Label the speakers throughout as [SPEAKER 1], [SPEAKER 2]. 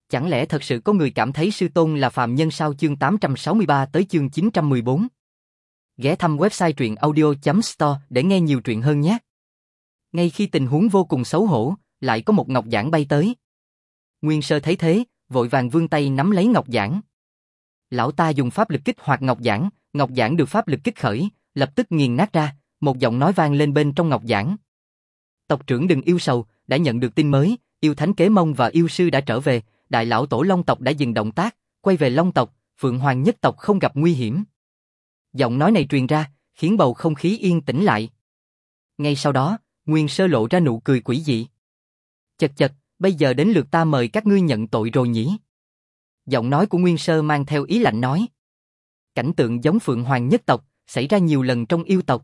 [SPEAKER 1] Chẳng lẽ thật sự có người cảm thấy sư tôn là phàm nhân sao? Chương 863 tới chương 914. Ghé thăm website truyệnaudio.store để nghe nhiều truyện hơn nhé. Ngay khi tình huống vô cùng xấu hổ, lại có một ngọc giản bay tới. Nguyên Sơ thấy thế, vội vàng vươn tay nắm lấy ngọc giản. Lão ta dùng pháp lực kích hoạt ngọc giản được pháp lực kích khởi, lập tức nghiền nát ra, một giọng nói vang lên bên trong ngọc giản. Tộc trưởng đừng yêu sầu, đã nhận được tin mới, yêu thánh Kế Mông và yêu sư đã trở về, đại lão tổ Long tộc đã dừng động tác, quay về Long tộc, Phượng Hoàng nhất tộc không gặp nguy hiểm. Giọng nói này truyền ra, khiến bầu không khí yên tĩnh lại. Ngay sau đó, Nguyên Sơ lộ ra nụ cười quỷ dị. Chật chật, bây giờ đến lượt ta mời các ngươi nhận tội rồi nhỉ? Giọng nói của Nguyên Sơ mang theo ý lạnh nói. Cảnh tượng giống Phượng Hoàng nhất tộc, xảy ra nhiều lần trong yêu tộc.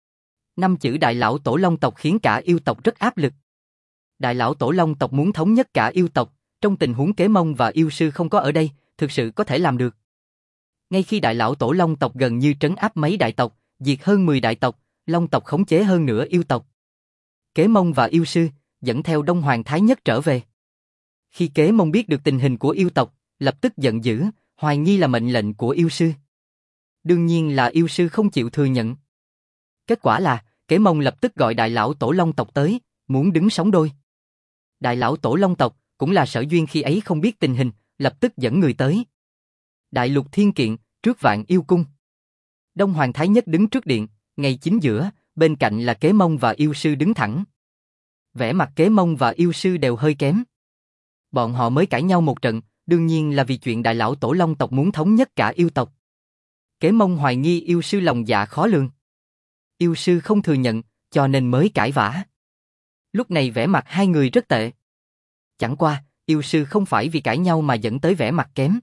[SPEAKER 1] 5 chữ đại lão tổ Long tộc khiến cả yêu tộc rất áp lực. Đại lão tổ Long tộc muốn thống nhất cả yêu tộc, trong tình huống Kế Mông và yêu sư không có ở đây, thực sự có thể làm được. Ngay khi đại lão tổ Long tộc gần như trấn áp mấy đại tộc, diệt hơn 10 đại tộc, Long tộc khống chế hơn nửa yêu tộc. Kế Mông và yêu sư dẫn theo Đông Hoàng Thái Nhất trở về. Khi Kế Mông biết được tình hình của yêu tộc, lập tức giận dữ, hoài nghi là mệnh lệnh của yêu sư. Đương nhiên là yêu sư không chịu thừa nhận. Kết quả là, Kế Mông lập tức gọi đại lão tổ Long tộc tới, muốn đứng sóng đôi. Đại lão tổ Long tộc, cũng là Sở Duyên khi ấy không biết tình hình, lập tức dẫn người tới. Đại lục thiên kiện, trước Vạn Yêu Cung. Đông Hoàng Thái Nhất đứng trước điện, ngay chính giữa, bên cạnh là Kế Mông và yêu sư đứng thẳng. Vẻ mặt Kế Mông và yêu sư đều hơi kém. Bọn họ mới cãi nhau một trận, đương nhiên là vì chuyện đại lão tổ Long tộc muốn thống nhất cả yêu tộc. Kế Mông hoài nghi yêu sư lòng dạ khó lường. Yêu sư không thừa nhận, cho nên mới cãi vã. Lúc này vẻ mặt hai người rất tệ. Chẳng qua, yêu sư không phải vì cãi nhau mà dẫn tới vẻ mặt kém.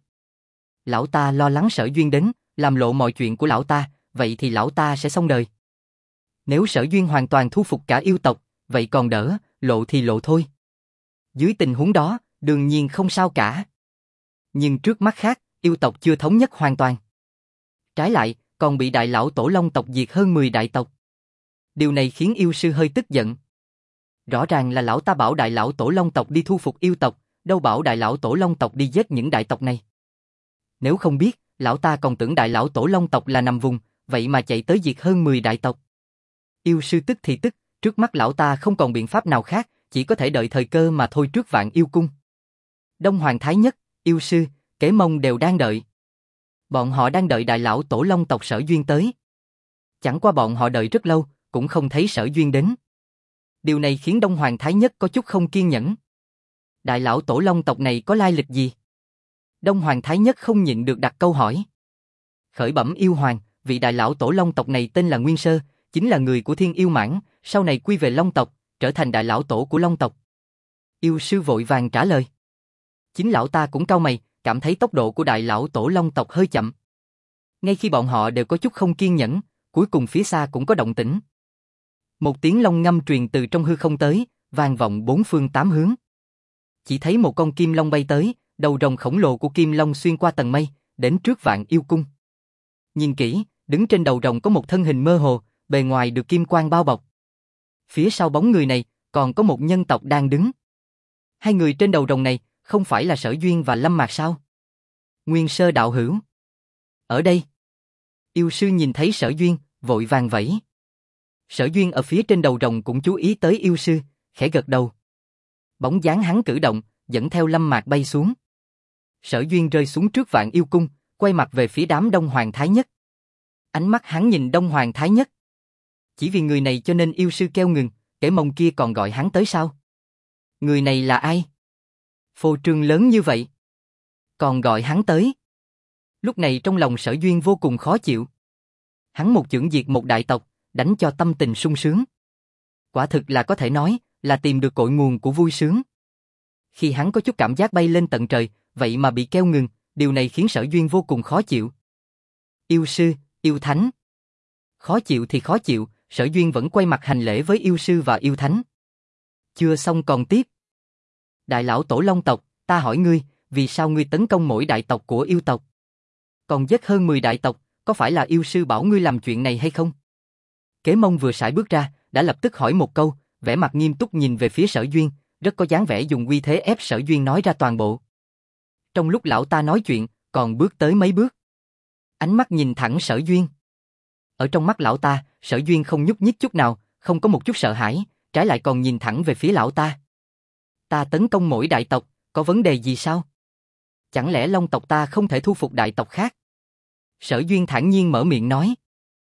[SPEAKER 1] Lão ta lo lắng Sở Duyên đến, làm lộ mọi chuyện của lão ta, vậy thì lão ta sẽ xong đời. Nếu Sở Duyên hoàn toàn thu phục cả yêu tộc, vậy còn đỡ, lộ thì lộ thôi. Dưới tình huống đó, đương nhiên không sao cả. Nhưng trước mắt khác, yêu tộc chưa thống nhất hoàn toàn. Trái lại, còn bị đại lão tổ Long tộc diệt hơn 10 đại tộc. Điều này khiến yêu sư hơi tức giận. Rõ ràng là lão ta bảo đại lão tổ Long tộc đi thu phục yêu tộc, đâu bảo đại lão tổ Long tộc đi giết những đại tộc này. Nếu không biết, lão ta còn tưởng đại lão tổ Long tộc là nằm vùng, vậy mà chạy tới diệt hơn 10 đại tộc. Yêu sư tức thì tức, trước mắt lão ta không còn biện pháp nào khác, chỉ có thể đợi thời cơ mà thôi trước Vạn Yêu Cung. Đông Hoàng Thái Nhất, yêu sư, Kế Mông đều đang đợi. Bọn họ đang đợi đại lão tổ Long tộc Sở Duyên tới. Chẳng qua bọn họ đợi rất lâu, cũng không thấy Sở Duyên đến. Điều này khiến Đông Hoàng Thái Nhất có chút không kiên nhẫn. Đại lão tổ Long tộc này có lai lịch gì? Đông Hoàng Thái Nhất không nhịn được đặt câu hỏi. Khởi bẩm yêu hoàng, vị đại lão tổ Long tộc này tên là Nguyên Sơ, chính là người của Thiên Yêu Mãn, sau này quy về Long tộc, trở thành đại lão tổ của Long tộc. Yêu sư vội vàng trả lời. Chính lão ta cũng cau mày, cảm thấy tốc độ của đại lão tổ Long tộc hơi chậm. Ngay khi bọn họ đều có chút không kiên nhẫn, cuối cùng phía xa cũng có động tĩnh. Một tiếng long ngâm truyền từ trong hư không tới, vang vọng bốn phương tám hướng. Chỉ thấy một con kim long bay tới, đầu rồng khổng lồ của kim long xuyên qua tầng mây, đến trước Vạn Yêu Cung. Nhìn kỹ, đứng trên đầu rồng có một thân hình mơ hồ, bề ngoài được kim quang bao bọc. Phía sau bóng người này, còn có một nhân tộc đang đứng. Hai người trên đầu rồng này, không phải là Sở Duyên và Lâm Mạc sao? Nguyên Sơ đạo hữu. Ở đây. Yêu sư nhìn thấy Sở Duyên, vội vàng vẫy. Sở Duyên ở phía trên đầu rồng cũng chú ý tới yêu sư, khẽ gật đầu. Bóng dáng hắn cử động, dẫn theo Lâm Mạc bay xuống. Sở Duyên rơi xuống trước Vạn Yêu Cung, quay mặt về phía đám Đông Hoàng Thái Nhất. Ánh mắt hắn nhìn Đông Hoàng Thái Nhất. Chỉ vì người này cho nên yêu sư kêu ngừng, Kế Mông kia còn gọi hắn tới sao? Người này là ai? Phô trương lớn như vậy. Còn gọi hắn tới. Lúc này trong lòng Sở Duyên vô cùng khó chịu. Hắn một chưởng diệt một đại tộc, đánh cho tâm tình sung sướng. Quả thực là có thể nói, là tìm được cội nguồn của vui sướng. Khi hắn có chút cảm giác bay lên tận trời, vậy mà bị kêu ngừng, điều này khiến Sở Duyên vô cùng khó chịu. Yêu sư, yêu thánh. Khó chịu thì khó chịu, Sở Duyên vẫn quay mặt hành lễ với yêu sư và yêu thánh. Chưa xong còn tiếp. Đại lão tổ Long tộc, ta hỏi ngươi, vì sao ngươi tấn công mỗi đại tộc của yêu tộc? Còn giết hơn 10 đại tộc, có phải là yêu sư bảo ngươi làm chuyện này hay không? Kế Mông vừa sải bước ra, đã lập tức hỏi một câu, vẻ mặt nghiêm túc nhìn về phía Sở Duyên, rất có dáng vẻ dùng uy thế ép Sở Duyên nói ra toàn bộ. trong lúc lão ta nói chuyện, còn bước tới mấy bước. Ánh mắt nhìn thẳng Sở Duyên. Ở trong mắt lão ta, Sở Duyên không nhúc nhích chút nào, không có một chút sợ hãi, trái lại còn nhìn thẳng về phía lão ta. Ta tấn công mỗi đại tộc, có vấn đề gì sao? Chẳng lẽ Long tộc ta không thể thu phục đại tộc khác? Sở Duyên thản nhiên mở miệng nói.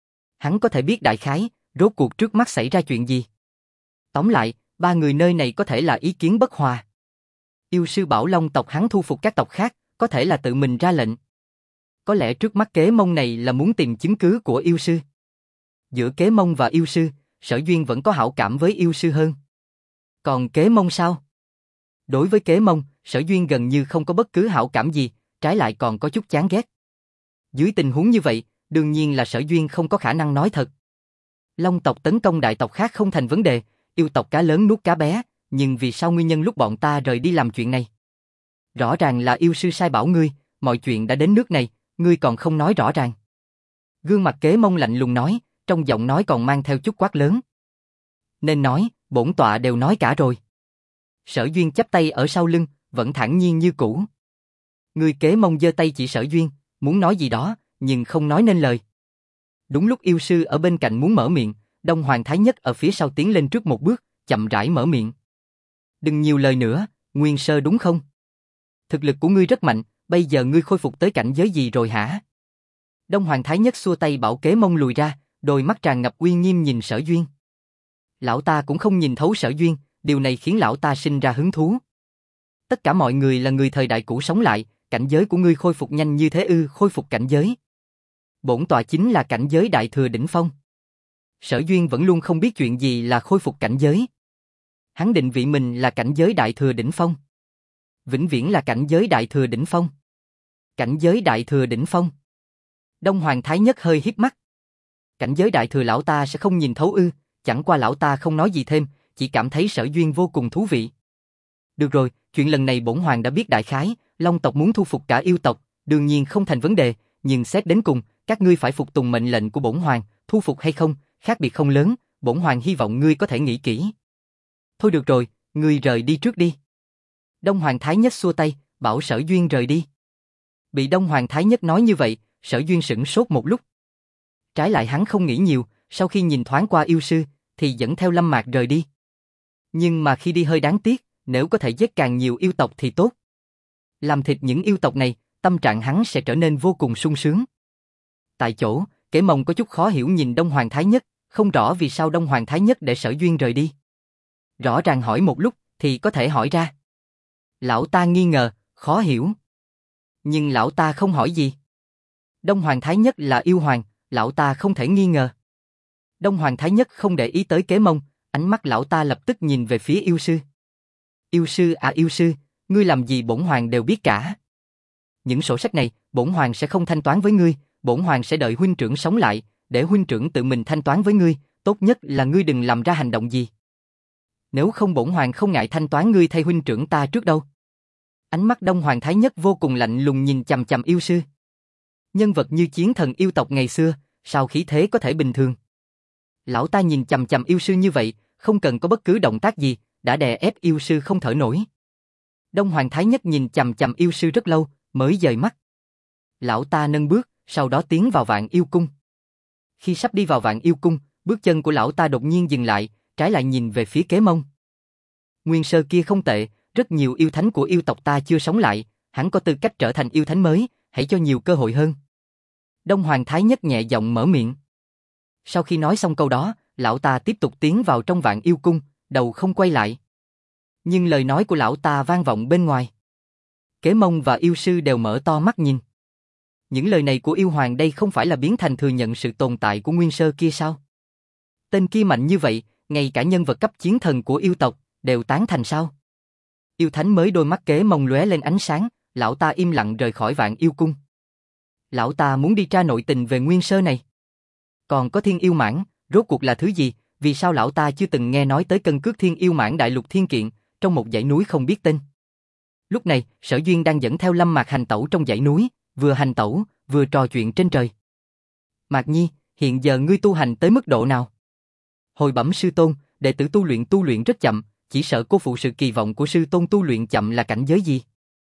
[SPEAKER 1] Hắn có thể biết đại khái, rốt cuộc trước mắt xảy ra chuyện gì. Tóm lại, ba người nơi này có thể là ý kiến bất hòa. Yêu sư bảo Long tộc hắn thu phục các tộc khác, có thể là tự mình ra lệnh. Có lẽ trước mắt Kế Mông này là muốn tìm chứng cứ của yêu sư. Giữa Kế Mông và yêu sư, Sở Duyên vẫn có hảo cảm với yêu sư hơn. Còn Kế Mông sao? Đối với Kế Mông, Sở Duyên gần như không có bất cứ hảo cảm gì, trái lại còn có chút chán ghét. Dưới tình huống như vậy, đương nhiên là Sở Duyên không có khả năng nói thật. Long tộc tấn công đại tộc khác không thành vấn đề, yêu tộc cá lớn nuốt cá bé, nhưng vì sao nguyên nhân lúc bọn ta rời đi làm chuyện này? Rõ ràng là yêu sư sai bảo ngươi, mọi chuyện đã đến nước này, ngươi còn không nói rõ ràng. Gương mặt Kế Mông lạnh lùng nói, trong giọng nói còn mang theo chút quát lớn. Nên nói, bổn tọa đều nói cả rồi. Sở Duyên chắp tay ở sau lưng, vẫn thản nhiên như cũ. Người Kế Mông giơ tay chỉ Sở Duyên, muốn nói gì đó, nhưng không nói nên lời. Đúng lúc yêu sư ở bên cạnh muốn mở miệng, Đông Hoàng Thái Nhất ở phía sau tiến lên trước một bước, chậm rãi mở miệng. Đừng nhiều lời nữa, Nguyên Sơ đúng không? Thực lực của ngươi rất mạnh, bây giờ ngươi khôi phục tới cảnh giới gì rồi hả? Đông Hoàng Thái Nhất xua tay bảo Kế Mông lùi ra, đôi mắt tràn ngập uy nghiêm nhìn Sở Duyên. Lão ta cũng không nhìn thấu Sở Duyên, điều này khiến lão ta sinh ra hứng thú. Tất cả mọi người là người thời đại cũ sống lại, cảnh giới của ngươi khôi phục nhanh như thế ư? Khôi phục cảnh giới? Bổn tọa chính là cảnh giới đại thừa đỉnh phong. Sở Duyên vẫn luôn không biết chuyện gì là khôi phục cảnh giới. Hắn định vị mình là cảnh giới đại thừa đỉnh phong. Vĩnh viễn là cảnh giới đại thừa đỉnh phong. Cảnh giới đại thừa đỉnh phong. Đông Hoàng Thái Nhất hơi híp mắt. Cảnh giới đại thừa lão ta sẽ không nhìn thấu ư? Chẳng qua lão ta không nói gì thêm, chỉ cảm thấy Sở Duyên vô cùng thú vị. Được rồi, chuyện lần này bổn hoàng đã biết đại khái, Long tộc muốn thu phục cả yêu tộc, đương nhiên không thành vấn đề, nhưng xét đến cùng, các ngươi phải phục tùng mệnh lệnh của bổn hoàng, thu phục hay không, khác biệt không lớn, bổn hoàng hy vọng ngươi có thể nghĩ kỹ. Thôi được rồi, ngươi rời đi trước đi. Đông Hoàng Thái Nhất xua tay, bảo Sở Duyên rời đi. Bị Đông Hoàng Thái Nhất nói như vậy, Sở Duyên sửng sốt một lúc. Trái lại hắn không nghĩ nhiều, sau khi nhìn thoáng qua yêu sư, thì dẫn theo Lâm Mạc rời đi. Nhưng mà khi đi hơi đáng tiếc, nếu có thể giết càng nhiều yêu tộc thì tốt. Làm thịt những yêu tộc này, tâm trạng hắn sẽ trở nên vô cùng sung sướng. Tại chỗ, Kế Mông có chút khó hiểu nhìn Đông Hoàng Thái Nhất, không rõ vì sao Đông Hoàng Thái Nhất để Sở Duyên rời đi. Rõ ràng hỏi một lúc, thì có thể hỏi ra. Lão ta nghi ngờ, khó hiểu. Nhưng lão ta không hỏi gì. Đông Hoàng Thái Nhất là yêu hoàng, lão ta không thể nghi ngờ. Đông Hoàng Thái Nhất không để ý tới Kế Mông, ánh mắt lão ta lập tức nhìn về phía yêu sư. Yêu sư à yêu sư, ngươi làm gì bổn hoàng đều biết cả. Những sổ sách này, bổn hoàng sẽ không thanh toán với ngươi, bổn hoàng sẽ đợi huynh trưởng sống lại, để huynh trưởng tự mình thanh toán với ngươi, tốt nhất là ngươi đừng làm ra hành động gì. Nếu không bổn hoàng không ngại thanh toán ngươi thay huynh trưởng ta trước đâu. Ánh mắt Đông Hoàng Thái Nhất vô cùng lạnh lùng nhìn chằm chằm yêu sư. Nhân vật như chiến thần yêu tộc ngày xưa, sao khí thế có thể bình thường. Lão ta nhìn chằm chằm yêu sư như vậy, không cần có bất cứ động tác gì, đã đè ép yêu sư không thở nổi. Đông Hoàng Thái Nhất nhìn chằm chằm yêu sư rất lâu, mới dời mắt. Lão ta nâng bước, sau đó tiến vào Vạn Yêu Cung. Khi sắp đi vào Vạn Yêu Cung, bước chân của lão ta đột nhiên dừng lại, trái lại nhìn về phía Kế Mông. Nguyên Sơ kia không tệ, rất nhiều yêu thánh của yêu tộc ta chưa sống lại, hắn có tư cách trở thành yêu thánh mới, hãy cho nhiều cơ hội hơn. Đông Hoàng Thái Nhất nhẹ giọng mở miệng. Sau khi nói xong câu đó, lão ta tiếp tục tiến vào trong Vạn Yêu Cung, đầu không quay lại. Nhưng lời nói của lão ta vang vọng bên ngoài. Kế Mông và yêu sư đều mở to mắt nhìn. Những lời này của yêu hoàng đây không phải là biến thành thừa nhận sự tồn tại của Nguyên Sơ kia sao? Tên kia mạnh như vậy, ngay cả nhân vật cấp chiến thần của yêu tộc đều tán thành sao? Yêu thánh mới đôi mắt Kế Mông lóe lên ánh sáng, lão ta im lặng rời khỏi Vạn Yêu Cung. Lão ta muốn đi tra nội tình về Nguyên Sơ này. Còn có Thiên Yêu Mãn, rốt cuộc là thứ gì? Vì sao lão ta chưa từng nghe nói tới cân cước Thiên Yêu Mãn Đại Lục Thiên Kiện, trong một dãy núi không biết tên? Lúc này, Sở Duyên đang dẫn theo Lâm Mạc hành tẩu trong dãy núi, vừa hành tẩu, vừa trò chuyện trên trời. Mạc Nhi, hiện giờ ngươi tu hành tới mức độ nào? Hồi bẩm sư tôn, đệ tử tu luyện rất chậm, chỉ sợ cô phụ sự kỳ vọng của sư tôn. Tu luyện chậm là cảnh giới gì?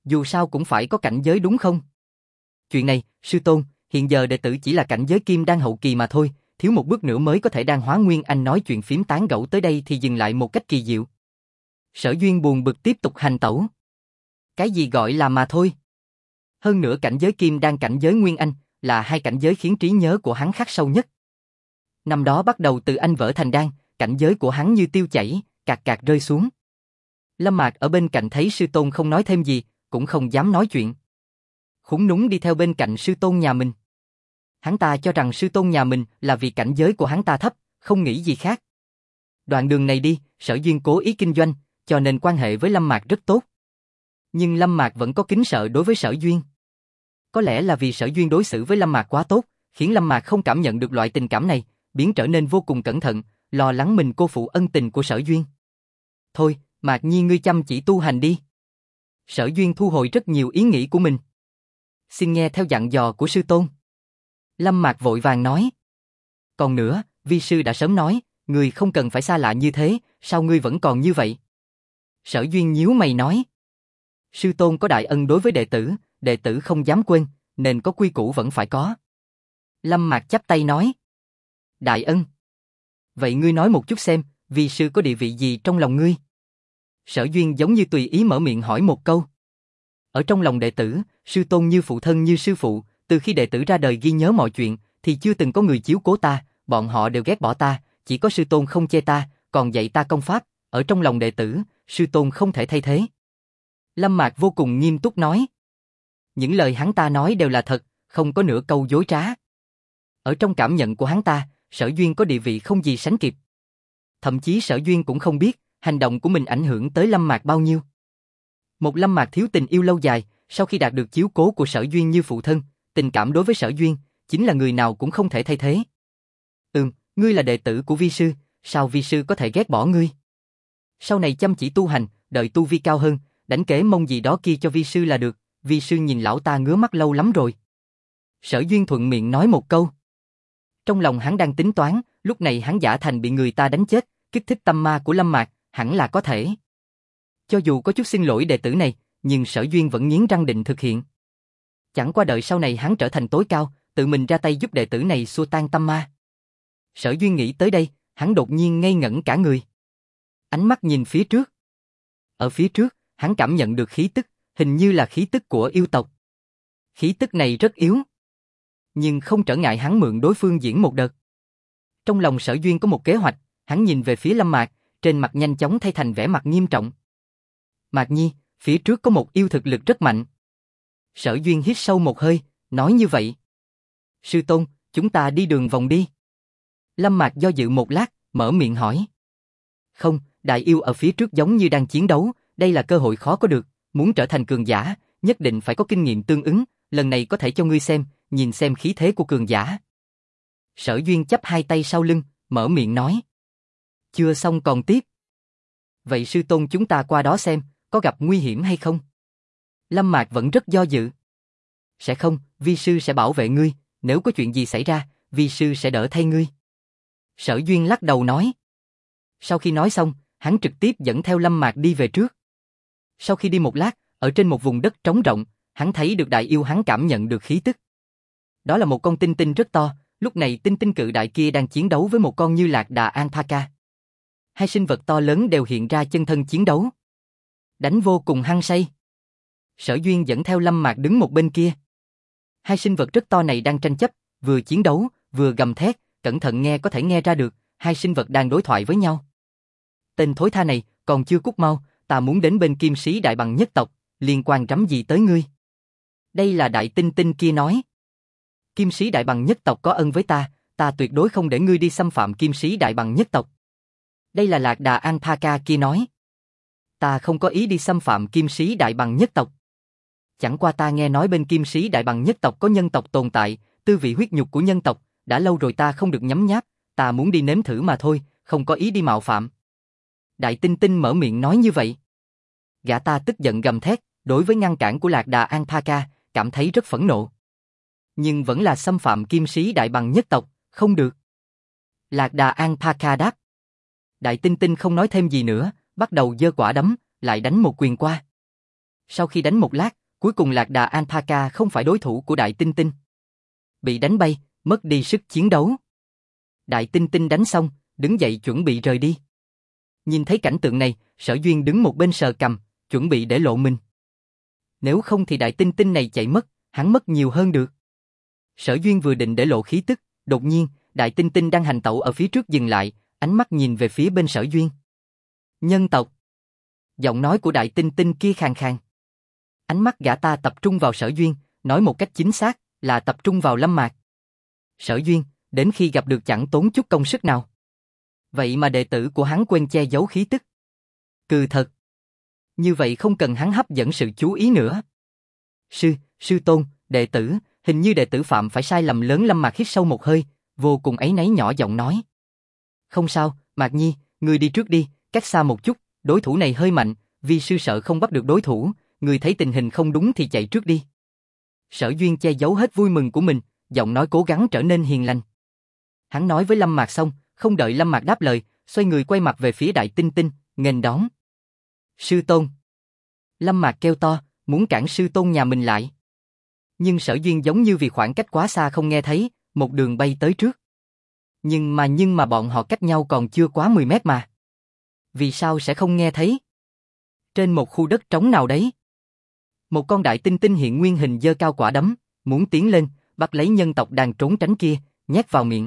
[SPEAKER 1] Dù sao cũng phải có cảnh giới đúng không? Chuyện này, sư tôn, hiện giờ đệ tử chỉ là cảnh giới kim đan hậu kỳ mà thôi, thiếu một bước nữa mới có thể đan hóa nguyên anh nói chuyện phím tán gẫu tới đây thì dừng lại một cách kỳ diệu. Sở Duyên buồn bực tiếp tục hành tẩu. Cái gì gọi là mà thôi? Hơn nữa cảnh giới kim đan cảnh giới nguyên anh là hai cảnh giới khiến trí nhớ của hắn khắc sâu nhất. Năm đó bắt đầu từ anh vỡ thành đan, cảnh giới của hắn như tiêu chảy, cạt cạt rơi xuống. Lâm Mạc ở bên cạnh thấy sư tôn không nói thêm gì, cũng không dám nói chuyện. Khủng núng đi theo bên cạnh sư tôn nhà mình. Hắn ta cho rằng sư tôn nhà mình là vì cảnh giới của hắn ta thấp, không nghĩ gì khác. Đoạn đường này đi, Sở Duyên cố ý kinh doanh, cho nên quan hệ với Lâm Mạc rất tốt. Nhưng Lâm Mạc vẫn có kính sợ đối với Sở Duyên. Có lẽ là vì Sở Duyên đối xử với Lâm Mạc quá tốt, khiến Lâm Mạc không cảm nhận được loại tình cảm này, biến trở nên vô cùng cẩn thận, lo lắng mình cô phụ ân tình của Sở Duyên. Thôi, Mạc Nhi ngươi chăm chỉ tu hành đi. Sở Duyên thu hồi rất nhiều ý nghĩ của mình. Xin nghe theo dặn dò của sư tôn. Lâm Mạc vội vàng nói. Còn nữa, vi sư đã sớm nói, ngươi không cần phải xa lạ như thế, sao ngươi vẫn còn như vậy? Sở Duyên nhíu mày nói. Sư tôn có đại ân đối với đệ tử không dám quên, nên có quy củ vẫn phải có. Lâm Mạc chắp tay nói. Đại ân. Vậy ngươi nói một chút xem, vi sư có địa vị gì trong lòng ngươi? Sở Duyên giống như tùy ý mở miệng hỏi một câu. Ở trong lòng đệ tử, sư tôn như phụ thân như sư phụ, từ khi đệ tử ra đời ghi nhớ mọi chuyện, thì chưa từng có người chiếu cố ta, bọn họ đều ghét bỏ ta, chỉ có sư tôn không chê ta, còn dạy ta công pháp, ở trong lòng đệ tử, sư tôn không thể thay thế. Lâm Mạc vô cùng nghiêm túc nói. Những lời hắn ta nói đều là thật, không có nửa câu dối trá. Ở trong cảm nhận của hắn ta, Sở Duyên có địa vị không gì sánh kịp. Thậm chí Sở Duyên cũng không biết, hành động của mình ảnh hưởng tới Lâm Mạc bao nhiêu. Một Lâm Mạc thiếu tình yêu lâu dài, sau khi đạt được chiếu cố của Sở Duyên như phụ thân, tình cảm đối với Sở Duyên, chính là người nào cũng không thể thay thế. Ngươi là đệ tử của vi sư, sao vi sư có thể ghét bỏ ngươi? Sau này chăm chỉ tu hành, đợi tu vi cao hơn, đánh kế mông gì đó kia cho vi sư là được, vi sư nhìn lão ta ngứa mắt lâu lắm rồi. Sở Duyên thuận miệng nói một câu. Trong lòng hắn đang tính toán, lúc này hắn giả thành bị người ta đánh chết, kích thích tâm ma của Lâm Mạc, hẳn là có thể. Cho dù có chút xin lỗi đệ tử này, nhưng Sở Duyên vẫn nghiến răng định thực hiện. Chẳng qua đợi sau này hắn trở thành tối cao, tự mình ra tay giúp đệ tử này xua tan tâm ma. Sở Duyên nghĩ tới đây, hắn đột nhiên ngây ngẩn cả người. Ánh mắt nhìn phía trước. Ở phía trước, hắn cảm nhận được khí tức, hình như là khí tức của yêu tộc. Khí tức này rất yếu, nhưng không trở ngại hắn mượn đối phương diễn một đợt. Trong lòng Sở Duyên có một kế hoạch, hắn nhìn về phía Lâm Mạc, trên mặt nhanh chóng thay thành vẻ mặt nghiêm trọng. Mạc Nhi, phía trước có một yêu thực lực rất mạnh. Sở Duyên hít sâu một hơi, nói như vậy. Sư tôn, chúng ta đi đường vòng đi. Lâm Mạc do dự một lát, mở miệng hỏi. Không, đại yêu ở phía trước giống như đang chiến đấu, đây là cơ hội khó có được, muốn trở thành cường giả, nhất định phải có kinh nghiệm tương ứng, lần này có thể cho ngươi xem, nhìn xem khí thế của cường giả. Sở Duyên chắp hai tay sau lưng, mở miệng nói. Chưa xong còn tiếp. Vậy sư tôn chúng ta qua đó xem, có gặp nguy hiểm hay không? Lâm Mạc vẫn rất do dự. Sẽ không, vi sư sẽ bảo vệ ngươi, nếu có chuyện gì xảy ra, vi sư sẽ đỡ thay ngươi. Sở Duyên lắc đầu nói. Sau khi nói xong, hắn trực tiếp dẫn theo Lâm Mạc đi về trước. Sau khi đi một lát, ở trên một vùng đất trống rộng, hắn thấy được đại yêu hắn cảm nhận được khí tức. Đó là một con tinh tinh rất to, lúc này tinh tinh cự đại kia đang chiến đấu với một con như Lạc Đà Alpaca. Hai sinh vật to lớn đều hiện ra chân thân chiến đấu. Đánh vô cùng hăng say. Sở Duyên dẫn theo Lâm Mạc đứng một bên kia. Hai sinh vật rất to này đang tranh chấp, vừa chiến đấu, vừa gầm thét, cẩn thận nghe có thể nghe ra được, hai sinh vật đang đối thoại với nhau. Tên thối tha này, còn chưa cút mau, ta muốn đến bên Kim Sĩ Đại Bằng nhất tộc, liên quan rắm gì tới ngươi? Đây là đại tinh tinh kia nói. Kim Sĩ Đại Bằng nhất tộc có ân với ta tuyệt đối không để ngươi đi xâm phạm Kim Sĩ Đại Bằng nhất tộc. Đây là Lạc Đà Alpaca kia nói. Ta không có ý đi xâm phạm Kim Sĩ Đại Bằng nhất tộc. Chẳng qua ta nghe nói bên Kim Sĩ Đại Bằng nhất tộc có nhân tộc tồn tại, tư vị huyết nhục của nhân tộc, đã lâu rồi ta không được nhấm nháp, ta muốn đi nếm thử mà thôi, không có ý đi mạo phạm. Đại tinh tinh mở miệng nói như vậy. Gã ta tức giận gầm thét, đối với ngăn cản của Lạc Đà Alpaca, cảm thấy rất phẫn nộ. Nhưng vẫn là xâm phạm Kim Sĩ Đại Bằng nhất tộc, không được. Lạc Đà Alpaca đáp. Đại tinh tinh không nói thêm gì nữa, bắt đầu giơ quả đấm, lại đánh một quyền qua. Sau khi đánh một lát, cuối cùng Lạc Đà Alpaca không phải đối thủ của Đại Tinh Tinh. Bị đánh bay, mất đi sức chiến đấu. Đại Tinh Tinh đánh xong, đứng dậy chuẩn bị rời đi. Nhìn thấy cảnh tượng này, Sở Duyên đứng một bên sờ cằm, chuẩn bị để lộ mình. Nếu không thì Đại Tinh Tinh này chạy mất, hắn mất nhiều hơn được. Sở Duyên vừa định để lộ khí tức, đột nhiên, Đại Tinh Tinh đang hành tẩu ở phía trước dừng lại, ánh mắt nhìn về phía bên Sở Duyên. Nhân tộc. Giọng nói của Đại Tinh Tinh kia khàn khàn. Ánh mắt gã ta tập trung vào Sở Duyên, nói một cách chính xác là tập trung vào Lâm Mạc. Sở Duyên, đến khi gặp được chẳng tốn chút công sức nào. Vậy mà đệ tử của hắn quên che giấu khí tức. Cừ thật. Như vậy không cần hắn hấp dẫn sự chú ý nữa. Sư tôn, đệ tử, hình như đệ tử phạm phải sai lầm lớn. Lâm Mạc hít sâu một hơi, vô cùng áy náy nhỏ giọng nói. Không sao, Mạc Nhi, ngươi đi trước đi, cách xa một chút, đối thủ này hơi mạnh, vi sư sợ không bắt được đối thủ, ngươi thấy tình hình không đúng thì chạy trước đi. Sở Duyên che giấu hết vui mừng của mình, giọng nói cố gắng trở nên hiền lành. Hắn nói với Lâm Mạc xong, không đợi Lâm Mạc đáp lời, xoay người quay mặt về phía Đại Tinh Tinh, nghênh đón. Sư tôn. Lâm Mạc kêu to, muốn cản sư tôn nhà mình lại. Nhưng Sở Duyên giống như vì khoảng cách quá xa không nghe thấy, một đường bay tới trước. Nhưng mà bọn họ cách nhau còn chưa quá 10 mét mà. Vì sao sẽ không nghe thấy? Trên một khu đất trống nào đấy. Một con Đại Tinh Tinh hiện nguyên hình giơ cao quả đấm, muốn tiến lên, bắt lấy nhân tộc đang trốn tránh kia, nhét vào miệng.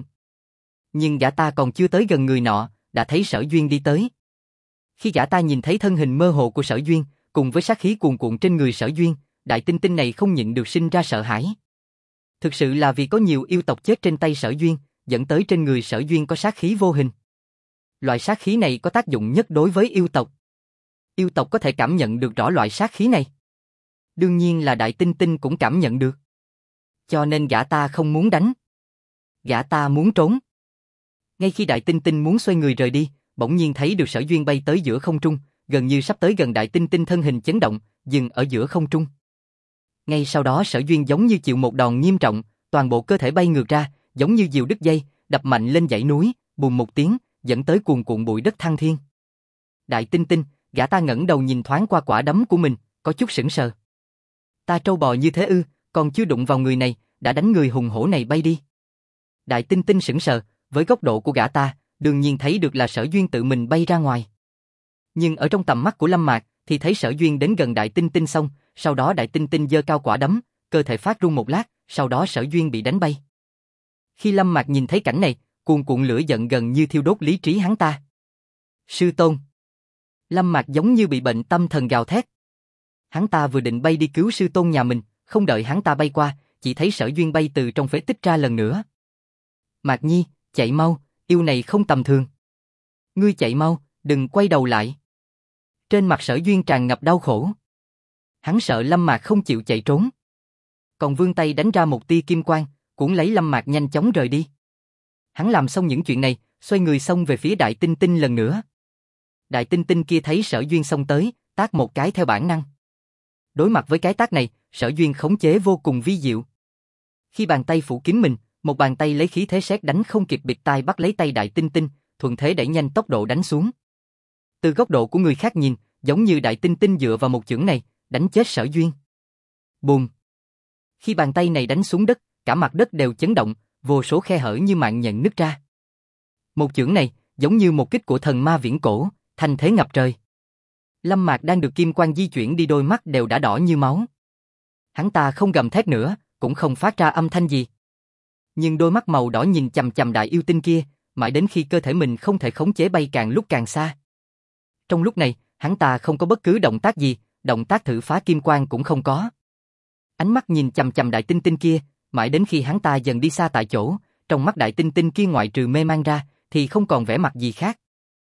[SPEAKER 1] Nhưng gã ta còn chưa tới gần người nọ, đã thấy Sở Duyên đi tới. Khi gã ta nhìn thấy thân hình mơ hồ của Sở Duyên, cùng với sát khí cuồn cuộn trên người Sở Duyên, Đại Tinh Tinh này không nhịn được sinh ra sợ hãi. Thực sự là vì có nhiều yêu tộc chết trên tay Sở Duyên, dẫn tới trên người Sở Duyên có sát khí vô hình. Loại sát khí này có tác dụng nhất đối với yêu tộc. Yêu tộc có thể cảm nhận được rõ loại sát khí này. Đương nhiên là Đại Tinh Tinh cũng cảm nhận được. Cho nên gã ta không muốn đánh. Gã ta muốn trốn. Ngay khi Đại Tinh Tinh muốn xoay người rời đi, bỗng nhiên thấy được Sở Duyên bay tới giữa không trung, gần như sắp tới gần Đại Tinh Tinh, thân hình chấn động, dừng ở giữa không trung. Ngay sau đó Sở Duyên giống như chịu một đòn nghiêm trọng, toàn bộ cơ thể bay ngược ra, giống như diều đứt dây, đập mạnh lên dãy núi, bùm một tiếng, dẫn tới cuồn cuộn bụi đất thăng thiên. Đại Tinh Tinh, gã ta ngẩng đầu nhìn thoáng qua quả đấm của mình, có chút sững sờ. Ta trâu bò như thế ư, còn chưa đụng vào người này, đã đánh người hùng hổ này bay đi. Đại Tinh Tinh sững sờ, với góc độ của gã ta, đương nhiên thấy được là Sở Duyên tự mình bay ra ngoài. Nhưng ở trong tầm mắt của Lâm Mạc, thì thấy Sở Duyên đến gần Đại Tinh Tinh xong, sau đó Đại Tinh Tinh giơ cao quả đấm, cơ thể phát run một lát, sau đó Sở Duyên bị đánh bay. Khi Lâm Mạc nhìn thấy cảnh này, cuồn cuộn lửa giận gần như thiêu đốt lý trí hắn ta. Sư tôn. Lâm Mạc giống như bị bệnh tâm thần gào thét. Hắn ta vừa định bay đi cứu sư tôn nhà mình, không đợi hắn ta bay qua, chỉ thấy Sở Duyên bay từ trong phế tích ra lần nữa. Mạc Nhi, chạy mau, yêu này không tầm thường. Ngươi chạy mau, đừng quay đầu lại. Trên mặt Sở Duyên tràn ngập đau khổ. Hắn sợ Lâm Mạc không chịu chạy trốn. Còn vươn tay đánh ra một tia kim quang, cuốn lấy Lâm Mạc nhanh chóng rời đi. Hắn làm xong những chuyện này, xoay người xông về phía Đại Tinh Tinh lần nữa. Đại Tinh Tinh kia thấy Sở Duyên xông tới, tát một cái theo bản năng. Đối mặt với cái tát này, Sở Duyên khống chế vô cùng vi diệu. Khi bàn tay phủ kín mình, một bàn tay lấy khí thế sét đánh không kịp bịt tai bắt lấy tay Đại Tinh Tinh, thuận thế đẩy nhanh tốc độ đánh xuống. Từ góc độ của người khác nhìn, giống như Đại Tinh Tinh dựa vào một chưởng này, đánh chết Sở Duyên. Bùm! Khi bàn tay này đánh xuống đất, cả mặt đất đều chấn động, vô số khe hở như mạng nhện nứt ra. Một chưởng này, giống như một kích của thần ma viễn cổ, thanh thế ngập trời. Lâm Mạc đang được kim quang di chuyển đi, đôi mắt đều đã đỏ như máu. Hắn ta không gầm thét nữa, cũng không phát ra âm thanh gì. Nhưng đôi mắt màu đỏ nhìn chằm chằm đại yêu tinh kia, mãi đến khi cơ thể mình không thể khống chế bay càng lúc càng xa. Trong lúc này, hắn ta không có bất cứ động tác gì, động tác thử phá kim quang cũng không có. Ánh mắt nhìn chằm chằm Đại Tinh Tinh kia, mãi đến khi hắn ta dần đi xa tại chỗ, trong mắt Đại Tinh Tinh kia ngoại trừ mê man ra, thì không còn vẻ mặt gì khác.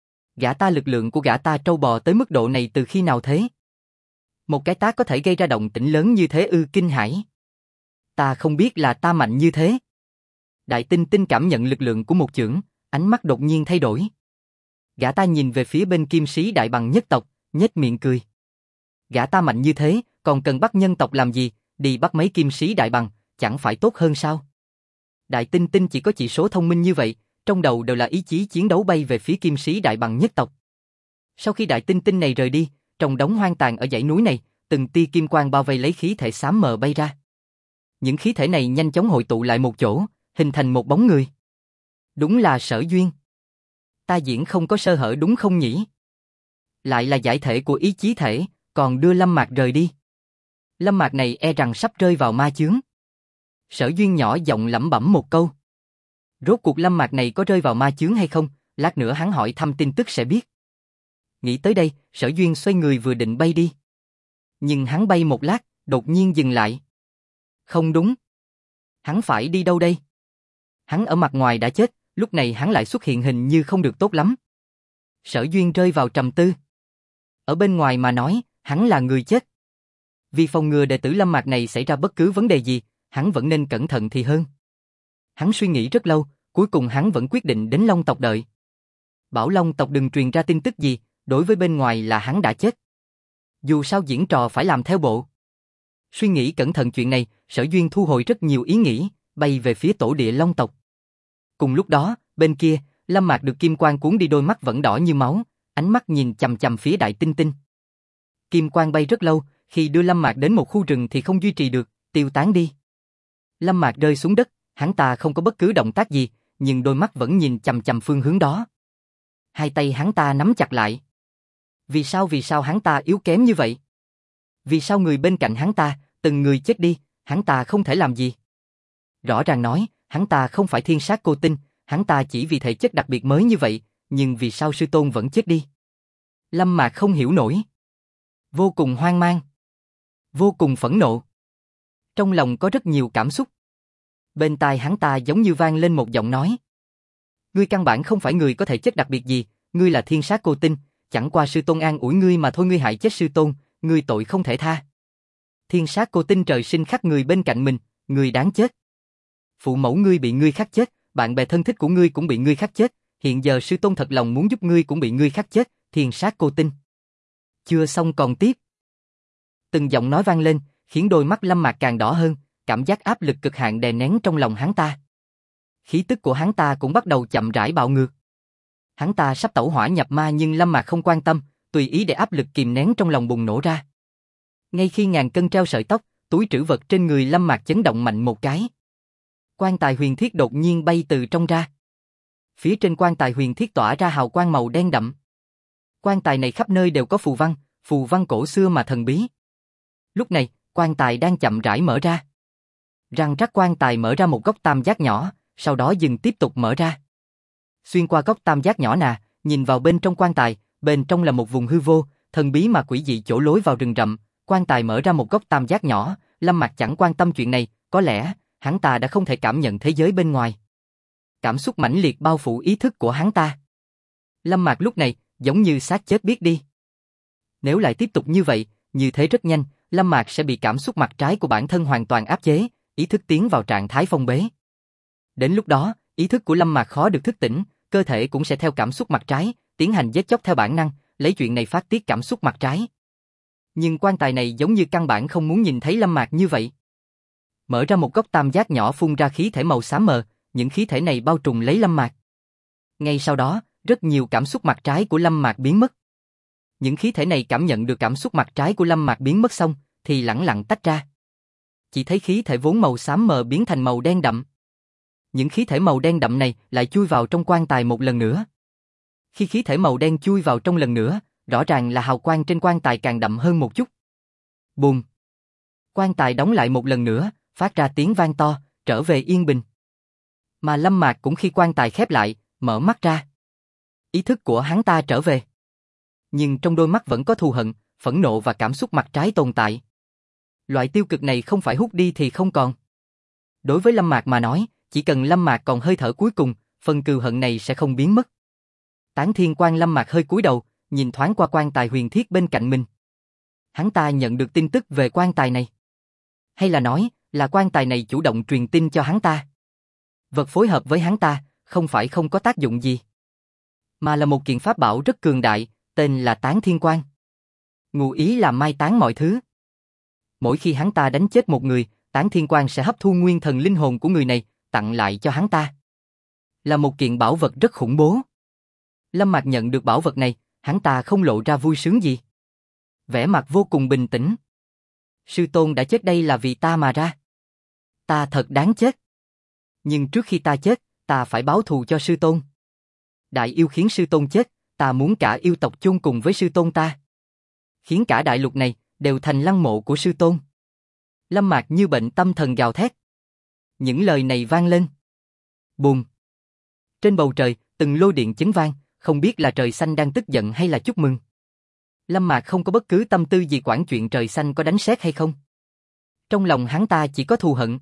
[SPEAKER 1] Gã ta, lực lượng của gã ta trâu bò tới mức độ này từ khi nào thế? Một cái tát có thể gây ra động tĩnh lớn như thế ư? Kinh hãi. Ta không biết là ta mạnh như thế. Đại Tinh Tinh cảm nhận lực lượng của một chưởng, ánh mắt đột nhiên thay đổi. Gã ta nhìn về phía bên Kim Sĩ Đại Bằng nhất tộc, nhếch miệng cười. Gã ta mạnh như thế, còn cần bắt nhân tộc làm gì, đi bắt mấy Kim Sĩ Đại Bằng, chẳng phải tốt hơn sao? Đại Tinh Tinh chỉ có chỉ số thông minh như vậy, trong đầu đều là ý chí chiến đấu, bay về phía Kim Sĩ Đại Bằng nhất tộc. Sau khi Đại Tinh Tinh này rời đi, trong đống hoang tàn ở dãy núi này, từng tia kim quang bao vây lấy khí thể xám mờ bay ra. Những khí thể này nhanh chóng hội tụ lại một chỗ, hình thành một bóng người. Đúng là Sở Duyên. Ta diễn không có sơ hở đúng không nhỉ? Lại là giải thể của ý chí thể, còn đưa Lâm Mạc rời đi. Lâm Mạc này e rằng sắp rơi vào ma chướng. Sở Duyên nhỏ giọng lẩm bẩm một câu. Rốt cuộc Lâm Mạc này có rơi vào ma chướng hay không, lát nữa hắn hỏi thăm tin tức sẽ biết. Nghĩ tới đây, Sở Duyên xoay người vừa định bay đi. Nhưng hắn bay một lát, đột nhiên dừng lại. Không đúng. Hắn phải đi đâu đây? Hắn ở mặt ngoài đã chết, lúc này hắn lại xuất hiện hình như không được tốt lắm. Sở Duyên rơi vào trầm tư. Ở bên ngoài mà nói, hắn là người chết. Vì phòng ngừa đệ tử Lâm Mạc này xảy ra bất cứ vấn đề gì, hắn vẫn nên cẩn thận thì hơn. Hắn suy nghĩ rất lâu, cuối cùng hắn vẫn quyết định đến Long tộc đợi. Bảo Long tộc đừng truyền ra tin tức gì, đối với bên ngoài là hắn đã chết. Dù sao diễn trò phải làm theo bộ. Suy nghĩ cẩn thận chuyện này, Sở Duyên thu hồi rất nhiều ý nghĩ, bay về phía tổ địa Long tộc. Cùng lúc đó, bên kia, Lâm Mạc được kim quang cuốn đi, đôi mắt vẫn đỏ như máu, ánh mắt nhìn chằm chằm phía Đại Tinh Tinh. Kim quang bay rất lâu, khi đưa Lâm Mạc đến một khu rừng thì không duy trì được, tiêu tán đi. Lâm Mạc rơi xuống đất, hắn ta không có bất cứ động tác gì, nhưng đôi mắt vẫn nhìn chằm chằm phương hướng đó. Hai tay hắn ta nắm chặt lại. Vì sao hắn ta yếu kém như vậy? Vì sao người bên cạnh hắn ta, từng người chết đi, hắn ta không thể làm gì? Rõ ràng nói, hắn ta không phải thiên sát cô tinh, hắn ta chỉ vì thể chất đặc biệt mới như vậy, nhưng vì sao sư tôn vẫn chết đi? Lâm Mạc không hiểu nổi. Vô cùng hoang mang. Vô cùng phẫn nộ. Trong lòng có rất nhiều cảm xúc. Bên tai hắn ta giống như vang lên một giọng nói. Ngươi căn bản không phải người có thể chất đặc biệt gì, ngươi là thiên sát cô tinh, chẳng qua sư tôn an ủi ngươi mà thôi, ngươi hại chết sư tôn, ngươi tội không thể tha. Thiên sát cô tinh trời sinh khắc người bên cạnh mình, ngươi đáng chết. Phụ mẫu ngươi bị ngươi khắc chết, bạn bè thân thích của ngươi cũng bị ngươi khắc chết, hiện giờ sư tôn thật lòng muốn giúp ngươi cũng bị ngươi khắc chết, thiên sát cô tinh. Chưa xong còn tiếp. Từng giọng nói vang lên, khiến đôi mắt Lâm Mạc càng đỏ hơn, cảm giác áp lực cực hạn đè nén trong lòng hắn ta. Khí tức của hắn ta cũng bắt đầu chậm rãi bạo ngược. Hắn ta sắp tẩu hỏa nhập ma nhưng Lâm Mạc không quan tâm, tùy ý để áp lực kìm nén trong lòng bùng nổ ra. Ngay khi ngàn cân treo sợi tóc, túi trữ vật trên người Lâm Mạc chấn động mạnh một cái. Quan tài huyền thiết đột nhiên bay từ trong ra. Phía trên quan tài huyền thiết tỏa ra hào quang màu đen đậm. Quan tài này khắp nơi đều có phù văn cổ xưa mà thần bí. Lúc này, quan tài đang chậm rãi mở ra. Răng rắc quan tài mở ra một góc tam giác nhỏ, sau đó dừng tiếp tục mở ra. Xuyên qua góc tam giác nhỏ nà, nhìn vào bên trong quan tài, bên trong là một vùng hư vô, thần bí mà quỷ dị chỗ lối vào rừng rậm. Quan tài mở ra một góc tam giác nhỏ, Lâm Mạc chẳng quan tâm chuyện này, có lẽ hắn ta đã không thể cảm nhận thế giới bên ngoài. Cảm xúc mãnh liệt bao phủ ý thức của hắn ta. Lâm Mạc lúc này giống như xác chết biết đi. Nếu lại tiếp tục như vậy, như thế rất nhanh, Lâm Mạc sẽ bị cảm xúc mặt trái của bản thân hoàn toàn áp chế, ý thức tiến vào trạng thái phong bế. Đến lúc đó, ý thức của Lâm Mạc khó được thức tỉnh, cơ thể cũng sẽ theo cảm xúc mặt trái, tiến hành giết chóc theo bản năng, lấy chuyện này phát tiết cảm xúc mặt trái. Nhưng quan tài này giống như căn bản không muốn nhìn thấy Lâm Mạc như vậy. Mở ra một góc tam giác nhỏ phun ra khí thể màu xám mờ, những khí thể này bao trùm lấy Lâm Mạc. Ngay sau đó, rất nhiều cảm xúc mặt trái của Lâm Mạc biến mất. Những khí thể này cảm nhận được cảm xúc mặt trái của Lâm Mạc biến mất xong, thì lẳng lặng tách ra. Chỉ thấy khí thể vốn màu xám mờ biến thành màu đen đậm. Những khí thể màu đen đậm này lại chui vào trong quan tài một lần nữa. Khi khí thể màu đen chui vào trong lần nữa, rõ ràng là hào quang trên quan tài càng đậm hơn một chút. Bùm! Quan tài đóng lại một lần nữa, phát ra tiếng vang to, trở về yên bình. Mà Lâm Mạc cũng khi quan tài khép lại, mở mắt ra. Ý thức của hắn ta trở về. Nhưng trong đôi mắt vẫn có thù hận, phẫn nộ và cảm xúc mặt trái tồn tại. Loại tiêu cực này không phải hút đi thì không còn. Đối với Lâm Mạc mà nói, chỉ cần Lâm Mạc còn hơi thở cuối cùng, phần cừu hận này sẽ không biến mất. Tán Thiên Quan Lâm Mạc hơi cúi đầu, nhìn thoáng qua quan tài huyền thiết bên cạnh mình. Hắn ta nhận được tin tức về quan tài này. Hay là nói, là quan tài này chủ động truyền tin cho hắn ta. Vật phối hợp với hắn ta, không phải không có tác dụng gì, mà là một kiện pháp bảo rất cường đại, tên là Tán Thiên Quan. Ngụ ý là mai táng mọi thứ. Mỗi khi hắn ta đánh chết một người, Tán Thiên Quan sẽ hấp thu nguyên thần linh hồn của người này, tặng lại cho hắn ta. Là một kiện bảo vật rất khủng bố. Lâm Mạc nhận được bảo vật này, hắn ta không lộ ra vui sướng gì. Vẻ mặt vô cùng bình tĩnh. Sư tôn đã chết đây là vì ta mà ra. Ta thật đáng chết. Nhưng trước khi ta chết, ta phải báo thù cho sư tôn. Đại yêu khiến sư tôn chết, ta muốn cả yêu tộc chung cùng với sư tôn ta. Khiến cả đại lục này đều thành lăng mộ của sư tôn. Lâm Mạc như bệnh tâm thần gào thét. Những lời này vang lên. Bùm. Trên bầu trời, từng lôi điện chấn vang, không biết là trời xanh đang tức giận hay là chúc mừng. Lâm Mạc không có bất cứ tâm tư gì quản chuyện trời xanh có đánh sét hay không. Trong lòng hắn ta chỉ có thù hận.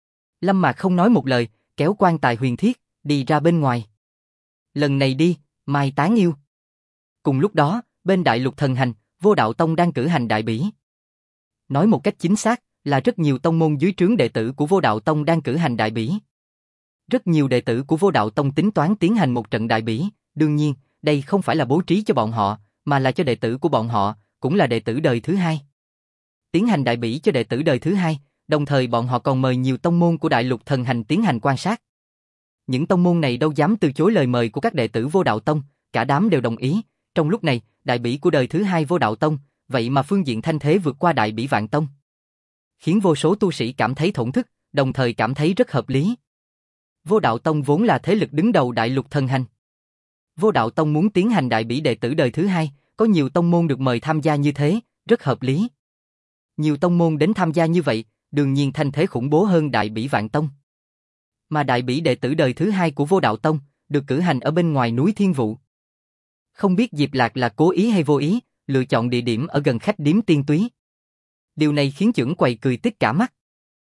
[SPEAKER 1] Lâm Mạc không nói một lời, kéo quan tài huyền thiết, đi ra bên ngoài. Lần này đi, mai tán yêu. Cùng lúc đó, bên Đại Lục Thần Hành, Vô Đạo Tông đang cử hành đại bỉ. Nói một cách chính xác, là rất nhiều tông môn dưới trướng đệ tử của Vô Đạo Tông đang cử hành đại bỉ. Rất nhiều đệ tử của Vô Đạo Tông tính toán tiến hành một trận đại bỉ, đương nhiên, đây không phải là bố trí cho bọn họ, mà là cho đệ tử của bọn họ, cũng là đệ tử đời thứ hai. Tiến hành đại bỉ cho đệ tử đời thứ hai, đồng thời bọn họ còn mời nhiều tông môn của Đại Lục Thần Hành tiến hành quan sát. Những tông môn này đâu dám từ chối lời mời của các đệ tử Vô Đạo Tông, cả đám đều đồng ý. Trong lúc này, đại bỉ của đời thứ hai Vô Đạo Tông, vậy mà phương diện thanh thế vượt qua đại bỉ Vạn Tông. Khiến vô số tu sĩ cảm thấy thổn thức, đồng thời cảm thấy rất hợp lý. Vô Đạo Tông vốn là thế lực đứng đầu Đại Lục Thần Hành. Vô Đạo Tông muốn tiến hành đại bỉ đệ tử đời thứ hai, có nhiều tông môn được mời tham gia như thế, rất hợp lý. Nhiều tông môn đến tham gia như vậy, đương nhiên thanh thế khủng bố hơn đại bỉ Vạn Tông. Mà đại bỉ đệ tử đời thứ hai của Vô Đạo Tông, được cử hành ở bên ngoài núi Thiên Vụ. Không biết Diệp Lạc là cố ý hay vô ý, lựa chọn địa điểm ở gần khách điếm Tiên Túy. Điều này khiến chưởng quầy cười tít cả mắt.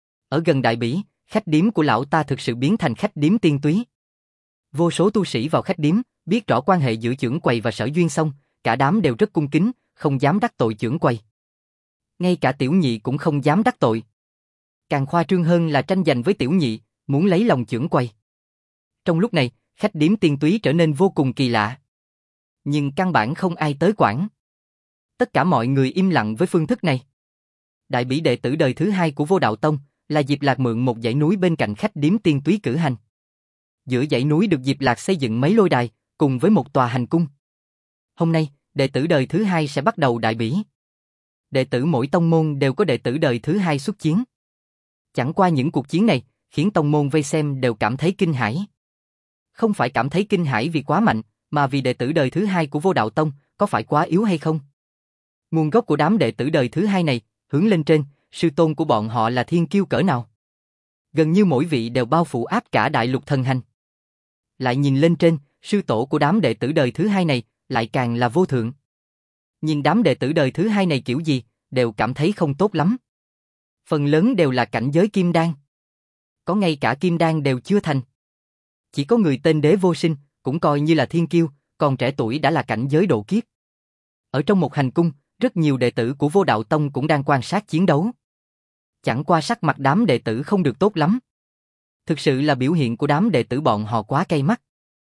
[SPEAKER 1] Ở gần đại bỉ, khách điếm của lão ta thực sự biến thành khách điếm Tiên Túy. Vô số tu sĩ vào khách điếm, biết rõ quan hệ giữa chưởng quầy và Sở Duyên Song, cả đám đều rất cung kính, không dám đắc tội chưởng quầy. Ngay cả tiểu nhị cũng không dám đắc tội. Càng khoa trương hơn là tranh giành với tiểu nhị, muốn lấy lòng chưởng quầy. Trong lúc này, khách điếm Tiên Túy trở nên vô cùng kỳ lạ. Nhưng căn bản không ai tới quản. Tất cả mọi người im lặng với phương thức này. Đại bỉ đệ tử đời thứ hai của Vô Đạo Tông là Diệp Lạc mượn một dãy núi bên cạnh khách điếm Tiên Túy cử hành. Giữa dãy núi được Diệp Lạc xây dựng mấy lôi đài, cùng với một tòa hành cung. Hôm nay, đệ tử đời thứ hai sẽ bắt đầu đại bỉ. Đệ tử mỗi tông môn đều có đệ tử đời thứ hai xuất chiến. Chẳng qua những cuộc chiến này, khiến tông môn vây xem đều cảm thấy kinh hãi. Không phải cảm thấy kinh hãi vì quá mạnh, mà vì đệ tử đời thứ hai của Vô Đạo Tông có phải quá yếu hay không? Nguồn gốc của đám đệ tử đời thứ hai này, hướng lên trên, sư tôn của bọn họ là thiên kiêu cỡ nào? Gần như mỗi vị đều bao phủ áp cả Đại Lục Thần Hành. Lại nhìn lên trên, sư tổ của đám đệ tử đời thứ hai này lại càng là vô thượng. Nhìn đám đệ tử đời thứ hai này kiểu gì, đều cảm thấy không tốt lắm. Phần lớn đều là cảnh giới kim đan. Có ngay cả kim đan đều chưa thành. Chỉ có người tên Đế Vô Sinh, cũng coi như là thiên kiêu, còn trẻ tuổi đã là cảnh giới độ kiếp. Ở trong một hành cung, rất nhiều đệ tử của Vô Đạo Tông cũng đang quan sát chiến đấu. Chẳng qua sắc mặt đám đệ tử không được tốt lắm. Thực sự là biểu hiện của đám đệ tử bọn họ quá cay mắt.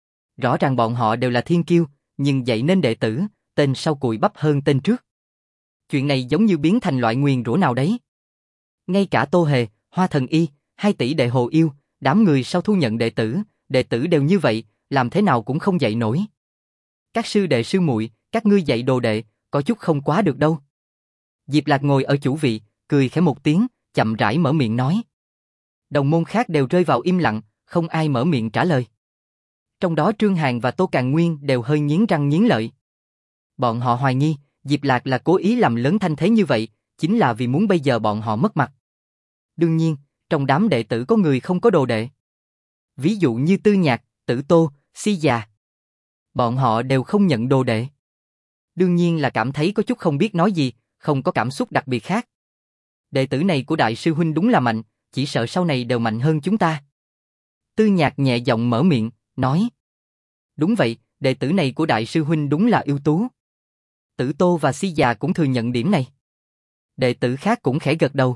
[SPEAKER 1] Rõ ràng bọn họ đều là thiên kiêu, nhưng dạy nên đệ tử, tên sau cùi bắp hơn tên trước. Chuyện này giống như biến thành loại nguyền rủa nào đấy. Ngay cả Tô Hề, Hoa Thần Y, 2 tỷ đệ Hồ Yêu, đám người sau thu nhận đệ tử đều như vậy, làm thế nào cũng không dạy nổi. Các sư đệ sư muội, các ngươi dạy đồ đệ, có chút không quá được đâu. Diệp Lạc ngồi ở chủ vị, cười khẽ một tiếng, chậm rãi mở miệng nói. Đồng môn khác đều rơi vào im lặng, không ai mở miệng trả lời. Trong đó Trương Hàn và Tô Càn Nguyên đều hơi nghiến răng nghiến lợi. Bọn họ hoài nghi, Diệp Lạc là cố ý làm lớn thanh thế như vậy, chính là vì muốn bây giờ bọn họ mất mặt. Đương nhiên, trong đám đệ tử có người không có đồ đệ. Ví dụ như Tư Nhạc, Tử Tô, Si Già. Bọn họ đều không nhận đồ đệ. Đương nhiên là cảm thấy có chút không biết nói gì, không có cảm xúc đặc biệt khác. Đệ tử này của đại sư huynh đúng là mạnh, chỉ sợ sau này đều mạnh hơn chúng ta. Tư Nhạc nhẹ giọng mở miệng, nói. Đúng vậy, đệ tử này của đại sư huynh đúng là ưu tú. Tử Tô và Si Già cũng thừa nhận điểm này. Đệ tử khác cũng khẽ gật đầu.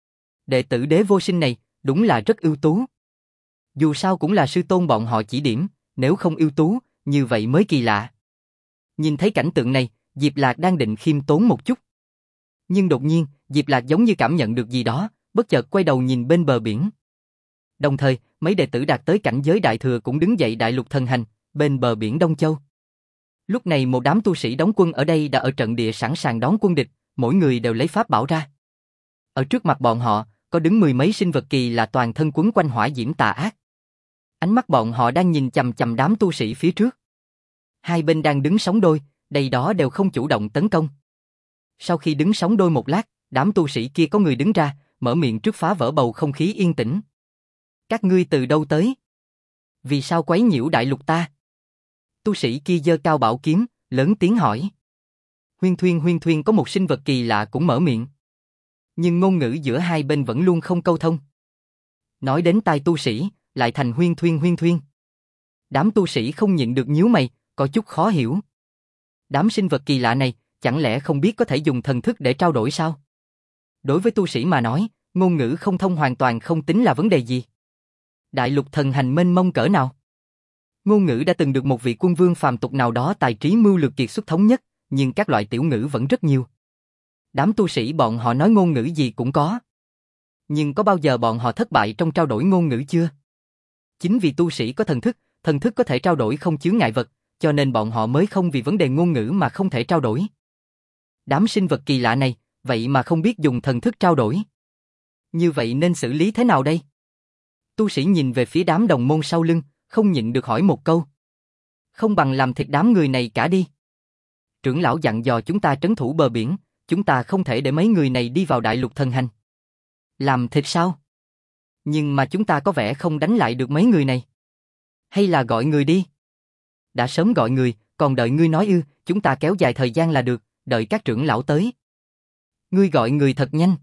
[SPEAKER 1] Đệ tử Đế Vô Sinh này, đúng là rất ưu tú. Dù sao cũng là sư tôn bọn họ chỉ điểm, nếu không ưu tú, như vậy mới kỳ lạ. Nhìn thấy cảnh tượng này, Diệp Lạc đang định khiêm tốn một chút. Nhưng đột nhiên, Diệp Lạc giống như cảm nhận được gì đó, bất chợt quay đầu nhìn bên bờ biển. Đồng thời, mấy đệ tử đạt tới cảnh giới đại thừa cũng đứng dậy Đại Lục Thần Hành, bên bờ biển Đông Châu. Lúc này một đám tu sĩ đóng quân ở đây đã ở trận địa sẵn sàng đón quân địch, mỗi người đều lấy pháp bảo ra. Ở trước mặt bọn họ, có đứng mười mấy sinh vật kỳ lạ toàn thân quấn quanh hỏa diễm tà ác. Ánh mắt bọn họ đang nhìn chằm chằm đám tu sĩ phía trước. Hai bên đang đứng sóng đôi, đây đó đều không chủ động tấn công. Sau khi đứng sóng đôi một lát, đám tu sĩ kia có người đứng ra, mở miệng trước phá vỡ bầu không khí yên tĩnh. Các ngươi từ đâu tới? Vì sao quấy nhiễu đại lục ta? Tu sĩ kia giơ cao bảo kiếm, lớn tiếng hỏi. Huyên Thuyên có một sinh vật kỳ lạ cũng mở miệng. Nhưng ngôn ngữ giữa hai bên vẫn luôn không câu thông. Nói đến tai tu sĩ, lại thành Huyên Thuyên. Đám tu sĩ không nhịn được nhíu mày, có chút khó hiểu. Đám sinh vật kỳ lạ này, chẳng lẽ không biết có thể dùng thần thức để trao đổi sao? Đối với tu sĩ mà nói, ngôn ngữ không thông hoàn toàn không tính là vấn đề gì. Đại lục thần hành mênh mông cỡ nào? Ngôn ngữ đã từng được một vị quân vương phàm tục nào đó tài trí mưu lược kiệt xuất thống nhất, nhưng các loại tiểu ngữ vẫn rất nhiều. Đám tu sĩ bọn họ nói ngôn ngữ gì cũng có. Nhưng có bao giờ bọn họ thất bại trong trao đổi ngôn ngữ chưa? Chính vì tu sĩ có thần thức có thể trao đổi không chướng ngại vật, cho nên bọn họ mới không vì vấn đề ngôn ngữ mà không thể trao đổi. Đám sinh vật kỳ lạ này, vậy mà không biết dùng thần thức trao đổi. Như vậy nên xử lý thế nào đây? Tu sĩ nhìn về phía đám đồng môn sau lưng, không nhịn được hỏi một câu. Không bằng làm thịt đám người này cả đi. Trưởng lão dặn dò chúng ta trấn thủ bờ biển, chúng ta không thể để mấy người này đi vào đại lục thần hành. Làm thịt sao? Nhưng mà chúng ta có vẻ không đánh lại được mấy người này. Hay là gọi người đi? Đã sớm gọi người, còn đợi ngươi nói ư, chúng ta kéo dài thời gian là được, đợi các trưởng lão tới. Ngươi gọi người thật nhanh.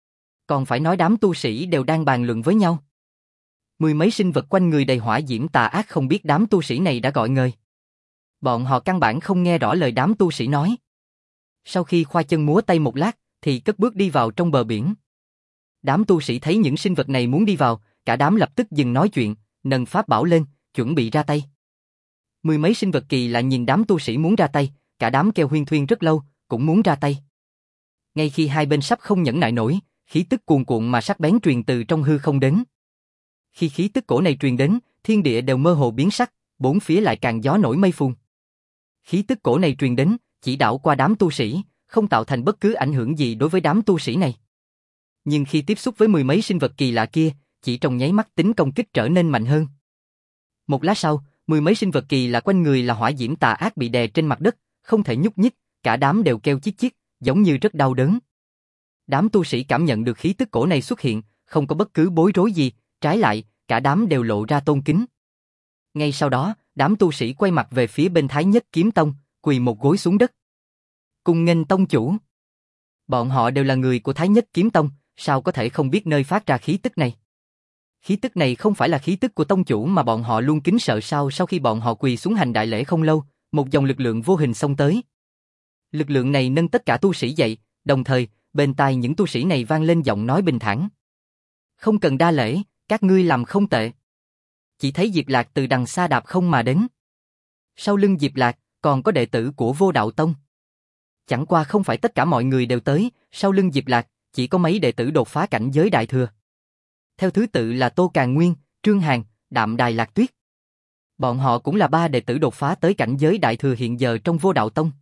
[SPEAKER 1] Còn phải nói đám tu sĩ đều đang bàn luận với nhau. Mười mấy sinh vật quanh người đầy hỏa diễm tà ác không biết đám tu sĩ này đã gọi người. Bọn họ căn bản không nghe rõ lời đám tu sĩ nói. Sau khi khoa chân múa tay một lát, thì cất bước đi vào trong bờ biển. Đám tu sĩ thấy những sinh vật này muốn đi vào, cả đám lập tức dừng nói chuyện, nâng pháp bảo lên, chuẩn bị ra tay. Mười mấy sinh vật kỳ lạ nhìn đám tu sĩ muốn ra tay, cả đám kêu Huyên Thuyên rất lâu, cũng muốn ra tay. Ngay khi hai bên sắp không nhẫn nại nổi, khí tức cuồn cuộn mà sắc bén truyền từ trong hư không đến. Khi khí tức cổ này truyền đến, thiên địa đều mơ hồ biến sắc, bốn phía lại càng gió nổi mây phun. Khí tức cổ này truyền đến, chỉ đảo qua đám tu sĩ, không tạo thành bất cứ ảnh hưởng gì đối với đám tu sĩ này. Nhưng khi tiếp xúc với mười mấy sinh vật kỳ lạ kia, chỉ trong nháy mắt tính công kích trở nên mạnh hơn. Một lát sau, mười mấy sinh vật kỳ lạ quanh người là hỏa diễm tà ác bị đè trên mặt đất, không thể nhúc nhích, cả đám đều kêu chít chít, giống như rất đau đớn. Đám tu sĩ cảm nhận được khí tức cổ này xuất hiện, không có bất cứ bối rối gì, trái lại, cả đám đều lộ ra tôn kính. Ngay sau đó, đám tu sĩ quay mặt về phía bên Thái Nhất Kiếm Tông, quỳ một gối xuống đất. Cùng nghênh tông chủ. Bọn họ đều là người của Thái Nhất Kiếm Tông, sao có thể không biết nơi phát ra khí tức này? Khí tức này không phải là khí tức của tông chủ mà bọn họ luôn kính sợ sao? Sau khi bọn họ quỳ xuống hành đại lễ không lâu, một dòng lực lượng vô hình xông tới. Lực lượng này nâng tất cả tu sĩ dậy, đồng thời, bên tai những tu sĩ này vang lên giọng nói bình thản. Không cần đa lễ, các ngươi làm không tệ. Chỉ thấy Diệp Lạc từ đằng xa đạp không mà đến. Sau lưng Diệp Lạc, còn có đệ tử của Vô Đạo Tông. Chẳng qua không phải tất cả mọi người đều tới, sau lưng Diệp Lạc, chỉ có mấy đệ tử đột phá cảnh giới đại thừa. Theo thứ tự là Tô Càn Nguyên, Trương Hàn, Đạm Đài Lạc Tuyết. Bọn họ cũng là ba đệ tử đột phá tới cảnh giới đại thừa hiện giờ trong Vô Đạo Tông.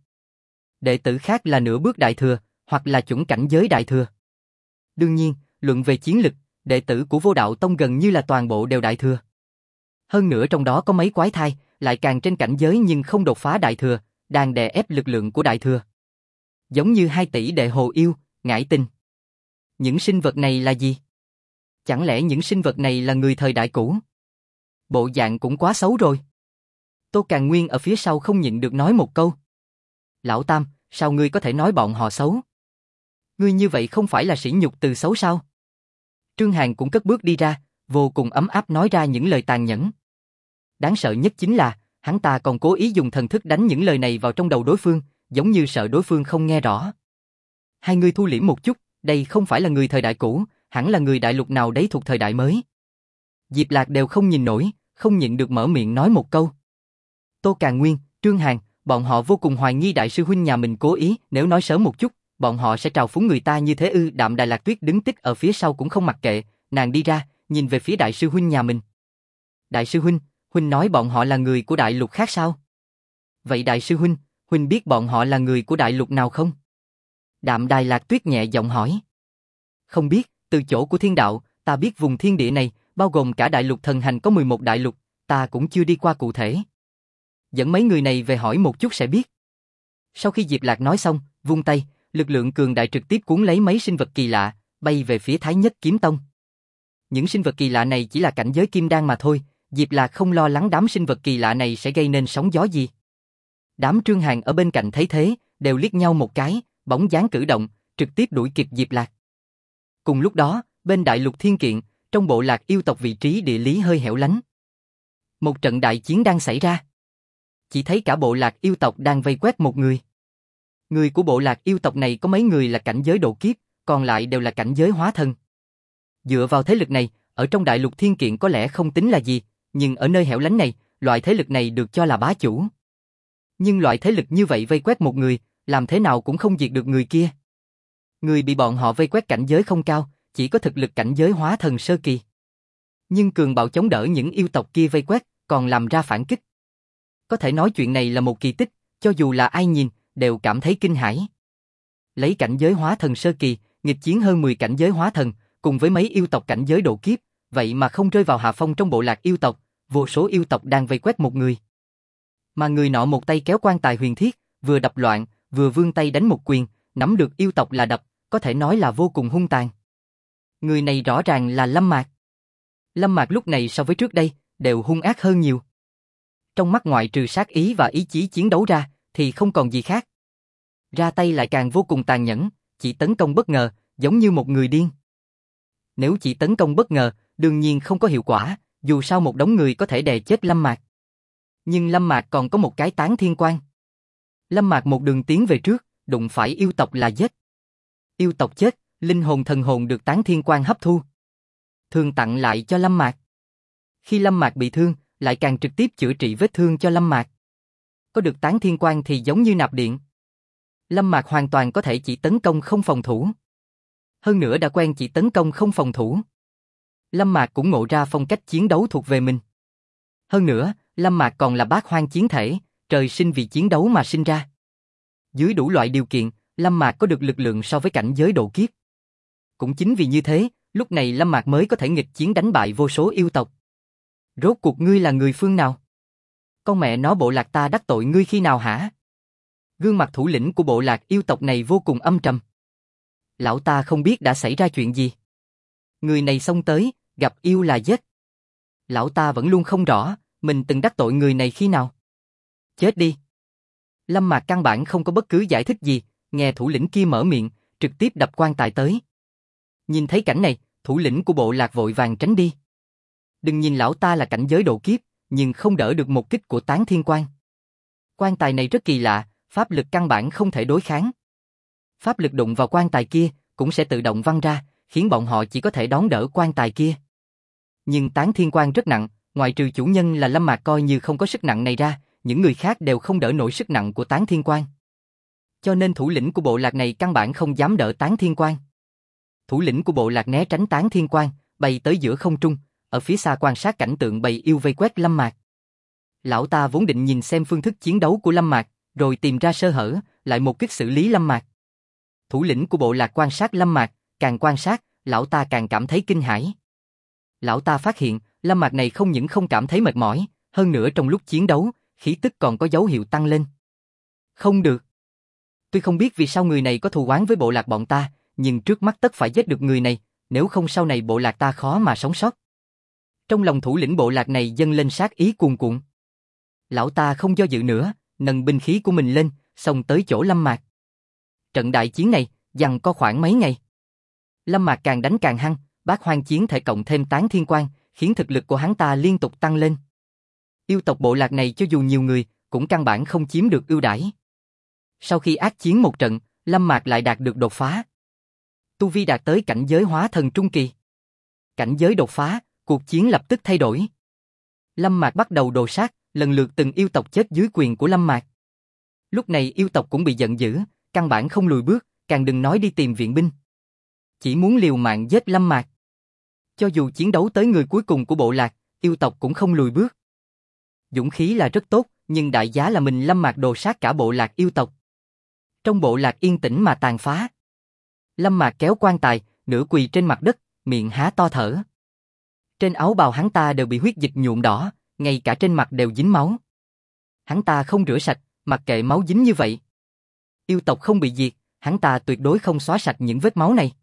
[SPEAKER 1] Đệ tử khác là nửa bước đại thừa, hoặc là chuẩn cảnh giới đại thừa. Đương nhiên, luận về chiến lực, đệ tử của Vô Đạo Tông gần như là toàn bộ đều đại thừa. Hơn nữa trong đó có mấy quái thai, lại càng trên cảnh giới nhưng không đột phá đại thừa, đang đè ép lực lượng của đại thừa. Giống như 2 tỷ đệ Hồ Yêu, Ngải Tình. Những sinh vật này là gì? Chẳng lẽ những sinh vật này là người thời đại cũ? Bộ dạng cũng quá xấu rồi. Tô Càn Nguyên ở phía sau không nhịn được nói một câu. Lão Tam, sao ngươi có thể nói bọn họ xấu? Ngươi như vậy không phải là sỉ nhục từ xấu sao? Trương Hàn cũng cất bước đi ra, vô cùng ấm áp nói ra những lời tàn nhẫn. Đáng sợ nhất chính là, hắn ta còn cố ý dùng thần thức đánh những lời này vào trong đầu đối phương, giống như sợ đối phương không nghe rõ. Hai người thu liễm một chút, đây không phải là người thời đại cũ, hẳn là người đại lục nào đấy thuộc thời đại mới. Diệp Lạc đều không nhìn nổi, không nhịn được mở miệng nói một câu. Tô Càn Nguyên, Trương Hàn, bọn họ vô cùng hoài nghi đại sư huynh nhà mình cố ý, nếu nói sớm một chút, bọn họ sẽ trào phúng người ta như thế ư? Đạm Đài Lạc Tuyết đứng tích ở phía sau cũng không mặc kệ, nàng đi ra, nhìn về phía đại sư huynh nhà mình. Đại sư huynh, huynh nói bọn họ là người của đại lục khác sao? Vậy đại sư huynh, huynh biết bọn họ là người của đại lục nào không? Đạm Đài Lạc Tuyết nhẹ giọng hỏi. Không biết, từ chỗ của thiên đạo, ta biết vùng thiên địa này, bao gồm cả đại lục thần hành có 11 đại lục, ta cũng chưa đi qua cụ thể. Dẫn mấy người này về hỏi một chút sẽ biết. Sau khi Diệp Lạc nói xong, vung tay, lực lượng cường đại trực tiếp cuốn lấy mấy sinh vật kỳ lạ, bay về phía Thái Nhất Kiếm Tông. Những sinh vật kỳ lạ này chỉ là cảnh giới kim đan mà thôi, Diệp Lạc không lo lắng đám sinh vật kỳ lạ này sẽ gây nên sóng gió gì. Đám Trương Hàn ở bên cạnh thấy thế, đều liếc nhau một cái, bóng dáng cử động, trực tiếp đuổi kịp Diệp Lạc. Cùng lúc đó, bên đại lục Thiên Kiện, trong bộ lạc yêu tộc vị trí địa lý hơi hẻo lánh. Một trận đại chiến đang xảy ra. Chỉ thấy cả bộ lạc yêu tộc đang vây quét một người. Người của bộ lạc yêu tộc này có mấy người là cảnh giới độ kiếp, còn lại đều là cảnh giới hóa thần. Dựa vào thế lực này, ở trong đại lục Thiên Kiện có lẽ không tính là gì, nhưng ở nơi hẻo lánh này, loại thế lực này được cho là bá chủ. Nhưng loại thế lực như vậy vây quét một người, làm thế nào cũng không diệt được người kia. Người bị bọn họ vây quét cảnh giới không cao, chỉ có thực lực cảnh giới hóa thần sơ kỳ. Nhưng cường bạo chống đỡ những yêu tộc kia vây quét, còn làm ra phản kích. Có thể nói chuyện này là một kỳ tích, cho dù là ai nhìn, đều cảm thấy kinh hãi. Lấy cảnh giới hóa thần sơ kỳ, nghịch chiến hơn 10 cảnh giới hóa thần, cùng với mấy yêu tộc cảnh giới độ kiếp, vậy mà không rơi vào hạ phong trong bộ lạc yêu tộc, vô số yêu tộc đang vây quét một người. Mà người nọ một tay kéo quan tài huyền thiết, vừa đập loạn, vừa vươn tay đánh một quyền, nắm được yêu tộc là đập, có thể nói là vô cùng hung tàn. Người này rõ ràng là Lâm Mạc. Lâm Mạc lúc này so với trước đây, đều hung ác hơn nhiều. Trong mắt ngoại trừ sát ý và ý chí chiến đấu ra, thì không còn gì khác. Ra tay lại càng vô cùng tàn nhẫn, chỉ tấn công bất ngờ, giống như một người điên. Nếu chỉ tấn công bất ngờ, đương nhiên không có hiệu quả, dù sao một đống người có thể đè chết Lâm Mạc. Nhưng Lâm Mạc còn có một cái tán thiên quan. Lâm Mạc một đường tiến về trước, đụng phải yêu tộc là giết. Yêu tộc chết, linh hồn thần hồn được tán thiên quan hấp thu. Thường tặng lại cho Lâm Mạc. Khi Lâm Mạc bị thương, lại càng trực tiếp chữa trị vết thương cho Lâm Mạc. Có được tán thiên quan thì giống như nạp điện. Lâm Mạc hoàn toàn có thể chỉ tấn công không phòng thủ. Hơn nữa đã quen chỉ tấn công không phòng thủ. Lâm Mạc cũng ngộ ra phong cách chiến đấu thuộc về mình. Hơn nữa, Lâm Mạc còn là bát hoang chiến thể, trời sinh vì chiến đấu mà sinh ra. Dưới đủ loại điều kiện, Lâm Mạc có được lực lượng so với cảnh giới độ kiếp. Cũng chính vì như thế, lúc này Lâm Mạc mới có thể nghịch chiến đánh bại vô số yêu tộc. Rốt cuộc ngươi là người phương nào? Con mẹ nó bộ lạc ta đắc tội ngươi khi nào hả? Gương mặt thủ lĩnh của bộ lạc yêu tộc này vô cùng âm trầm. Lão ta không biết đã xảy ra chuyện gì. Người này xông tới, gặp yêu là giết. Lão ta vẫn luôn không rõ, mình từng đắc tội người này khi nào. Chết đi. Lâm Mạc căn bản không có bất cứ giải thích gì, nghe thủ lĩnh kia mở miệng, trực tiếp đập quan tài tới. Nhìn thấy cảnh này, thủ lĩnh của bộ lạc vội vàng tránh đi. Đừng nhìn lão ta là cảnh giới độ kiếp, nhưng không đỡ được một kích của tán thiên quan. Quan tài này rất kỳ lạ, pháp lực căn bản không thể đối kháng. Pháp lực đụng vào quan tài kia, cũng sẽ tự động văng ra, khiến bọn họ chỉ có thể đón đỡ quan tài kia. Nhưng tán thiên quan rất nặng, ngoại trừ chủ nhân là Lâm Mạc coi như không có sức nặng này ra, những người khác đều không đỡ nổi sức nặng của tán thiên quan. Cho nên thủ lĩnh của bộ lạc này căn bản không dám đỡ tán thiên quan. Thủ lĩnh của bộ lạc né tránh tán thiên quan, bay tới giữa không trung, ở phía xa quan sát cảnh tượng bầy yêu vây quét Lâm Mạc. Lão ta vốn định nhìn xem phương thức chiến đấu của Lâm Mạc, rồi tìm ra sơ hở, lại một kích xử lý Lâm Mạc. Thủ lĩnh của bộ lạc quan sát Lâm Mạc, càng quan sát, lão ta càng cảm thấy kinh hãi. Lão ta phát hiện, Lâm Mạc này không những không cảm thấy mệt mỏi, hơn nữa trong lúc chiến đấu, khí tức còn có dấu hiệu tăng lên. Không được. Tuy không biết vì sao người này có thù oán với bộ lạc bọn ta, nhưng trước mắt tất phải giết được người này, nếu không sau này bộ lạc ta khó mà sống sót. Trong lòng thủ lĩnh bộ lạc này dâng lên sát ý cuồn cuộn. Lão ta không do dự nữa, nâng binh khí của mình lên, xông tới chỗ Lâm Mạc. Trận đại chiến này, giằng co khoảng mấy ngày. Lâm Mạc càng đánh càng hăng, bát hoang chiến thể cộng thêm tán thiên quan, khiến thực lực của hắn ta liên tục tăng lên. Yêu tộc bộ lạc này cho dù nhiều người, cũng căn bản không chiếm được ưu đãi. Sau khi ác chiến một trận, Lâm Mạc lại đạt được đột phá. Tu vi đạt tới cảnh giới hóa thần trung kỳ. Cảnh giới đột phá, cuộc chiến lập tức thay đổi. Lâm Mạc bắt đầu đồ sát, lần lượt từng yêu tộc chết dưới quyền của Lâm Mạc. Lúc này yêu tộc cũng bị giận dữ, căn bản không lùi bước, càng đừng nói đi tìm viện binh. Chỉ muốn liều mạng giết Lâm Mạc. Cho dù chiến đấu tới người cuối cùng của bộ lạc, yêu tộc cũng không lùi bước. Dũng khí là rất tốt, nhưng đại giá là mình Lâm Mạc đồ sát cả bộ lạc yêu tộc. Trong bộ lạc yên tĩnh mà tàn phá. Lâm Mạc kéo quan tài, nửa quỳ trên mặt đất, miệng há to thở. Trên áo bào hắn ta đều bị huyết dịch nhuộm đỏ, ngay cả trên mặt đều dính máu. Hắn ta không rửa sạch, mặc kệ máu dính như vậy. Yêu tộc không bị diệt, hắn ta tuyệt đối không xóa sạch những vết máu này.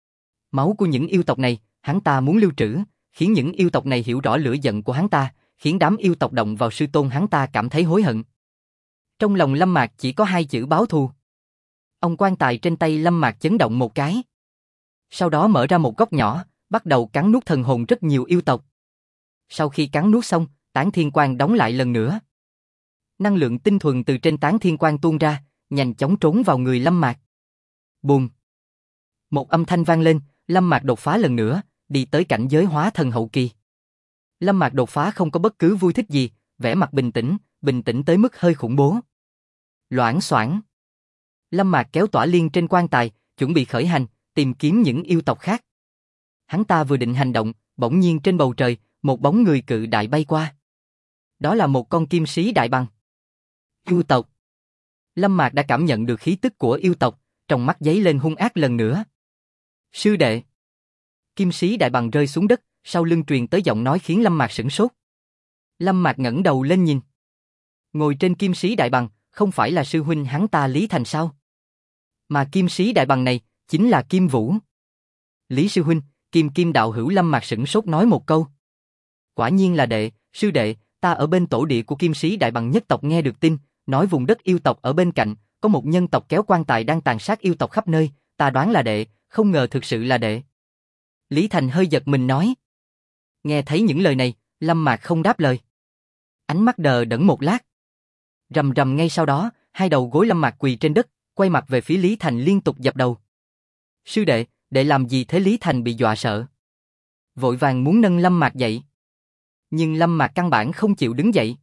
[SPEAKER 1] Máu của những yêu tộc này, hắn ta muốn lưu trữ, khiến những yêu tộc này hiểu rõ lửa giận của hắn ta, khiến đám yêu tộc động vào sư tôn hắn ta cảm thấy hối hận. Trong lòng Lâm Mạc chỉ có hai chữ báo thù. Ông quan tài trên tay Lâm Mạc chấn động một cái. Sau đó mở ra một góc nhỏ, bắt đầu cắn nuốt thần hồn rất nhiều yêu tộc. Sau khi cắn nuốt xong, Tán Thiên Quang đóng lại lần nữa. Năng lượng tinh thuần từ trên Tán Thiên Quang tuôn ra, nhanh chóng trốn vào người Lâm Mạc. Bùm! Một âm thanh vang lên, Lâm Mạc đột phá lần nữa, đi tới cảnh giới hóa thần hậu kỳ. Lâm Mạc đột phá không có bất cứ vui thích gì, vẻ mặt bình tĩnh tới mức hơi khủng bố. Loảng xoảng. Lâm Mạc kéo Tỏa Liên trên quan tài, chuẩn bị khởi hành, tìm kiếm những yêu tộc khác. Hắn ta vừa định hành động, bỗng nhiên trên bầu trời, một bóng người cự đại bay qua. Đó là một con kim sĩ đại bàng. Yêu tộc. Lâm Mạc đã cảm nhận được khí tức của yêu tộc, trong mắt giấy lên hung ác lần nữa. Sư đệ. Kim sĩ đại bàng rơi xuống đất, sau lưng truyền tới giọng nói khiến Lâm Mạc sửng sốt. Lâm Mạc ngẩng đầu lên nhìn. Ngồi trên kim sĩ đại bàng, không phải là sư huynh hắn ta Lý Thành sao? Mà kim sĩ đại bàng này, chính là Kim Vũ. Lý sư huynh, Kim đạo hữu. Lâm Mạc sửng sốt nói một câu. Quả nhiên là đệ, sư đệ, ta ở bên tổ địa của kim sĩ đại bàng nhất tộc nghe được tin, nói vùng đất yêu tộc ở bên cạnh, có một nhân tộc kéo quan tài đang tàn sát yêu tộc khắp nơi, ta đoán là đệ, không ngờ thực sự là đệ. Lý Thành hơi giật mình nói. Nghe thấy những lời này, Lâm Mạc không đáp lời. Ánh mắt đờ đẫn một lát. Rầm rầm ngay sau đó, hai đầu gối Lâm Mạc quỳ trên đất, quay mặt về phía Lý Thành liên tục dập đầu. Sư đệ, đệ làm gì thế? Lý Thành bị dọa sợ. Vội vàng muốn nâng Lâm Mạc dậy. Nhưng Lâm Mạc căn bản không chịu đứng dậy.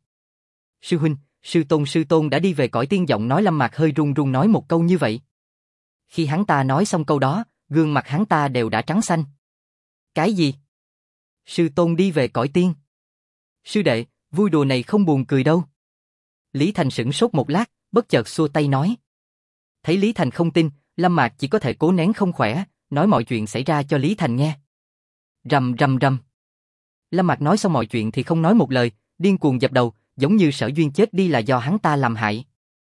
[SPEAKER 1] Sư huynh, sư tôn đã đi về cõi tiên. Giọng nói Lâm Mạc hơi run run nói một câu như vậy. Khi hắn ta nói xong câu đó, gương mặt hắn ta đều đã trắng xanh. Cái gì? Sư tôn đi về cõi tiên? Sư đệ, vui đùa này không buồn cười đâu. Lý Thành sửng sốt một lát, bất chợt xua tay nói. Thấy Lý Thành không tin, Lâm Mạc chỉ có thể cố nén không khỏe, nói mọi chuyện xảy ra cho Lý Thành nghe. Rầm rầm rầm. Lâm Mạc nói xong mọi chuyện thì không nói một lời, điên cuồng dập đầu, giống như Sở Duyên chết đi là do hắn ta làm hại.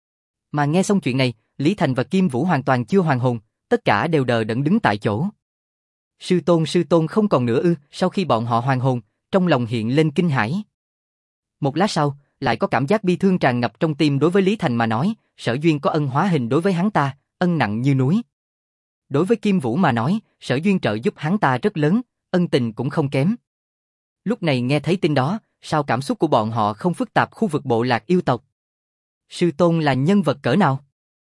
[SPEAKER 1] Mà nghe xong chuyện này, Lý Thành và Kim Vũ hoàn toàn chưa hoàn hồn, tất cả đều đờ đẫn đứng tại chỗ. Sư tôn không còn nữa ư? Sau khi bọn họ hoàn hồn, trong lòng hiện lên kinh hãi. Một lát sau, lại có cảm giác bi thương tràn ngập trong tim. Đối với Lý Thành mà nói, Sở Duyên có ân hóa hình đối với hắn ta, ân nặng như núi. Đối với Kim Vũ mà nói, Sở Duyên trợ giúp hắn ta rất lớn, ân tình cũng không kém. Lúc này nghe thấy tin đó, sao cảm xúc của bọn họ không phức tạp? Khu vực bộ lạc yêu tộc. Sư tôn là nhân vật cỡ nào?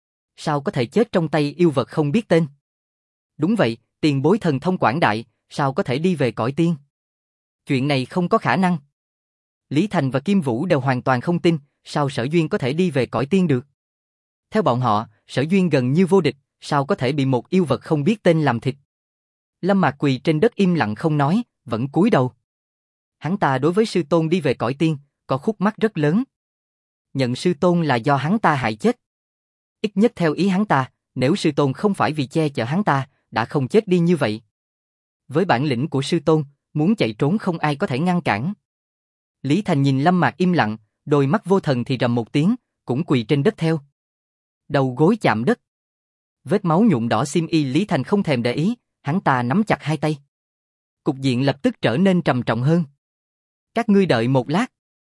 [SPEAKER 1] Sao có thể chết trong tay yêu vật không biết tên? Đúng vậy, tiền bối thần thông quảng đại, sao có thể đi về cõi tiên? Chuyện này không có khả năng. Lý Thành và Kim Vũ đều hoàn toàn không tin, sao Sở Duyên có thể đi về cõi tiên được? Theo bọn họ, Sở Duyên gần như vô địch, sao có thể bị một yêu vật không biết tên làm thịt? Lâm Mạc quỳ trên đất im lặng không nói, vẫn cúi đầu. Hắn ta đối với sư tôn đi về cõi tiên, có khúc mắc rất lớn. Nhận sư tôn là do hắn ta hại chết. Ít nhất theo ý hắn ta, nếu sư tôn không phải vì che chở hắn ta, đã không chết đi như vậy. Với bản lĩnh của sư tôn, muốn chạy trốn không ai có thể ngăn cản. Lý Thành nhìn Lâm Mạc im lặng, đôi mắt vô thần thì rầm một tiếng, cũng quỳ trên đất theo. Đầu gối chạm đất. Vết máu nhuộm đỏ xiêm y Lý Thành không thèm để ý, hắn ta nắm chặt hai tay. Cục diện lập tức trở nên trầm trọng hơn. Các ngươi đợi một lát.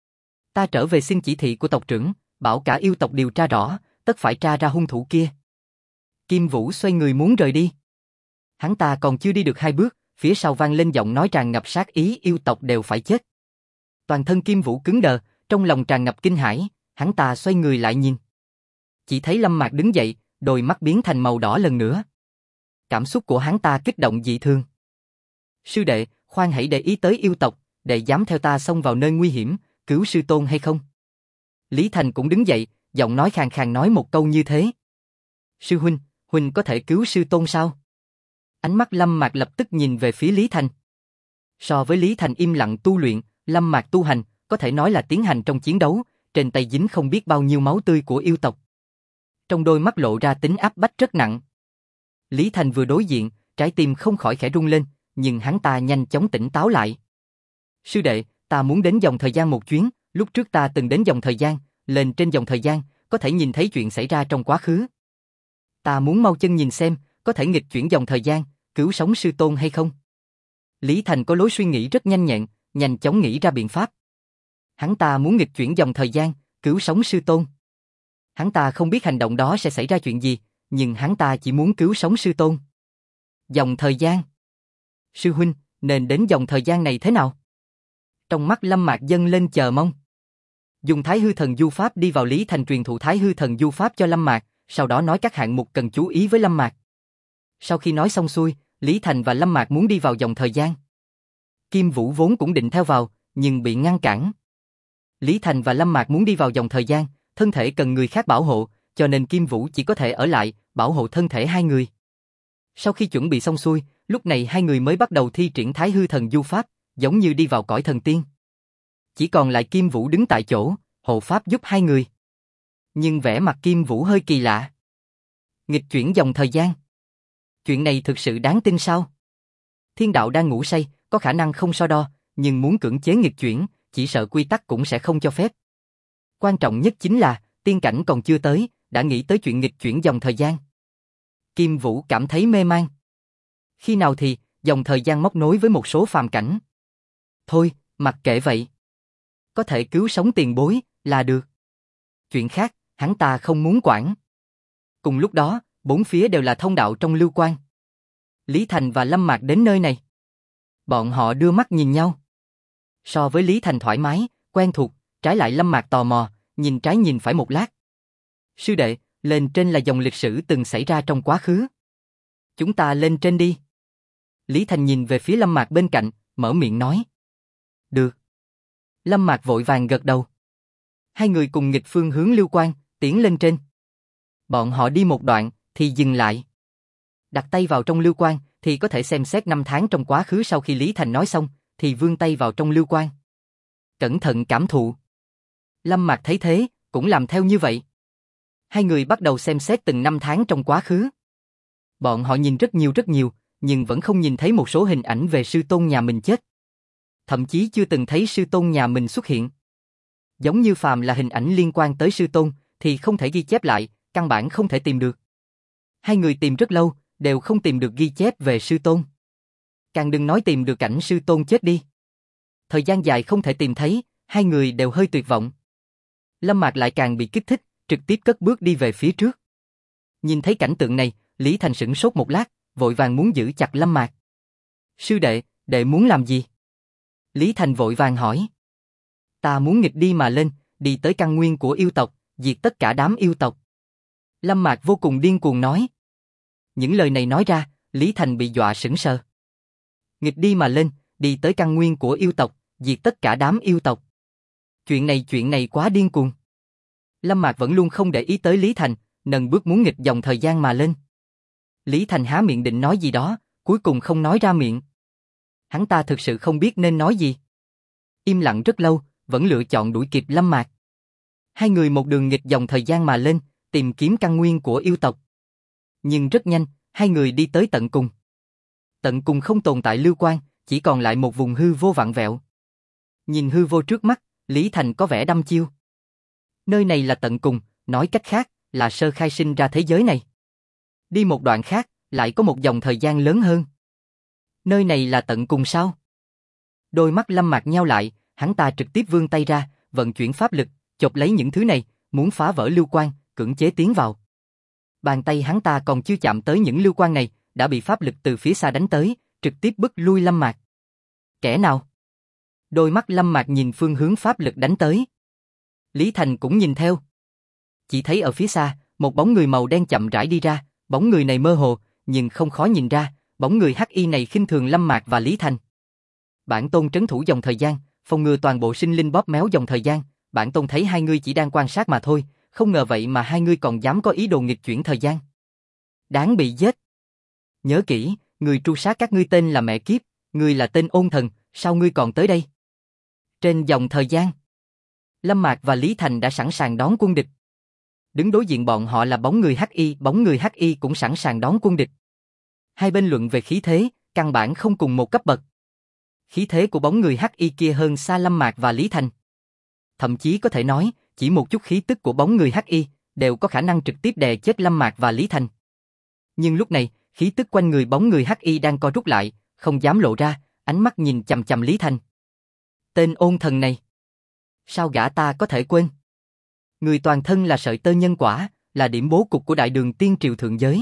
[SPEAKER 1] Ta trở về xin chỉ thị của tộc trưởng, bảo cả yêu tộc điều tra rõ, tất phải tra ra hung thủ kia. Kim Vũ xoay người muốn rời đi. Hắn ta còn chưa đi được hai bước, phía sau vang lên giọng nói tràn ngập sát ý, yêu tộc đều phải chết. Toàn thân Kim Vũ cứng đờ, trong lòng tràn ngập kinh hãi, hắn ta xoay người lại nhìn. Chỉ thấy Lâm Mạc đứng dậy, đôi mắt biến thành màu đỏ lần nữa. Cảm xúc của hắn ta kích động dị thường. Sư đệ, khoan hãy để ý tới yêu tộc, đệ dám theo ta xông vào nơi nguy hiểm, cứu sư tôn hay không? Lý Thành cũng đứng dậy, giọng nói khàn khàn nói một câu như thế. Sư huynh, huynh có thể cứu sư tôn sao? Ánh mắt Lâm Mạc lập tức nhìn về phía Lý Thành. So với Lý Thành im lặng tu luyện, Lâm Mạc tu hành, có thể nói là tiến hành trong chiến đấu, trên tay dính không biết bao nhiêu máu tươi của yêu tộc. Trong đôi mắt lộ ra tính áp bách rất nặng. Lý Thành vừa đối diện, trái tim không khỏi khẽ rung lên, nhưng hắn ta nhanh chóng tỉnh táo lại. Sư đệ, ta muốn đến dòng thời gian một chuyến, lúc trước ta từng đến dòng thời gian, lên trên dòng thời gian, có thể nhìn thấy chuyện xảy ra trong quá khứ. Ta muốn mau chân nhìn xem, có thể nghịch chuyển dòng thời gian, cứu sống sư tôn hay không? Lý Thành có lối suy nghĩ rất nhanh nhẹn, nhanh chóng nghĩ ra biện pháp. Hắn ta muốn nghịch chuyển dòng thời gian, cứu sống sư tôn. Hắn ta không biết hành động đó sẽ xảy ra chuyện gì, nhưng hắn ta chỉ muốn cứu sống sư tôn. Dòng thời gian. Sư huynh, nên đến dòng thời gian này thế nào? Trong mắt Lâm Mạc dâng lên chờ mong. Dùng Thái Hư Thần Du Pháp đi vào Lý Thành truyền thụ Thái Hư Thần Du Pháp cho Lâm Mạc, sau đó nói các hạng mục cần chú ý với Lâm Mạc. Sau khi nói xong xuôi, Lý Thành và Lâm Mạc muốn đi vào dòng thời gian. Kim Vũ vốn cũng định theo vào, nhưng bị ngăn cản. Lý Thành và Lâm Mạc muốn đi vào dòng thời gian, thân thể cần người khác bảo hộ, cho nên Kim Vũ chỉ có thể ở lại, bảo hộ thân thể hai người. Sau khi chuẩn bị xong xuôi, lúc này hai người mới bắt đầu thi triển Thái Hư Thần Du Pháp, giống như đi vào cõi thần tiên. Chỉ còn lại Kim Vũ đứng tại chỗ, hộ pháp giúp hai người. Nhưng vẻ mặt Kim Vũ hơi kỳ lạ. Nghịch chuyển dòng thời gian. Chuyện này thực sự đáng tin sao? Thiên đạo đang ngủ say, có khả năng không so đo, nhưng muốn cưỡng chế nghịch chuyển, chỉ sợ quy tắc cũng sẽ không cho phép. Quan trọng nhất chính là, tiên cảnh còn chưa tới, đã nghĩ tới chuyện nghịch chuyển dòng thời gian. Kim Vũ cảm thấy mê man. Khi nào thì, dòng thời gian móc nối với một số phàm cảnh. Thôi, mặc kệ vậy. Có thể cứu sống tiền bối, là được. Chuyện khác, hắn ta không muốn quản. Cùng lúc đó, bốn phía đều là thông đạo trong lưu quang. Lý Thành và Lâm Mạc đến nơi này. Bọn họ đưa mắt nhìn nhau. So với Lý Thành thoải mái, quen thuộc, trái lại Lâm Mạc tò mò, nhìn trái nhìn phải một lát. Sư đệ, lên trên là dòng lịch sử từng xảy ra trong quá khứ. Chúng ta lên trên đi. Lý Thành nhìn về phía Lâm Mạc bên cạnh, mở miệng nói. Được. Lâm Mạc vội vàng gật đầu. Hai người cùng nghịch phương hướng lưu quang, tiến lên trên. Bọn họ đi một đoạn, thì dừng lại. Đặt tay vào trong lưu quang, thì có thể xem xét năm tháng trong quá khứ. Sau khi Lý Thành nói xong, thì vươn tay vào trong lưu quang. Cẩn thận cảm thụ. Lâm Mạc thấy thế, cũng làm theo như vậy. Hai người bắt đầu xem xét từng năm tháng trong quá khứ. Bọn họ nhìn rất nhiều, nhưng vẫn không nhìn thấy một số hình ảnh về sư tôn nhà mình chết. Thậm chí chưa từng thấy sư tôn nhà mình xuất hiện. Giống như phàm là hình ảnh liên quan tới sư tôn, thì không thể ghi chép lại, căn bản không thể tìm được. Hai người tìm rất lâu, đều không tìm được ghi chép về sư tôn. Càng đừng nói tìm được cảnh sư tôn chết đi. Thời gian dài không thể tìm thấy, hai người đều hơi tuyệt vọng. Lâm Mạc lại càng bị kích thích, trực tiếp cất bước đi về phía trước. Nhìn thấy cảnh tượng này, Lý Thành sửng sốt một lát, vội vàng muốn giữ chặt Lâm Mạc. Sư đệ, đệ muốn làm gì? Lý Thành vội vàng hỏi. Ta muốn nghịch đi mà lên, đi tới căn nguyên của yêu tộc, diệt tất cả đám yêu tộc. Lâm Mạc vô cùng điên cuồng nói. Những lời này nói ra, Lý Thành bị dọa sững sờ. Nghịch đi mà lên, đi tới căn nguyên của yêu tộc, diệt tất cả đám yêu tộc. Chuyện này quá điên cuồng. Lâm Mạc vẫn luôn không để ý tới Lý Thành, nâng bước muốn nghịch dòng thời gian mà lên. Lý Thành há miệng định nói gì đó, cuối cùng không nói ra miệng. Hắn ta thực sự không biết nên nói gì. Im lặng rất lâu, vẫn lựa chọn đuổi kịp Lâm Mạc. Hai người một đường nghịch dòng thời gian mà lên, tìm kiếm căn nguyên của yêu tộc. Nhưng rất nhanh, hai người đi tới tận cùng. Tận cùng không tồn tại lưu quang, chỉ còn lại một vùng hư vô vặn vẹo. Nhìn hư vô trước mắt, Lý Thành có vẻ đăm chiêu. Nơi này là tận cùng, nói cách khác, là sơ khai sinh ra thế giới này. Đi một đoạn khác, lại có một dòng thời gian lớn hơn. Nơi này là tận cùng sao? Đôi mắt Lâm Mạc nheo lại, hắn ta trực tiếp vươn tay ra, vận chuyển pháp lực, chộp lấy những thứ này, muốn phá vỡ lưu quang, cưỡng chế tiến vào. Bàn tay hắn ta còn chưa chạm tới những lưu quang này, đã bị pháp lực từ phía xa đánh tới, trực tiếp bức lui Lâm Mạc. Kẻ nào? Đôi mắt Lâm Mạc nhìn phương hướng pháp lực đánh tới. Lý Thành cũng nhìn theo. Chỉ thấy ở phía xa, một bóng người màu đen chậm rãi đi ra, bóng người này mơ hồ, nhưng không khó nhìn ra, bóng người hắc y này khinh thường Lâm Mạc và Lý Thành. Bản tôn trấn thủ dòng thời gian, phòng ngừa toàn bộ sinh linh bóp méo dòng thời gian, bản tôn thấy hai ngươi chỉ đang quan sát mà thôi, không ngờ vậy mà hai ngươi còn dám có ý đồ nghịch chuyển thời gian. Đáng bị giết. Nhớ kỹ, người tru sát các ngươi tên là mẹ kiếp, ngươi là tên ôn thần, sao ngươi còn tới đây? Trên dòng thời gian, Lâm Mạc và Lý Thành đã sẵn sàng đón quân địch. Đứng đối diện bọn họ là bóng người hắc y cũng sẵn sàng đón quân địch. Hai bên luận về khí thế, căn bản không cùng một cấp bậc. Khí thế của bóng người Hắc Y kia hơn xa Lâm Mạc và Lý Thành. Thậm chí có thể nói, chỉ một chút khí tức của bóng người Hắc Y đều có khả năng trực tiếp đè chết Lâm Mạc và Lý Thành. Nhưng lúc này, khí tức quanh người bóng người Hắc Y đang co rút lại, không dám lộ ra, ánh mắt nhìn chằm chằm Lý Thành. Tên ôn thần này, sao gã ta có thể quên? Người toàn thân là sợi tơ nhân quả, là điểm bố cục của Đại Đường Tiên Triều thượng giới.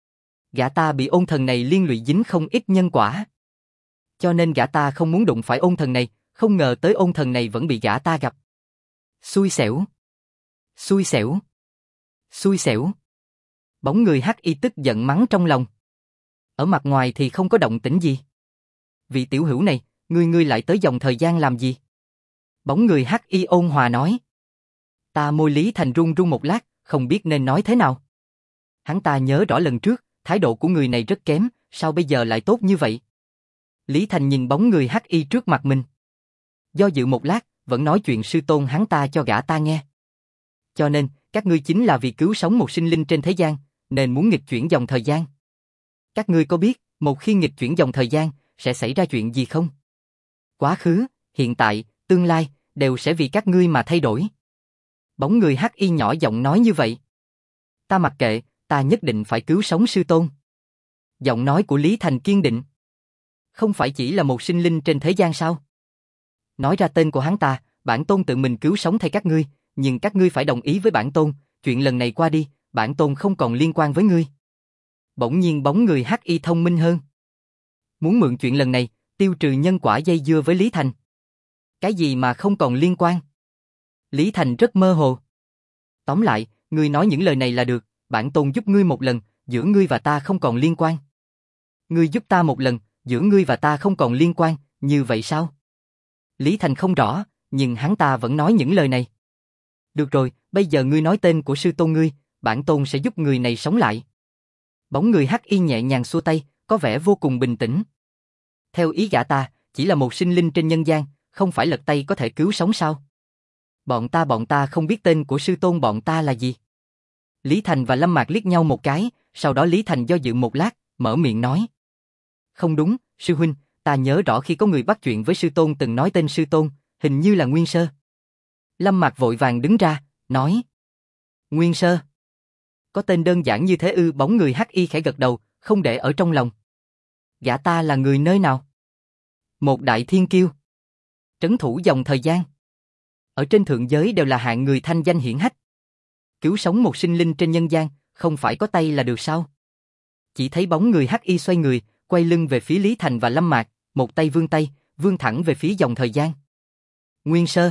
[SPEAKER 1] Gã ta bị ôn thần này liên lụy dính không ít nhân quả. Cho nên gã ta không muốn đụng phải ôn thần này, không ngờ tới ôn thần này vẫn bị gã ta gặp. Xui xẻo. Xui xẻo. Xui xẻo. Bóng người Hắc Y tức giận mắng trong lòng. Ở mặt ngoài thì không có động tĩnh gì. Vị tiểu hữu này, ngươi lại tới dòng thời gian làm gì? Bóng người Hắc Y ôn hòa nói. Ta môi Lý Thành run run một lát, không biết nên nói thế nào. Hắn ta nhớ rõ lần trước, thái độ của người này rất kém, sao bây giờ lại tốt như vậy? Lý Thành nhìn bóng người Hắc Y trước mặt mình. Do dự một lát, vẫn nói chuyện sư tôn hắn ta cho gã ta nghe. Cho nên, các ngươi chính là vì cứu sống một sinh linh trên thế gian, nên muốn nghịch chuyển dòng thời gian. Các ngươi có biết, một khi nghịch chuyển dòng thời gian, sẽ xảy ra chuyện gì không? Quá khứ, hiện tại, tương lai, đều sẽ vì các ngươi mà thay đổi. Bóng người Hắc Y nhỏ giọng nói như vậy. Ta mặc kệ, ta nhất định phải cứu sống sư tôn. Giọng nói của Lý Thành kiên định. Không phải chỉ là một sinh linh trên thế gian sao? Nói ra tên của hắn ta, bản tôn tự mình cứu sống thay các ngươi, nhưng các ngươi phải đồng ý với bản tôn, chuyện lần này qua đi, bản tôn không còn liên quan với ngươi. Bỗng nhiên bóng người Hắc Y thông minh hơn. Muốn mượn chuyện lần này, tiêu trừ nhân quả dây dưa với Lý Thành. Cái gì mà không còn liên quan? Lý Thành rất mơ hồ. Tóm lại, ngươi nói những lời này là được, bản tôn giúp ngươi một lần, giữa ngươi và ta không còn liên quan. Ngươi giúp ta một lần, giữa ngươi và ta không còn liên quan, như vậy sao? Lý Thành không rõ, nhưng hắn ta vẫn nói những lời này. Được rồi, bây giờ ngươi nói tên của sư tôn ngươi, bản tôn sẽ giúp người này sống lại. Bóng người Hắc Y nhẹ nhàng xua tay, có vẻ vô cùng bình tĩnh. Theo ý gã ta, chỉ là một sinh linh trên nhân gian, không phải lật tay có thể cứu sống sao? Bọn ta không biết tên của sư tôn bọn ta là gì. Lý Thành và Lâm Mạc liếc nhau một cái, sau đó Lý Thành do dự một lát, mở miệng nói. Không đúng, sư huynh, ta nhớ rõ khi có người bắt chuyện với sư tôn từng nói tên sư tôn, hình như là Nguyên Sơ. Lâm Mạc vội vàng đứng ra, nói. Nguyên Sơ. Có tên đơn giản như thế ư? Bóng người Hắc Y khẽ gật đầu, không để ở trong lòng. Gã ta là người nơi nào? Một đại thiên kiêu. Trấn thủ dòng thời gian. Ở trên thượng giới đều là hạng người thanh danh hiển hách. Cứu sống một sinh linh trên nhân gian, không phải có tay là được sao? Chỉ thấy bóng người Hắc Y xoay người, quay lưng về phía Lý Thành và Lâm Mạc, một tay, vươn thẳng về phía dòng thời gian. Nguyên Sơ.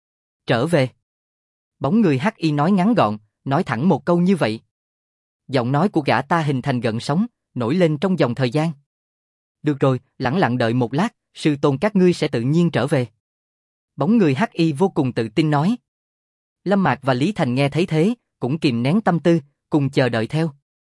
[SPEAKER 1] Trở về. Bóng người Hắc Y nói ngắn gọn, nói thẳng một câu như vậy. Giọng nói của gã ta hình thành gợn sóng, nổi lên trong dòng thời gian. Được rồi, lẳng lặng đợi một lát, sư tôn các ngươi sẽ tự nhiên trở về. Bóng người Hắc Y vô cùng tự tin nói. Lâm Mạc và Lý Thành nghe thấy thế, cũng kìm nén tâm tư, cùng chờ đợi theo.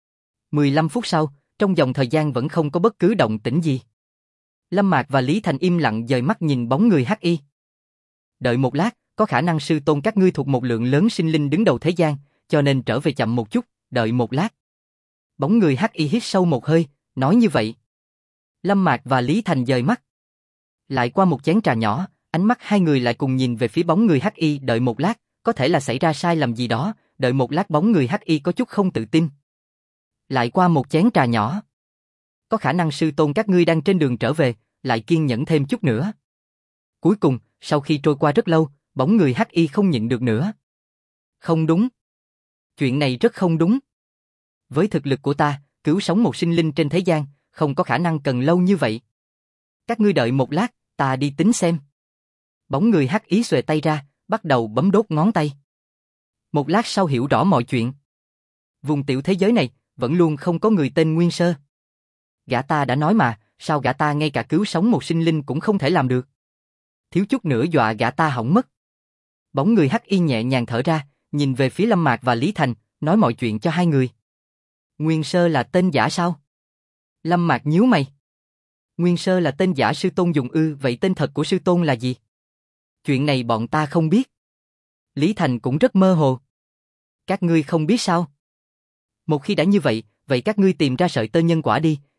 [SPEAKER 1] 15 phút sau, trong dòng thời gian vẫn không có bất cứ động tĩnh gì. Lâm Mạc và Lý Thành im lặng dời mắt nhìn bóng người Hắc Y. Đợi một lát, có khả năng sư tôn các ngươi thuộc một lượng lớn sinh linh đứng đầu thế gian, cho nên trở về chậm một chút, đợi một lát. Bóng người Hắc Y hít sâu một hơi, nói như vậy. Lâm Mạc và Lý Thành dời mắt. Lại qua một chén trà nhỏ, ánh mắt hai người lại cùng nhìn về phía bóng người Hắc Y. Đợi một lát, có thể là xảy ra sai lầm gì đó. Đợi một lát, bóng người Hắc Y có chút không tự tin. Lại qua một chén trà nhỏ. Có khả năng sư tôn các ngươi đang trên đường trở về, lại kiên nhẫn thêm chút nữa. Cuối cùng, sau khi trôi qua rất lâu, bóng người Hắc Y không nhịn được nữa. Không đúng. Chuyện này rất không đúng. Với thực lực của ta, cứu sống một sinh linh trên thế gian, không có khả năng cần lâu như vậy. Các ngươi đợi một lát, ta đi tính xem. Bóng người Hắc Y xuề tay ra, bắt đầu bấm đốt ngón tay. Một lát sau hiểu rõ mọi chuyện. Vùng tiểu thế giới này, vẫn luôn không có người tên Nguyên Sơ. Gã ta đã nói mà, sao gã ta ngay cả cứu sống một sinh linh cũng không thể làm được. Thiếu chút nữa dọa gã ta hỏng mất. Bóng người Hắc Y nhẹ nhàng thở ra, nhìn về phía Lâm Mạc và Lý Thành, nói mọi chuyện cho hai người. Nguyên Sơ là tên giả sao? Lâm Mạc nhíu mày. Nguyên Sơ là tên giả sư tôn dùng ư? Vậy tên thật của sư tôn là gì? Chuyện này bọn ta không biết. Lý Thành cũng rất mơ hồ. Các ngươi không biết sao? Một khi đã như vậy, vậy các ngươi tìm ra sợi tơ nhân quả đi,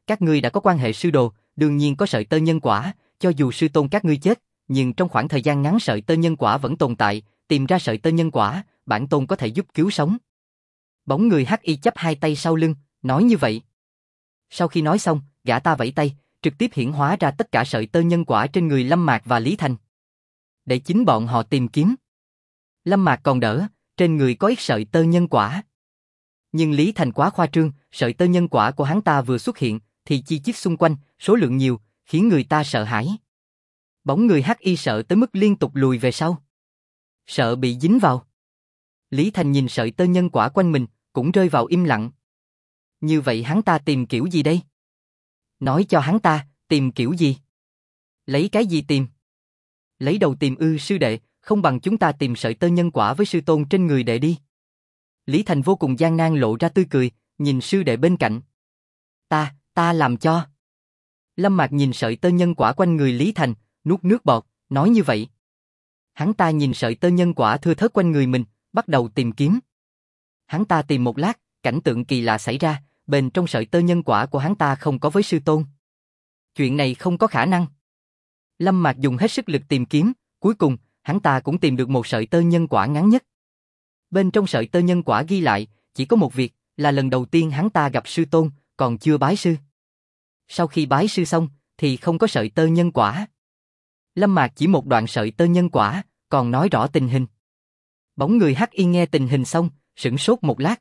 [SPEAKER 1] các ngươi đã có quan hệ sư đồ, đương nhiên có sợi tơ nhân quả, cho dù sư tôn các ngươi chết, nhưng trong khoảng thời gian ngắn sợi tơ nhân quả vẫn tồn tại, tìm ra sợi tơ nhân quả, bản tôn có thể giúp cứu sống. Bóng người hắc y chắp hai tay sau lưng, nói như vậy. Sau khi nói xong, gã ta vẫy tay, trực tiếp hiển hóa ra tất cả sợi tơ nhân quả trên người Lâm Mạc và Lý Thành. Để chính bọn họ tìm kiếm. Lâm Mạc còn đỡ, trên người có ít sợi tơ nhân quả. Nhưng Lý Thành quá khoa trương, sợi tơ nhân quả của hắn ta vừa xuất hiện, thì chi chít xung quanh, số lượng nhiều, khiến người ta sợ hãi. Bóng người hắc y sợ tới mức liên tục lùi về sau. Sợ bị dính vào. Lý Thành nhìn sợi tơ nhân quả quanh mình, cũng rơi vào im lặng. Như vậy hắn ta tìm kiểu gì đây? Nói cho hắn ta, tìm kiểu gì? Lấy cái gì tìm? Lấy đầu tìm ư sư đệ, không bằng chúng ta tìm sợi tơ nhân quả với sư tôn trên người đệ đi. Lý Thành vô cùng gian nan lộ ra tươi cười, nhìn sư đệ bên cạnh. Ta làm cho. Lâm Mạc nhìn sợi tơ nhân quả quanh người Lý Thành, nuốt nước bọt, nói như vậy. Hắn ta nhìn sợi tơ nhân quả thưa thớt quanh người mình, bắt đầu tìm kiếm. Hắn ta tìm một lát, cảnh tượng kỳ lạ xảy ra, bên trong sợi tơ nhân quả của hắn ta không có với sư tôn. Chuyện này không có khả năng. Lâm Mạc dùng hết sức lực tìm kiếm, cuối cùng, hắn ta cũng tìm được một sợi tơ nhân quả ngắn nhất. Bên trong sợi tơ nhân quả ghi lại, chỉ có một việc, là lần đầu tiên hắn ta gặp sư tôn, còn chưa bái sư. Sau khi bái sư xong, thì không có sợi tơ nhân quả. Lâm Mạc chỉ một đoạn sợi tơ nhân quả, còn nói rõ tình hình. Bóng người hắc y nghe tình hình xong, sửng sốt một lát.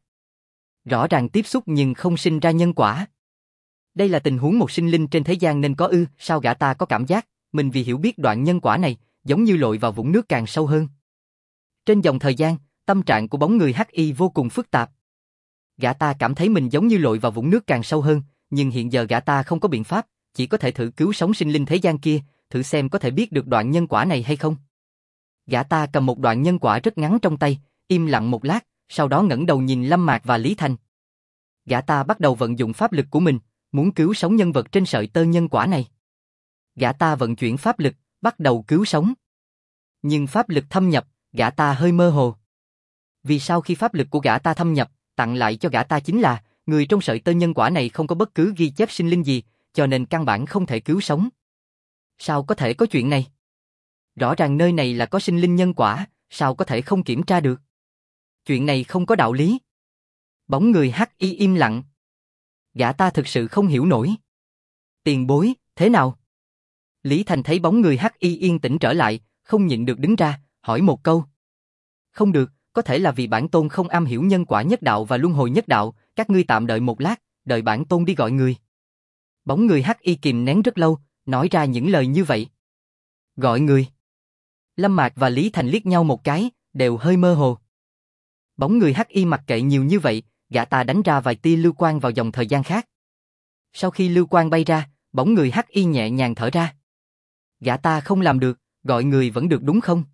[SPEAKER 1] Rõ ràng tiếp xúc nhưng không sinh ra nhân quả. Đây là tình huống một sinh linh trên thế gian nên có ư, sao gã ta có cảm giác, mình vì hiểu biết đoạn nhân quả này, giống như lội vào vũng nước càng sâu hơn. Trên dòng thời gian, tâm trạng của bóng người hắc y vô cùng phức tạp. Gã ta cảm thấy mình giống như lội vào vũng nước càng sâu hơn, nhưng hiện giờ gã ta không có biện pháp, chỉ có thể thử cứu sống sinh linh thế gian kia, thử xem có thể biết được đoạn nhân quả này hay không. Gã ta cầm một đoạn nhân quả rất ngắn trong tay, im lặng một lát, sau đó ngẩng đầu nhìn Lâm Mạc và Lý Thành. Gã ta bắt đầu vận dụng pháp lực của mình, muốn cứu sống nhân vật trên sợi tơ nhân quả này. Gã ta vận chuyển pháp lực, bắt đầu cứu sống. Nhưng pháp lực thâm nhập, gã ta hơi mơ hồ. Vì sao khi pháp lực của gã ta thâm nhập, tặng lại cho gã ta chính là người trong sợi tơ nhân quả này không có bất cứ ghi chép sinh linh gì, cho nên căn bản không thể cứu sống. Sao có thể có chuyện này? Rõ ràng nơi này là có sinh linh nhân quả, sao có thể không kiểm tra được? Chuyện này không có đạo lý. Bóng người hắc y im lặng. Gã ta thực sự không hiểu nổi. Tiền bối, thế nào? Lý Thành thấy bóng người hắc y yên tĩnh trở lại, không nhịn được đứng ra, hỏi một câu. Không được, có thể là vì bản tôn không am hiểu nhân quả nhất đạo và luân hồi nhất đạo, các ngươi tạm đợi một lát, đợi bản tôn đi gọi người. Bóng người hắc y kìm nén rất lâu, nói ra những lời như vậy. Gọi người. Lâm Mạc và Lý Thành liếc nhau một cái, đều hơi mơ hồ. Bóng người hắc y mặc kệ nhiều như vậy, gã ta đánh ra vài tia lưu quang vào dòng thời gian khác. Sau khi lưu quang bay ra, bóng người hắc y nhẹ nhàng thở ra. Gã ta không làm được, gọi người vẫn được đúng không?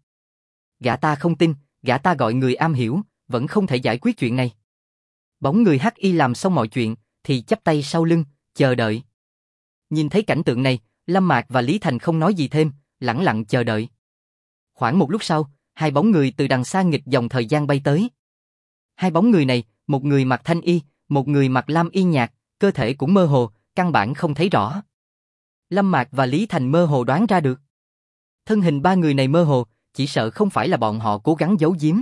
[SPEAKER 1] Gã ta không tin, gã ta gọi người am hiểu, vẫn không thể giải quyết chuyện này. Bóng người hắc y làm xong mọi chuyện, thì chắp tay sau lưng, chờ đợi. Nhìn thấy cảnh tượng này, Lâm Mạc và Lý Thành không nói gì thêm, lẳng lặng chờ đợi. Khoảng một lúc sau, hai bóng người từ đằng xa nghịch dòng thời gian bay tới. Hai bóng người này, một người mặc thanh y, một người mặc lam y nhạt, cơ thể cũng mơ hồ, căn bản không thấy rõ. Lâm Mạc và Lý Thành mơ hồ đoán ra được. Thân hình ba người này mơ hồ, chỉ sợ không phải là bọn họ cố gắng giấu giếm,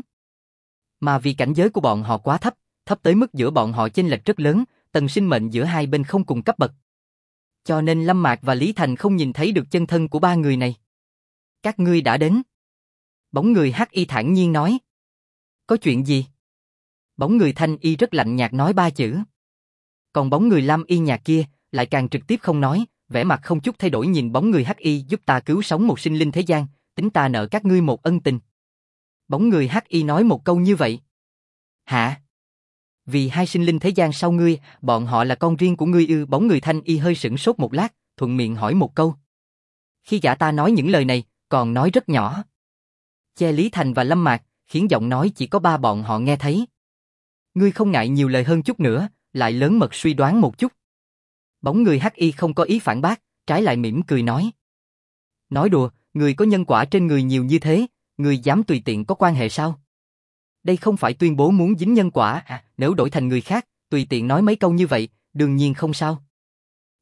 [SPEAKER 1] mà vì cảnh giới của bọn họ quá thấp, thấp tới mức giữa bọn họ chênh lệch rất lớn, tầng sinh mệnh giữa hai bên không cùng cấp bậc. Cho nên Lâm Mạc và Lý Thành không nhìn thấy được chân thân của ba người này. Các ngươi đã đến. Bóng người hắc y thản nhiên nói. Có chuyện gì? Bóng người thanh y rất lạnh nhạt nói ba chữ. Còn bóng người lam y nhạt kia lại càng trực tiếp không nói, vẻ mặt không chút thay đổi nhìn bóng người hắc y giúp ta cứu sống một sinh linh thế gian, tính ta nợ các ngươi một ân tình. Bóng người hắc y nói một câu như vậy. Hả? Vì hai sinh linh thế gian sau ngươi, bọn họ là con riêng của ngươi ư? Bóng người thanh y hơi sửng sốt một lát, thuận miệng hỏi một câu. Khi gã ta nói những lời này, còn nói rất nhỏ, che Lý Thành và Lâm Mạc, khiến giọng nói chỉ có ba bọn họ nghe thấy. Ngươi không ngại nhiều lời hơn chút nữa, lại lớn mật suy đoán một chút. Bóng người hắc y không có ý phản bác, trái lại mỉm cười nói. Nói đùa, người có nhân quả trên người nhiều như thế, người dám tùy tiện có quan hệ sao? Đây không phải tuyên bố muốn dính nhân quả à, nếu đổi thành người khác, tùy tiện nói mấy câu như vậy, đương nhiên không sao.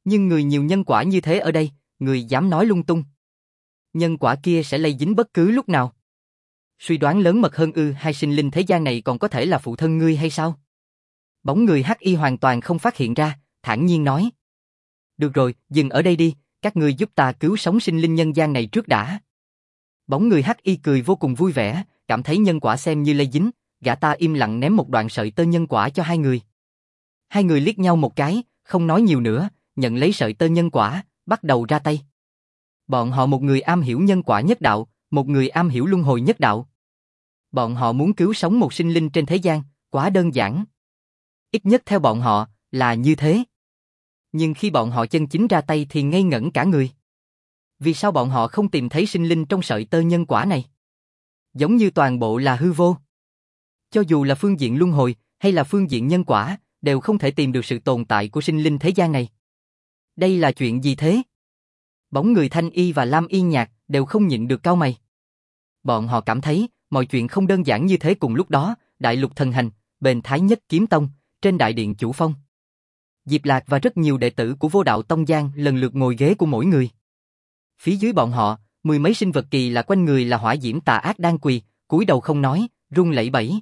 [SPEAKER 1] Nhưng người nhiều nhân quả như thế ở đây, người dám nói lung tung. Nhân quả kia sẽ lây dính bất cứ lúc nào. Suy đoán lớn mật hơn ư, hai sinh linh thế gian này còn có thể là phụ thân ngươi hay sao? Bóng người Hắc Y hoàn toàn không phát hiện ra, thản nhiên nói. Được rồi, dừng ở đây đi, các ngươi giúp ta cứu sống sinh linh nhân gian này trước đã. Bóng người Hắc Y cười vô cùng vui vẻ, cảm thấy nhân quả xem như lây dính, gã ta im lặng ném một đoạn sợi tơ nhân quả cho hai người. Hai người liếc nhau một cái, không nói nhiều nữa, nhận lấy sợi tơ nhân quả, bắt đầu ra tay. Bọn họ một người am hiểu nhân quả nhất đạo, một người am hiểu luân hồi nhất đạo. Bọn họ muốn cứu sống một sinh linh trên thế gian, quá đơn giản. Ít nhất theo bọn họ, là như thế. Nhưng khi bọn họ chân chính ra tay thì ngây ngẩn cả người. Vì sao bọn họ không tìm thấy sinh linh trong sợi tơ nhân quả này? Giống như toàn bộ là hư vô. Cho dù là phương diện luân hồi, hay là phương diện nhân quả, đều không thể tìm được sự tồn tại của sinh linh thế gian này. Đây là chuyện gì thế? Bóng người Thanh Y và Lam Y Nhạc đều không nhịn được cau mày. Bọn họ cảm thấy, mọi chuyện không đơn giản như thế. Cùng lúc đó, Đại Lục Thần Hành, bên Thái Nhất Kiếm Tông, trên đại điện chủ phong. Diệp Lạc và rất nhiều đệ tử của Vô Đạo Tông Giang lần lượt ngồi ghế của mỗi người. Phía dưới bọn họ, mười mấy sinh vật kỳ lạ quanh người là hỏa diễm tà ác đang quỳ, cúi đầu không nói, run lẩy bẩy.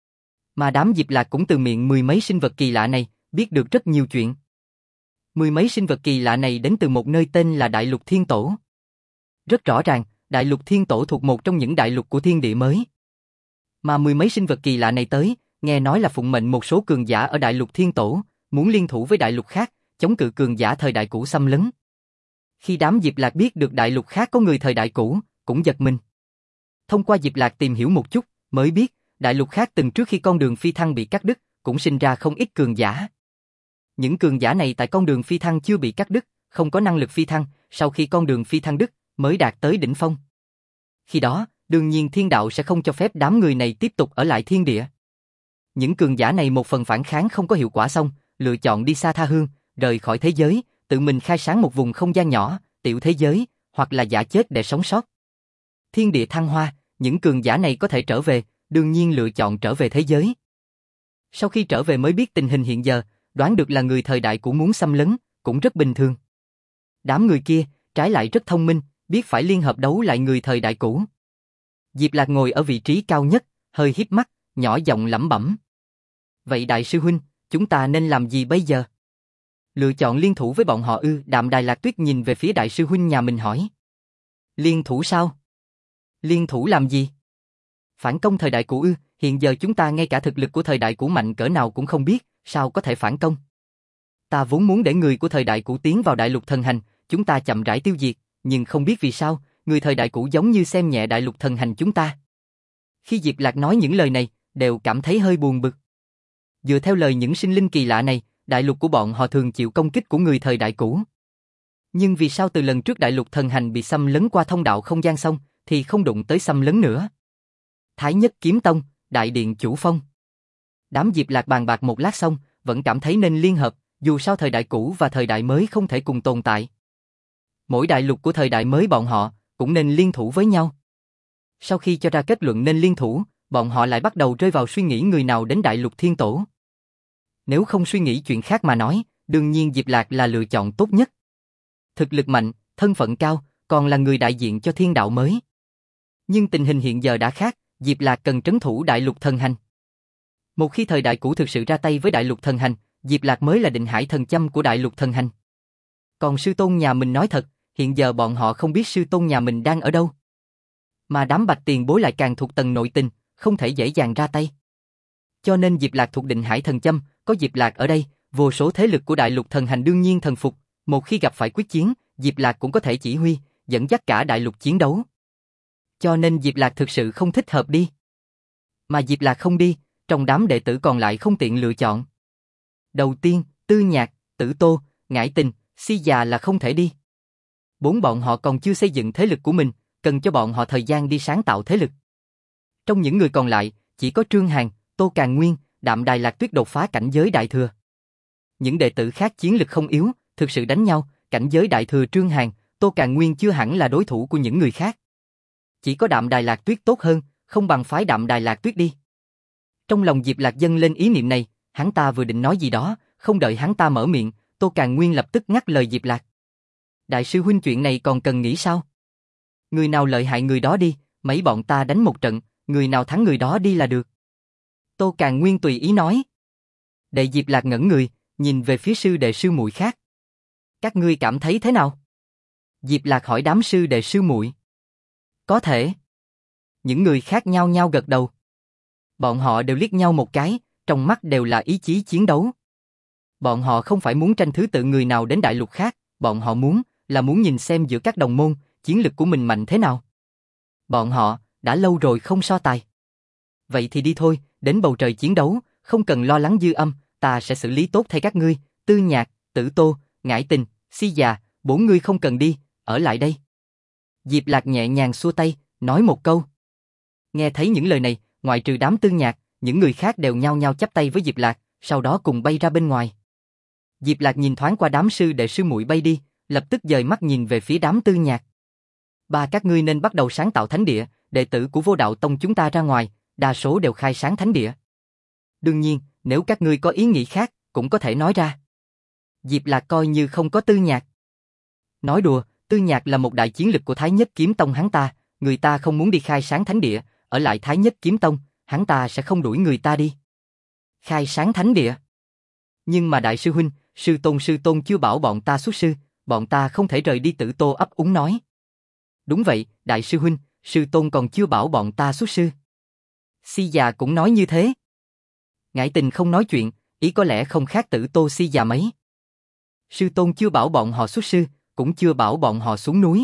[SPEAKER 1] Mà đám Diệp Lạc cũng từ miệng mười mấy sinh vật kỳ lạ này, biết được rất nhiều chuyện. Mười mấy sinh vật kỳ lạ này đến từ một nơi tên là Đại Lục Thiên Tổ. Rất rõ ràng, Đại Lục Thiên Tổ thuộc một trong những đại lục của thiên địa mới. Mà mười mấy sinh vật kỳ lạ này tới, nghe nói là phụng mệnh một số cường giả ở Đại Lục Thiên Tổ, muốn liên thủ với đại lục khác, chống cự cường giả thời đại cũ xâm lấn. Khi đám Diệp Lạc biết được đại lục khác có người thời đại cũ, cũng giật mình. Thông qua Diệp Lạc tìm hiểu một chút, mới biết, đại lục khác từng trước khi con đường phi thăng bị cắt đứt, cũng sinh ra không ít cường giả. Những cường giả này tại con đường phi thăng chưa bị cắt đứt, không có năng lực phi thăng, sau khi con đường phi thăng đứt, mới đạt tới đỉnh phong. Khi đó, đương nhiên thiên đạo sẽ không cho phép đám người này tiếp tục ở lại thiên địa. Những cường giả này một phần phản kháng không có hiệu quả xong, lựa chọn đi xa tha hương, rời khỏi thế giới, tự mình khai sáng một vùng không gian nhỏ, tiểu thế giới, hoặc là giả chết để sống sót. Thiên địa thăng hoa, những cường giả này có thể trở về, đương nhiên lựa chọn trở về thế giới. Sau khi trở về mới biết tình hình hiện giờ, đoán được là người thời đại cũ muốn xâm lấn, cũng rất bình thường. Đám người kia, trái lại rất thông minh, biết phải liên hợp đấu lại người thời đại cũ. Diệp Lạc ngồi ở vị trí cao nhất, hơi híp mắt, nhỏ giọng lẩm bẩm. Vậy đại sư huynh, chúng ta nên làm gì bây giờ? Lựa chọn liên thủ với bọn họ ư? Đạm Đài Lạc Tuyết nhìn về phía đại sư huynh nhà mình hỏi. Liên thủ sao? Liên thủ làm gì? Phản công thời đại cũ ư? Hiện giờ chúng ta ngay cả thực lực của thời đại cũ mạnh cỡ nào cũng không biết, sao có thể phản công? Ta vốn muốn để người của thời đại cũ tiến vào Đại Lục Thần Hành, chúng ta chậm rãi tiêu diệt, nhưng không biết vì sao, người thời đại cũ giống như xem nhẹ Đại Lục Thần Hành chúng ta. Khi Diệp Lạc nói những lời này, đều cảm thấy hơi buồn bực. Dựa theo lời những sinh linh kỳ lạ này, đại lục của bọn họ thường chịu công kích của người thời đại cũ. Nhưng vì sao từ lần trước Đại Lục Thần Hành bị xâm lấn qua thông đạo không gian xong, thì không đụng tới xâm lấn nữa? Thái Nhất Kiếm Tông, đại điện chủ phong. Đám Diệp Lạc bàn bạc một lát xong, vẫn cảm thấy nên liên hợp, dù sao thời đại cũ và thời đại mới không thể cùng tồn tại. Mỗi đại lục của thời đại mới bọn họ cũng nên liên thủ với nhau. Sau khi cho ra kết luận nên liên thủ, bọn họ lại bắt đầu rơi vào suy nghĩ người nào đến Đại Lục Thiên Tổ. Nếu không suy nghĩ chuyện khác mà nói, đương nhiên Diệp Lạc là lựa chọn tốt nhất. Thực lực mạnh, thân phận cao, còn là người đại diện cho thiên đạo mới. Nhưng tình hình hiện giờ đã khác, Diệp Lạc cần trấn thủ Đại Lục Thần Hành. Một khi thời đại cũ thực sự ra tay với Đại Lục Thần Hành, Diệp Lạc mới là định hải thần châm của Đại Lục Thần Hành. Còn sư tôn nhà mình nói thật, hiện giờ bọn họ không biết sư tôn nhà mình đang ở đâu. Mà đám Bạch tiền bối lại càng thuộc tầng nội tình, không thể dễ dàng ra tay. Cho nên Diệp Lạc thuộc định hải thần châm, có Diệp Lạc ở đây, vô số thế lực của Đại Lục Thần Hành đương nhiên thần phục, một khi gặp phải quyết chiến, Diệp Lạc cũng có thể chỉ huy, dẫn dắt cả đại lục chiến đấu. Cho nên Diệp Lạc thực sự không thích hợp đi. Mà Diệp Lạc không đi, trong đám đệ tử còn lại không tiện lựa chọn. Đầu tiên, Tư Nhạc, Tử Tô, Ngải Tình, Si Già là không thể đi. Bốn bọn họ còn chưa xây dựng thế lực của mình, cần cho bọn họ thời gian đi sáng tạo thế lực. Trong những người còn lại, chỉ có Trương Hàn, Tô Càn Nguyên, Đạm Đài Lạc Tuyết đột phá cảnh giới đại thừa. Những đệ tử khác chiến lực không yếu, thực sự đánh nhau, cảnh giới đại thừa Trương Hàn, Tô Càn Nguyên chưa hẳn là đối thủ của những người khác. Chỉ có Đạm Đài Lạc Tuyết tốt hơn, không bằng phái Đạm Đài Lạc Tuyết đi. Trong lòng Diệp Lạc dâng lên ý niệm này, hắn ta vừa định nói gì đó, không đợi hắn ta mở miệng, Tô Càn Nguyên lập tức ngắt lời Diệp Lạc. Đại sư huynh, chuyện này còn cần nghĩ sao? Người nào lợi hại người đó đi, mấy bọn ta đánh một trận, người nào thắng người đó đi là được. Tô Càn Nguyên tùy ý nói. Đệ Diệp Lạc ngẩn người, nhìn về phía sư đệ sư muội khác. Các ngươi cảm thấy thế nào? Diệp Lạc hỏi đám sư đệ sư muội. Có thể. Những người khác nhao nhao gật đầu. Bọn họ đều liếc nhau một cái, trong mắt đều là ý chí chiến đấu. Bọn họ không phải muốn tranh thứ tự người nào đến đại lục khác, bọn họ muốn nhìn xem giữa các đồng môn, chiến lực của mình mạnh thế nào. Bọn họ đã lâu rồi không so tài. Vậy thì đi thôi, đến bầu trời chiến đấu, không cần lo lắng dư âm, ta sẽ xử lý tốt thay các ngươi. Tư Nhạc, Tử Tô, Ngải Tình, Si Già, bốn ngươi không cần đi, ở lại đây. Diệp Lạc nhẹ nhàng xua tay, nói một câu. Nghe thấy những lời này, ngoại trừ đám Tư Nhạc, những người khác đều nhao nhao chắp tay với Diệp Lạc, sau đó cùng bay ra bên ngoài. Diệp Lạc nhìn thoáng qua đám sư đệ sư muội bay đi, lập tức dời mắt nhìn về phía đám Tư Nhạc. Ba các ngươi nên bắt đầu sáng tạo thánh địa, đệ tử của Vô Đạo Tông chúng ta ra ngoài, đa số đều khai sáng thánh địa. Đương nhiên, nếu các ngươi có ý nghĩ khác, cũng có thể nói ra. Diệp Lạc coi như không có Tư Nhạc. Nói đùa, Tư Nhạc là một đại chiến lực của Thái Nhất Kiếm Tông hắn ta, người ta không muốn đi khai sáng thánh địa, ở lại Thái Nhất Kiếm Tông, hắn ta sẽ không đuổi người ta đi. Khai sáng thánh địa. Nhưng mà đại sư huynh, sư tôn chưa bảo bọn ta xuất sư, bọn ta không thể rời đi. Tử Tô ấp úng nói. Đúng vậy, đại sư huynh, sư tôn còn chưa bảo bọn ta xuất sư. Si Già cũng nói như thế. Ngải Tình không nói chuyện, ý có lẽ không khác Tử Tô Si Già mấy. Sư tôn chưa bảo bọn họ xuất sư, cũng chưa bảo bọn họ xuống núi.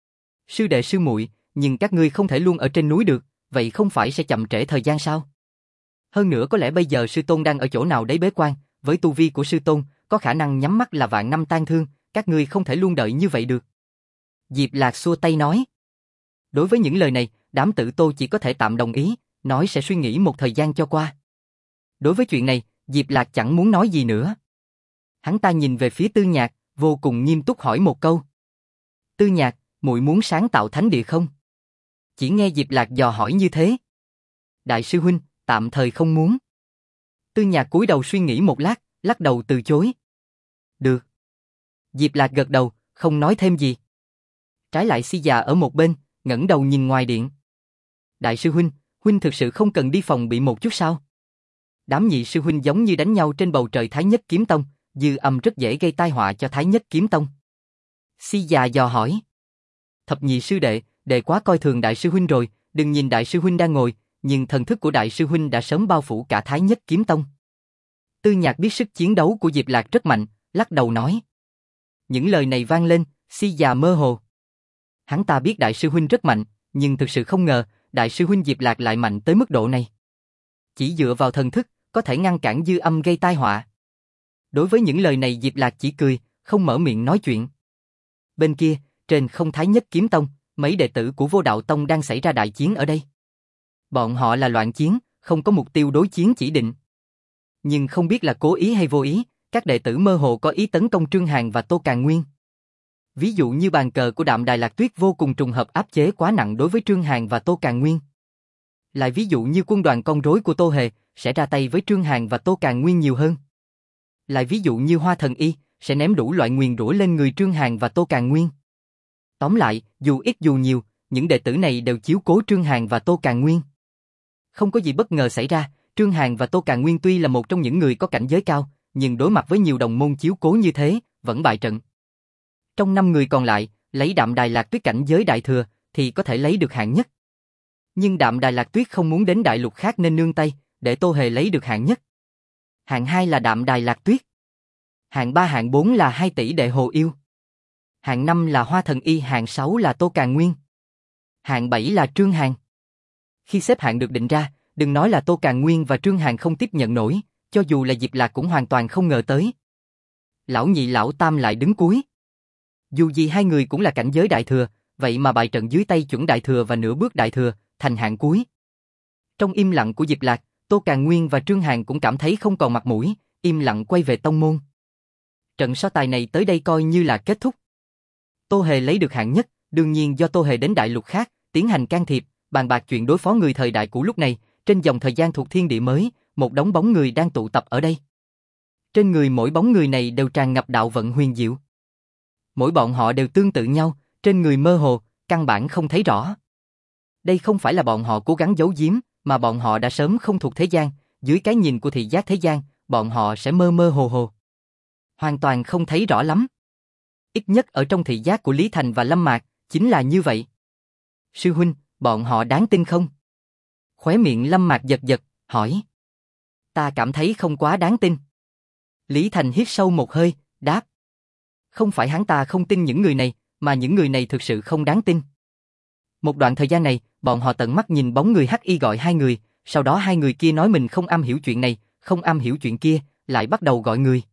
[SPEAKER 1] Sư đệ sư muội, nhưng các ngươi không thể luôn ở trên núi được, vậy không phải sẽ chậm trễ thời gian sao? Hơn nữa có lẽ bây giờ sư tôn đang ở chỗ nào đấy bế quan, với tu vi của sư tôn, có khả năng nhắm mắt là vạn năm tan thương, các ngươi không thể luôn đợi như vậy được. Diệp Lạc xua tay nói. Đối với những lời này, đám Tử Tô chỉ có thể tạm đồng ý, nói sẽ suy nghĩ một thời gian cho qua. Đối với chuyện này, Diệp Lạc chẳng muốn nói gì nữa. Hắn ta nhìn về phía Tư Nhạc, vô cùng nghiêm túc hỏi một câu. Tư Nhạc, muội muốn sáng tạo thánh địa không? Chỉ nghe Diệp Lạc dò hỏi như thế. Đại sư huynh, tạm thời không muốn. Tư Nhạc cúi đầu suy nghĩ một lát, lắc đầu từ chối. Được. Diệp Lạc gật đầu, không nói thêm gì. Trái lại Si Già ở một bên, ngẩng đầu nhìn ngoài điện. Đại sư huynh, huynh thực sự không cần đi phòng bị một chút sao? Đám nhị sư huynh giống như đánh nhau trên bầu trời Thái Nhất Kiếm Tông, dư âm rất dễ gây tai họa cho Thái Nhất Kiếm Tông. Si Già dò hỏi. Thập nhị sư đệ, đệ quá coi thường đại sư huynh rồi, đừng nhìn đại sư huynh đang ngồi, nhưng thần thức của đại sư huynh đã sớm bao phủ cả Thái Nhất Kiếm Tông. Tư Nhạc biết sức chiến đấu của Diệp Lạc rất mạnh, lắc đầu nói. Những lời này vang lên, Si Già mơ hồ. Hắn ta biết đại sư huynh rất mạnh, nhưng thực sự không ngờ, đại sư huynh Diệp Lạc lại mạnh tới mức độ này. Chỉ dựa vào thần thức, có thể ngăn cản dư âm gây tai họa. Đối với những lời này Diệp Lạc chỉ cười, không mở miệng nói chuyện. Bên kia, trên không Thái Nhất Kiếm Tông, mấy đệ tử của Vô Đạo Tông đang xảy ra đại chiến ở đây. Bọn họ là loạn chiến, không có mục tiêu đối chiến chỉ định. Nhưng không biết là cố ý hay vô ý, các đệ tử mơ hồ có ý tấn công Trương Hàn và Tô Càn Nguyên. Ví dụ như bàn cờ của Đạm Đài Lạc Tuyết vô cùng trùng hợp áp chế quá nặng đối với Trương Hàn và Tô Càn Nguyên. Lại ví dụ như quân đoàn con rối của Tô Hề sẽ ra tay với Trương Hàn và Tô Càn Nguyên nhiều hơn. Lại ví dụ như Hoa Thần Y sẽ ném đủ loại nguyền rủa lên người Trương Hàn và Tô Càn Nguyên. Tóm lại, dù ít dù nhiều, những đệ tử này đều chiếu cố Trương Hàn và Tô Càn Nguyên. Không có gì bất ngờ xảy ra, Trương Hàn và Tô Càn Nguyên tuy là một trong những người có cảnh giới cao, nhưng đối mặt với nhiều đồng môn chiếu cố như thế, vẫn bại trận. Trong 5 người còn lại, lấy Đạm Đài Lạc Tuyết cảnh giới đại thừa, thì có thể lấy được hạng nhất. Nhưng Đạm Đài Lạc Tuyết không muốn đến đại lục khác nên nương tay, để Tô Hề lấy được hạng nhất. Hạng 2 là Đạm Đài Lạc Tuyết. Hạng 3 hạng 4 là 2 tỷ đệ Hồ Yêu. Hạng 5 là Hoa Thần Y, hạng 6 là Tô Càn Nguyên. Hạng 7 là Trương Hàn. Khi xếp hạng được định ra, đừng nói là Tô Càn Nguyên và Trương Hàn không tiếp nhận nổi, cho dù là Diệp Lạc cũng hoàn toàn không ngờ tới. Lão nhị lão tam lại đứng cuối. Dù gì hai người cũng là cảnh giới đại thừa, vậy mà bại trận dưới tay chuẩn đại thừa và nửa bước đại thừa, thành hạng cuối. Trong im lặng của Diệp Lạc, Tô Càn Nguyên và Trương Hàn cũng cảm thấy không còn mặt mũi, im lặng quay về tông môn. Trận so tài này tới đây coi như là kết thúc. Tô Hề lấy được hạng nhất, đương nhiên do Tô Hề đến đại lục khác, tiến hành can thiệp, bàn bạc chuyện đối phó người thời đại cũ lúc này, trên dòng thời gian thuộc thiên địa mới, một đống bóng người đang tụ tập ở đây. Trên người mỗi bóng người này đều tràn ngập đạo vận huyền diệu. Mỗi bọn họ đều tương tự nhau, trên người mơ hồ, căn bản không thấy rõ. Đây không phải là bọn họ cố gắng giấu giếm, mà bọn họ đã sớm không thuộc thế gian, dưới cái nhìn của thị giác thế gian, bọn họ sẽ mơ mơ hồ hồ. Hoàn toàn không thấy rõ lắm. Ít nhất ở trong thị giác của Lý Thành và Lâm Mạc, chính là như vậy. Sư huynh, bọn họ đáng tin không? Khóe miệng Lâm Mạc giật giật, hỏi. Ta cảm thấy không quá đáng tin. Lý Thành hít sâu một hơi, đáp. Không phải hắn ta không tin những người này, mà những người này thực sự không đáng tin. Một đoạn thời gian này, bọn họ tận mắt nhìn bóng người hắc y gọi hai người, sau đó hai người kia nói mình không am hiểu chuyện này, không am hiểu chuyện kia, lại bắt đầu gọi người.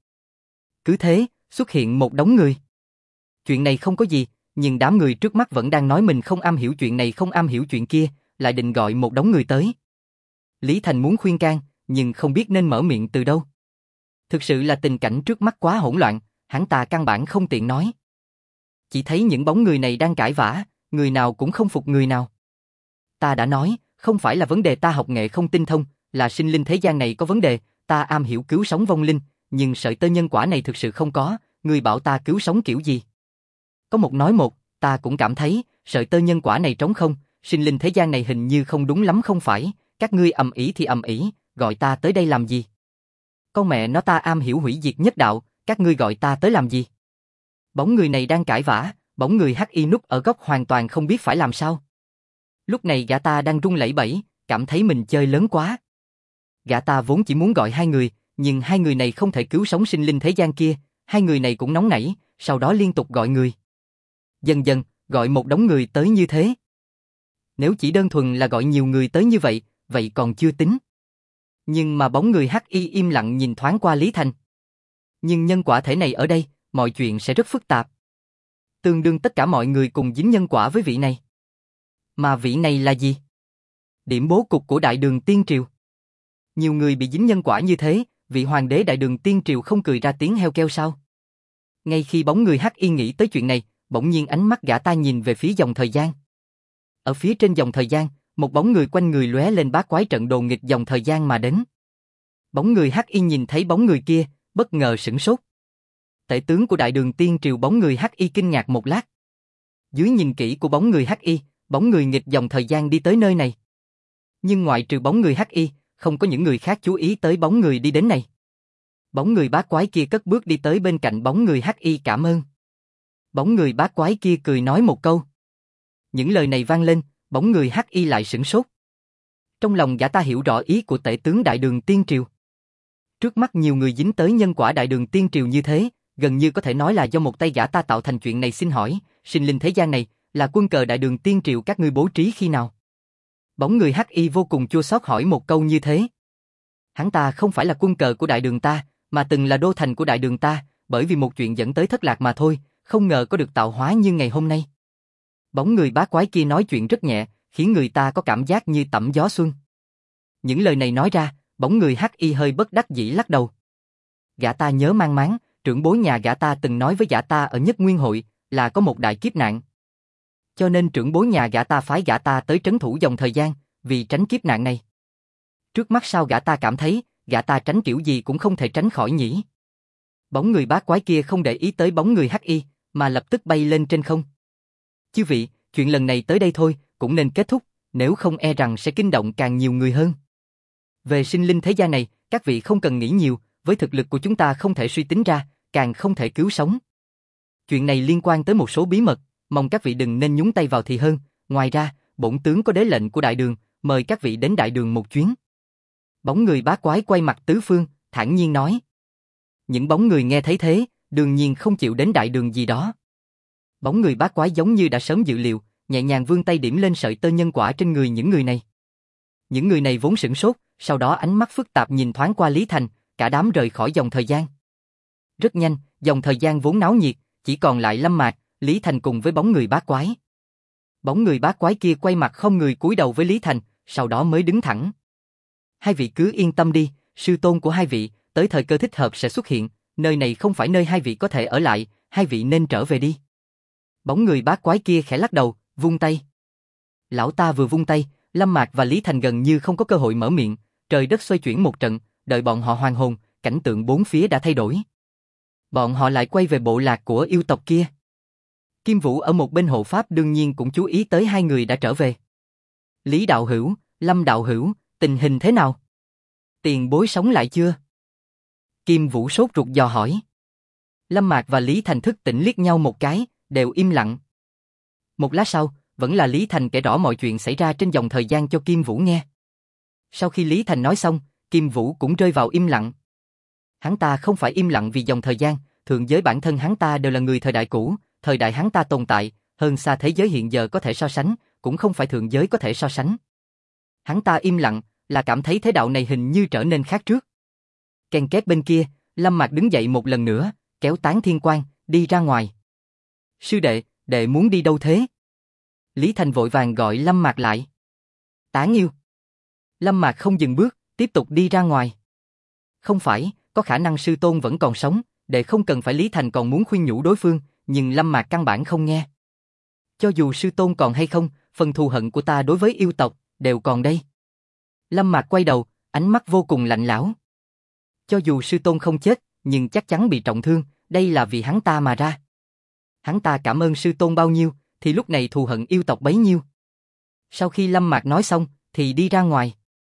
[SPEAKER 1] Cứ thế, xuất hiện một đống người. Chuyện này không có gì, nhưng đám người trước mắt vẫn đang nói mình không am hiểu chuyện này không am hiểu chuyện kia, lại định gọi một đống người tới. Lý Thành muốn khuyên can, nhưng không biết nên mở miệng từ đâu. Thực sự là tình cảnh trước mắt quá hỗn loạn, hắn ta căn bản không tiện nói. Chỉ thấy những bóng người này đang cãi vã, người nào cũng không phục người nào. Ta đã nói, không phải là vấn đề ta học nghệ không tinh thông, là sinh linh thế gian này có vấn đề, ta am hiểu cứu sống vong linh, nhưng sợi tơ nhân quả này thực sự không có, người bảo ta cứu sống kiểu gì? Có một nói một, ta cũng cảm thấy, sợi tơ nhân quả này trống không, sinh linh thế gian này hình như không đúng lắm không phải, các ngươi ầm ĩ thì ầm ĩ, gọi ta tới đây làm gì? Con mẹ nó ta am hiểu hủy diệt nhất đạo, các ngươi gọi ta tới làm gì? Bóng người này đang cãi vã, bóng người hắc y núp ở góc hoàn toàn không biết phải làm sao. Lúc này gã ta đang run lẩy bẩy, cảm thấy mình chơi lớn quá. Gã ta vốn chỉ muốn gọi hai người, nhưng hai người này không thể cứu sống sinh linh thế gian kia, hai người này cũng nóng nảy, sau đó liên tục gọi người. Dần dần, gọi một đống người tới như thế. Nếu chỉ đơn thuần là gọi nhiều người tới như vậy, vậy còn chưa tính. Nhưng mà bóng người hắc y im lặng nhìn thoáng qua Lý Thành. Nhưng nhân quả thể này ở đây, mọi chuyện sẽ rất phức tạp. Tương đương tất cả mọi người cùng dính nhân quả với vị này. Mà vị này là gì? Điểm bố cục của Đại Đường Tiên Triều. Nhiều người bị dính nhân quả như thế, vị hoàng đế Đại Đường Tiên Triều không cười ra tiếng heo kêu sao? Ngay khi bóng người hắc y nghĩ tới chuyện này, bỗng nhiên ánh mắt gã ta nhìn về phía dòng thời gian. Ở phía trên dòng thời gian, một bóng người quanh người lóe lên bát quái trận đồ nghịch dòng thời gian mà đến. Bóng người hắc y nhìn thấy bóng người kia, bất ngờ sửng sốt. Tể tướng của Đại Đường Tiên Triều bóng người hắc y kinh ngạc một lát. Dưới nhìn kỹ của bóng người hắc y, bóng người nghịch dòng thời gian đi tới nơi này. Nhưng ngoại trừ bóng người hắc y, không có những người khác chú ý tới bóng người đi đến này. Bóng người bát quái kia cất bước đi tới bên cạnh bóng người hắc y cảm ơn. Bóng người bát quái kia cười nói một câu. Những lời này vang lên, bóng người hắc y lại sửng sốt. Trong lòng gã ta hiểu rõ ý của tể tướng Đại Đường Tiên Triều. Trước mắt nhiều người dính tới nhân quả Đại Đường Tiên Triều như thế, gần như có thể nói là do một tay gã ta tạo thành chuyện này. Xin hỏi, sinh linh thế gian này, là quân cờ Đại Đường Tiên Triều các ngươi bố trí khi nào? Bóng người hắc y vô cùng chua xót hỏi một câu như thế. Hắn ta không phải là quân cờ của Đại Đường ta, mà từng là đô thành của Đại Đường ta, bởi vì một chuyện dẫn tới thất lạc mà thôi, không ngờ có được tạo hóa như ngày hôm nay. Bóng người bá quái kia nói chuyện rất nhẹ, khiến người ta có cảm giác như tẩm gió xuân. Những lời này nói ra, bóng người hắc y hơi bất đắc dĩ lắc đầu. Gã ta nhớ mang máng, trưởng bối nhà gã ta từng nói với gã ta ở Nhất Nguyên Hội là có một đại kiếp nạn. Cho nên trưởng bối nhà gã ta phái gã ta tới trấn thủ dòng thời gian, vì tránh kiếp nạn này. Trước mắt sao gã ta cảm thấy, gã ta tránh kiểu gì cũng không thể tránh khỏi nhỉ. Bóng người bá quái kia không để ý tới bóng người hắc y, mà lập tức bay lên trên không. Chư vị, chuyện lần này tới đây thôi, cũng nên kết thúc, nếu không e rằng sẽ kinh động càng nhiều người hơn. Về sinh linh thế gian này, các vị không cần nghĩ nhiều, với thực lực của chúng ta không thể suy tính ra, càng không thể cứu sống. Chuyện này liên quan tới một số bí mật, mong các vị đừng nên nhúng tay vào thì hơn, ngoài ra, bổn tướng có đế lệnh của Đại Đường, mời các vị đến Đại Đường một chuyến. Bóng người bá quái quay mặt tứ phương, thản nhiên nói. Những bóng người nghe thấy thế, đương nhiên không chịu đến Đại Đường gì đó. Bóng người bá quái giống như đã sớm dự liệu, nhẹ nhàng vươn tay điểm lên sợi tơ nhân quả trên người những người này. Những người này vốn sửng sốt, sau đó ánh mắt phức tạp nhìn thoáng qua Lý Thành, cả đám rời khỏi dòng thời gian. Rất nhanh, dòng thời gian vốn náo nhiệt, chỉ còn lại Lâm Mạc, Lý Thành cùng với bóng người bá quái. Bóng người bá quái kia quay mặt không người cúi đầu với Lý Thành, sau đó mới đứng thẳng. Hai vị cứ yên tâm đi, sư tôn của hai vị, tới thời cơ thích hợp sẽ xuất hiện, nơi này không phải nơi hai vị có thể ở lại, hai vị nên trở về đi. Bóng người bá quái kia khẽ lắc đầu, vung tay. Lão ta vừa vung tay, Lâm Mạc và Lý Thành gần như không có cơ hội mở miệng, trời đất xoay chuyển một trận, đợi bọn họ hoàn hồn, cảnh tượng bốn phía đã thay đổi. Bọn họ lại quay về bộ lạc của yêu tộc kia. Kim Vũ ở một bên hộ pháp đương nhiên cũng chú ý tới hai người đã trở về. Lý đạo hữu, Lâm đạo hữu, tình hình thế nào? Tiền bối sống lại chưa? Kim Vũ sốt ruột dò hỏi. Lâm Mạc và Lý Thành thức tỉnh liếc nhau một cái, đều im lặng. Một lát sau, vẫn là Lý Thành kể rõ mọi chuyện xảy ra trên dòng thời gian cho Kim Vũ nghe. Sau khi Lý Thành nói xong, Kim Vũ cũng rơi vào im lặng. Hắn ta không phải im lặng vì dòng thời gian, thượng giới bản thân hắn ta đều là người thời đại cũ, thời đại hắn ta tồn tại, hơn xa thế giới hiện giờ có thể so sánh, cũng không phải thượng giới có thể so sánh. Hắn ta im lặng, là cảm thấy thế đạo này hình như trở nên khác trước. Ken két bên kia, Lâm Mạc đứng dậy một lần nữa, kéo Tán Thiên Quang, đi ra ngoài. Sư đệ, đệ muốn đi đâu thế? Lý Thành vội vàng gọi Lâm Mạc lại. Tán yêu. Lâm Mạc không dừng bước, tiếp tục đi ra ngoài. Không phải, có khả năng sư tôn vẫn còn sống, đệ không cần phải. Lý Thành còn muốn khuyên nhủ đối phương, nhưng Lâm Mạc căn bản không nghe. Cho dù sư tôn còn hay không, phần thù hận của ta đối với yêu tộc đều còn đây. Lâm Mạc quay đầu, ánh mắt vô cùng lạnh lẽo. Cho dù sư tôn không chết, nhưng chắc chắn bị trọng thương, đây là vì hắn ta mà ra. Hắn ta cảm ơn sư tôn bao nhiêu, thì lúc này thù hận yêu tộc bấy nhiêu. Sau khi Lâm Mạc nói xong, thì đi ra ngoài.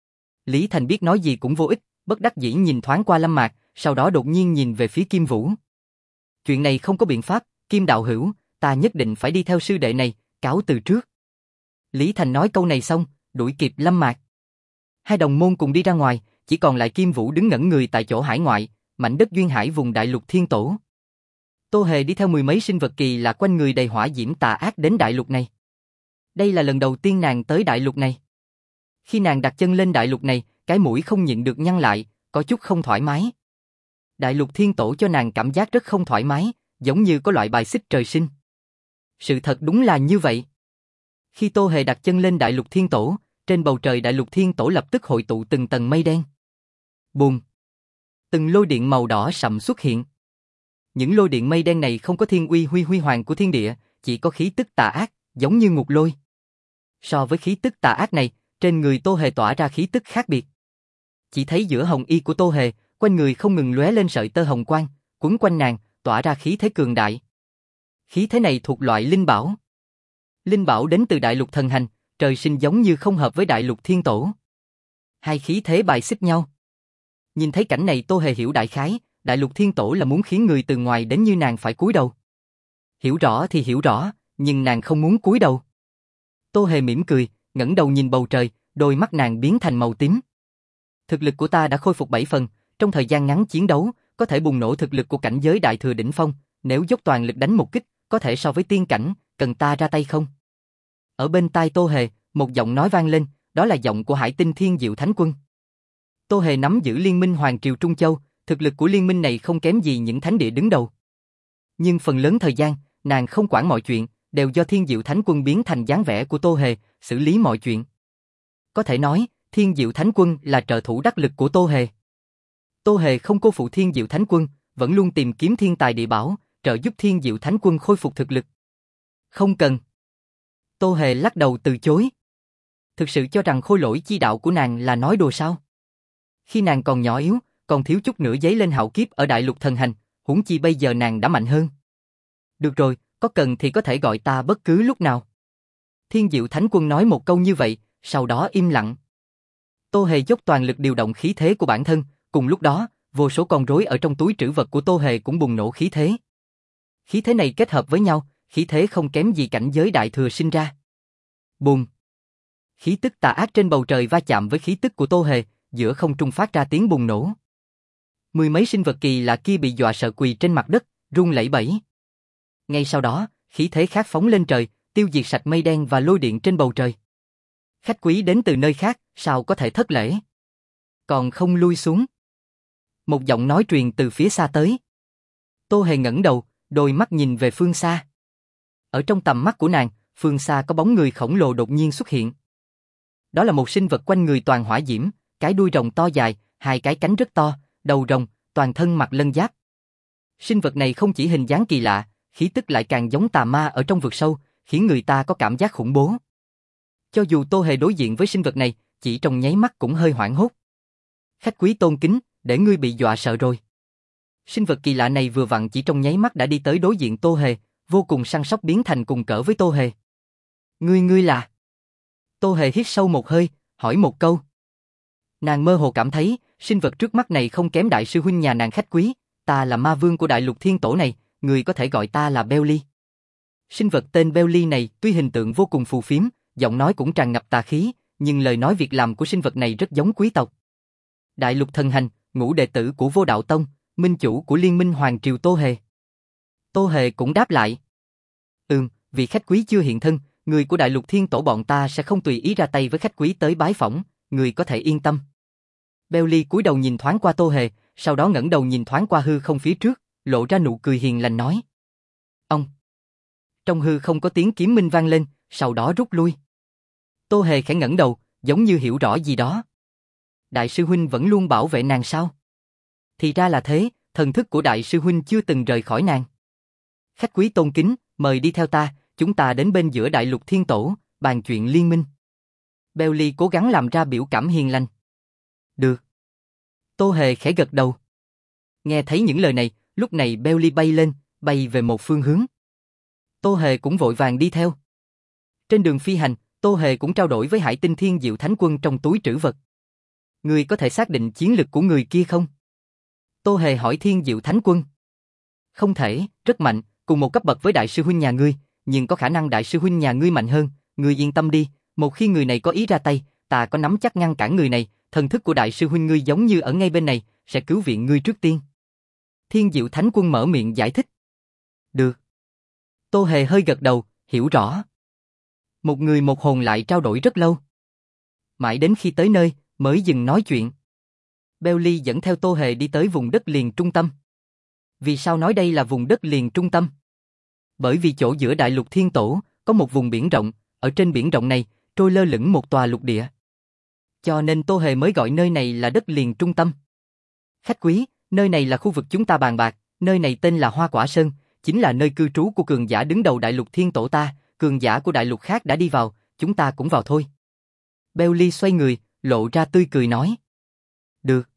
[SPEAKER 1] Lý Thành biết nói gì cũng vô ích, bất đắc dĩ nhìn thoáng qua Lâm Mạc, sau đó đột nhiên nhìn về phía Kim Vũ. Chuyện này không có biện pháp, Kim đạo hữu, ta nhất định phải đi theo sư đệ này, cáo từ trước. Lý Thành nói câu này xong, đuổi kịp Lâm Mạc. Hai đồng môn cùng đi ra ngoài, chỉ còn lại Kim Vũ đứng ngẩn người tại chỗ hải ngoại, mảnh đất duyên hải vùng đại lục thiên tổ. Tô Hề đi theo mười mấy sinh vật kỳ lạ quanh người đầy hỏa diễm tà ác đến đại lục này. Đây là lần đầu tiên nàng tới đại lục này. Khi nàng đặt chân lên đại lục này, cái mũi không nhịn được nhăn lại, có chút không thoải mái. Đại lục thiên tổ cho nàng cảm giác rất không thoải mái, giống như có loại bài xích trời sinh. Sự thật đúng là như vậy. Khi Tô Hề đặt chân lên đại lục thiên tổ, trên bầu trời đại lục thiên tổ lập tức hội tụ từng tầng mây đen. Bùm! Từng lôi điện màu đỏ sậm xuất hiện. Những lôi điện mây đen này không có thiên uy huy hoàng của thiên địa, chỉ có khí tức tà ác, giống như ngục lôi. So với khí tức tà ác này, trên người Tô Hề tỏa ra khí tức khác biệt. Chỉ thấy giữa hồng y của Tô Hề, quanh người không ngừng lóe lên sợi tơ hồng quang, quấn quanh nàng, tỏa ra khí thế cường đại. Khí thế này thuộc loại linh bảo. Linh bảo đến từ đại lục thần hành, trời sinh giống như không hợp với đại lục thiên tổ. Hai khí thế bài xích nhau. Nhìn thấy cảnh này Tô Hề hiểu đại khái, đại lục thiên tổ là muốn khiến người từ ngoài đến như nàng phải cúi đầu. Hiểu rõ thì hiểu rõ, nhưng nàng không muốn cúi đầu. Tô Hề mỉm cười, ngẩng đầu nhìn bầu trời, đôi mắt nàng biến thành màu tím. Thực lực của ta đã khôi phục 7 phần, trong thời gian ngắn chiến đấu, có thể bùng nổ thực lực của cảnh giới đại thừa đỉnh phong, nếu dốc toàn lực đánh một kích, có thể so với tiên cảnh, cần ta ra tay không? Ở bên tai Tô Hề, một giọng nói vang lên, đó là giọng của Hải Tinh Thiên Diệu Thánh Quân. Tô Hề nắm giữ Liên minh Hoàng Triều Trung Châu, thực lực của liên minh này không kém gì những thánh địa đứng đầu. Nhưng phần lớn thời gian, nàng không quản mọi chuyện, đều do Thiên Diệu Thánh Quân biến thành dáng vẻ của Tô Hề, xử lý mọi chuyện. Có thể nói, Thiên Diệu Thánh Quân là trợ thủ đắc lực của Tô Hề. Tô Hề không cô phụ Thiên Diệu Thánh Quân, vẫn luôn tìm kiếm thiên tài địa bảo, trợ giúp Thiên Diệu Thánh Quân khôi phục thực lực. Không cần. Tô Hề lắc đầu từ chối. Thực sự cho rằng khôi lỗi chi đạo của nàng là nói đùa sao? Khi nàng còn nhỏ yếu, còn thiếu chút nữa giấy lên hạo kiếp ở đại lục thần hành, huống chi bây giờ nàng đã mạnh hơn. Được rồi, có cần thì có thể gọi ta bất cứ lúc nào. Thiên Diệu Thánh Quân nói một câu như vậy, sau đó im lặng. Tô Hề dốc toàn lực điều động khí thế của bản thân, cùng lúc đó, vô số con rối ở trong túi trữ vật của Tô Hề cũng bùng nổ khí thế. Khí thế này kết hợp với nhau, khí thế không kém gì cảnh giới đại thừa sinh ra. Bùm! Khí tức tà ác trên bầu trời va chạm với khí tức của Tô Hề, giữa không trung phát ra tiếng bùng nổ. Mười mấy sinh vật kỳ lạ kia bị dọa sợ quỳ trên mặt đất, run lẩy bẩy. Ngay sau đó, khí thế khác phóng lên trời, tiêu diệt sạch mây đen và lôi điện trên bầu trời. Khách quý đến từ nơi khác, sao có thể thất lễ? Còn không lui xuống. Một giọng nói truyền từ phía xa tới. Tô Hề ngẩng đầu, đôi mắt nhìn về phương xa. Ở trong tầm mắt của nàng, phương xa có bóng người khổng lồ đột nhiên xuất hiện. Đó là một sinh vật quanh người toàn hỏa diễm, cái đuôi rồng to dài, hai cái cánh rất to, đầu rồng, toàn thân mặc lân giáp. Sinh vật này không chỉ hình dáng kỳ lạ, khí tức lại càng giống tà ma ở trong vực sâu, khiến người ta có cảm giác khủng bố. Cho dù Tô Hề đối diện với sinh vật này, chỉ trong nháy mắt cũng hơi hoảng hốt. Khách quý tôn kính, để ngươi bị dọa sợ rồi. Sinh vật kỳ lạ này vừa vặn chỉ trong nháy mắt đã đi tới đối diện Tô Hề, vô cùng săn sóc biến thành cùng cỡ với Tô Hề. Ngươi là? Tô Hề hít sâu một hơi, hỏi một câu. Nàng mơ hồ cảm thấy, sinh vật trước mắt này không kém đại sư huynh nhà nàng khách quý, ta là ma vương của đại lục thiên tổ này, người có thể gọi ta là Belly. Sinh vật tên Belly này tuy hình tượng vô cùng phù phiếm, giọng nói cũng tràn ngập tà khí, nhưng lời nói việc làm của sinh vật này rất giống quý tộc. Đại lục thần hành, ngũ đệ tử của Vô Đạo Tông, minh chủ của Liên minh Hoàng Triều Tô Hề. Tô Hề cũng đáp lại. Vì khách quý chưa hiện thân, người của đại lục thiên tổ bọn ta sẽ không tùy ý ra tay với khách quý tới bái phỏng, người có thể yên tâm. Belly cúi đầu nhìn thoáng qua Tô Hề, sau đó ngẩng đầu nhìn thoáng qua hư không phía trước, lộ ra nụ cười hiền lành nói. Ông. Trong hư không có tiếng kiếm minh vang lên, sau đó rút lui. Tô Hề khẽ ngẩng đầu, giống như hiểu rõ gì đó. Đại sư huynh vẫn luôn bảo vệ nàng sao? Thì ra là thế, thần thức của đại sư huynh chưa từng rời khỏi nàng. Khách quý tôn kính, mời đi theo ta, chúng ta đến bên giữa đại lục thiên tổ, bàn chuyện liên minh. Belly cố gắng làm ra biểu cảm hiền lành. Được. Tô Hề khẽ gật đầu. Nghe thấy những lời này, lúc này Belly bay lên, bay về một phương hướng. Tô Hề cũng vội vàng đi theo. Trên đường phi hành, Tô Hề cũng trao đổi với Hải Tinh Thiên Diệu Thánh Quân trong túi trữ vật. Người có thể xác định chiến lực của người kia không? Tô Hề hỏi Thiên Diệu Thánh Quân. Không thể, rất mạnh, cùng một cấp bậc với đại sư huynh nhà ngươi, nhưng có khả năng đại sư huynh nhà ngươi mạnh hơn, ngươi yên tâm đi, một khi người này có ý ra tay, ta có nắm chắc ngăn cản người này, thần thức của đại sư huynh ngươi giống như ở ngay bên này, sẽ cứu viện ngươi trước tiên. Thiên Diệu Thánh Quân mở miệng giải thích. Được. Tô Hề hơi gật đầu, hiểu rõ. Một người một hồn lại trao đổi rất lâu. Mãi đến khi tới nơi, mới dừng nói chuyện. Belly dẫn theo Tô Hề đi tới vùng đất liền trung tâm. Vì sao nói đây là vùng đất liền trung tâm? Bởi vì chỗ giữa đại lục thiên tổ, có một vùng biển rộng, ở trên biển rộng này, trôi lơ lửng một tòa lục địa. Cho nên Tô Hề mới gọi nơi này là đất liền trung tâm. Khách quý, nơi này là khu vực chúng ta bàn bạc, nơi này tên là Hoa Quả Sơn, chính là nơi cư trú của cường giả đứng đầu đại lục thiên tổ ta, cường giả của đại lục khác đã đi vào, chúng ta cũng vào thôi. Belly xoay người, lộ ra tươi cười nói. Được.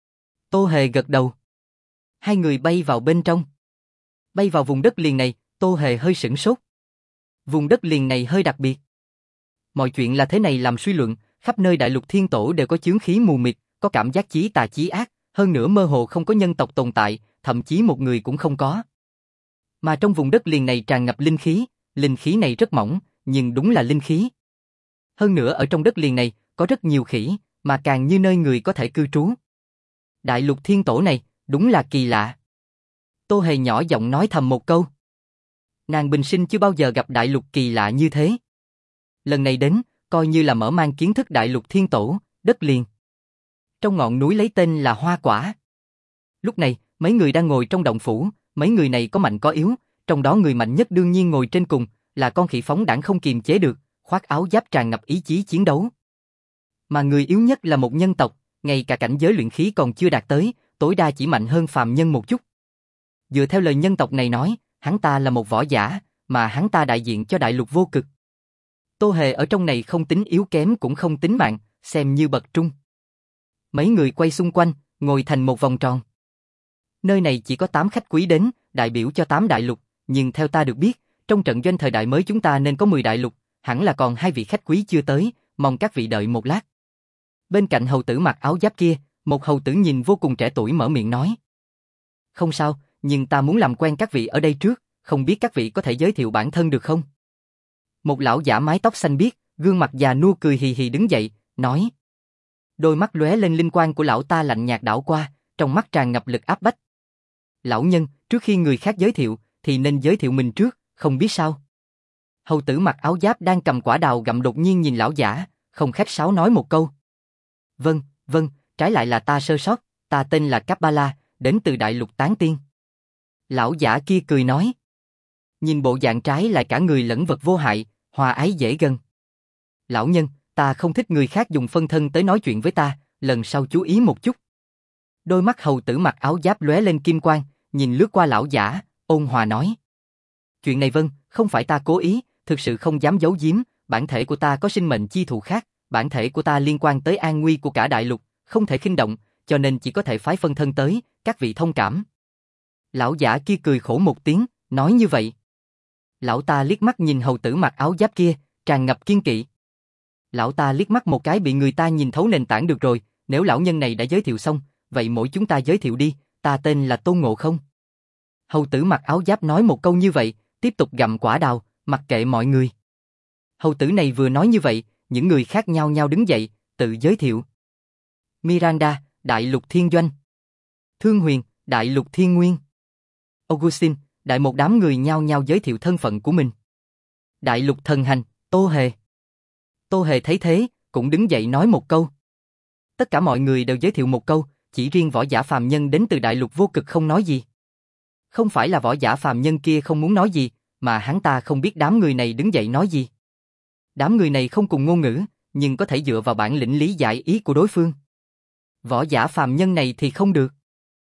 [SPEAKER 1] Tô Hề gật đầu. Hai người bay vào bên trong. Bay vào vùng đất liền này, Tô Hề hơi sửng sốt. Vùng đất liền này hơi đặc biệt. Mọi chuyện là thế này làm suy luận, khắp nơi đại lục thiên tổ đều có chướng khí mù mịt, có cảm giác chí tà chí ác, hơn nữa mơ hồ không có nhân tộc tồn tại, thậm chí một người cũng không có. Mà trong vùng đất liền này tràn ngập linh khí này rất mỏng, nhưng đúng là linh khí. Hơn nữa ở trong đất liền này, có rất nhiều khỉ, mà càng như nơi người có thể cư trú. Đại lục thiên tổ này, đúng là kỳ lạ. Tô Hề nhỏ giọng nói thầm một câu. Nàng bình sinh chưa bao giờ gặp đại lục kỳ lạ như thế. Lần này đến, coi như là mở mang kiến thức đại lục thiên tổ, đất liền. Trong ngọn núi lấy tên là Hoa Quả. Lúc này, mấy người đang ngồi trong động phủ, mấy người này có mạnh có yếu, trong đó người mạnh nhất đương nhiên ngồi trên cùng, là con khỉ phóng đãng không kiềm chế được, khoác áo giáp tràn ngập ý chí chiến đấu. Mà người yếu nhất là một nhân tộc, ngay cả cảnh giới luyện khí còn chưa đạt tới, tối đa chỉ mạnh hơn phàm nhân một chút. Dựa theo lời nhân tộc này nói, hắn ta là một võ giả, mà hắn ta đại diện cho đại lục vô cực. Tô Hề ở trong này không tính yếu kém cũng không tính mạnh, xem như bậc trung. Mấy người quay xung quanh, ngồi thành một vòng tròn. Nơi này chỉ có 8 khách quý đến, đại biểu cho 8 đại lục, nhưng theo ta được biết, trong trận doanh thời đại mới chúng ta nên có 10 đại lục, hẳn là còn 2 vị khách quý chưa tới, mong các vị đợi một lát. Bên cạnh hầu tử mặc áo giáp kia, một hầu tử nhìn vô cùng trẻ tuổi mở miệng nói. Không sao, nhưng ta muốn làm quen các vị ở đây trước, không biết các vị có thể giới thiệu bản thân được không? Một lão giả mái tóc xanh biếc, gương mặt già nua cười hì hì đứng dậy, nói. Đôi mắt lóe lên linh quang của lão ta lạnh nhạt đảo qua, trong mắt tràn ngập lực áp bách. Lão nhân, trước khi người khác giới thiệu, thì nên giới thiệu mình trước, không biết sao? Hầu tử mặc áo giáp đang cầm quả đào gặm đột nhiên nhìn lão giả, không khách sáo nói một câu. Vâng, trái lại là ta sơ sót, ta tên là Kapala, đến từ đại lục Tán Tiên. Lão giả kia cười nói. Nhìn bộ dạng trái lại cả người lẫn vật vô hại, hòa ái dễ gần. Lão nhân, ta không thích người khác dùng phân thân tới nói chuyện với ta, lần sau chú ý một chút. Đôi mắt hầu tử mặc áo giáp lóe lên kim quang, nhìn lướt qua lão giả, ôn hòa nói. Chuyện này không phải ta cố ý, thực sự không dám giấu giếm, bản thể của ta có sinh mệnh chi thụ khác, bản thể của ta liên quan tới an nguy của cả đại lục, không thể khinh động, cho nên chỉ có thể phái phân thân tới, các vị thông cảm. Lão giả kia cười khổ một tiếng, nói như vậy. Lão ta liếc mắt nhìn hầu tử mặc áo giáp kia, tràn ngập kiên kỵ. Lão ta liếc mắt một cái bị người ta nhìn thấu nền tảng được rồi, nếu lão nhân này đã giới thiệu xong, vậy mỗi chúng ta giới thiệu đi, ta tên là Tôn Ngộ Không. Hầu tử mặc áo giáp nói một câu như vậy, tiếp tục gặm quả đào, mặc kệ mọi người. Hầu tử này vừa nói như vậy, những người khác nhao nhao đứng dậy, tự giới thiệu. Miranda, Đại Lục Thiên Doanh. Thương Huyền, Đại Lục Thiên Nguyên. Augustine, đại một đám người nhao nhao giới thiệu thân phận của mình. Đại Lục Thần Hành, Tô Hề. Tô Hề thấy thế, cũng đứng dậy nói một câu. Tất cả mọi người đều giới thiệu một câu, chỉ riêng võ giả phàm nhân đến từ Đại Lục Vô Cực không nói gì. Không phải là võ giả phàm nhân kia không muốn nói gì, mà hắn ta không biết đám người này đứng dậy nói gì. Đám người này không cùng ngôn ngữ, nhưng có thể dựa vào bản lĩnh lý giải ý của đối phương. Võ giả phàm nhân này thì không được.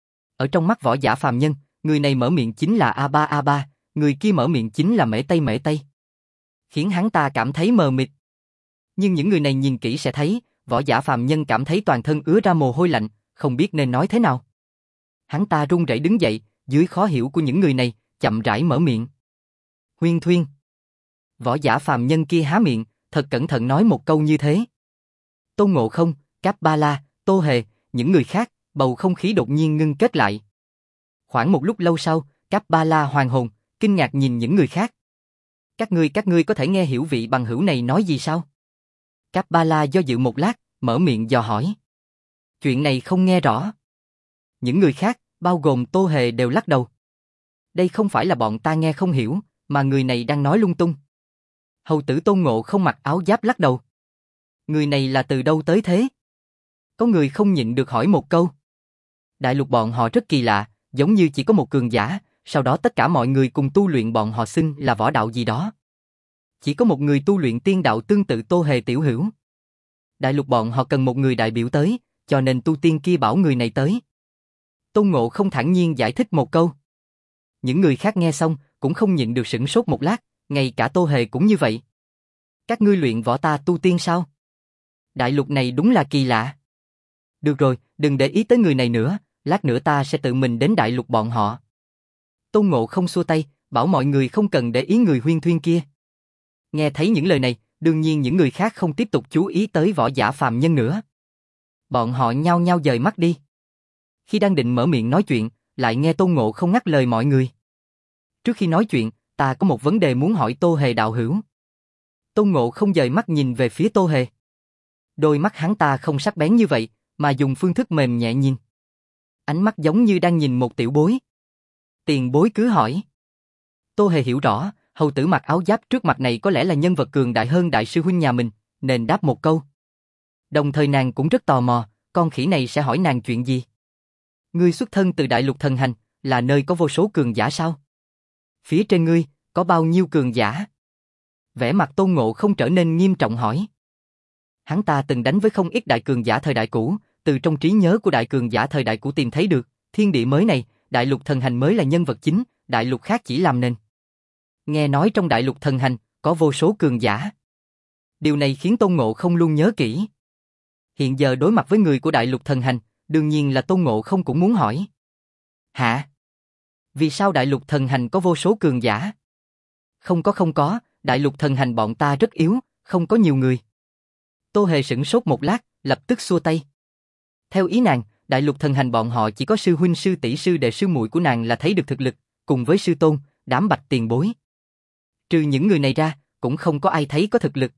[SPEAKER 1] Ở trong mắt võ giả phàm nhân, người này mở miệng chính là A3, người kia mở miệng chính là Mễ Tây. Khiến hắn ta cảm thấy mờ mịt. Nhưng những người này nhìn kỹ sẽ thấy, võ giả phàm nhân cảm thấy toàn thân ứa ra mồ hôi lạnh, không biết nên nói thế nào. Hắn ta run rẩy đứng dậy, dưới khó hiểu của những người này, chậm rãi mở miệng. Huyên Thuyên. Võ giả phàm nhân kia há miệng, thật cẩn thận nói một câu như thế. Tôn Ngộ Không, Cáp Ba La, Tô Hề, những người khác, bầu không khí đột nhiên ngưng kết lại. Khoảng một lúc lâu sau, Cáp Ba La hoàn hồn, kinh ngạc nhìn những người khác. Các ngươi có thể nghe hiểu vị bằng hữu này nói gì sao? Cáp Ba La do dự một lát, mở miệng dò hỏi. Chuyện này không nghe rõ. Những người khác, bao gồm Tô Hề đều lắc đầu. Đây không phải là bọn ta nghe không hiểu, mà người này đang nói lung tung. Hầu tử Tôn Ngộ Không mặc áo giáp lắc đầu. Người này là từ đâu tới thế? Có người không nhịn được hỏi một câu. Đại lục bọn họ rất kỳ lạ, giống như chỉ có một cường giả, sau đó tất cả mọi người cùng tu luyện, bọn họ xưng là võ đạo gì đó. Chỉ có một người tu luyện tiên đạo tương tự Tô Hề tiểu hữu. Đại lục bọn họ cần một người đại biểu tới, cho nên tu tiên kia bảo người này tới. Tôn Ngộ Không thản nhiên giải thích một câu. Những người khác nghe xong, cũng không nhịn được sửng sốt một lát, ngay cả Tô Hề cũng như vậy. Các ngươi luyện võ, ta tu tiên sao? Đại lục này đúng là kỳ lạ. Được rồi, đừng để ý tới người này nữa, lát nữa ta sẽ tự mình đến đại lục bọn họ. Tôn Ngộ Không xua tay, bảo mọi người không cần để ý người Huyên Thuyên kia. Nghe thấy những lời này, đương nhiên những người khác không tiếp tục chú ý tới võ giả phàm nhân nữa. Bọn họ nhao nhao dời mắt đi. Khi đang định mở miệng nói chuyện, lại nghe Tôn Ngộ Không ngắt lời mọi người. Trước khi nói chuyện, ta có một vấn đề muốn hỏi Tô Hề đạo hữu. Tôn Ngộ Không dời mắt nhìn về phía Tô Hề. Đôi mắt hắn ta không sắc bén như vậy, mà dùng phương thức mềm nhẹ nhìn. Ánh mắt giống như đang nhìn một tiểu bối. Tiền bối cứ hỏi. Tô Hề hiểu rõ, hầu tử mặc áo giáp trước mặt này có lẽ là nhân vật cường đại hơn đại sư huynh nhà mình, nên đáp một câu. Đồng thời nàng cũng rất tò mò, con khỉ này sẽ hỏi nàng chuyện gì. Ngươi xuất thân từ Đại Lục Thần Hành, là nơi có vô số cường giả sao? Phía trên ngươi, có bao nhiêu cường giả? Vẻ mặt Tôn Ngộ Không trở nên nghiêm trọng hỏi. Hắn ta từng đánh với không ít đại cường giả thời đại cũ, từ trong trí nhớ của đại cường giả thời đại cũ tìm thấy được, thiên địa mới này, Đại Lục Thần Hành mới là nhân vật chính, đại lục khác chỉ làm nền. Nghe nói trong Đại Lục Thần Hành, có vô số cường giả. Điều này khiến Tôn Ngộ Không luôn nhớ kỹ. Hiện giờ đối mặt với người của Đại Lục Thần Hành, đương nhiên là Tôn Ngộ Không cũng muốn hỏi. Hả? Vì sao Đại Lục Thần Hành có vô số cường giả? Không có, Đại Lục Thần Hành bọn ta rất yếu, không có nhiều người. Tô Hề sửng sốt một lát, lập tức xua tay. Theo ý nàng, Đại Lục Thần Hành bọn họ chỉ có sư huynh, sư tỷ, sư đệ, sư muội của nàng là thấy được thực lực, cùng với sư tôn, đám bạch tiền bối. Trừ những người này ra, cũng không có ai thấy có thực lực.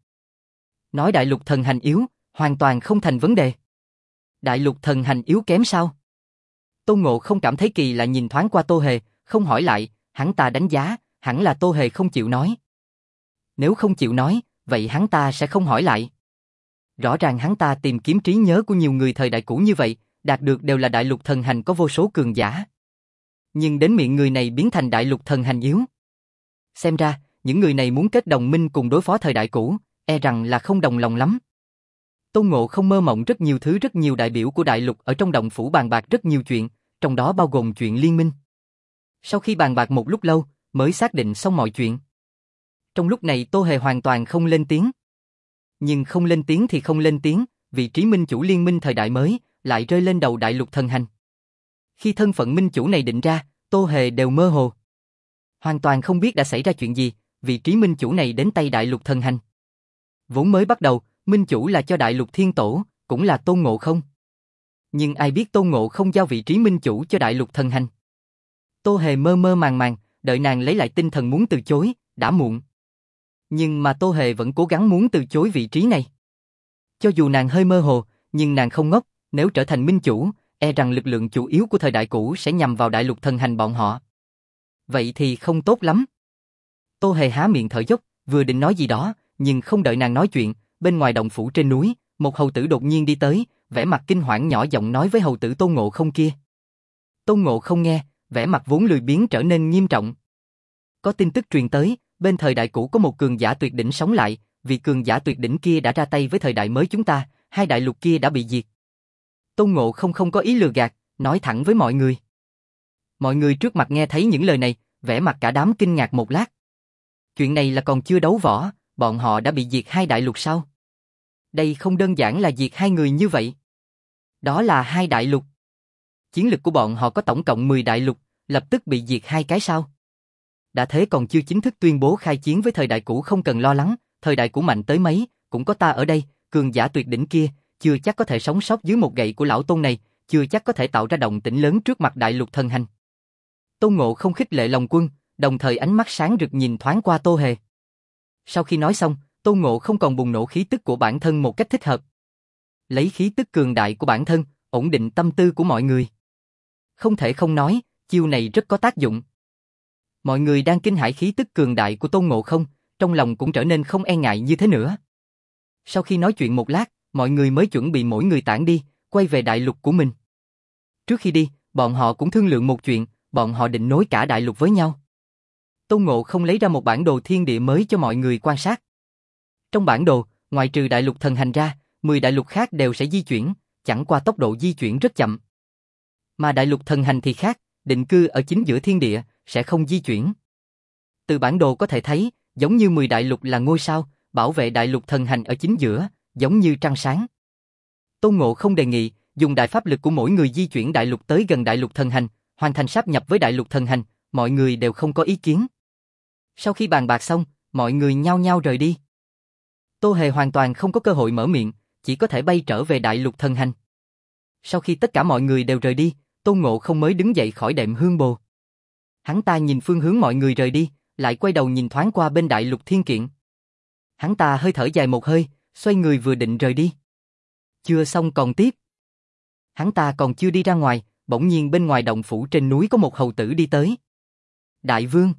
[SPEAKER 1] Nói Đại Lục Thần Hành yếu, hoàn toàn không thành vấn đề. Đại Lục Thần Hành yếu kém sao? Tôn Ngộ Không cảm thấy kỳ lạ, nhìn thoáng qua Tô Hề, không hỏi lại, hắn ta đánh giá, hẳn là Tô Hề không chịu nói. Nếu không chịu nói, vậy hắn ta sẽ không hỏi lại. Rõ ràng hắn ta tìm kiếm trí nhớ của nhiều người thời đại cũ như vậy, đạt được đều là Đại Lục Thần Hành có vô số cường giả. Nhưng đến miệng người này biến thành Đại Lục Thần Hành yếu. Xem ra, những người này muốn kết đồng minh cùng đối phó thời đại cũ, e rằng là không đồng lòng lắm. Tôn Ngộ Không mơ mộng rất nhiều thứ, rất nhiều đại biểu của đại lục ở trong động phủ bàn bạc rất nhiều chuyện, trong đó bao gồm chuyện liên minh. Sau khi bàn bạc một lúc lâu, mới xác định xong mọi chuyện. Trong lúc này Tô Hề hoàn toàn không lên tiếng. Nhưng không lên tiếng thì không lên tiếng, vị trí minh chủ liên minh thời đại mới, lại rơi lên đầu đại lục thần hành. Khi thân phận minh chủ này định ra, Tô Hề đều mơ hồ. Hoàn toàn không biết đã xảy ra chuyện gì, vị trí minh chủ này đến tay đại lục thần hành. Vốn mới bắt đầu, minh chủ là cho đại lục thiên tổ, cũng là Tôn Ngộ Không. Nhưng ai biết Tôn Ngộ Không giao vị trí minh chủ cho đại lục thần hành. Tô Hề mơ mơ màng màng, đợi nàng lấy lại tinh thần muốn từ chối, đã muộn. Nhưng mà Tô Hề vẫn cố gắng muốn từ chối vị trí này. Cho dù nàng hơi mơ hồ, nhưng nàng không ngốc, nếu trở thành minh chủ, e rằng lực lượng chủ yếu của thời đại cũ sẽ nhằm vào đại lục thần hành bọn họ. Vậy thì không tốt lắm. Tô Hề há miệng thở dốc, vừa định nói gì đó, nhưng không đợi nàng nói chuyện, bên ngoài động phủ trên núi, một hầu tử đột nhiên đi tới, vẻ mặt kinh hoảng nhỏ giọng nói với hầu tử Tôn Ngộ Không kia. Tôn Ngộ Không nghe, vẻ mặt vốn lười biếng trở nên nghiêm trọng. Có tin tức truyền tới, bên thời đại cũ có một cường giả tuyệt đỉnh sống lại, vị cường giả tuyệt đỉnh kia đã ra tay với thời đại mới chúng ta, hai đại lục kia đã bị diệt. Tôn Ngộ Không không có ý lừa gạt, nói thẳng với mọi người. Mọi người trước mặt nghe thấy những lời này, vẻ mặt cả đám kinh ngạc một lát. Chuyện này là còn chưa đấu võ, bọn họ đã bị diệt hai đại lục sao? Đây không đơn giản là diệt hai người như vậy. Đó là hai đại lục. Chiến lực của bọn họ có tổng cộng 10 đại lục, lập tức bị diệt hai cái sao? Đã thế còn chưa chính thức tuyên bố khai chiến với thời đại cũ không cần lo lắng, thời đại cũ mạnh tới mấy, cũng có ta ở đây, cường giả tuyệt đỉnh kia, chưa chắc có thể sống sót dưới một gậy của lão Tôn này, chưa chắc có thể tạo ra động tĩnh lớn trước mặt đại lục thần hành. Tôn Ngộ Không khích lệ lòng quân, đồng thời ánh mắt sáng rực nhìn thoáng qua Tô Hề. Sau khi nói xong, Tôn Ngộ Không còn bùng nổ khí tức của bản thân một cách thích hợp. Lấy khí tức cường đại của bản thân, ổn định tâm tư của mọi người. Không thể không nói, chiêu này rất có tác dụng. Mọi người đang kinh hãi khí tức cường đại của Tôn Ngộ Không, trong lòng cũng trở nên không e ngại như thế nữa. Sau khi nói chuyện một lát, mọi người mới chuẩn bị mỗi người tản đi, quay về đại lục của mình. Trước khi đi, bọn họ cũng thương lượng một chuyện, bọn họ định nối cả đại lục với nhau. Tôn Ngộ Không lấy ra một bản đồ thiên địa mới cho mọi người quan sát. Trong bản đồ, ngoại trừ đại lục thần hành ra, 10 đại lục khác đều sẽ di chuyển, chẳng qua tốc độ di chuyển rất chậm. Mà đại lục thần hành thì khác, định cư ở chính giữa thiên địa, sẽ không di chuyển. Từ bản đồ có thể thấy, giống như 10 đại lục là ngôi sao, bảo vệ đại lục thần hành ở chính giữa, giống như trăng sáng. Tôn Ngộ Không đề nghị, dùng đại pháp lực của mỗi người di chuyển đại lục tới gần đại lục thần hành, hoàn thành sáp nhập với đại lục thần hành, mọi người đều không có ý kiến. Sau khi bàn bạc xong, mọi người nhao nhao rời đi. Tô Hề hoàn toàn không có cơ hội mở miệng, chỉ có thể bay trở về đại lục thần hành. Sau khi tất cả mọi người đều rời đi, Tôn Ngộ Không mới đứng dậy khỏi đệm hương bồ. Hắn ta nhìn phương hướng mọi người rời đi, lại quay đầu nhìn thoáng qua bên đại lục thiên kiện. Hắn ta hơi thở dài một hơi, xoay người vừa định rời đi. Chưa xong còn tiếp. Hắn ta còn chưa đi ra ngoài, bỗng nhiên bên ngoài động phủ trên núi có một hầu tử đi tới. Đại vương.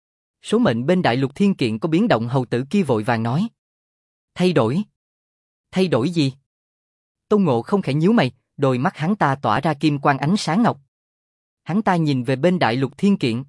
[SPEAKER 1] Số mệnh bên đại lục thiên kiện có biến động, hầu tử kia vội vàng nói. Thay đổi. Thay đổi gì? Tôn Ngộ Không khẽ nhíu mày, đôi mắt hắn ta tỏa ra kim quang ánh sáng ngọc. Hắn ta nhìn về bên đại lục thiên kiện.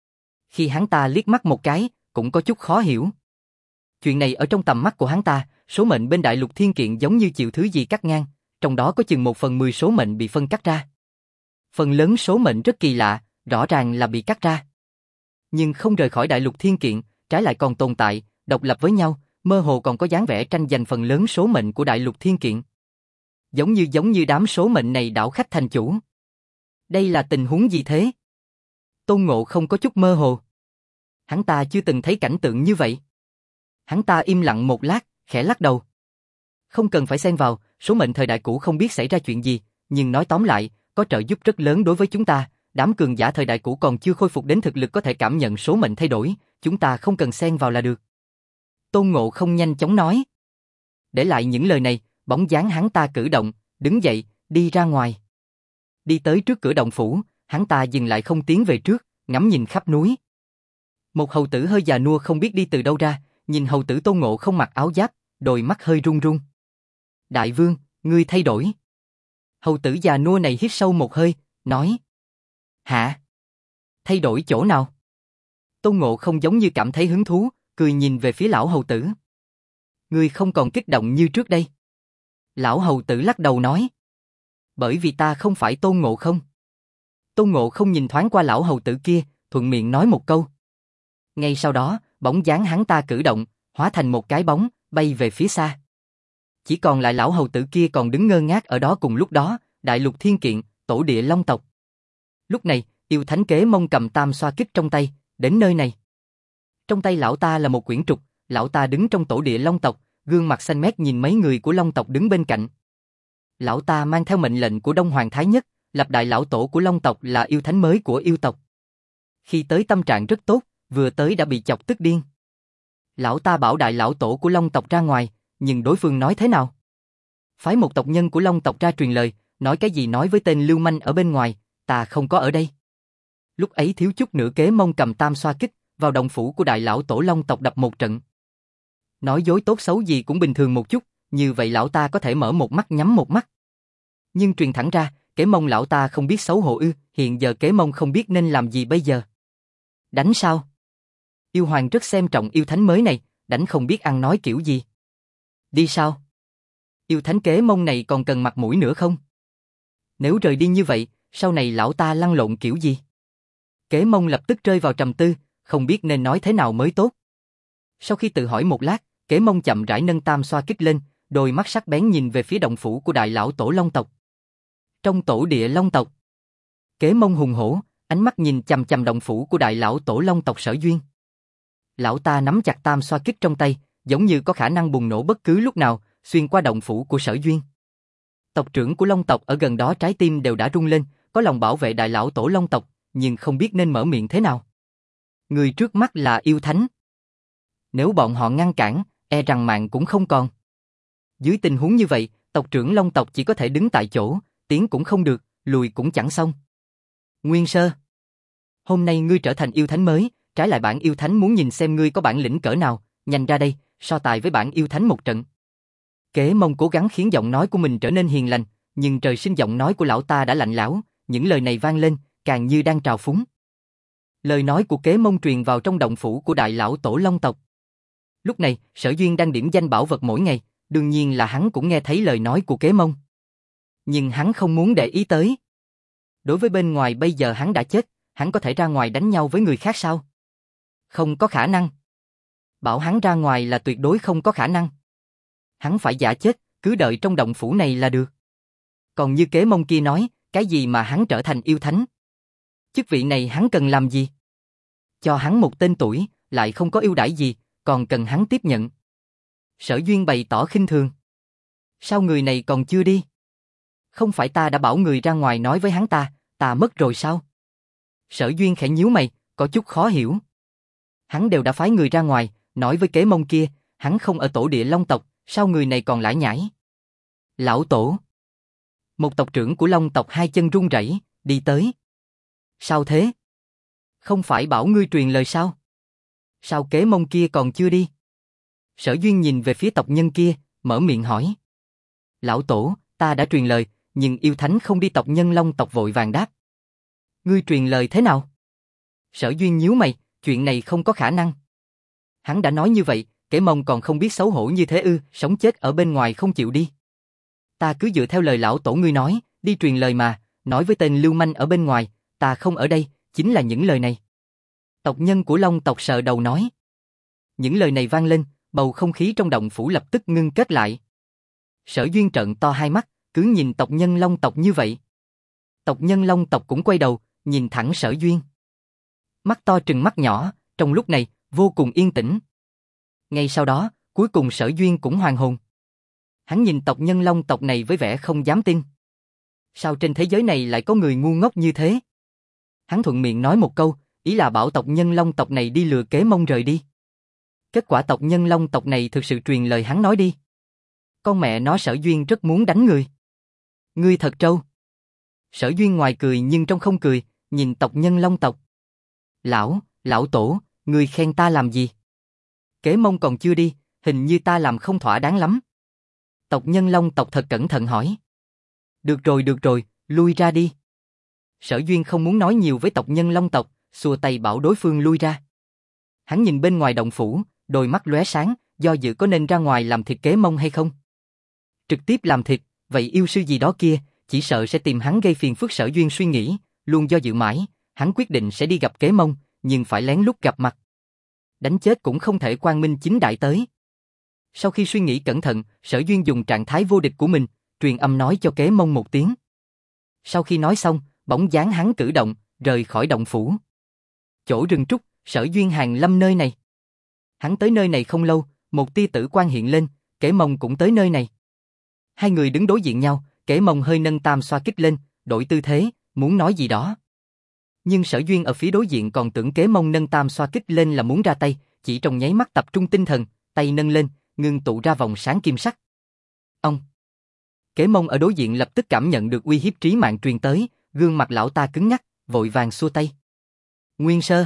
[SPEAKER 1] Khi hắn ta liếc mắt một cái, cũng có chút khó hiểu. Chuyện này ở trong tầm mắt của hắn ta, số mệnh bên đại lục thiên kiện giống như chịu thứ gì cắt ngang, trong đó có chừng 1/10 số mệnh bị phân cắt ra. Phần lớn số mệnh rất kỳ lạ, rõ ràng là bị cắt ra. Nhưng không rời khỏi đại lục thiên kiện, trái lại còn tồn tại, độc lập với nhau, mơ hồ còn có dáng vẻ tranh giành phần lớn số mệnh của đại lục thiên kiện. Giống như đám số mệnh này đảo khách thành chủ. Đây là tình huống gì thế? Tôn Ngộ Không có chút mơ hồ. Hắn ta chưa từng thấy cảnh tượng như vậy. Hắn ta im lặng một lát, khẽ lắc đầu. Không cần phải xen vào, số mệnh thời đại cũ không biết xảy ra chuyện gì, nhưng nói tóm lại, có trợ giúp rất lớn đối với chúng ta. Đám cường giả thời đại cũ còn chưa khôi phục đến thực lực có thể cảm nhận số mệnh thay đổi, chúng ta không cần xen vào là được. Tôn Ngộ Không nhanh chóng nói. Để lại những lời này, bóng dáng hắn ta cử động, đứng dậy, đi ra ngoài. Đi tới trước cửa động phủ, hắn ta dừng lại không tiến về trước, ngắm nhìn khắp núi. Một hầu tử hơi già nua không biết đi từ đâu ra, nhìn hầu tử Tôn Ngộ Không mặc áo giáp, đôi mắt hơi run run. Đại vương, ngươi thay đổi. Hầu tử già nua này hít sâu một hơi, nói. Hả? Thay đổi chỗ nào? Tôn Ngộ Không giống như cảm thấy hứng thú, cười nhìn về phía lão hầu tử. Ngươi không còn kích động như trước đây. Lão hầu tử lắc đầu nói. Bởi vì ta không phải Tôn Ngộ Không. Tôn Ngộ Không nhìn thoáng qua lão hầu tử kia, thuận miệng nói một câu. Ngay sau đó, bóng dáng hắn ta cử động, hóa thành một cái bóng, bay về phía xa. Chỉ còn lại lão hầu tử kia còn đứng ngơ ngác ở đó. Cùng lúc đó, Đại lục thiên kiện, tổ địa long tộc. Lúc này, yêu thánh Kế Mông cầm tam xoa kích trong tay, đến nơi này. Trong tay lão ta là một quyển trục, lão ta đứng trong tổ địa long tộc, gương mặt xanh mét nhìn mấy người của long tộc đứng bên cạnh. Lão ta mang theo mệnh lệnh của Đông Hoàng Thái Nhất, lập đại lão tổ của long tộc là yêu thánh mới của yêu tộc. Khi tới tâm trạng rất tốt, vừa tới đã bị chọc tức điên. Lão ta bảo đại lão tổ của long tộc ra ngoài, nhưng đối phương nói thế nào? Phái một tộc nhân của long tộc ra truyền lời, nói cái gì nói với tên lưu manh ở bên ngoài, ta không có ở đây. Lúc ấy thiếu chút nữa Kế Mông cầm tam xoa kích, vào động phủ của đại lão tổ long tộc đập một trận. Nói dối tốt xấu gì cũng bình thường một chút, như vậy lão ta có thể mở một mắt nhắm một mắt. Nhưng truyền thẳng ra, Kế Mông lão ta không biết xấu hổ ư, hiện giờ Kế Mông không biết nên làm gì bây giờ. Đánh sao? Yêu hoàng rất xem trọng yêu thánh mới này, đánh không biết ăn nói kiểu gì. Đi sao? Yêu thánh Kế Mông này còn cần mặt mũi nữa không? Nếu rời đi như vậy, sau này lão ta lăn lộn kiểu gì? Kế Mông lập tức rơi vào trầm tư, không biết nên nói thế nào mới tốt. Sau khi tự hỏi một lát, Kế Mông chậm rãi nâng tam xoa kích lên, đôi mắt sắc bén nhìn về phía động phủ của đại lão tổ long tộc. Trong tổ địa long tộc, Kế Mông hùng hổ, ánh mắt nhìn chằm chằm động phủ của đại lão tổ long tộc Sở Duyên. Lão ta nắm chặt tam xoa kích trong tay, giống như có khả năng bùng nổ bất cứ lúc nào, xuyên qua động phủ của Sở Duyên. Tộc trưởng của long tộc ở gần đó trái tim đều đã rung lên, có lòng bảo vệ đại lão tổ long tộc, nhưng không biết nên mở miệng thế nào. Người trước mắt là yêu thánh. Nếu bọn họ ngăn cản, e rằng mạng cũng không còn. Dưới tình huống như vậy, tộc trưởng long tộc chỉ có thể đứng tại chỗ, tiến cũng không được, lùi cũng chẳng xong. Nguyên Sơ, hôm nay ngươi trở thành yêu thánh mới, trái lại bản yêu thánh muốn nhìn xem ngươi có bản lĩnh cỡ nào, nhanh ra đây, so tài với bản yêu thánh một trận. Kế Mông cố gắng khiến giọng nói của mình trở nên hiền lành, nhưng trời sinh giọng nói của lão ta đã lạnh lẽo, những lời này vang lên, càng như đang trào phúng. Lời nói của Kế Mông truyền vào trong động phủ của đại lão tổ long tộc. Lúc này, Sở Duyên đang điểm danh bảo vật mỗi ngày, đương nhiên là hắn cũng nghe thấy lời nói của Kế Mông. Nhưng hắn không muốn để ý tới. Đối với bên ngoài bây giờ hắn đã chết, hắn có thể ra ngoài đánh nhau với người khác sao? Không có khả năng. Bảo hắn ra ngoài là tuyệt đối không có khả năng. Hắn phải giả chết, cứ đợi trong động phủ này là được. Còn như Kế Mông kia nói, cái gì mà hắn trở thành yêu thánh? Chức vị này hắn cần làm gì? Cho hắn một tên tuổi, lại không có ưu đãi gì, còn cần hắn tiếp nhận. Sở Duyên bày tỏ khinh thường. Sao người này còn chưa đi? Không phải ta đã bảo người ra ngoài nói với hắn ta mất rồi sao? Sở Duyên khẽ nhíu mày, có chút khó hiểu. Hắn đều đã phái người ra ngoài, nói với Kế Mông kia, hắn không ở tổ địa long tộc, sao người này còn lải nhải? Lão tổ. Một tộc trưởng của long tộc hai chân run rẩy, đi tới. Sao thế? Không phải bảo ngươi truyền lời sao? Sao Kế Mông kia còn chưa đi? Sở Duyên nhìn về phía tộc nhân kia, mở miệng hỏi. Lão tổ, ta đã truyền lời, nhưng yêu thánh không đi, tộc nhân long tộc vội vàng đáp. Ngươi truyền lời thế nào? Sở Duyên nhíu mày, chuyện này không có khả năng. Hắn đã nói như vậy, Kế Mông còn không biết xấu hổ như thế ư, sống chết ở bên ngoài không chịu đi. Ta cứ dựa theo lời lão tổ ngươi nói, đi truyền lời mà, nói với tên lưu manh ở bên ngoài, ta không ở đây, chính là những lời này. Tộc nhân của long tộc sờ đầu nói. Những lời này vang lên, bầu không khí trong động phủ lập tức ngưng kết lại. Sở Duyên trợn to hai mắt, cứ nhìn tộc nhân long tộc như vậy. Tộc nhân long tộc cũng quay đầu, nhìn thẳng Sở Duyên. Mắt to trừng mắt nhỏ, trong lúc này, vô cùng yên tĩnh. Ngay sau đó, cuối cùng Sở Duyên cũng hoàn hồn. Hắn nhìn tộc nhân long tộc này với vẻ không dám tin. Sao trên thế giới này lại có người ngu ngốc như thế? Hắn thuận miệng nói một câu, ý là bảo tộc nhân long tộc này đi lừa Kế Mông rời đi. Kết quả tộc nhân long tộc này thực sự truyền lời hắn nói đi. Con mẹ nó, Sở Duyên rất muốn đánh người. Ngươi thật trâu. Sở Duyên ngoài cười nhưng trong không cười, nhìn tộc nhân long tộc. Lão tổ, ngươi khen ta làm gì? Kế Mông còn chưa đi, hình như ta làm không thỏa đáng lắm. Tộc nhân long tộc thật cẩn thận hỏi. Được rồi, lui ra đi. Sở Duyên không muốn nói nhiều với tộc nhân long tộc, xua tay bảo đối phương lui ra. Hắn nhìn bên ngoài động phủ, đôi mắt lóe sáng, do dự có nên ra ngoài làm thịt Kế Mông hay không. Trực tiếp làm thịt, vậy yêu sư gì đó kia, chỉ sợ sẽ tìm hắn gây phiền phức. Sở Duyên suy nghĩ, luôn do dự mãi, hắn quyết định sẽ đi gặp Kế Mông, nhưng phải lén lút gặp mặt. Đánh chết cũng không thể quang minh chính đại tới. Sau khi suy nghĩ cẩn thận, Sở Duyên dùng trạng thái vô địch của mình, truyền âm nói cho Kế Mông một tiếng. Sau khi nói xong, bóng dáng hắn cử động, rời khỏi động phủ. Chỗ rừng trúc, Sở Duyên hàng lâm nơi này. Hắn tới nơi này không lâu, một tia tử quang hiện lên, Kể Mông cũng tới nơi này. Hai người đứng đối diện nhau, Kể Mông hơi nâng tam xoa kích lên, đổi tư thế, muốn nói gì đó. Nhưng Sở Duyên ở phía đối diện còn tưởng Kể Mông nâng tam xoa kích lên là muốn ra tay, chỉ trong nháy mắt tập trung tinh thần, tay nâng lên, ngưng tụ ra vòng sáng kim sắc. Ông. Kể Mông ở đối diện lập tức cảm nhận được uy hiếp trí mạng truyền tới, gương mặt lão ta cứng ngắc, vội vàng xua tay. Nguyên Sơ.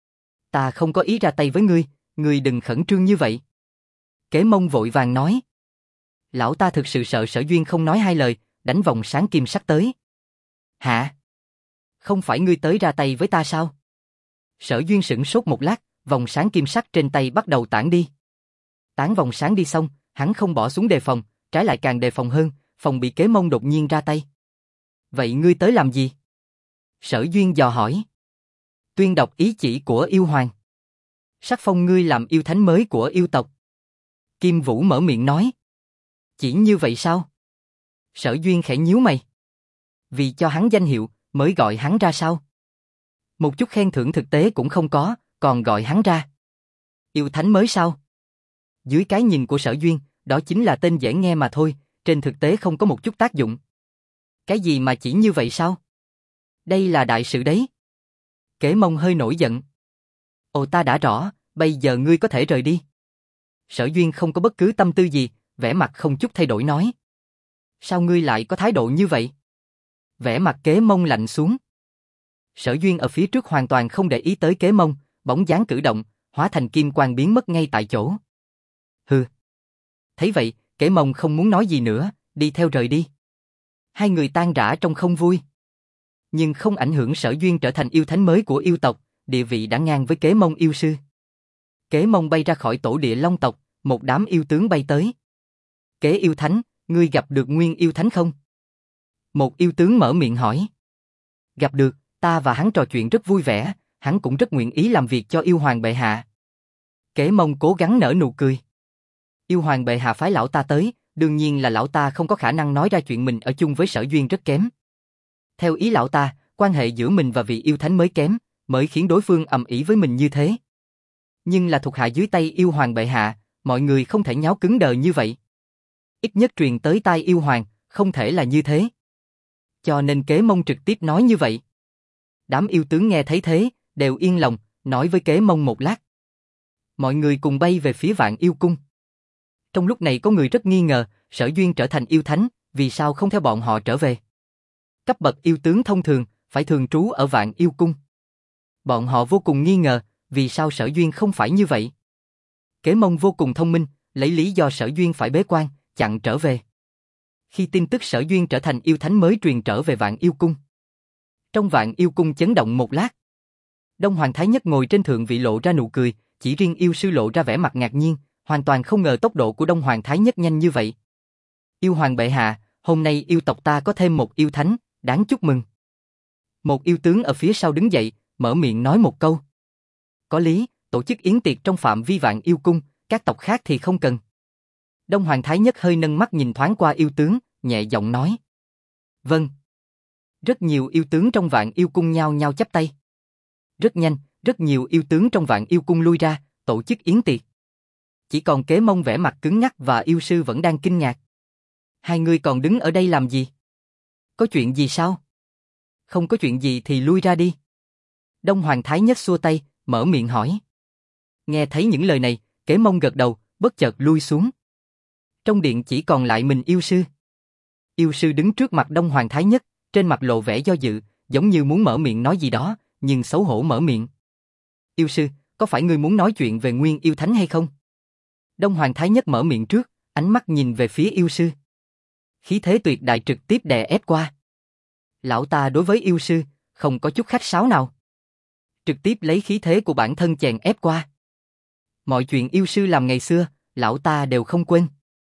[SPEAKER 1] Ta không có ý ra tay với ngươi đừng khẩn trương như vậy. Kể Mông vội vàng nói. Lão ta thực sự sợ Sở Duyên không nói hai lời, đánh vòng sáng kim sắc tới. Hả? Không phải ngươi tới ra tay với ta sao? Sở Duyên sửng sốt một lát, vòng sáng kim sắc trên tay bắt đầu tản đi. Tán vòng sáng đi xong, hắn không bỏ xuống đề phòng, trái lại càng đề phòng hơn, phòng bị Kể Mông đột nhiên ra tay. Vậy ngươi tới làm gì? Sở Duyên dò hỏi. Tuyên đọc ý chỉ của yêu hoàng. Sắc phong ngươi làm yêu thánh mới của yêu tộc. Kim Vũ mở miệng nói. Chỉ như vậy sao? Sở Duyên khẽ nhíu mày. Vì cho hắn danh hiệu, mới gọi hắn ra sao? Một chút khen thưởng thực tế cũng không có, còn gọi hắn ra. Yêu thánh mới sao? Dưới cái nhìn của Sở Duyên, đó chính là tên dễ nghe mà thôi, trên thực tế không có một chút tác dụng. Cái gì mà chỉ như vậy sao? Đây là đại sự đấy. Kể Mông hơi nổi giận. Ồ, ta đã rõ, bây giờ ngươi có thể rời đi. Sở Duyên không có bất cứ tâm tư gì, vẻ mặt không chút thay đổi nói. Sao ngươi lại có thái độ như vậy? Vẻ mặt Kể Mông lạnh xuống. Sở Duyên ở phía trước hoàn toàn không để ý tới Kể Mông, bóng dáng cử động, hóa thành kim quang biến mất ngay tại chỗ. Hừ. Thấy vậy, Kể Mông không muốn nói gì nữa, đi theo rời đi. Hai người tan rã trong không vui. Nhưng không ảnh hưởng Sở Duyên trở thành yêu thánh mới của yêu tộc, địa vị đã ngang với Kể Mông yêu sư. Kể Mông bay ra khỏi tổ địa Long tộc, một đám yêu tướng bay tới. Kể yêu thánh, ngươi gặp được Nguyên yêu thánh không? Một yêu tướng mở miệng hỏi. Gặp được, ta và hắn trò chuyện rất vui vẻ, hắn cũng rất nguyện ý làm việc cho yêu hoàng bệ hạ. Kể Mông cố gắng nở nụ cười. Yêu hoàng bệ hạ phái lão ta tới, đương nhiên là lão ta không có khả năng nói ra chuyện mình ở chung với Sở Duyên rất kém. Theo ý lão ta, quan hệ giữa mình và vị yêu thánh mới kém, mới khiến đối phương ầm ĩ với mình như thế. Nhưng là thuộc hạ dưới tay yêu hoàng bệ hạ, mọi người không thể nháo cứng đờ như vậy. Ít nhất truyền tới tai yêu hoàng, không thể là như thế. Cho nên Kể Mông trực tiếp nói như vậy. Đám yêu tướng nghe thấy thế, đều yên lòng, nói với Kể Mông một lát. Mọi người cùng bay về phía Vạn Yêu Cung. Trong lúc này có người rất nghi ngờ, Sở Duyên trở thành yêu thánh, vì sao không theo bọn họ trở về? Cấp bậc yêu tướng thông thường, phải thường trú ở Vạn Yêu Cung. Bọn họ vô cùng nghi ngờ, vì sao Sở Duyên không phải như vậy? Kể Mông vô cùng thông minh, lấy lý do Sở Duyên phải bế quan, chặn trở về. Khi tin tức Sở Duyên trở thành yêu thánh mới truyền trở về Vạn Yêu Cung. Trong Vạn Yêu Cung chấn động một lát. Đông Hoàng Thái Nhất ngồi trên thượng vị lộ ra nụ cười, chỉ riêng yêu sư lộ ra vẻ mặt ngạc nhiên, hoàn toàn không ngờ tốc độ của Đông Hoàng Thái Nhất nhanh như vậy. Yêu hoàng bệ hạ, hôm nay yêu tộc ta có thêm một yêu thánh, đáng chúc mừng. Một yêu tướng ở phía sau đứng dậy, mở miệng nói một câu. Có lý, tổ chức yến tiệc trong phạm vi Vạn Yêu Cung, các tộc khác thì không cần. Đông Hoàng Thái Nhất hơi nâng mắt nhìn thoáng qua yêu tướng, nhẹ giọng nói. Vâng. Rất nhiều yêu tướng trong Vạn Yêu Cung nhao nhao chắp tay. Rất nhanh, rất nhiều yêu tướng trong Vạn Yêu Cung lui ra, tổ chức yến tiệc. Chỉ còn Kể Mông vẻ mặt cứng nhắc và yêu sư vẫn đang kinh ngạc. Hai người còn đứng ở đây làm gì? Có chuyện gì sao? Không có chuyện gì thì lui ra đi. Đông Hoàng Thái Nhất xua tay, mở miệng hỏi. Nghe thấy những lời này, Kể Mông gật đầu, bất chợt lui xuống. Trong điện chỉ còn lại mình yêu sư. Yêu sư đứng trước mặt Đông Hoàng Thái Nhất, trên mặt lộ vẻ do dự, giống như muốn mở miệng nói gì đó, nhưng xấu hổ mở miệng. Yêu sư, có phải ngươi muốn nói chuyện về Nguyên yêu thánh hay không? Đông Hoàng Thái Nhất mở miệng trước, ánh mắt nhìn về phía yêu sư. Khí thế tuyệt đại trực tiếp đè ép qua. Lão ta đối với yêu sư, không có chút khách sáo nào. Trực tiếp lấy khí thế của bản thân chèn ép qua. Mọi chuyện yêu sư làm ngày xưa, lão ta đều không quên.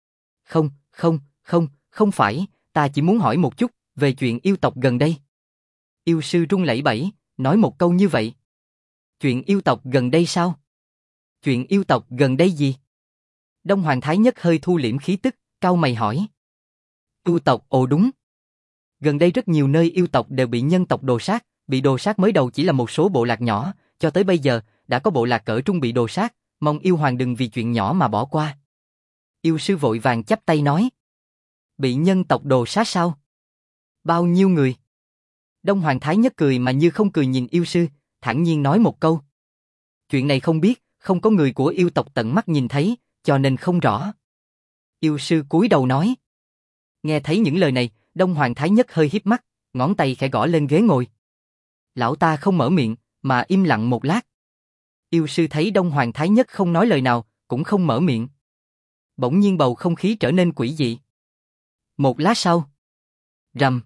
[SPEAKER 1] Không phải, ta chỉ muốn hỏi một chút, về chuyện yêu tộc gần đây. Yêu sư run lẩy bẩy, nói một câu như vậy. Chuyện yêu tộc gần đây sao? Chuyện yêu tộc gần đây gì? Đông Hoàng Thái Nhất hơi thu liễm khí tức, cau mày hỏi. Yêu tộc, ồ đúng. Gần đây rất nhiều nơi yêu tộc đều bị nhân tộc đồ sát, bị đồ sát mới đầu chỉ là một số bộ lạc nhỏ, cho tới bây giờ, đã có bộ lạc cỡ trung bị đồ sát, mong yêu hoàng đừng vì chuyện nhỏ mà bỏ qua. Yêu sư vội vàng chắp tay nói. Bị nhân tộc đồ sát sao? Bao nhiêu người? Đông Hoàng Thái Nhất cười mà như không cười nhìn yêu sư, thản nhiên nói một câu. Chuyện này không biết, không có người của yêu tộc tận mắt nhìn thấy, cho nên không rõ. Yêu sư cúi đầu nói. Nghe thấy những lời này, Đông Hoàng Thái Nhất hơi híp mắt, ngón tay khẽ gõ lên ghế ngồi. Lão ta không mở miệng, mà im lặng một lát. Yêu sư thấy Đông Hoàng Thái Nhất không nói lời nào, cũng không mở miệng. Bỗng nhiên bầu không khí trở nên quỷ dị. Một lát sau, rầm.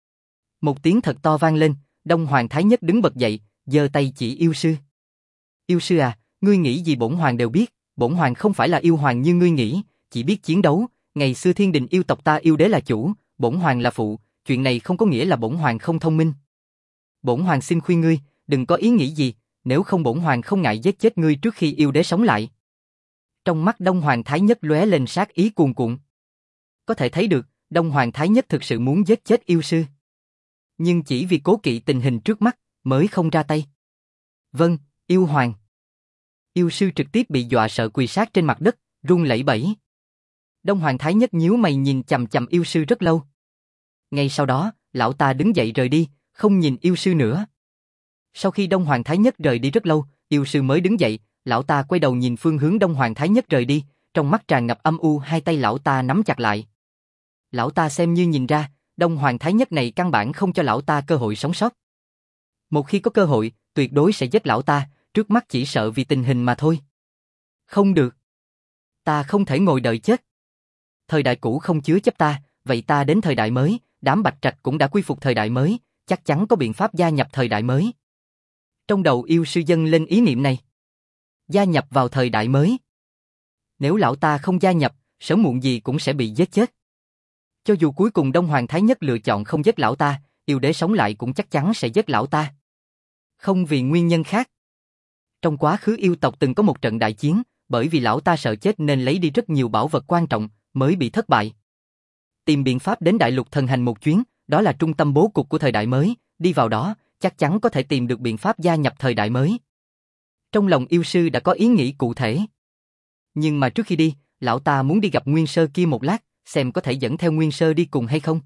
[SPEAKER 1] Một tiếng thật to vang lên, Đông Hoàng Thái Nhất đứng bật dậy, giơ tay chỉ yêu sư. Yêu sư à, ngươi nghĩ gì bổn hoàng đều biết, bổn hoàng không phải là yêu hoàng như ngươi nghĩ, chỉ biết chiến đấu, ngày xưa thiên đình yêu tộc ta yêu đế là chủ, bổn hoàng là phụ, chuyện này không có nghĩa là bổn hoàng không thông minh. Bổn hoàng xin khuyên ngươi, đừng có ý nghĩ gì, nếu không bổn hoàng không ngại giết chết ngươi trước khi yêu đế sống lại. Trong mắt Đông Hoàng Thái Nhất lóe lên sát ý cuồn cuộn. Có thể thấy được, Đông Hoàng Thái Nhất thực sự muốn giết chết yêu sư. Nhưng chỉ vì cố kỵ tình hình trước mắt, mới không ra tay. Vâng, yêu hoàng. Yêu sư trực tiếp bị dọa sợ quỳ sát trên mặt đất, run lẩy bẩy. Đông Hoàng Thái Nhất nhíu mày nhìn chằm chằm yêu sư rất lâu. Ngay sau đó, lão ta đứng dậy rời đi, không nhìn yêu sư nữa. Sau khi Đông Hoàng Thái Nhất rời đi rất lâu, yêu sư mới đứng dậy, lão ta quay đầu nhìn phương hướng Đông Hoàng Thái Nhất rời đi, trong mắt tràn ngập âm u, hai tay lão ta nắm chặt lại. Lão ta xem như nhìn ra, Đông Hoàng Thái Nhất này căn bản không cho lão ta cơ hội sống sót. Một khi có cơ hội, tuyệt đối sẽ giết lão ta, trước mắt chỉ sợ vì tình hình mà thôi. Không được. Ta không thể ngồi đợi chết. Thời đại cũ không chứa chấp ta, vậy ta đến thời đại mới, đám Bạch Trạch cũng đã quy phục thời đại mới, chắc chắn có biện pháp gia nhập thời đại mới. Trong đầu yêu sư dâng lên ý niệm này. Gia nhập vào thời đại mới. Nếu lão ta không gia nhập, sớm muộn gì cũng sẽ bị giết chết. Cho dù cuối cùng Đông Hoàng Thái Nhất lựa chọn không giết lão ta, yêu đế sống lại cũng chắc chắn sẽ giết lão ta. Không vì nguyên nhân khác. Trong quá khứ yêu tộc từng có một trận đại chiến, bởi vì lão ta sợ chết nên lấy đi rất nhiều bảo vật quan trọng, mới bị thất bại. Tìm biện pháp đến Đại Lục Thần Hành một chuyến, đó là trung tâm bố cục của thời đại mới, đi vào đó, chắc chắn có thể tìm được biện pháp gia nhập thời đại mới. Trong lòng yêu sư đã có ý nghĩ cụ thể. Nhưng mà trước khi đi, lão ta muốn đi gặp Nguyên Sơ kia một lát, xem có thể dẫn theo Nguyên Sơ đi cùng hay không.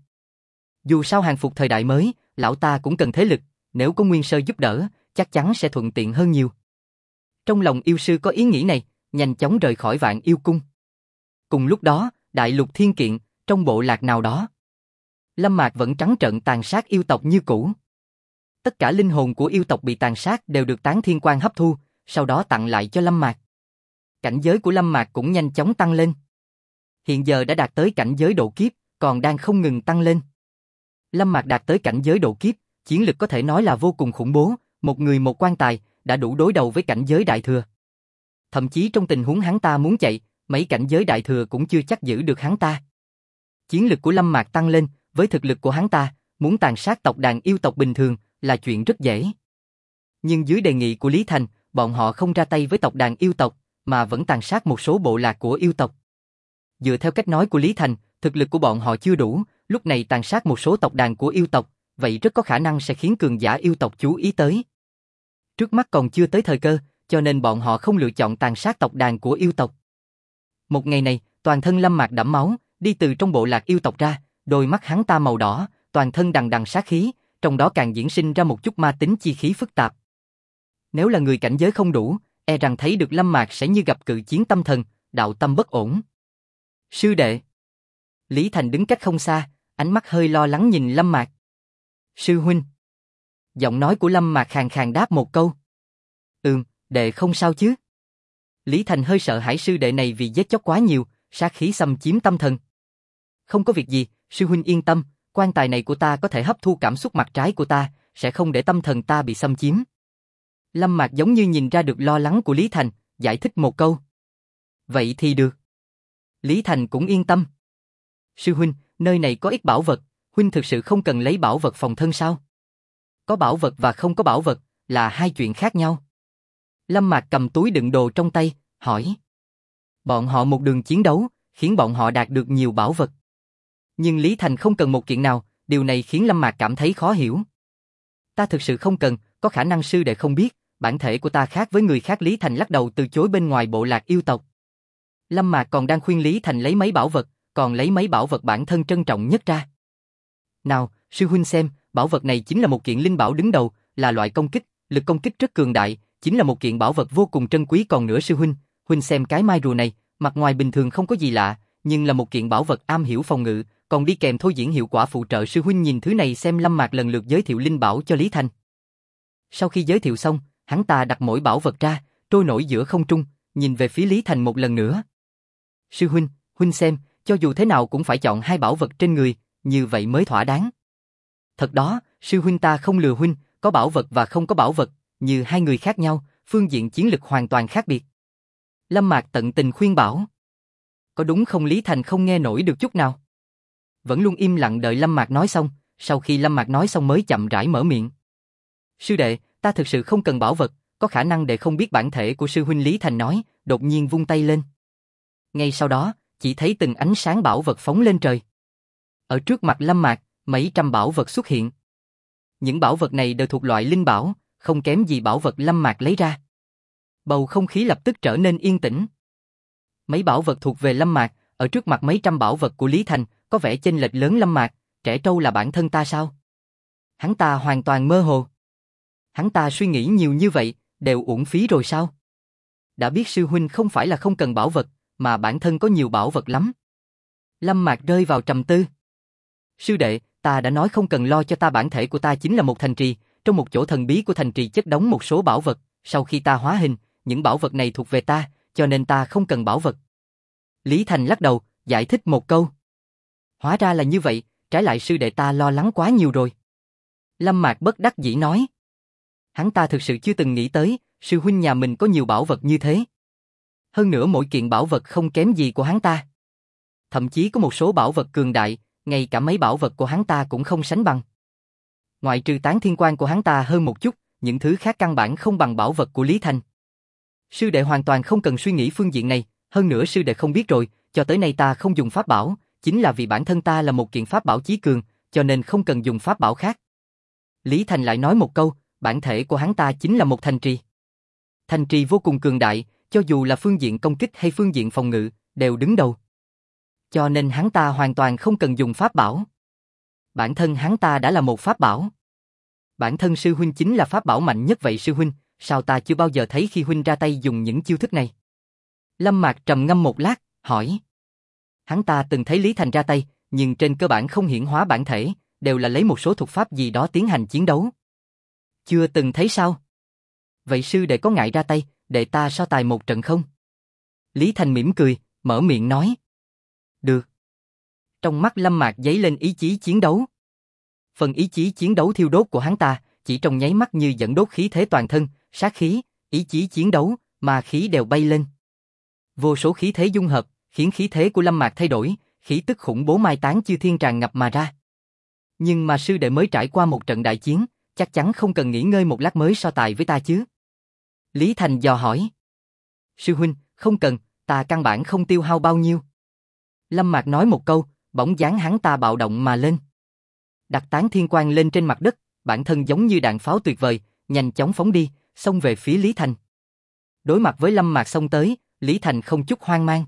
[SPEAKER 1] Dù sao hàng phục thời đại mới, lão ta cũng cần thế lực, nếu có Nguyên Sơ giúp đỡ, chắc chắn sẽ thuận tiện hơn nhiều. Trong lòng yêu sư có ý nghĩ này, nhanh chóng rời khỏi Vạn Yêu Cung. Cùng lúc đó, Đại Lục Thiên Kiện, trong bộ lạc nào đó, Lâm Mạc vẫn trắng trợn tàn sát yêu tộc như cũ. Tất cả linh hồn của yêu tộc bị tàn sát đều được Tán Thiên Quan hấp thu, sau đó tặng lại cho Lâm Mạc. Cảnh giới của Lâm Mạc cũng nhanh chóng tăng lên. Hiện giờ đã đạt tới cảnh giới độ kiếp, còn đang không ngừng tăng lên. Lâm Mạc đạt tới cảnh giới độ kiếp, chiến lực có thể nói là vô cùng khủng bố, một người một quan tài, đã đủ đối đầu với cảnh giới đại thừa. Thậm chí trong tình huống hắn ta muốn chạy, mấy cảnh giới đại thừa cũng chưa chắc giữ được hắn ta. Chiến lực của Lâm Mạc tăng lên, với thực lực của hắn ta, muốn tàn sát tộc đàn yêu tộc bình thường là chuyện rất dễ. Nhưng dưới đề nghị của Lý Thành, bọn họ không ra tay với tộc đàn yêu tộc, mà vẫn tàn sát một số bộ lạc của yêu tộc. Dựa theo cách nói của Lý Thành, thực lực của bọn họ chưa đủ, lúc này tàn sát một số tộc đàn của yêu tộc, vậy rất có khả năng sẽ khiến cường giả yêu tộc chú ý tới. Trước mắt còn chưa tới thời cơ, cho nên bọn họ không lựa chọn tàn sát tộc đàn của yêu tộc. Một ngày này, toàn thân Lâm Mạc đẫm máu, đi từ trong bộ lạc yêu tộc ra, đôi mắt hắn ta màu đỏ, toàn thân đằng đằng sát khí, trong đó càng diễn sinh ra một chút ma tính chi khí phức tạp. Nếu là người cảnh giới không đủ, e rằng thấy được Lâm Mạc sẽ như gặp cự chiến tâm thần, đạo tâm bất ổn. Sư đệ. Lý Thành đứng cách không xa, ánh mắt hơi lo lắng nhìn Lâm Mạc. Sư huynh. Giọng nói của Lâm Mạc khàn khàn đáp một câu. Đệ không sao chứ. Lý Thành hơi sợ hãi sư đệ này vì giết chóc quá nhiều, sát khí xâm chiếm tâm thần. Không có việc gì, sư huynh yên tâm, quan tài này của ta có thể hấp thu cảm xúc mặt trái của ta, sẽ không để tâm thần ta bị xâm chiếm. Lâm Mạc giống như nhìn ra được lo lắng của Lý Thành, giải thích một câu. Vậy thì được. Lý Thành cũng yên tâm. Sư huynh, nơi này có ít bảo vật, huynh thực sự không cần lấy bảo vật phòng thân sao? Có bảo vật và không có bảo vật là hai chuyện khác nhau. Lâm Mạc cầm túi đựng đồ trong tay, hỏi. Bọn họ một đường chiến đấu, khiến bọn họ đạt được nhiều bảo vật. Nhưng Lý Thành không cần một kiện nào, Điều này khiến Lâm Mạc cảm thấy khó hiểu. Ta thực sự không cần, có khả năng sư đệ không biết, bản thể của ta khác với người khác. Lý Thành lắc đầu từ chối. Bên ngoài bộ lạc yêu tộc, Lâm Mạc còn đang khuyên Lý Thành lấy mấy bảo vật, còn lấy mấy bảo vật bản thân trân trọng nhất ra. Nào, sư huynh xem, bảo vật này chính là một kiện linh bảo đứng đầu, là loại công kích, lực công kích rất cường đại, chính là một kiện bảo vật vô cùng trân quý. Còn nữa sư huynh xem cái mai rùa này, mặt ngoài bình thường không có gì lạ, nhưng là một kiện bảo vật am hiểu phòng ngự, còn đi kèm thôi diễn hiệu quả phụ trợ. Sư huynh nhìn thứ này xem. Lâm Mạc lần lượt giới thiệu linh bảo cho Lý Thành. Sau khi giới thiệu xong, hắn ta đặt mỗi bảo vật ra, trôi nổi giữa không trung, nhìn về phía Lý Thành một lần nữa. Sư huynh xem, cho dù thế nào cũng phải chọn 2 bảo vật trên người, như vậy mới thỏa đáng. Thật đó, sư huynh ta không lừa huynh, có bảo vật và không có bảo vật, như 2 người khác nhau, phương diện chiến lực hoàn toàn khác biệt. Lâm Mạc tận tình khuyên bảo. Có đúng không? Lý Thành không nghe nổi được chút nào. Vẫn luôn im lặng đợi Lâm Mạc nói xong, sau khi Lâm Mạc nói xong mới chậm rãi mở miệng. Sư đệ, ta thực sự không cần bảo vật, có khả năng đệ không biết bản thể của sư huynh. Lý Thành nói, đột nhiên vung tay lên. Ngay sau đó, chỉ thấy từng ánh sáng bảo vật phóng lên trời. Ở trước mặt Lâm Mạc, mấy trăm bảo vật xuất hiện. Những bảo vật này đều thuộc loại linh bảo, không kém gì bảo vật Lâm Mạc lấy ra. Bầu không khí lập tức trở nên yên tĩnh. Mấy bảo vật thuộc về Lâm Mạc, ở trước mặt mấy trăm bảo vật của Lý Thành, có vẻ chênh lệch lớn. Lâm Mạc, trẻ trâu là bản thân ta sao? Hắn ta hoàn toàn mơ hồ. Hắn ta suy nghĩ nhiều như vậy, đều uổng phí rồi sao? Đã biết sư huynh không phải là không cần bảo vật, mà bản thân có nhiều bảo vật lắm. Lâm Mạc rơi vào trầm tư. Sư đệ, ta đã nói không cần lo cho ta, bản thể của ta chính là một thành trì, trong một chỗ thần bí của thành trì chất đống một số bảo vật, sau khi ta hóa hình, những bảo vật này thuộc về ta, cho nên ta không cần bảo vật. Lý Thành lắc đầu, giải thích một câu. Hóa ra là như vậy, trái lại sư đệ ta lo lắng quá nhiều rồi. Lâm Mạc bất đắc dĩ nói. Hắn ta thực sự chưa từng nghĩ tới, sư huynh nhà mình có nhiều bảo vật như thế. Hơn nữa mỗi kiện bảo vật không kém gì của hắn ta. Thậm chí có một số bảo vật cường đại, ngay cả mấy bảo vật của hắn ta cũng không sánh bằng. Ngoại trừ tán thiên quan của hắn ta hơn một chút, những thứ khác căn bản không bằng bảo vật của Lý Thành. Sư đệ hoàn toàn không cần suy nghĩ phương diện này, hơn nữa sư đệ không biết rồi, cho tới nay ta không dùng pháp bảo, chính là vì bản thân ta là một kiện pháp bảo chí cường, cho nên không cần dùng pháp bảo khác. Lý Thành lại nói một câu, bản thể của hắn ta chính là một thành trì. Thành trì vô cùng cường đại, cho dù là phương diện công kích hay phương diện phòng ngự, đều đứng đầu. Cho nên hắn ta hoàn toàn không cần dùng pháp bảo. Bản thân hắn ta đã là một pháp bảo. Bản thân sư huynh chính là pháp bảo mạnh nhất. Vậy sư huynh, sao ta chưa bao giờ thấy khi huynh ra tay dùng những chiêu thức này? Lâm Mạc trầm ngâm một lát, hỏi. Hắn ta từng thấy Lý Thành ra tay, nhưng trên cơ bản không hiển hóa bản thể, đều là lấy một số thuật pháp gì đó tiến hành chiến đấu. Chưa từng thấy sao? Vậy sư đệ có ngại ra tay, để ta so tài một trận không? Lý Thành mỉm cười, mở miệng nói. Được. Trong mắt Lâm Mạc dấy lên ý chí chiến đấu. Phần ý chí chiến đấu thiêu đốt của hắn ta, chỉ trong nháy mắt như dẫn đốt khí thế toàn thân, sát khí, ý chí chiến đấu, mà khí đều bay lên. Vô số khí thế dung hợp, khiến khí thế của Lâm Mạc thay đổi, khí tức khủng bố mai tán chư thiên tràn ngập mà ra. Nhưng mà sư đệ mới trải qua một trận đại chiến, chắc chắn không cần nghỉ ngơi một lát mới so tài với ta chứ? Lý Thành dò hỏi. Sư huynh, không cần, ta căn bản không tiêu hao bao nhiêu. Lâm Mạc nói một câu, bóng dáng hắn ta bạo động mà lên. Đặt tán thiên quang lên trên mặt đất, bản thân giống như đạn pháo tuyệt vời, nhanh chóng phóng đi, xông về phía Lý Thành. Đối mặt với Lâm Mạc xông tới, Lý Thành không chút hoang mang.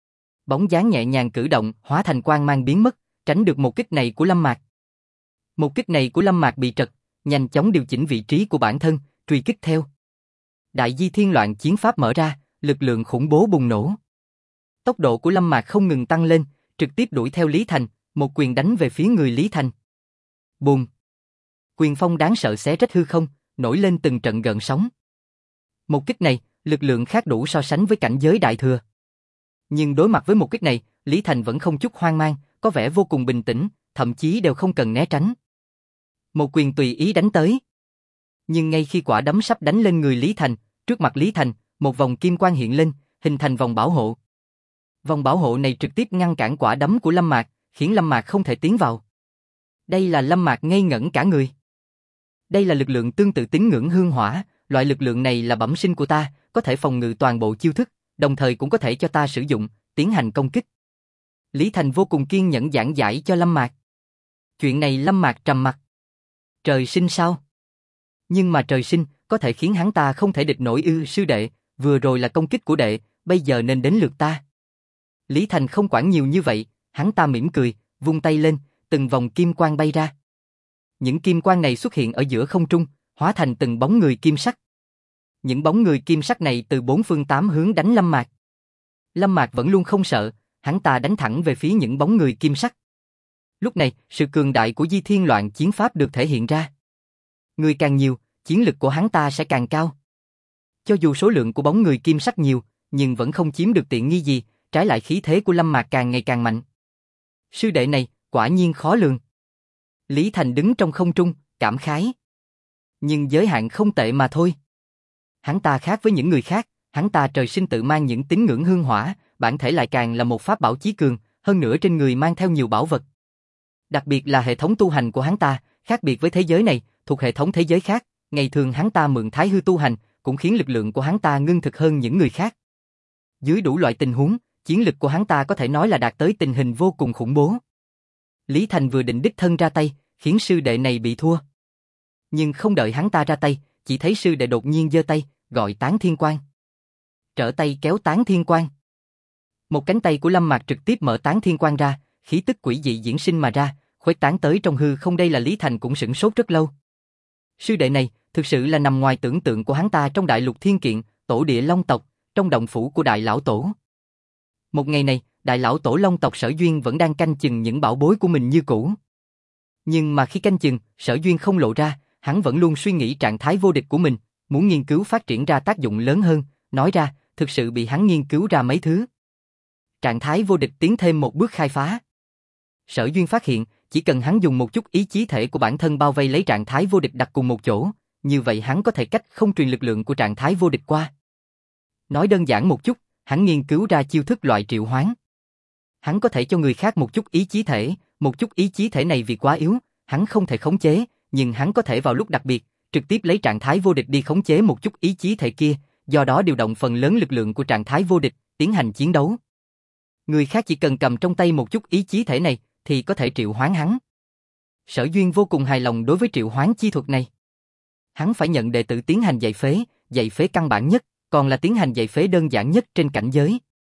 [SPEAKER 1] Bóng dáng nhẹ nhàng cử động, hóa thành quang mang biến mất, tránh được một kích này của Lâm Mạc. Một kích này của Lâm Mạc bị trật, nhanh chóng điều chỉnh vị trí của bản thân, truy kích theo. Đại di thiên loạn chiến pháp mở ra, lực lượng khủng bố bùng nổ. Tốc độ của Lâm Mạc không ngừng tăng lên, trực tiếp đuổi theo Lý Thành, một quyền đánh về phía người Lý Thành. Bùm! Quyền phong đáng sợ xé rách hư không, nổi lên từng trận gợn sóng. Một kích này, lực lượng khác đủ so sánh với cảnh giới đại thừa. Nhưng đối mặt với một kích này, Lý Thành vẫn không chút hoang mang, có vẻ vô cùng bình tĩnh, thậm chí đều không cần né tránh. Một quyền tùy ý đánh tới. Nhưng ngay khi quả đấm sắp đánh lên người Lý Thành, trước mặt Lý Thành, một vòng kim quang hiện lên, hình thành vòng bảo hộ. Vòng bảo hộ này trực tiếp ngăn cản quả đấm của Lâm Mạc, khiến Lâm Mạc không thể tiến vào. Đây là Lâm Mạc ngây ngẩn cả người. Đây là lực lượng tương tự tín ngưỡng hương hỏa, loại lực lượng này là bẩm sinh của ta, có thể phòng ngự toàn bộ chiêu thức, đồng thời cũng có thể cho ta sử dụng, tiến hành công kích. Lý Thành vô cùng kiên nhẫn giảng giải cho Lâm Mạc. Chuyện này Lâm Mạc trầm mặc. Trời sinh sao? Nhưng mà trời sinh, có thể khiến hắn ta không thể địch nổi ư? Sư đệ, vừa rồi là công kích của đệ, bây giờ nên đến lượt ta. Lý Thành không quản nhiều như vậy, hắn ta mỉm cười, vung tay lên, từng vòng kim quang bay ra. Những kim quang này xuất hiện ở giữa không trung, hóa thành từng bóng người kim sắc. Những bóng người kim sắc này từ bốn phương tám hướng đánh Lâm Mạc. Lâm Mạc vẫn luôn không sợ, hắn ta đánh thẳng về phía những bóng người kim sắc. Lúc này, sự cường đại của Di Thiên Loạn chiến pháp được thể hiện ra. Người càng nhiều, chiến lực của hắn ta sẽ càng cao. Cho dù số lượng của bóng người kim sắc nhiều, nhưng vẫn không chiếm được tiện nghi gì, trái lại khí thế của Lâm Mạc càng ngày càng mạnh. Sư đệ này, quả nhiên khó lường. Lý Thành đứng trong không trung, cảm khái. Nhưng giới hạn không tệ mà thôi. Hắn ta khác với những người khác, hắn ta trời sinh tự mang những tín ngưỡng hương hỏa, bản thể lại càng là một pháp bảo chí cường, hơn nữa trên người mang theo nhiều bảo vật. Đặc biệt là hệ thống tu hành của hắn ta, khác biệt với thế giới này, thuộc hệ thống thế giới khác, ngày thường hắn ta mượn thái hư tu hành, cũng khiến lực lượng của hắn ta ngưng thực hơn những người khác. Dưới đủ loại tình huống, chiến lực của hắn ta có thể nói là đạt tới tình hình vô cùng khủng bố. Lý Thành vừa định đích thân ra tay, khiến sư đệ này bị thua. Nhưng không đợi hắn ta ra tay, chỉ thấy sư đệ đột nhiên giơ tay, gọi Tán Thiên Quang. Trở tay kéo Tán Thiên Quang. Một cánh tay của Lâm Mạc trực tiếp mở Tán Thiên Quang ra, khí tức quỷ dị diễn sinh mà ra, khuếch tán tới trong hư không. Đây là Lý Thành cũng sửng sốt rất lâu. Sư đệ này, thực sự là nằm ngoài tưởng tượng của hắn ta. Trong đại lục thiên kiện, tổ địa Long tộc, trong động phủ của đại lão tổ. Một ngày này, đại lão tổ Long tộc Sở Duyên vẫn đang canh chừng những bảo bối của mình như cũ. Nhưng mà khi canh chừng, Sở Duyên không lộ ra, hắn vẫn luôn suy nghĩ trạng thái vô địch của mình, muốn nghiên cứu phát triển ra tác dụng lớn hơn, nói ra, thực sự bị hắn nghiên cứu ra mấy thứ. Trạng thái vô địch tiến thêm một bước khai phá. Sở Duyên phát hiện, chỉ cần hắn dùng một chút ý chí thể của bản thân bao vây lấy trạng thái vô địch đặt cùng một chỗ, như vậy hắn có thể cách không truyền lực lượng của trạng thái vô địch qua. Nói đơn giản một chút, hắn nghiên cứu ra chiêu thức loại triệu hoán. Hắn có thể cho người khác một chút ý chí thể, một chút ý chí thể này vì quá yếu, hắn không thể khống chế, nhưng hắn có thể vào lúc đặc biệt, trực tiếp lấy trạng thái vô địch đi khống chế một chút ý chí thể kia, do đó điều động phần lớn lực lượng của trạng thái vô địch, tiến hành chiến đấu. Người khác chỉ cần cầm trong tay một chút ý chí thể này, thì có thể triệu hoán hắn. Sở Duyên vô cùng hài lòng đối với triệu hoán chi thuật này. Hắn phải nhận đệ tử tiến hành dạy phế căn bản nhất, còn là tiến hành dạy phế đơn giản nhất trên cảnh giới.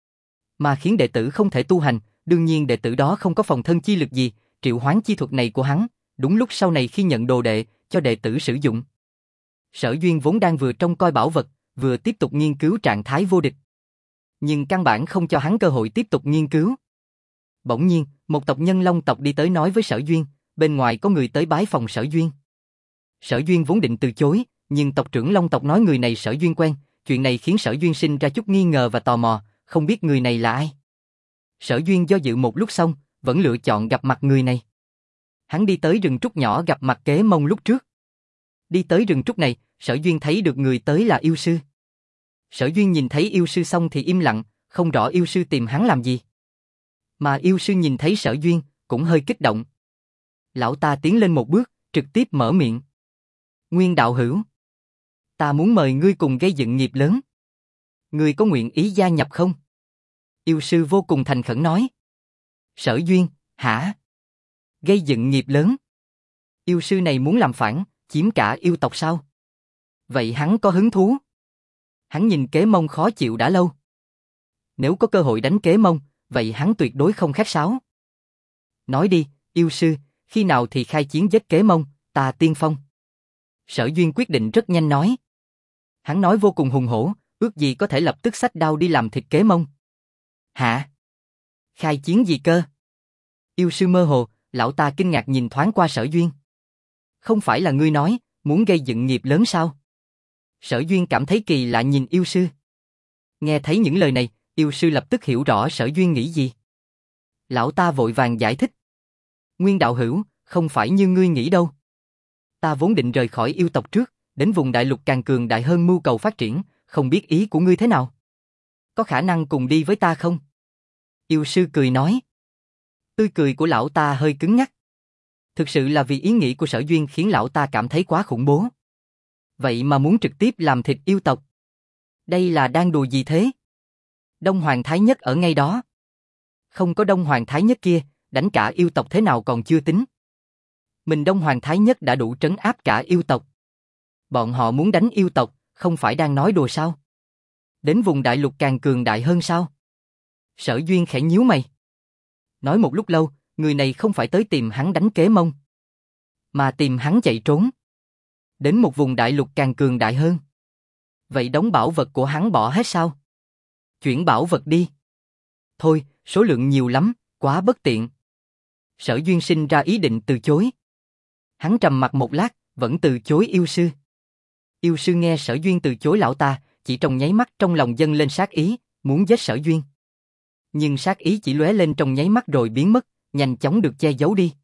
[SPEAKER 1] Mà khiến đệ tử không thể tu hành, đương nhiên đệ tử đó không có phòng thân chi lực gì, triệu hoán chi thuật này của hắn, đúng lúc sau này khi nhận đồ đệ, cho đệ tử sử dụng. Sở Duyên vốn đang vừa trông coi bảo vật, vừa tiếp tục nghiên cứu trạng thái vô địch. Nhưng căn bản không cho hắn cơ hội tiếp tục nghiên cứu. Bỗng nhiên, một tộc nhân Long tộc đi tới nói với Sở Duyên, bên ngoài có người tới bái phòng Sở Duyên. Sở Duyên vốn định từ chối, nhưng tộc trưởng Long tộc nói người này Sở Duyên quen, chuyện này khiến Sở Duyên sinh ra chút nghi ngờ và tò mò, không biết người này là ai. Sở Duyên do dự một lúc xong, vẫn lựa chọn gặp mặt người này. Hắn đi tới rừng trúc nhỏ gặp mặt Kế Mông lúc trước. Đi tới rừng trúc này, Sở Duyên thấy được người tới là yêu sư. Sở Duyên nhìn thấy yêu sư xong thì im lặng, không rõ yêu sư tìm hắn làm gì. Mà yêu sư nhìn thấy Sở Duyên, cũng hơi kích động. Lão ta tiến lên một bước, trực tiếp mở miệng. Nguyên đạo hữu, ta muốn mời ngươi cùng gây dựng nghiệp lớn. Ngươi có nguyện ý gia nhập không? Yêu sư vô cùng thành khẩn nói. Sở Duyên, hả? Gây dựng nghiệp lớn? Yêu sư này muốn làm phản, chiếm cả yêu tộc sao? Vậy hắn có hứng thú? Hắn nhìn Kế Mông khó chịu đã lâu. Nếu có cơ hội đánh Kế Mông, vậy hắn tuyệt đối không khách sáo. Nói đi, yêu sư, khi nào thì khai chiến giết Kế Mông, ta tiên phong. Sở Duyên quyết định rất nhanh nói. Hắn nói vô cùng hùng hổ, ước gì có thể lập tức xách đao đi làm thịt Kế Mông. Hả? Khai chiến gì cơ? Yêu sư mơ hồ, lão ta kinh ngạc nhìn thoáng qua Sở Duyên. Không phải là ngươi nói, muốn gây dựng nghiệp lớn sao? Sở Duyên cảm thấy kỳ lạ nhìn yêu sư. Nghe thấy những lời này, yêu sư lập tức hiểu rõ Sở Duyên nghĩ gì. Lão ta vội vàng giải thích. Nguyên đạo hữu, không phải như ngươi nghĩ đâu. Ta vốn định rời khỏi yêu tộc trước, đến vùng đại lục càng cường đại hơn mưu cầu phát triển, không biết ý của ngươi thế nào? Có khả năng cùng đi với ta không? Yêu sư cười nói. Tươi cười của lão ta hơi cứng nhắc. Thực sự là vì ý nghĩ của Sở Duyên khiến lão ta cảm thấy quá khủng bố. Vậy mà muốn trực tiếp làm thịt yêu tộc. Đây là đang đùa gì thế? Đông Hoàng Thái Nhất ở ngay đó. Không có Đông Hoàng Thái Nhất kia, đánh cả yêu tộc thế nào còn chưa tính. Mình Đông Hoàng Thái Nhất đã đủ trấn áp cả yêu tộc. Bọn họ muốn đánh yêu tộc, không phải đang nói đùa sao? Đến vùng đại lục càng cường đại hơn sao? Sở Duyên khẽ nhíu mày. Nói một lúc lâu, người này không phải tới tìm hắn đánh Kế Mông, mà tìm hắn chạy trốn. Đến một vùng đại lục càng cường đại hơn. Vậy đống bảo vật của hắn bỏ hết sao? Chuyển bảo vật đi. Thôi, số lượng nhiều lắm, quá bất tiện. Sở Duyên sinh ra ý định từ chối. Hắn trầm mặc một lát, vẫn từ chối yêu sư. Yêu sư nghe Sở Duyên từ chối lão ta, chỉ trong nháy mắt trong lòng dâng lên sát ý, muốn giết Sở Duyên. Nhưng sát ý chỉ lóe lên trong nháy mắt rồi biến mất, nhanh chóng được che giấu đi.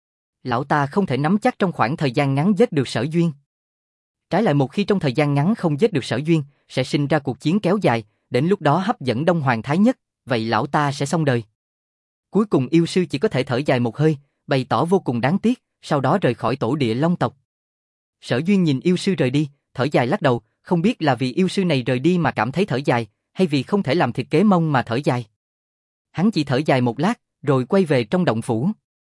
[SPEAKER 1] Lão ta không thể nắm chắc trong khoảng thời gian ngắn giết được Sở Duyên. Trái lại một khi trong thời gian ngắn không giết được Sở Duyên, sẽ sinh ra cuộc chiến kéo dài, đến lúc đó hấp dẫn Đông Hoàng Thái Nhất, vậy lão ta sẽ xong đời. Cuối cùng yêu sư chỉ có thể thở dài một hơi, bày tỏ vô cùng đáng tiếc, sau đó rời khỏi tổ địa Long tộc. Sở Duyên nhìn yêu sư rời đi, thở dài lắc đầu, không biết là vì yêu sư này rời đi mà cảm thấy thở dài, hay vì không thể làm thịt Kế Mông mà thở dài. Hắn chỉ thở dài một lát, rồi quay về trong động phủ.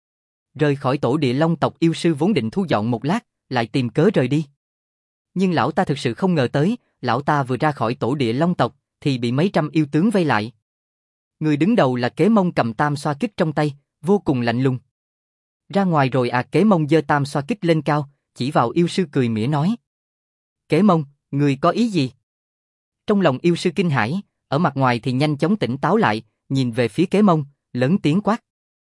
[SPEAKER 1] Rời khỏi tổ địa Long tộc, yêu sư vốn định thu dọn một lát, lại tìm cớ rời đi. Nhưng lão ta thực sự không ngờ tới, lão ta vừa ra khỏi tổ địa Long tộc, thì bị mấy trăm yêu tướng vây lại. Người đứng đầu là Kế Mông cầm tam xoa kích trong tay, vô cùng lạnh lùng. Ra ngoài rồi à? Kế Mông giơ tam xoa kích lên cao, chỉ vào yêu sư cười mỉa nói. Kế Mông, người có ý gì? Trong lòng yêu sư kinh hãi, ở mặt ngoài thì nhanh chóng tỉnh táo lại, nhìn về phía Kế Mông, lớn tiếng quát.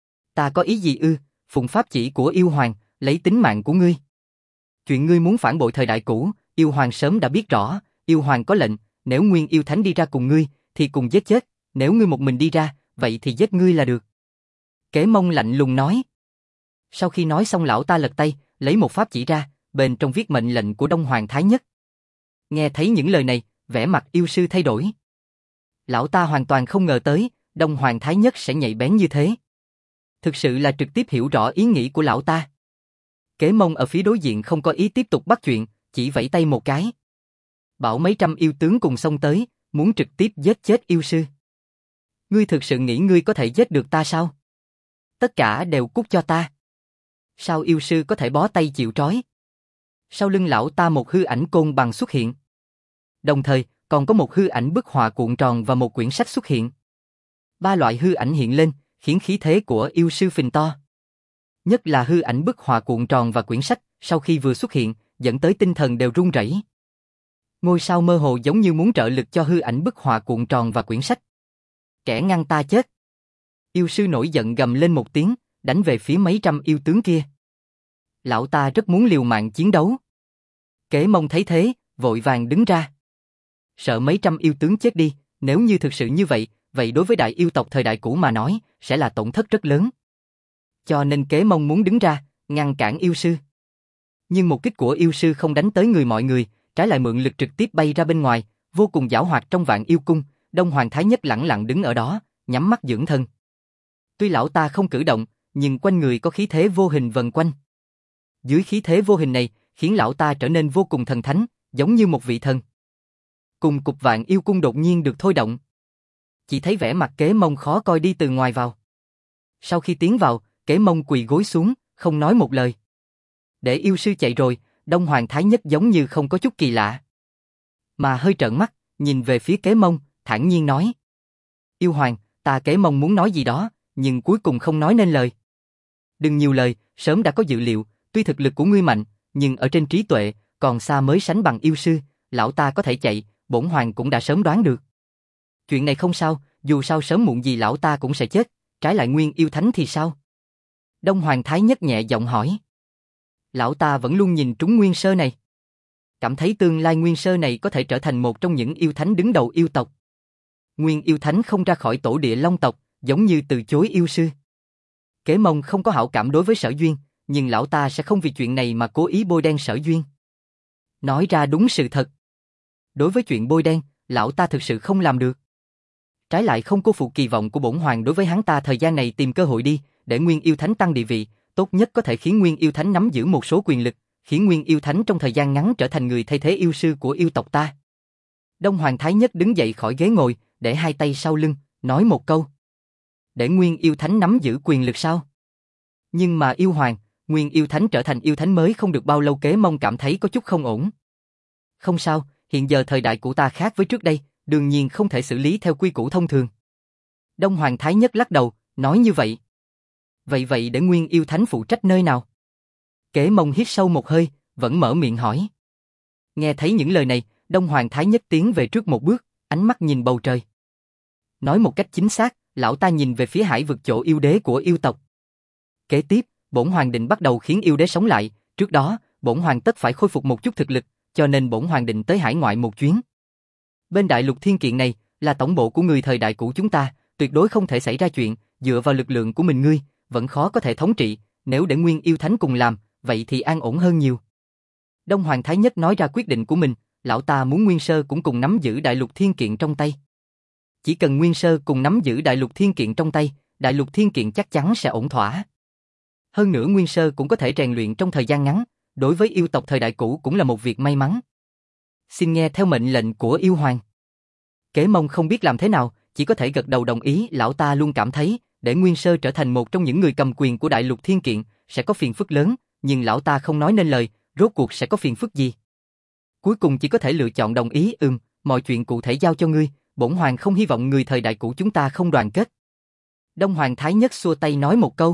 [SPEAKER 1] Ta có ý gì ư? Phụng pháp chỉ của yêu hoàng, lấy tính mạng của ngươi. Chuyện ngươi muốn phản bội thời đại cũ, yêu hoàng sớm đã biết rõ, yêu hoàng có lệnh, nếu Nguyên Yêu Thánh đi ra cùng ngươi, thì cùng giết chết, nếu ngươi một mình đi ra, vậy thì giết ngươi là được. Kế Mông lạnh lùng nói. Sau khi nói xong lão ta lật tay, lấy một pháp chỉ ra, bên trong viết mệnh lệnh của Đông Hoàng Thái Nhất. Nghe thấy những lời này, vẻ mặt yêu sư thay đổi. Lão ta hoàn toàn không ngờ tới, Đông Hoàng Thái Nhất sẽ nhạy bén như thế. Thực sự là trực tiếp hiểu rõ ý nghĩ của lão ta. Kế Mông ở phía đối diện không có ý tiếp tục bắt chuyện, chỉ vẫy tay một cái. Bảo mấy trăm yêu tướng cùng xông tới, muốn trực tiếp giết chết yêu sư. Ngươi thực sự nghĩ ngươi có thể giết được ta sao? Tất cả đều cút cho ta. Sao yêu sư có thể bó tay chịu trói? Sau lưng lão ta một hư ảnh côn bằng xuất hiện. Đồng thời, còn có một hư ảnh bức họa cuộn tròn và một quyển sách xuất hiện. Ba loại hư ảnh hiện lên, khiến khí thế của yêu sư phình to. Nhất là hư ảnh bức họa cuộn tròn và quyển sách, sau khi vừa xuất hiện, dẫn tới tinh thần đều run rẩy. Ngôi sao mơ hồ giống như muốn trợ lực cho hư ảnh bức họa cuộn tròn và quyển sách. Kẻ ngăn ta chết. Yêu sư nổi giận gầm lên một tiếng, đánh về phía mấy trăm yêu tướng kia. Lão ta rất muốn liều mạng chiến đấu. Kế Mông thấy thế, vội vàng đứng ra. Sợ mấy trăm yêu tướng chết đi, nếu như thực sự như vậy, vậy đối với đại yêu tộc thời đại cũ mà nói, sẽ là tổn thất rất lớn. Cho nên Kế Mông muốn đứng ra, ngăn cản yêu sư. Nhưng một kích của yêu sư không đánh tới người mọi người, trái lại mượn lực trực tiếp bay ra bên ngoài, vô cùng giảo hoạt trong Vạn Yêu Cung. Đông Hoàng Thái Nhất lẳng lặng đứng ở đó, nhắm mắt dưỡng thân. Tuy lão ta không cử động, nhưng quanh người có khí thế vô hình vần quanh. Dưới khí thế vô hình này, khiến lão ta trở nên vô cùng thần thánh, giống như một vị thần. Cùng cục Vạn Yêu Cung đột nhiên được thôi động. Chỉ thấy vẻ mặt Kế Mông khó coi đi từ ngoài vào. Sau khi tiến vào, Kế Mông quỳ gối xuống, không nói một lời. Để yêu sư chạy rồi, Đông Hoàng Thái Nhất giống như không có chút kỳ lạ. Mà hơi trợn mắt, nhìn về phía Kế Mông, thản nhiên nói. Yêu hoàng, ta Kế Mông muốn nói gì đó, nhưng cuối cùng không nói nên lời. Đừng nhiều lời, sớm đã có dự liệu, tuy thực lực của ngươi mạnh, nhưng ở trên trí tuệ, còn xa mới sánh bằng yêu sư, lão ta có thể chạy, bổn hoàng cũng đã sớm đoán được. Chuyện này không sao, dù sao sớm muộn gì lão ta cũng sẽ chết, trái lại Nguyên Yêu Thánh thì sao? Đông Hoàng Thái Nhất nhẹ giọng hỏi. Lão ta vẫn luôn nhìn trúng Nguyên Sơ này. Cảm thấy tương lai Nguyên Sơ này có thể trở thành một trong những yêu thánh đứng đầu yêu tộc. Nguyên Yêu Thánh không ra khỏi tổ địa Long tộc, giống như từ chối yêu sư. Kế Mông không có hảo cảm đối với Sở Duyên, nhưng lão ta sẽ không vì chuyện này mà cố ý bôi đen Sở Duyên. Nói ra đúng sự thật. Đối với chuyện bôi đen, lão ta thực sự không làm được. Trái lại không cô phụ kỳ vọng của bổn hoàng đối với hắn ta, thời gian này tìm cơ hội đi, để Nguyên Yêu Thánh tăng địa vị, tốt nhất có thể khiến Nguyên Yêu Thánh nắm giữ một số quyền lực, khiến Nguyên Yêu Thánh trong thời gian ngắn trở thành người thay thế yêu sư của yêu tộc ta. Đông Hoàng Thái Nhất đứng dậy khỏi ghế ngồi, để hai tay sau lưng, nói một câu. Để Nguyên Yêu Thánh nắm giữ quyền lực sao? Nhưng mà yêu hoàng, Nguyên yêu thánh trở thành yêu thánh mới không được bao lâu, Kế Mông cảm thấy có chút không ổn. Không sao, hiện giờ thời đại của ta khác với trước đây, đương nhiên không thể xử lý theo quy củ thông thường. Đông Hoàng Thái Nhất lắc đầu, nói như vậy. Vậy để Nguyên yêu thánh phụ trách nơi nào? Kế Mông hít sâu một hơi, vẫn mở miệng hỏi. Nghe thấy những lời này, Đông Hoàng Thái Nhất tiến về trước một bước, ánh mắt nhìn bầu trời. Nói một cách chính xác, lão ta nhìn về phía hải vực chỗ yêu đế của yêu tộc. Kế tiếp, bổn hoàng định bắt đầu khiến yêu đế sống lại, trước đó, bổn hoàng tất phải khôi phục một chút thực lực, cho nên bổn hoàng định tới hải ngoại một chuyến. Bên đại lục thiên kiện này, là tổng bộ của người thời đại cũ chúng ta, tuyệt đối không thể xảy ra chuyện, dựa vào lực lượng của mình ngươi, vẫn khó có thể thống trị, nếu để Nguyên yêu thánh cùng làm, vậy thì an ổn hơn nhiều. Đông Hoàng Thái Nhất nói ra quyết định của mình, lão ta muốn Nguyên Sơ cũng cùng nắm giữ đại lục thiên kiện trong tay. Chỉ cần Nguyên Sơ cùng nắm giữ đại lục thiên kiện trong tay, đại lục thiên kiện chắc chắn sẽ ổn thỏa. Hơn nữa Nguyên Sơ cũng có thể rèn luyện trong thời gian ngắn, đối với yêu tộc thời đại cũ cũng là một việc may mắn. Xin nghe theo mệnh lệnh của yêu hoàng. Kế Mông không biết làm thế nào, chỉ có thể gật đầu đồng ý. Lão ta luôn cảm thấy, để Nguyên Sơ trở thành một trong những người cầm quyền của đại lục thiên kiện, sẽ có phiền phức lớn, nhưng lão ta không nói nên lời, rốt cuộc sẽ có phiền phức gì. Cuối cùng chỉ có thể lựa chọn đồng ý. Mọi chuyện cụ thể giao cho ngươi, bổn hoàng không hy vọng người thời đại cũ chúng ta không đoàn kết. Đông Hoàng Thái Nhất xua tay nói một câu.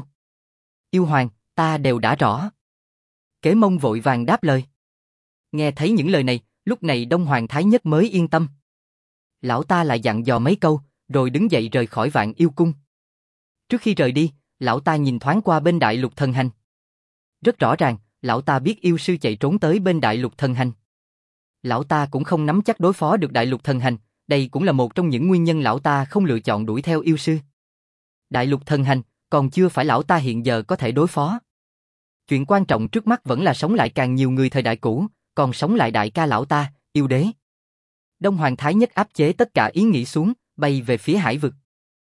[SPEAKER 1] Yêu hoàng, ta đều đã rõ. Kế Mông vội vàng đáp lời. Nghe thấy những lời này, lúc này Đông Hoàng Thái Nhất mới yên tâm. Lão ta lại dặn dò mấy câu, rồi đứng dậy rời khỏi Vạn Yêu Cung. Trước khi rời đi, lão ta nhìn thoáng qua bên Đại Lục Thần Hành. Rất rõ ràng, lão ta biết yêu sư chạy trốn tới bên Đại Lục Thần Hành. Lão ta cũng không nắm chắc đối phó được Đại Lục Thần Hành, đây cũng là một trong những nguyên nhân lão ta không lựa chọn đuổi theo yêu sư. Đại Lục Thần Hành, còn chưa phải lão ta hiện giờ có thể đối phó. Chuyện quan trọng trước mắt vẫn là sống lại càng nhiều người thời đại cũ, còn sống lại đại ca lão ta, yêu đế. Đông Hoàng Thái Nhất áp chế tất cả ý nghĩ xuống, bay về phía hải vực.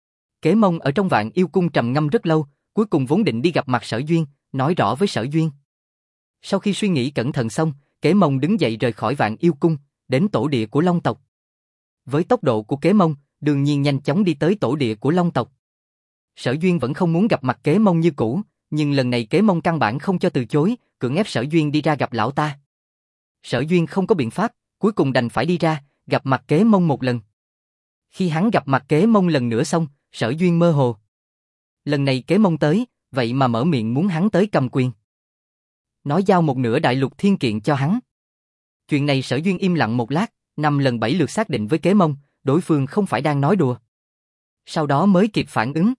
[SPEAKER 1] Kế Mông ở trong Vạn Yêu Cung trầm ngâm rất lâu, cuối cùng vốn định đi gặp mặt Sở Duyên, nói rõ với Sở Duyên. Sau khi suy nghĩ cẩn thận xong, Kế Mông đứng dậy rời khỏi Vạn Yêu Cung, đến tổ địa của Long tộc. Với tốc độ của Kế Mông, đương nhiên nhanh chóng đi tới tổ địa của Long tộc. Sở Duyên vẫn không muốn gặp mặt Kế Mông như cũ, nhưng lần này Kế Mông căn bản không cho từ chối, cưỡng ép Sở Duyên đi ra gặp lão ta. Sở Duyên không có biện pháp, cuối cùng đành phải đi ra, gặp mặt Kế Mông một lần. Khi hắn gặp mặt Kế Mông lần nữa xong, Sở Duyên mơ hồ. Lần này Kế Mông tới, vậy mà mở miệng muốn hắn tới cầm quyền. Nói giao một nửa đại lục thiên kiện cho hắn. Chuyện này Sở Duyên im lặng một lát, 5 lần 7 lượt xác định với Kế Mông, đối phương không phải đang nói đùa. Sau đó mới kịp phản ứng.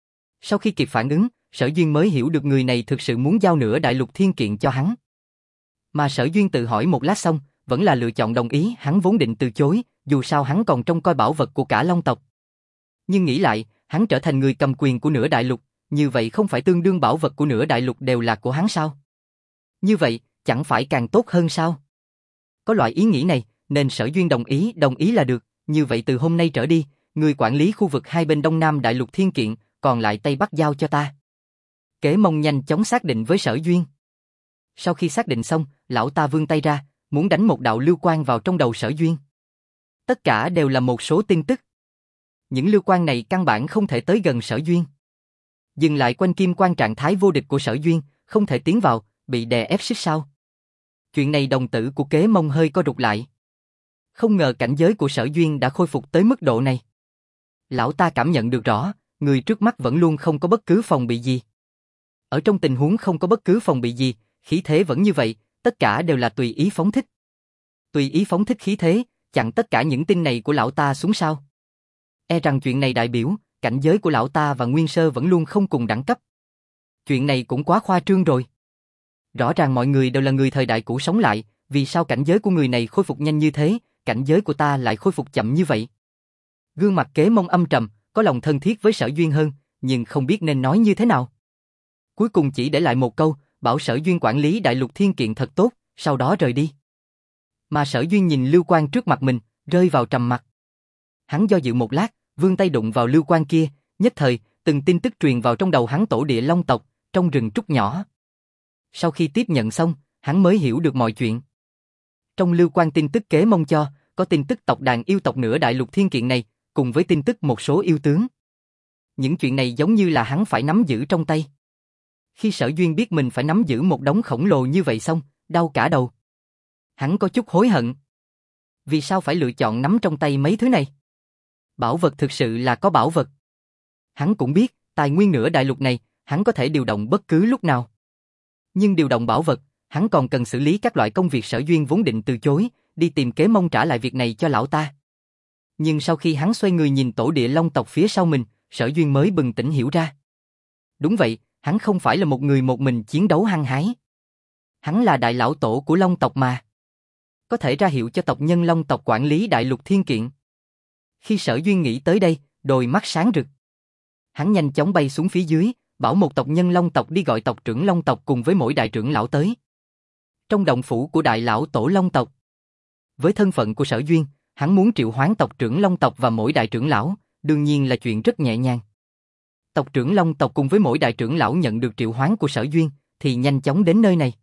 [SPEAKER 1] Sau khi kịp phản ứng, Sở Duyên mới hiểu được người này thực sự muốn giao nửa đại lục thiên kiện cho hắn. Mà Sở Duyên tự hỏi một lát xong, vẫn là lựa chọn đồng ý. Hắn vốn định từ chối, dù sao hắn còn trông coi bảo vật của cả Long tộc. Nhưng nghĩ lại, hắn trở thành người cầm quyền của nửa đại lục, như vậy không phải tương đương bảo vật của nửa đại lục đều là của hắn sao? Như vậy, chẳng phải càng tốt hơn sao? Có loại ý nghĩ này, nên Sở Duyên đồng ý là được. Như vậy từ hôm nay trở đi, người quản lý khu vực hai bên Đông Nam đại lục thiên kiện, còn lại Tây Bắc giao cho ta. Kế Mông nhanh chóng xác định với Sở Duyên. Sau khi xác định xong, lão ta vươn tay ra, muốn đánh một đạo lưu quang vào trong đầu Sở Duyên. Tất cả đều là một số tin tức. Những lưu quang này căn bản không thể tới gần Sở Duyên. Dừng lại quanh kim quan trạng thái vô địch của Sở Duyên, không thể tiến vào, bị đè ép xích sao. Chuyện này đồng tử của Kế Mông hơi co rụt lại. Không ngờ cảnh giới của Sở Duyên đã khôi phục tới mức độ này. Lão ta cảm nhận được rõ, người trước mắt vẫn luôn không có bất cứ phòng bị gì. Ở trong tình huống không có bất cứ phòng bị gì, khí thế vẫn như vậy, tất cả đều là tùy ý phóng thích. Tùy ý phóng thích khí thế, chặn tất cả những tin này của lão ta xuống sao. E rằng chuyện này đại biểu, cảnh giới của lão ta và Nguyên Sơ vẫn luôn không cùng đẳng cấp. Chuyện này cũng quá khoa trương rồi. Rõ ràng mọi người đều là người thời đại cũ sống lại, vì sao cảnh giới của người này khôi phục nhanh như thế, cảnh giới của ta lại khôi phục chậm như vậy? Gương mặt Kế Mông âm trầm, có lòng thân thiết với Sở Duyên hơn, nhưng không biết nên nói như thế nào. Cuối cùng chỉ để lại một câu, bảo Sở Duyên quản lý đại lục thiên kiện thật tốt, sau đó rời đi. Mà Sở Duyên nhìn lưu quang trước mặt mình, rơi vào trầm mặc. Hắn do dự một lát, vươn tay đụng vào lưu quang kia, nhất thời, từng tin tức truyền vào trong đầu hắn. Tổ địa Long tộc, trong rừng trúc nhỏ. Sau khi tiếp nhận xong, hắn mới hiểu được mọi chuyện. Trong lưu quang tin tức Kế Mông cho, có tin tức tộc đàn yêu tộc nửa đại lục thiên kiện này, cùng với tin tức một số yêu tướng. Những chuyện này giống như là hắn phải nắm giữ trong tay. Khi Sở Duyên biết mình phải nắm giữ một đống khổng lồ như vậy xong, đau cả đầu. Hắn có chút hối hận. Vì sao phải lựa chọn nắm trong tay mấy thứ này? Bảo vật thực sự là có bảo vật. Hắn cũng biết, tài nguyên nửa đại lục này, hắn có thể điều động bất cứ lúc nào. Nhưng điều động bảo vật, hắn còn cần xử lý các loại công việc Sở Duyên vốn định từ chối, đi tìm kế mong trả lại việc này cho lão ta. Nhưng sau khi hắn xoay người nhìn tổ địa Long tộc phía sau mình, Sở Duyên mới bừng tỉnh hiểu ra. Đúng vậy, hắn không phải là một người một mình chiến đấu hăng hái. Hắn là đại lão tổ của Long tộc mà. Có thể ra hiệu cho tộc nhân Long tộc quản lý đại lục thiên kiện. Khi Sở Duyên nghĩ tới đây, đôi mắt sáng rực. Hắn nhanh chóng bay xuống phía dưới, bảo một tộc nhân Long tộc đi gọi tộc trưởng Long tộc cùng với mỗi đại trưởng lão tới. Trong động phủ của đại lão tổ Long tộc. Với thân phận của Sở Duyên, hắn muốn triệu hoán tộc trưởng Long tộc và mỗi đại trưởng lão, đương nhiên là chuyện rất nhẹ nhàng. Tộc trưởng Long tộc cùng với mỗi đại trưởng lão nhận được triệu hoán của Sở Duyên, thì nhanh chóng đến nơi này.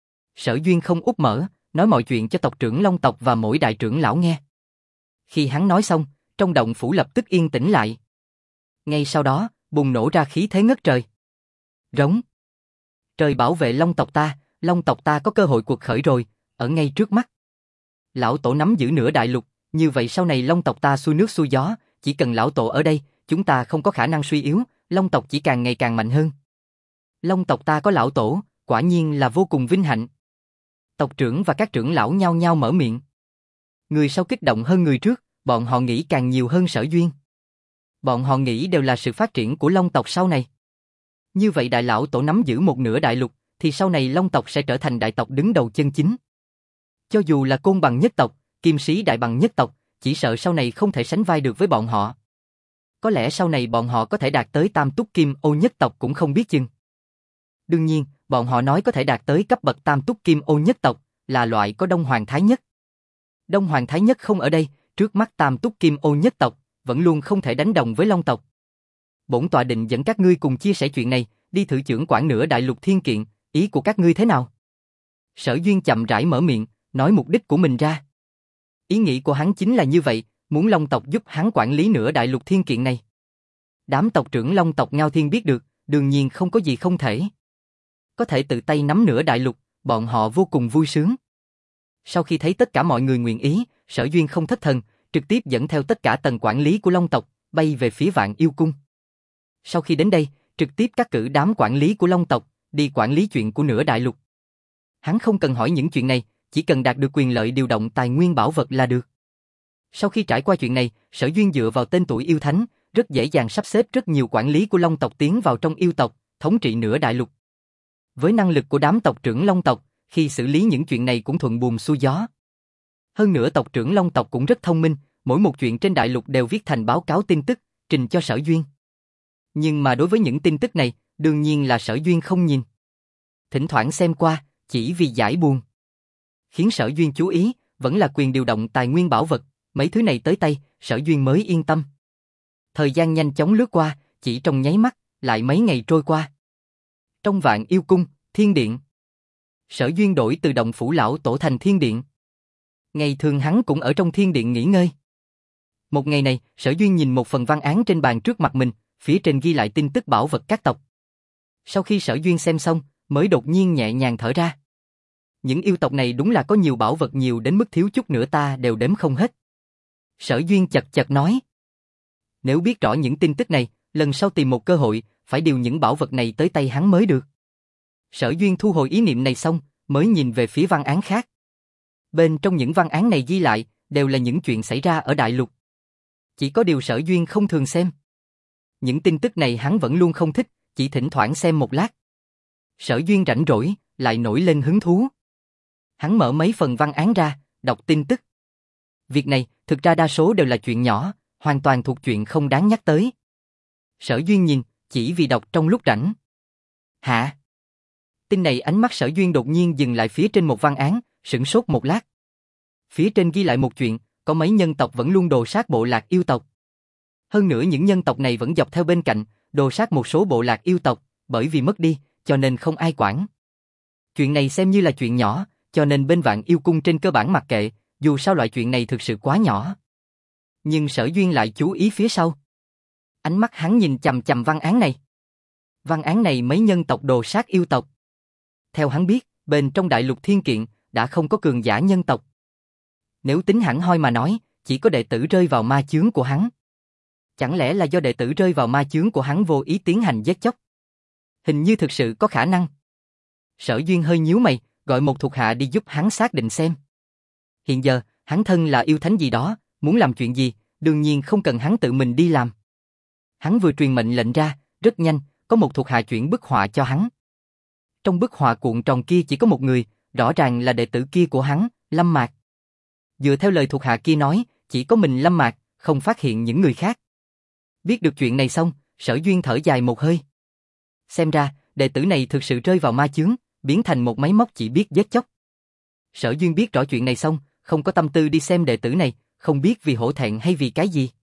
[SPEAKER 1] Sở Duyên không úp mở, nói mọi chuyện cho tộc trưởng Long tộc và mỗi đại trưởng lão nghe. Khi hắn nói xong, trong động phủ lập tức yên tĩnh lại. Ngay sau đó, bùng nổ ra khí thế ngất trời. Rống. Trời bảo vệ Long tộc ta có cơ hội cuộc khởi rồi, ở ngay trước mắt. Lão tổ nắm giữ nửa đại lục, như vậy sau này Long tộc ta xuôi nước xuôi gió, chỉ cần lão tổ ở đây, chúng ta không có khả năng suy yếu, Long tộc chỉ càng ngày càng mạnh hơn. Long tộc ta có lão tổ, quả nhiên là vô cùng vinh hạnh. Tộc trưởng và các trưởng lão nhao nhao mở miệng. Người sau kích động hơn người trước, bọn họ nghĩ càng nhiều hơn Sở Duyên. Bọn họ nghĩ đều là sự phát triển của Long tộc sau này. Như vậy đại lão tổ nắm giữ một nửa đại lục, thì sau này Long tộc sẽ trở thành đại tộc đứng đầu chân chính. Cho dù là côn bằng nhất tộc, kim sĩ đại bằng nhất tộc, chỉ sợ sau này không thể sánh vai được với bọn họ. Có lẽ sau này bọn họ có thể đạt tới tam túc kim ô nhất tộc cũng không biết chừng. Đương nhiên, bọn họ nói có thể đạt tới cấp bậc tam túc kim ô nhất tộc, là loại có Đông Hoàng Thái Nhất. Đông Hoàng Thái Nhất không ở đây, trước mắt tam túc kim ô nhất tộc, vẫn luôn không thể đánh đồng với Long tộc. Bổn tọa định dẫn các ngươi cùng chia sẻ chuyện này, đi thử chưởng quản nửa đại lục thiên kiện, ý của các ngươi thế nào? Sở Duyên chậm rãi mở miệng, nói mục đích của mình ra. Ý nghĩ của hắn chính là như vậy, muốn Long tộc giúp hắn quản lý nửa đại lục thiên kiện này. Đám tộc trưởng Long tộc Ngao Thiên biết được, đương nhiên không có gì không thể. Có thể tự tay nắm nửa đại lục, bọn họ vô cùng vui sướng. Sau khi thấy tất cả mọi người nguyện ý, Sở Duyên không thất thần, trực tiếp dẫn theo tất cả tầng quản lý của Long tộc, bay về phía Vạn Yêu Cung. Sau khi đến đây, trực tiếp cắt cử đám quản lý của Long tộc, đi quản lý chuyện của nửa đại lục. Hắn không cần hỏi những chuyện này, chỉ cần đạt được quyền lợi điều động tài nguyên bảo vật là được. Sau khi trải qua chuyện này, Sở Duyên dựa vào tên tuổi yêu thánh, rất dễ dàng sắp xếp rất nhiều quản lý của Long tộc tiến vào trong yêu tộc, thống trị nửa đại lục. Với năng lực của đám tộc trưởng Long tộc, khi xử lý những chuyện này cũng thuận buồm xuôi gió. Hơn nữa tộc trưởng Long tộc cũng rất thông minh, mỗi một chuyện trên đại lục đều viết thành báo cáo tin tức, trình cho Sở Duyên. Nhưng mà đối với những tin tức này, đương nhiên là Sở Duyên không nhìn. Thỉnh thoảng xem qua, chỉ vì giải buồn. Khiến Sở Duyên chú ý, vẫn là quyền điều động tài nguyên bảo vật, mấy thứ này tới tay, Sở Duyên mới yên tâm. Thời gian nhanh chóng lướt qua, chỉ trong nháy mắt, lại mấy ngày trôi qua. Trong Vạn Yêu Cung, Thiên Điện. Sở Duyên đổi từ động phủ lão tổ thành Thiên Điện. Ngày thường hắn cũng ở trong Thiên Điện nghỉ ngơi. Một ngày này, Sở Duyên nhìn một phần văn án trên bàn trước mặt mình, phía trên ghi lại tin tức bảo vật các tộc. Sau khi Sở Duyên xem xong, mới đột nhiên nhẹ nhàng thở ra. Những yêu tộc này đúng là có nhiều bảo vật nhiều đến mức thiếu chút nữa ta đều đếm không hết. Sở Duyên chật chật nói. Nếu biết rõ những tin tức này, lần sau tìm một cơ hội, phải điều những bảo vật này tới tay hắn mới được. Sở Duyên thu hồi ý niệm này xong, mới nhìn về phía văn án khác. Bên trong những văn án này ghi lại, đều là những chuyện xảy ra ở đại lục. Chỉ có điều Sở Duyên không thường xem. Những tin tức này hắn vẫn luôn không thích, chỉ thỉnh thoảng xem một lát. Sở Duyên rảnh rỗi, lại nổi lên hứng thú. Hắn mở mấy phần văn án ra, đọc tin tức. Việc này, thực ra đa số đều là chuyện nhỏ, hoàn toàn thuộc chuyện không đáng nhắc tới. Sở Duyên nhìn, chỉ vì đọc trong lúc rảnh. Hả? Tin này ánh mắt Sở Duyên đột nhiên dừng lại phía trên một văn án, sửng sốt một lát. Phía trên ghi lại một chuyện, có mấy nhân tộc vẫn luôn đồ sát bộ lạc yêu tộc. Hơn nữa những nhân tộc này vẫn dọc theo bên cạnh, đồ sát một số bộ lạc yêu tộc, bởi vì mất đi, cho nên không ai quản. Chuyện này xem như là chuyện nhỏ, cho nên bên Vạn Yêu Cung trên cơ bản mặc kệ, dù sao loại chuyện này thực sự quá nhỏ. Nhưng Sở Duyên lại chú ý phía sau. Ánh mắt hắn nhìn chằm chằm văn án này. Văn án này mấy nhân tộc đồ sát yêu tộc. Theo hắn biết, bên trong đại lục thiên kiện, đã không có cường giả nhân tộc. Nếu tính hẳn hoi mà nói, chỉ có đệ tử rơi vào ma chướng của hắn. Chẳng lẽ là do đệ tử rơi vào ma chướng của hắn vô ý tiến hành giết chóc? Hình như thực sự có khả năng. Sở Duyên hơi nhíu mày, gọi một thuộc hạ đi giúp hắn xác định xem. Hiện giờ, hắn thân là yêu thánh gì đó, muốn làm chuyện gì, đương nhiên không cần hắn tự mình đi làm. Hắn vừa truyền mệnh lệnh ra, rất nhanh, có một thuộc hạ chuyển bức họa cho hắn. Trong bức họa cuộn tròn kia chỉ có một người, rõ ràng là đệ tử kia của hắn, Lâm Mạc. Dựa theo lời thuộc hạ kia nói, chỉ có mình Lâm Mạc, không phát hiện những người khác. Biết được chuyện này xong, Sở Duyên thở dài một hơi. Xem ra, đệ tử này thực sự rơi vào ma chướng, biến thành một máy móc chỉ biết giết chóc. Sở Duyên biết rõ chuyện này xong, không có tâm tư đi xem đệ tử này, không biết vì hổ thẹn hay vì cái gì.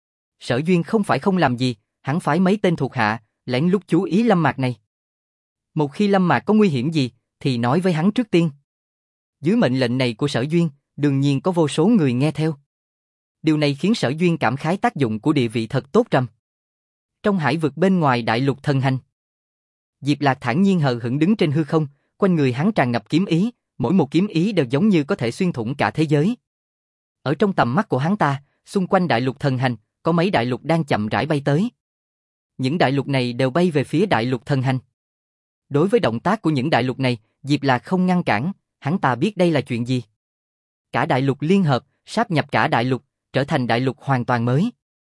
[SPEAKER 1] Sở Duyên không phải không làm gì, hắn phái mấy tên thuộc hạ, lén lút chú ý Lâm Mạc này. Một khi Lâm Mạc có nguy hiểm gì, thì nói với hắn trước tiên. Dưới mệnh lệnh này của Sở Duyên, đương nhiên có vô số người nghe theo. Điều này khiến Sở Duyên cảm khái tác dụng của địa vị thật tốt trầm. Trong hải vực bên ngoài đại lục thần hành, Diệp Lạc thản nhiên hờ hững đứng trên hư không, quanh người hắn tràn ngập kiếm ý, mỗi một kiếm ý đều giống như có thể xuyên thủng cả thế giới. Ở trong tầm mắt của hắn ta, xung quanh đại lục thần hành, có mấy đại lục đang chậm rãi bay tới. Những đại lục này đều bay về phía đại lục thần hành. Đối với động tác của những đại lục này, Diệp Lạc không ngăn cản, hắn ta biết đây là chuyện gì. Cả đại lục liên hợp, sáp nhập cả đại lục, trở thành đại lục hoàn toàn mới.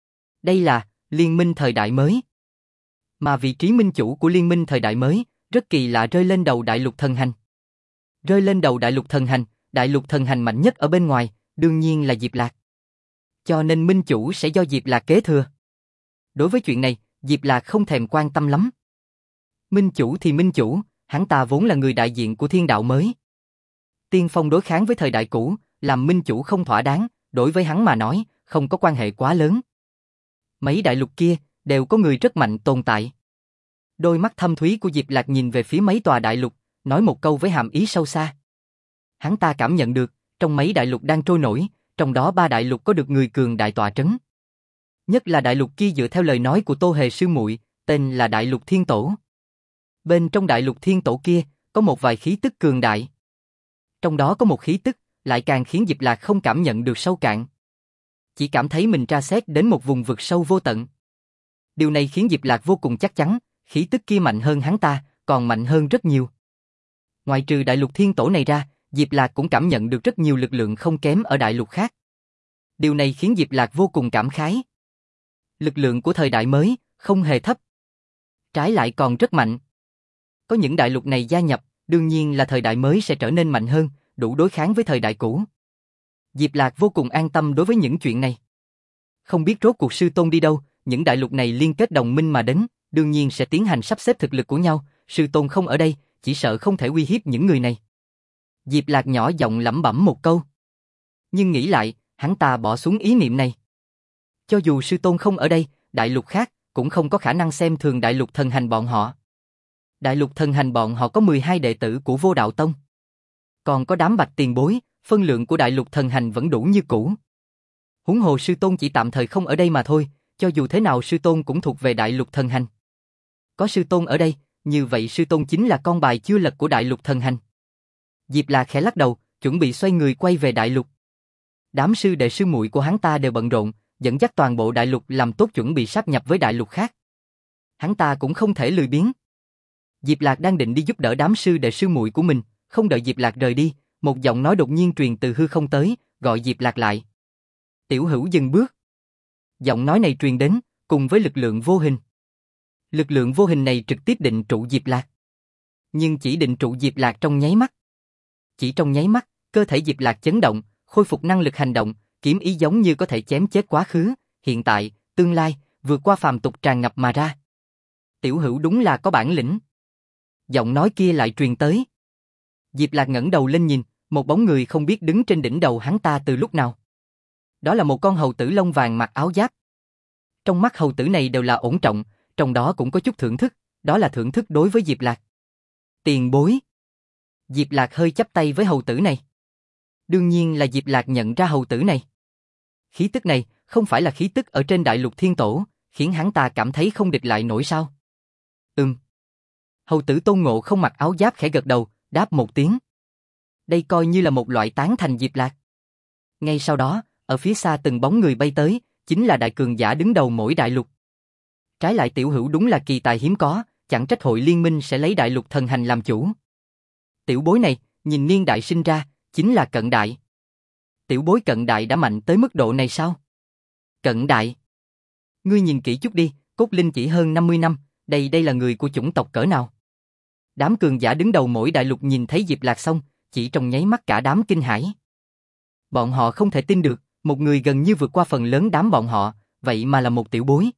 [SPEAKER 1] Đây là liên minh thời đại mới. Mà vị trí minh chủ của liên minh thời đại mới, rất kỳ lạ rơi lên đầu đại lục thần hành. Rơi lên đầu đại lục thần hành mạnh nhất ở bên ngoài, đương nhiên là Diệp Lạc. Cho nên minh chủ sẽ do Diệp Lạc kế thừa. Đối với chuyện này, Diệp Lạc không thèm quan tâm lắm. Minh chủ thì minh chủ, hắn ta vốn là người đại diện của thiên đạo mới. Tiên phong đối kháng với thời đại cũ, làm minh chủ không thỏa đáng, đối với hắn mà nói, không có quan hệ quá lớn. Mấy đại lục kia, đều có người rất mạnh tồn tại. Đôi mắt thâm thúy của Diệp Lạc nhìn về phía mấy tòa đại lục, nói một câu với hàm ý sâu xa. Hắn ta cảm nhận được, trong mấy đại lục đang trôi nổi, trong đó 3 đại lục có được người cường đại tọa trấn. Nhất là đại lục kia dựa theo lời nói của Tô Hề sư muội, tên là Đại Lục Thiên Tổ. Bên trong Đại Lục Thiên Tổ kia, có một vài khí tức cường đại. Trong đó có một khí tức, lại càng khiến Diệp Lạc không cảm nhận được sâu cạn. Chỉ cảm thấy mình tra xét đến một vùng vực sâu vô tận. Điều này khiến Diệp Lạc vô cùng chắc chắn, khí tức kia mạnh hơn hắn ta, còn mạnh hơn rất nhiều. Ngoài trừ Đại Lục Thiên Tổ này ra, Diệp Lạc cũng cảm nhận được rất nhiều lực lượng không kém ở đại lục khác. Điều này khiến Diệp Lạc vô cùng cảm khái. Lực lượng của thời đại mới, không hề thấp. Trái lại còn rất mạnh. Có những đại lục này gia nhập, đương nhiên là thời đại mới sẽ trở nên mạnh hơn, đủ đối kháng với thời đại cũ. Diệp Lạc vô cùng an tâm đối với những chuyện này. Không biết rốt cuộc sư tôn đi đâu, những đại lục này liên kết đồng minh mà đến, đương nhiên sẽ tiến hành sắp xếp thực lực của nhau, sư tôn không ở đây, chỉ sợ không thể uy hiếp những người này. Diệp Lạc nhỏ giọng lẩm bẩm một câu. Nhưng nghĩ lại, hắn ta bỏ xuống ý niệm này. Cho dù sư tôn không ở đây, đại lục khác cũng không có khả năng xem thường đại lục thần hành bọn họ. Đại lục thần hành bọn họ có 12 đệ tử của Vô Đạo Tông. Còn có đám bạch tiền bối, phân lượng của đại lục thần hành vẫn đủ như cũ. Huống hồ sư tôn chỉ tạm thời không ở đây mà thôi, cho dù thế nào sư tôn cũng thuộc về đại lục thần hành. Có sư tôn ở đây, như vậy sư tôn chính là con bài chưa lật của đại lục thần hành. Diệp Lạc khẽ lắc đầu, chuẩn bị xoay người quay về đại lục. Đám sư đệ sư muội của hắn ta đều bận rộn, dẫn dắt toàn bộ đại lục làm tốt chuẩn bị sáp nhập với đại lục khác. Hắn ta cũng không thể lười biếng. Diệp Lạc đang định đi giúp đỡ đám sư đệ sư muội của mình, không đợi Diệp Lạc rời đi, một giọng nói đột nhiên truyền từ hư không tới, gọi Diệp Lạc lại. Tiểu Hữu dừng bước. Giọng nói này truyền đến, cùng với lực lượng vô hình. Lực lượng vô hình này trực tiếp định trụ Diệp Lạc. Nhưng chỉ định trụ Diệp Lạc trong nháy mắt. Chỉ trong nháy mắt, cơ thể Diệp Lạc chấn động, khôi phục năng lực hành động, kiếm ý giống như có thể chém chết quá khứ, hiện tại, tương lai, vượt qua phàm tục tràn ngập mà ra. Tiểu Hữu đúng là có bản lĩnh. Giọng nói kia lại truyền tới. Diệp Lạc ngẩng đầu lên nhìn, một bóng người không biết đứng trên đỉnh đầu hắn ta từ lúc nào. Đó là một con hầu tử lông vàng mặc áo giáp. Trong mắt hầu tử này đều là ổn trọng, trong đó cũng có chút thưởng thức, đó là thưởng thức đối với Diệp Lạc. Tiền bối. Diệp Lạc hơi chắp tay với hầu tử này. Đương nhiên là Diệp Lạc nhận ra hầu tử này. Khí tức này không phải là khí tức ở trên đại lục thiên tổ, khiến hắn ta cảm thấy không địch lại nổi sao? Hầu tử Tôn Ngộ không mặc áo giáp khẽ gật đầu, đáp một tiếng. Đây coi như là một loại tán thành Diệp Lạc. Ngay sau đó, ở phía xa từng bóng người bay tới, chính là đại cường giả đứng đầu mỗi đại lục. Trái lại tiểu hữu đúng là kỳ tài hiếm có, chẳng trách hội liên minh sẽ lấy đại lục thần hành làm chủ. Tiểu bối này, nhìn niên đại sinh ra, chính là Cận Đại. Tiểu bối Cận Đại đã mạnh tới mức độ này sao? Cận Đại? Ngươi nhìn kỹ chút đi, cốt linh chỉ hơn 50 năm, đây là người của chủng tộc cỡ nào? Đám cường giả đứng đầu mỗi đại lục nhìn thấy Diệp Lạc xong, chỉ trong nháy mắt cả đám kinh hãi. Bọn họ không thể tin được, một người gần như vượt qua phần lớn đám bọn họ, vậy mà là một tiểu bối.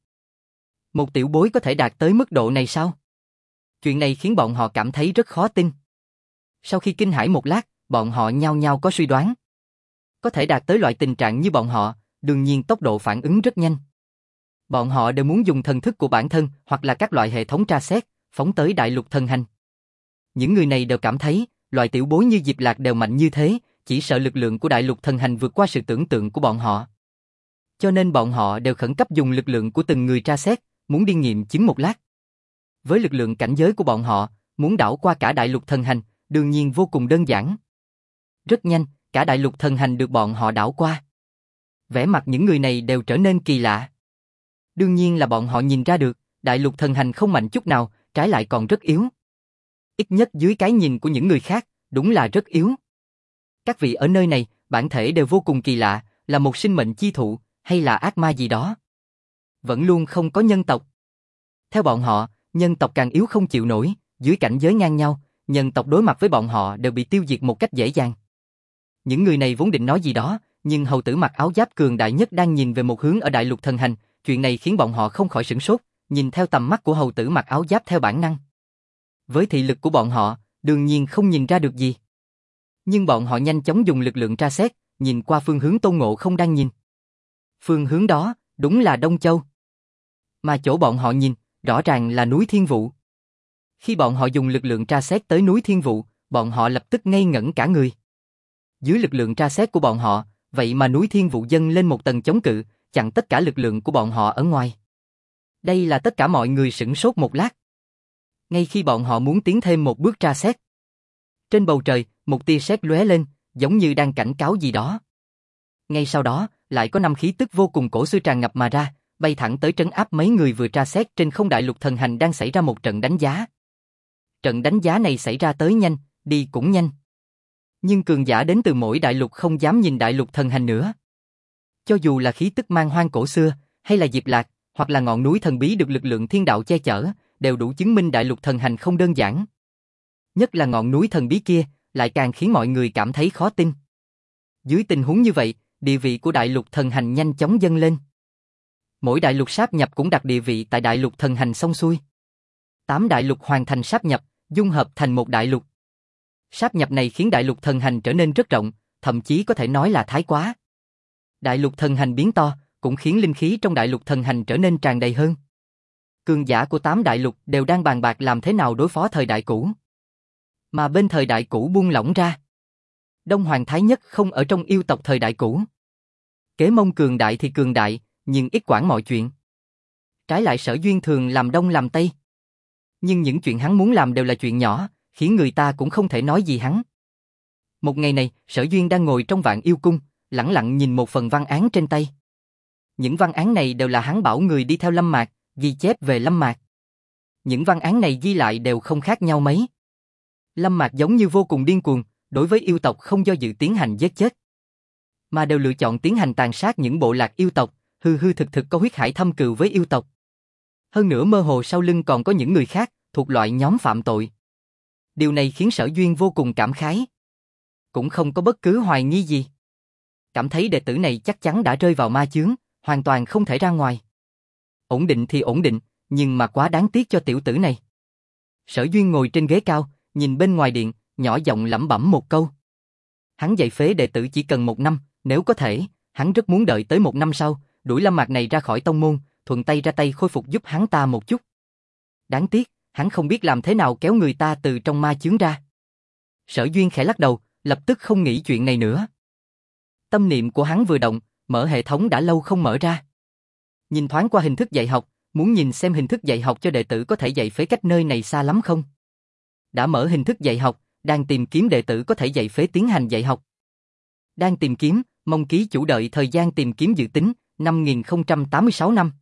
[SPEAKER 1] Một tiểu bối có thể đạt tới mức độ này sao? Chuyện này khiến bọn họ cảm thấy rất khó tin. Sau khi kinh hãi một lát, bọn họ nhao nhao có suy đoán. Có thể đạt tới loại tình trạng như bọn họ, đương nhiên tốc độ phản ứng rất nhanh. Bọn họ đều muốn dùng thần thức của bản thân hoặc là các loại hệ thống tra xét, phóng tới đại lục thần hành. Những người này đều cảm thấy, loại tiểu bối như Diệp Lạc đều mạnh như thế, chỉ sợ lực lượng của đại lục thần hành vượt qua sự tưởng tượng của bọn họ. Cho nên bọn họ đều khẩn cấp dùng lực lượng của từng người tra xét, muốn đi nghiệm chứng một lát. Với lực lượng cảnh giới của bọn họ, muốn đảo qua cả đại lục thần hành, đương nhiên vô cùng đơn giản. Rất nhanh, cả đại lục thần hành được bọn họ đảo qua. Vẻ mặt những người này đều trở nên kỳ lạ. Đương nhiên là bọn họ nhìn ra được, đại lục thần hành không mạnh chút nào, trái lại còn rất yếu. Ít nhất dưới cái nhìn của những người khác, đúng là rất yếu. Các vị ở nơi này, bản thể đều vô cùng kỳ lạ, là một sinh mệnh chi thụ, hay là ác ma gì đó. Vẫn luôn không có nhân tộc. Theo bọn họ, nhân tộc càng yếu không chịu nổi, dưới cảnh giới ngang nhau, nhân tộc đối mặt với bọn họ đều bị tiêu diệt một cách dễ dàng. Những người này vốn định nói gì đó, nhưng hầu tử mặc áo giáp cường đại nhất đang nhìn về một hướng ở đại lục thần hành, chuyện này khiến bọn họ không khỏi sửng sốt, nhìn theo tầm mắt của hầu tử mặc áo giáp theo bản năng. Với thị lực của bọn họ, đương nhiên không nhìn ra được gì. Nhưng bọn họ nhanh chóng dùng lực lượng tra xét, nhìn qua phương hướng Tôn Ngộ không đang nhìn. Phương hướng đó, đúng là Đông Châu. Mà chỗ bọn họ nhìn, rõ ràng là núi Thiên Vụ. Khi bọn họ dùng lực lượng tra xét tới núi Thiên Vụ, bọn họ lập tức ngây ngẩn cả người. Dưới lực lượng tra xét của bọn họ, vậy mà núi Thiên Vụ dâng lên một tầng chống cự, chặn tất cả lực lượng của bọn họ ở ngoài. Đây là tất cả mọi người sửng sốt một lát. Ngay khi bọn họ muốn tiến thêm một bước tra xét, trên bầu trời, một tia sét lóe lên, giống như đang cảnh cáo gì đó. Ngay sau đó, lại có năm khí tức vô cùng cổ xưa tràn ngập mà ra, bay thẳng tới trấn áp mấy người vừa tra xét trên không đại lục thần hành đang xảy ra một trận đánh giá. Trận đánh giá này xảy ra tới nhanh, đi cũng nhanh. Nhưng cường giả đến từ mỗi đại lục không dám nhìn đại lục thần hành nữa. Cho dù là khí tức man hoang cổ xưa, hay là Diệp Lạc, hoặc là ngọn núi thần bí được lực lượng thiên đạo che chở, đều đủ chứng minh đại lục thần hành không đơn giản. Nhất là ngọn núi thần bí kia, lại càng khiến mọi người cảm thấy khó tin. Dưới tình huống như vậy, địa vị của đại lục thần hành nhanh chóng dâng lên. Mỗi đại lục sáp nhập cũng đặt địa vị tại đại lục thần hành xong xuôi. 8 đại lục hoàn thành sáp nhập, dung hợp thành một đại lục. Sáp nhập này khiến đại lục thần hành trở nên rất rộng, thậm chí có thể nói là thái quá. Đại lục thần hành biến to, cũng khiến linh khí trong đại lục thần hành trở nên tràn đầy hơn. Cường giả của 8 đại lục đều đang bàn bạc làm thế nào đối phó thời đại cũ. Mà bên thời đại cũ buông lỏng ra. Đông Hoàng Thái Nhất không ở trong yêu tộc thời đại cũ. Kế Mông cường đại thì cường đại, nhưng ít quản mọi chuyện. Trái lại Sở Duyên thường làm đông làm tây. Nhưng những chuyện hắn muốn làm đều là chuyện nhỏ, khiến người ta cũng không thể nói gì hắn. Một ngày này, Sở Duyên đang ngồi trong Vạn Yêu Cung, lẳng lặng nhìn một phần văn án trên tay. Những văn án này đều là hắn bảo người đi theo Lâm Mạc, ghi chép về Lâm Mạc. Những văn án này ghi lại đều không khác nhau mấy. Lâm Mạc giống như vô cùng điên cuồng, đối với yêu tộc không do dự tiến hành giết chết, mà đều lựa chọn tiến hành tàn sát những bộ lạc yêu tộc, hư hư thực thực có huyết hải thâm cừu với yêu tộc. Hơn nữa mơ hồ sau lưng còn có những người khác, thuộc loại nhóm phạm tội. Điều này khiến Sở Duyên vô cùng cảm khái. Cũng không có bất cứ hoài nghi gì. Cảm thấy đệ tử này chắc chắn đã rơi vào ma chướng, hoàn toàn không thể ra ngoài. Ổn định thì ổn định, nhưng mà quá đáng tiếc cho tiểu tử này. Sở Duyên ngồi trên ghế cao, nhìn bên ngoài điện, nhỏ giọng lẩm bẩm một câu. Hắn dạy phế đệ tử chỉ cần 1 năm, nếu có thể, hắn rất muốn đợi tới 1 năm sau, đuổi Lâm Mạc này ra khỏi tông môn, thuận tay ra tay khôi phục giúp hắn ta một chút. Đáng tiếc, hắn không biết làm thế nào kéo người ta từ trong ma chướng ra. Sở Duyên khẽ lắc đầu, lập tức không nghĩ chuyện này nữa. Tâm niệm của hắn vừa động, mở hệ thống đã lâu không mở ra. Nhìn thoáng qua hình thức dạy học, Muốn nhìn xem hình thức dạy học cho đệ tử có thể dạy phế cách nơi này xa lắm không? Đã mở hình thức dạy học, đang tìm kiếm đệ tử có thể dạy phế tiến hành dạy học. Đang tìm kiếm, mong ký chủ đợi thời gian tìm kiếm dự tính, 5086 năm.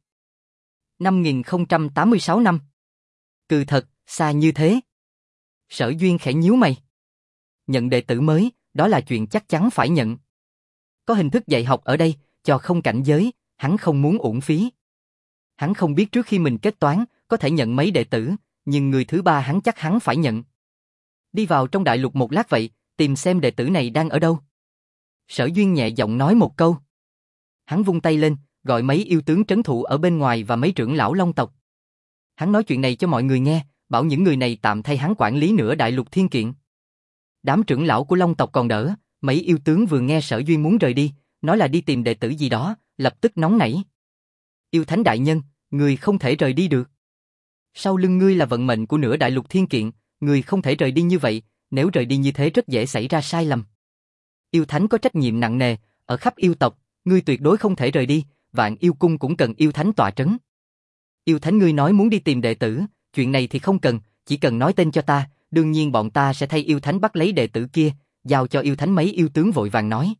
[SPEAKER 1] 5086 năm. Cừ thật, xa như thế. Sở Duyên khẽ nhíu mày. Nhận đệ tử mới, đó là chuyện chắc chắn phải nhận. Có hình thức dạy học ở đây, cho không cảnh giới, hắn không muốn uổng phí. Hắn không biết trước khi mình kết toán, có thể nhận mấy đệ tử, nhưng người thứ ba hắn chắc hắn phải nhận. Đi vào trong đại lục một lát vậy, tìm xem đệ tử này đang ở đâu. Sở Duyên nhẹ giọng nói một câu. Hắn vung tay lên, gọi mấy yêu tướng trấn thủ ở bên ngoài và mấy trưởng lão Long tộc. Hắn nói chuyện này cho mọi người nghe, bảo những người này tạm thay hắn quản lý nửa đại lục thiên kiện. Đám trưởng lão của Long tộc còn đỡ, mấy yêu tướng vừa nghe Sở Duyên muốn rời đi, nói là đi tìm đệ tử gì đó, lập tức nóng nảy. Yêu thánh đại nhân, người không thể rời đi được. Sau lưng ngươi là vận mệnh của nửa đại lục thiên kiện, người không thể rời đi như vậy, nếu rời đi như thế rất dễ xảy ra sai lầm. Yêu thánh có trách nhiệm nặng nề, ở khắp yêu tộc, ngươi tuyệt đối không thể rời đi, Vạn Yêu Cung cũng cần yêu thánh tọa trấn. Yêu thánh ngươi nói muốn đi tìm đệ tử, chuyện này thì không cần, chỉ cần nói tên cho ta, đương nhiên bọn ta sẽ thay yêu thánh bắt lấy đệ tử kia, giao cho yêu thánh. Mấy yêu tướng vội vàng nói.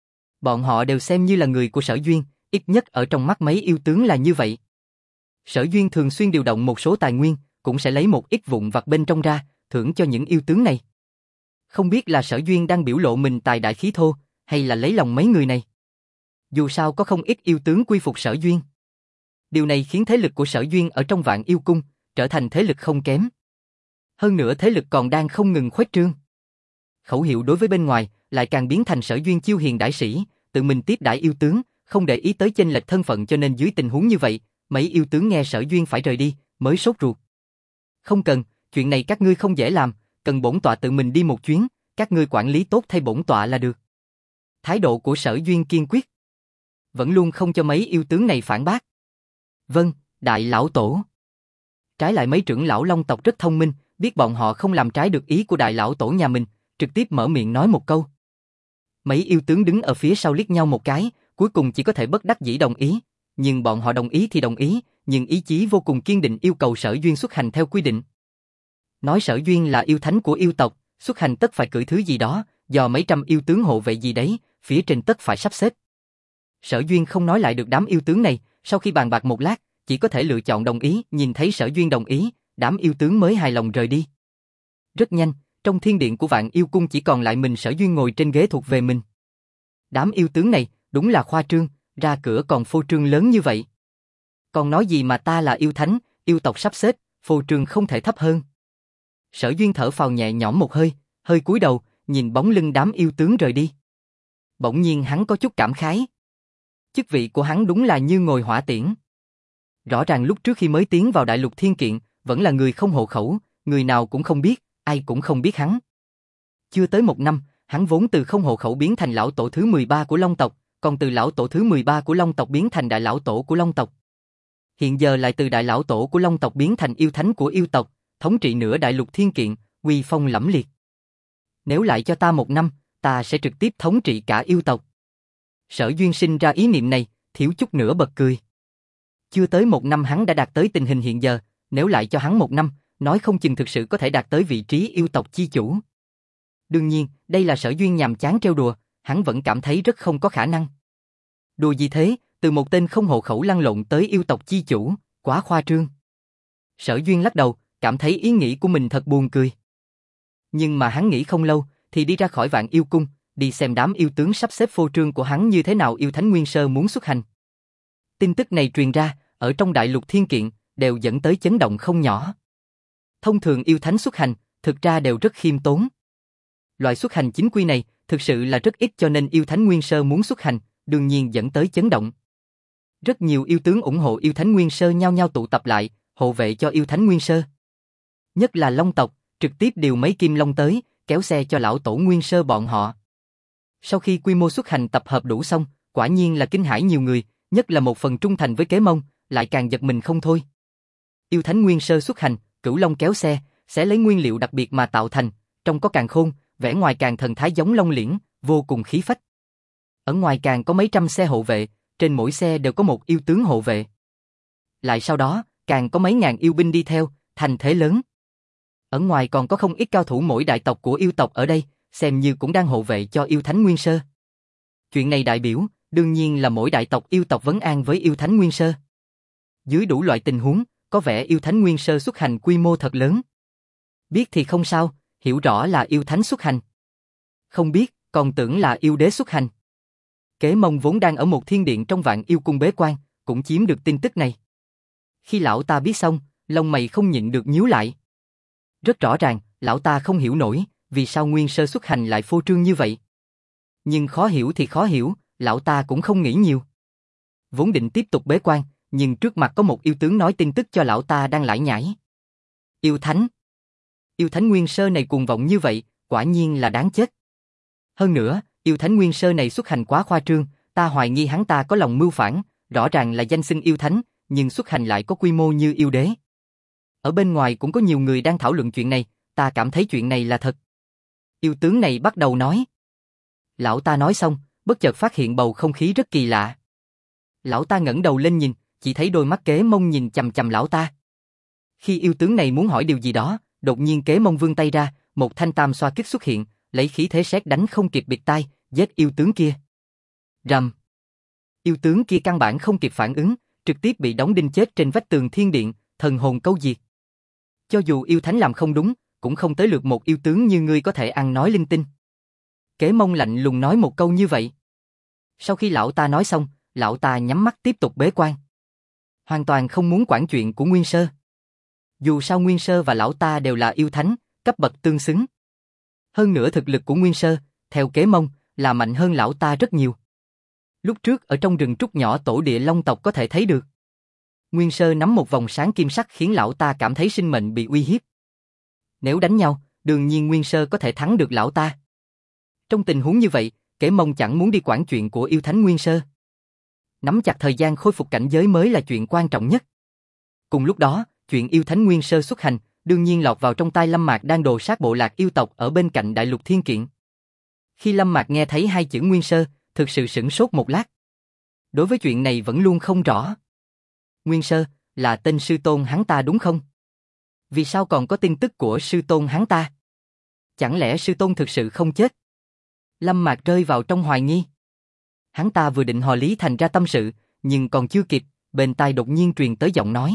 [SPEAKER 1] Bọn họ đều xem như là người của Sở Duyên, ít nhất ở trong mắt mấy yêu tướng là như vậy. Sở Duyên thường xuyên điều động một số tài nguyên, cũng sẽ lấy một ít vụn vặt bên trong ra, thưởng cho những yêu tướng này. Không biết là Sở Duyên đang biểu lộ mình tài đại khí thô, hay là lấy lòng mấy người này. Dù sao có không ít yêu tướng quy phục Sở Duyên. Điều này khiến thế lực của Sở Duyên ở trong Vạn Yêu Cung trở thành thế lực không kém. Hơn nữa thế lực còn đang không ngừng khuếch trương. Khẩu hiệu đối với bên ngoài lại càng biến thành Sở Duyên chiêu hiền đãi sĩ, tự mình tiếp đãi yêu tướng, không để ý tới chênh lệch thân phận, cho nên dưới tình huống như vậy, mấy yêu tướng nghe Sở Duyên phải rời đi, mới sốt ruột. Không cần, chuyện này các ngươi không dễ làm, cần bổn tọa tự mình đi một chuyến, các ngươi quản lý tốt thay bổn tọa là được. Thái độ của Sở Duyên kiên quyết, vẫn luôn không cho mấy yêu tướng này phản bác. Vâng, đại lão tổ. Trái lại mấy trưởng lão Long tộc rất thông minh, biết bọn họ không làm trái được ý của đại lão tổ nhà mình, trực tiếp mở miệng nói một câu. Mấy yêu tướng đứng ở phía sau liếc nhau một cái, cuối cùng chỉ có thể bất đắc dĩ đồng ý. Nhưng bọn họ đồng ý thì đồng ý, nhưng ý chí vô cùng kiên định yêu cầu Sở Duyên xuất hành theo quy định. Nói Sở Duyên là yêu thánh của yêu tộc, xuất hành tất phải cử thứ gì đó, do mấy trăm yêu tướng hộ vệ gì đấy, phía trên tất phải sắp xếp. Sở Duyên không nói lại được đám yêu tướng này, sau khi bàn bạc một lát, chỉ có thể lựa chọn đồng ý. Nhìn thấy Sở Duyên đồng ý, đám yêu tướng mới hài lòng rời đi. Rất nhanh, trong thiên điện của Vạn Yêu Cung chỉ còn lại mình Sở Duyên ngồi trên ghế thuộc về mình. Đám yêu tướng này, đúng là khoa trương, ra cửa còn phô trương lớn như vậy. Còn nói gì mà ta là yêu thánh, yêu tộc sắp xếp, phô trương không thể thấp hơn. Sở Duyên thở phào nhẹ nhõm một hơi, hơi cúi đầu, nhìn bóng lưng đám yêu tướng rời đi. Bỗng nhiên hắn có chút cảm khái. Chức vị của hắn đúng là như ngồi hỏa tiễn. Rõ ràng lúc trước khi mới tiến vào đại lục thiên kiện, vẫn là người không hộ khẩu, người nào cũng không biết, ai cũng không biết hắn. Chưa tới một năm, hắn vốn từ không hộ khẩu biến thành lão tổ thứ 13 của Long tộc, còn từ lão tổ thứ 13 của Long tộc biến thành đại lão tổ của Long tộc. Hiện giờ lại từ đại lão tổ của Long tộc biến thành yêu thánh của yêu tộc, thống trị nửa đại lục thiên kiện, uy phong lẫm liệt. Nếu lại cho ta một năm, ta sẽ trực tiếp thống trị cả yêu tộc. Sở Duyên sinh ra ý niệm này, thiếu chút nữa bật cười. Chưa tới một năm hắn đã đạt tới tình hình hiện giờ, nếu lại cho hắn một năm, nói không chừng thực sự có thể đạt tới vị trí yêu tộc chi chủ. Đương nhiên, đây là Sở Duyên nhàm chán trêu đùa, hắn vẫn cảm thấy rất không có khả năng. Đùa gì thế, từ một tên không hộ khẩu lăn lộn tới yêu tộc chi chủ, quá khoa trương. Sở Duyên lắc đầu, cảm thấy ý nghĩ của mình thật buồn cười. Nhưng mà hắn nghĩ không lâu, thì đi ra khỏi Vạn Yêu Cung, đi xem đám yêu tướng sắp xếp phô trương của hắn như thế nào. Yêu thánh Nguyên Sơ muốn xuất hành. Tin tức này truyền ra, ở trong đại lục thiên kiện, đều dẫn tới chấn động không nhỏ. Thông thường yêu thánh xuất hành, thực ra đều rất khiêm tốn. Loại xuất hành chính quy này, thực sự là rất ít, cho nên yêu thánh Nguyên Sơ muốn xuất hành, đương nhiên dẫn tới chấn động. Rất nhiều yêu tướng ủng hộ yêu thánh Nguyên Sơ nhao nhao tụ tập lại, hộ vệ cho yêu thánh Nguyên Sơ. Nhất là Long tộc, trực tiếp điều mấy kim long tới, kéo xe cho lão tổ Nguyên Sơ bọn họ. Sau khi quy mô xuất hành tập hợp đủ xong, quả nhiên là kinh hãi nhiều người, nhất là một phần trung thành với Kế Mông, lại càng giật mình không thôi. Yêu thánh Nguyên Sơ xuất hành, cửu long kéo xe, sẽ lấy nguyên liệu đặc biệt mà tạo thành, trông có càng khôn, vẻ ngoài càng thần thái giống long liễn, vô cùng khí phách. Ở ngoài càng có mấy trăm xe hộ vệ, trên mỗi xe đều có một yêu tướng hộ vệ. Lại sau đó, càng có mấy ngàn yêu binh đi theo, thành thế lớn. Ở ngoài còn có không ít cao thủ mỗi đại tộc của yêu tộc ở đây, xem như cũng đang hộ vệ cho yêu thánh Nguyên Sơ. Chuyện này đại biểu, đương nhiên là mỗi đại tộc yêu tộc vấn an với yêu thánh Nguyên Sơ. Dưới đủ loại tình huống, có vẻ yêu thánh Nguyên Sơ xuất hành quy mô thật lớn. Biết thì không sao, hiểu rõ là yêu thánh xuất hành. Không biết, còn tưởng là yêu đế xuất hành. Kế Mông vốn đang ở một thiên điện trong Vạn Yêu Cung bế quan, cũng chiếm được tin tức này. Khi lão ta biết xong, lông mày không nhịn được nhíu lại. Rất rõ ràng, lão ta không hiểu nổi, vì sao Nguyên Sơ xuất hành lại phô trương như vậy. Nhưng khó hiểu thì khó hiểu, lão ta cũng không nghĩ nhiều. Vốn định tiếp tục bế quan, nhưng trước mặt có một yêu tướng nói tin tức cho lão ta đang lải nhải. Yêu thánh. Yêu thánh Nguyên Sơ này cuồng vọng như vậy, quả nhiên là đáng chết. Hơn nữa, yêu thánh Nguyên Sơ này xuất hành quá khoa trương, ta hoài nghi hắn ta có lòng mưu phản, rõ ràng là danh xưng yêu thánh, nhưng xuất hành lại có quy mô như yêu đế. Ở bên ngoài cũng có nhiều người đang thảo luận chuyện này, ta cảm thấy chuyện này là thật. Yêu tướng này bắt đầu nói. Lão ta nói xong, bất chợt phát hiện bầu không khí rất kỳ lạ. Lão ta ngẩng đầu lên nhìn, chỉ thấy đôi mắt Kế Mông nhìn chằm chằm lão ta. Khi yêu tướng này muốn hỏi điều gì đó, đột nhiên Kế Mông vươn tay ra, một thanh tam xoa kích xuất hiện, lấy khí thế sét đánh không kịp bịt tai, giết yêu tướng kia. Rầm. Yêu tướng kia căn bản không kịp phản ứng, trực tiếp bị đóng đinh chết trên vách tường thiên điện, thần hồn câu diệt. Cho dù yêu thánh làm không đúng, cũng không tới lượt một yêu tướng như ngươi có thể ăn nói linh tinh. Kế Mông lạnh lùng nói một câu như vậy. Sau khi lão ta nói xong, lão ta nhắm mắt tiếp tục bế quan. Hoàn toàn không muốn quản chuyện của Nguyên Sơ. Dù sao Nguyên Sơ và lão ta đều là yêu thánh, cấp bậc tương xứng. Hơn nữa thực lực của Nguyên Sơ, theo Kế Mông, là mạnh hơn lão ta rất nhiều. Lúc trước ở trong rừng trúc nhỏ tổ địa Long tộc có thể thấy được. Nguyên Sơ nắm một vòng sáng kim sắc khiến lão ta cảm thấy sinh mệnh bị uy hiếp. Nếu đánh nhau, đương nhiên Nguyên Sơ có thể thắng được lão ta. Trong tình huống như vậy, Kế Mông chẳng muốn đi quản chuyện của yêu thánh Nguyên Sơ. Nắm chặt thời gian khôi phục cảnh giới mới là chuyện quan trọng nhất. Cùng lúc đó, chuyện yêu thánh Nguyên Sơ xuất hành, đương nhiên lọt vào trong tai Lâm Mạc đang đồ sát bộ lạc yêu tộc ở bên cạnh Đại Lục Thiên Kiện. Khi Lâm Mạc nghe thấy hai chữ Nguyên Sơ, thực sự sửng sốt một lát. Đối với chuyện này vẫn luôn không rõ. Nguyên Sơ, là tên sư tôn hắn ta đúng không? Vì sao còn có tin tức của sư tôn hắn ta? Chẳng lẽ sư tôn thực sự không chết? Lâm Mạc rơi vào trong hoài nghi. Hắn ta vừa định hò Lý Thành ra tâm sự, nhưng còn chưa kịp, bên tai đột nhiên truyền tới giọng nói.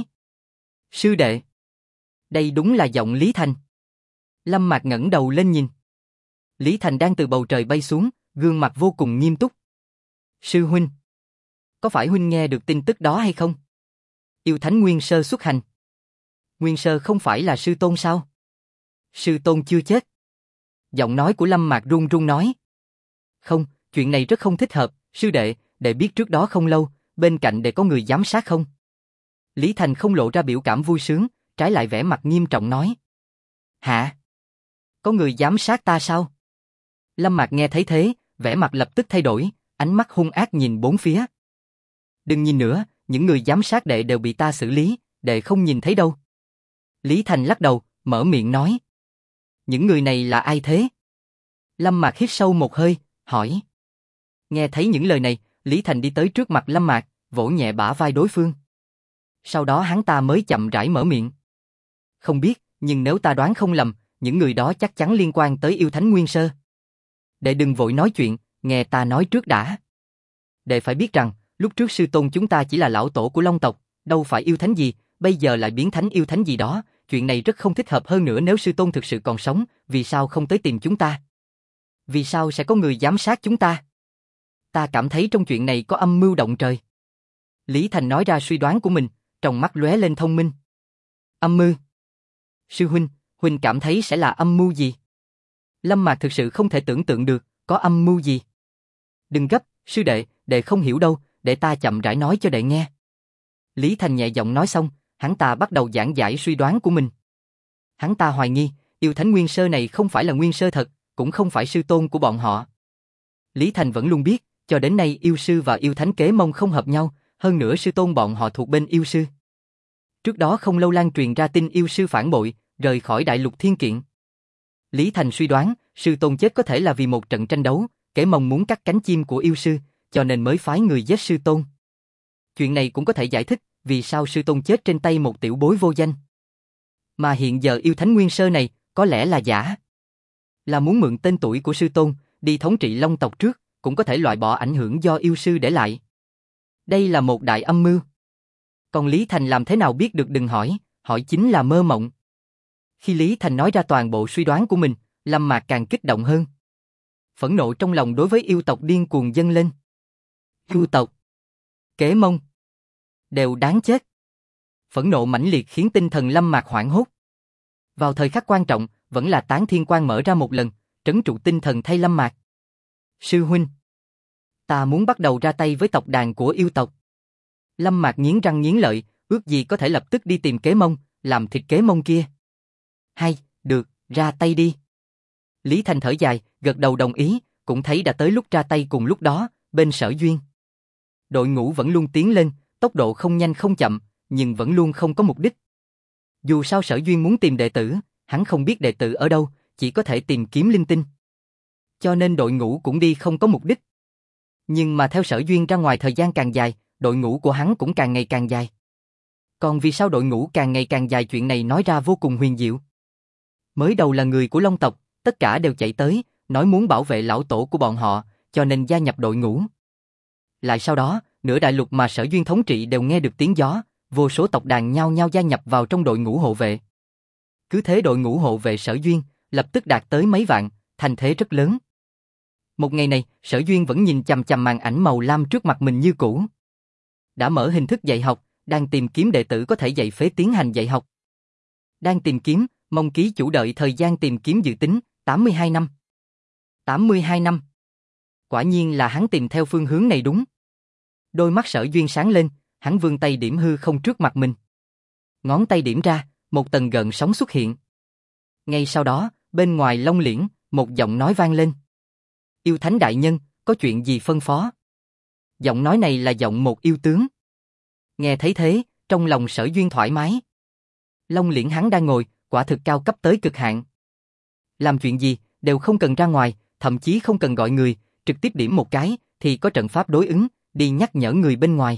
[SPEAKER 1] Sư đệ. Đây đúng là giọng Lý Thành. Lâm Mạc ngẩng đầu lên nhìn. Lý Thành đang từ bầu trời bay xuống, gương mặt vô cùng nghiêm túc. Sư huynh. Có phải huynh nghe được tin tức đó hay không? Yêu thánh Nguyên Sơ xuất hành. Nguyên Sơ không phải là sư tôn sao? Sư tôn chưa chết. Giọng nói của Lâm Mạc run run nói. Không, chuyện này rất không thích hợp, sư đệ, đệ biết trước đó không lâu, bên cạnh đệ có người giám sát không? Lý Thành không lộ ra biểu cảm vui sướng, trái lại vẻ mặt nghiêm trọng nói. Hả? Có người giám sát ta sao? Lâm Mạc nghe thấy thế, vẻ mặt lập tức thay đổi, ánh mắt hung ác nhìn bốn phía. Đừng nhìn nữa, những người giám sát đệ đều bị ta xử lý, đệ không nhìn thấy đâu. Lý Thành lắc đầu, mở miệng nói. Những người này là ai thế? Lâm Mạc hít sâu một hơi, hỏi. Nghe thấy những lời này, Lý Thành đi tới trước mặt Lâm Mạc, vỗ nhẹ bả vai đối phương. Sau đó hắn ta mới chậm rãi mở miệng. Không biết, nhưng nếu ta đoán không lầm, những người đó chắc chắn liên quan tới yêu thánh Nguyên Sơ. Đệ đừng vội nói chuyện, nghe ta nói trước đã. Đệ phải biết rằng, lúc trước sư tôn chúng ta chỉ là lão tổ của Long tộc, đâu phải yêu thánh gì, bây giờ lại biến thánh yêu thánh gì đó, chuyện này rất không thích hợp. Hơn nữa nếu sư tôn thực sự còn sống, vì sao không tới tìm chúng ta? Vì sao sẽ có người giám sát chúng ta? Ta cảm thấy trong chuyện này có âm mưu động trời. Lý Thành nói ra suy đoán của mình, trong mắt lóe lên thông minh. Âm mưu? Sư huynh, huynh cảm thấy sẽ là âm mưu gì? Lâm Mạc thực sự không thể tưởng tượng được, có âm mưu gì. Đừng gấp, sư đệ, đệ không hiểu đâu, để ta chậm rãi nói cho đệ nghe. Lý Thành nhẹ giọng nói xong, hắn ta bắt đầu giảng giải suy đoán của mình. Hắn ta hoài nghi, yêu thánh Nguyên Sơ này không phải là Nguyên Sơ thật, cũng không phải sư tôn của bọn họ. Lý Thành vẫn luôn biết, cho đến nay yêu sư và yêu thánh Kế Mông không hợp nhau, hơn nữa sư tôn bọn họ thuộc bên yêu sư. Trước đó không lâu lan truyền ra tin yêu sư phản bội, rời khỏi Đại Lục Thiên Kiện. Lý Thành suy đoán, sư tôn chết có thể là vì một trận tranh đấu, Kế Mông muốn cắt cánh chim của yêu sư, cho nên mới phái người giết sư tôn. Chuyện này cũng có thể giải thích, vì sao sư tôn chết trên tay một tiểu bối vô danh. Mà hiện giờ yêu thánh nguyên sơ này, có lẽ là giả. Là muốn mượn tên tuổi của sư tôn, đi thống trị Long tộc trước, cũng có thể loại bỏ ảnh hưởng do yêu sư để lại. Đây là một đại âm mưu. Còn Lý Thành làm thế nào biết được đừng hỏi, hỏi chính là mơ mộng. Khi Lý Thành nói ra toàn bộ suy đoán của mình, Lâm Mạc càng kích động hơn. Phẫn nộ trong lòng đối với yêu tộc điên cuồng dâng lên. Yêu tộc, Kế Mông, đều đáng chết. Phẫn nộ mãnh liệt khiến tinh thần Lâm Mạc hoảng hốt. Vào thời khắc quan trọng, vẫn là Tán Thiên Quang mở ra một lần, trấn trụ tinh thần thay Lâm Mạc. Sư huynh, ta muốn bắt đầu ra tay với tộc đàn của yêu tộc. Lâm Mạc nghiến răng nghiến lợi, ước gì có thể lập tức đi tìm Kế Mông, làm thịt Kế Mông kia. Hay, được, ra tay đi. Lý Thành thở dài, gật đầu đồng ý, cũng thấy đã tới lúc ra tay. Cùng lúc đó, bên Sở Duyên. Đội ngũ vẫn luôn tiến lên, tốc độ không nhanh không chậm, nhưng vẫn luôn không có mục đích. Dù sao Sở Duyên muốn tìm đệ tử, hắn không biết đệ tử ở đâu, chỉ có thể tìm kiếm linh tinh. Cho nên đội ngũ cũng đi không có mục đích. Nhưng mà theo Sở Duyên ra ngoài thời gian càng dài, đội ngũ của hắn cũng càng ngày càng dài. Còn vì sao đội ngũ càng ngày càng dài, chuyện này nói ra vô cùng huyền diệu. Mới đầu là người của Long tộc, tất cả đều chạy tới, nói muốn bảo vệ lão tổ của bọn họ, cho nên gia nhập đội ngũ. Lại sau đó, nửa đại lục mà Sở Duyên thống trị đều nghe được tiếng gió, vô số tộc đàn nhao nhao gia nhập vào trong đội ngũ hộ vệ. Cứ thế đội ngũ hộ vệ Sở Duyên lập tức đạt tới mấy vạn, thành thế rất lớn. Một ngày này, Sở Duyên vẫn nhìn chằm chằm màn ảnh màu lam trước mặt mình như cũ. Đã mở hình thức dạy học, đang tìm kiếm đệ tử có thể dạy phế tiến hành dạy học. Đang tìm kiếm, mong ký chủ đợi thời gian tìm kiếm dự tính, 82 năm. 82 năm. Quả nhiên là hắn tìm theo phương hướng này đúng. Đôi mắt Sở Duyên sáng lên, hắn vươn tay điểm hư không trước mặt mình. Ngón tay điểm ra, một tầng gợn sóng xuất hiện. Ngay sau đó, bên ngoài Long Liễn, một giọng nói vang lên. Yêu Thánh đại nhân, có chuyện gì phân phó? Giọng nói này là giọng một yêu tướng. Nghe thấy thế, trong lòng Sở Duyên thoải mái. Long Liễn hắn đang ngồi, quả thực cao cấp tới cực hạn. Làm chuyện gì, đều không cần ra ngoài, thậm chí không cần gọi người, trực tiếp điểm một cái, thì có trận pháp đối ứng, đi nhắc nhở người bên ngoài.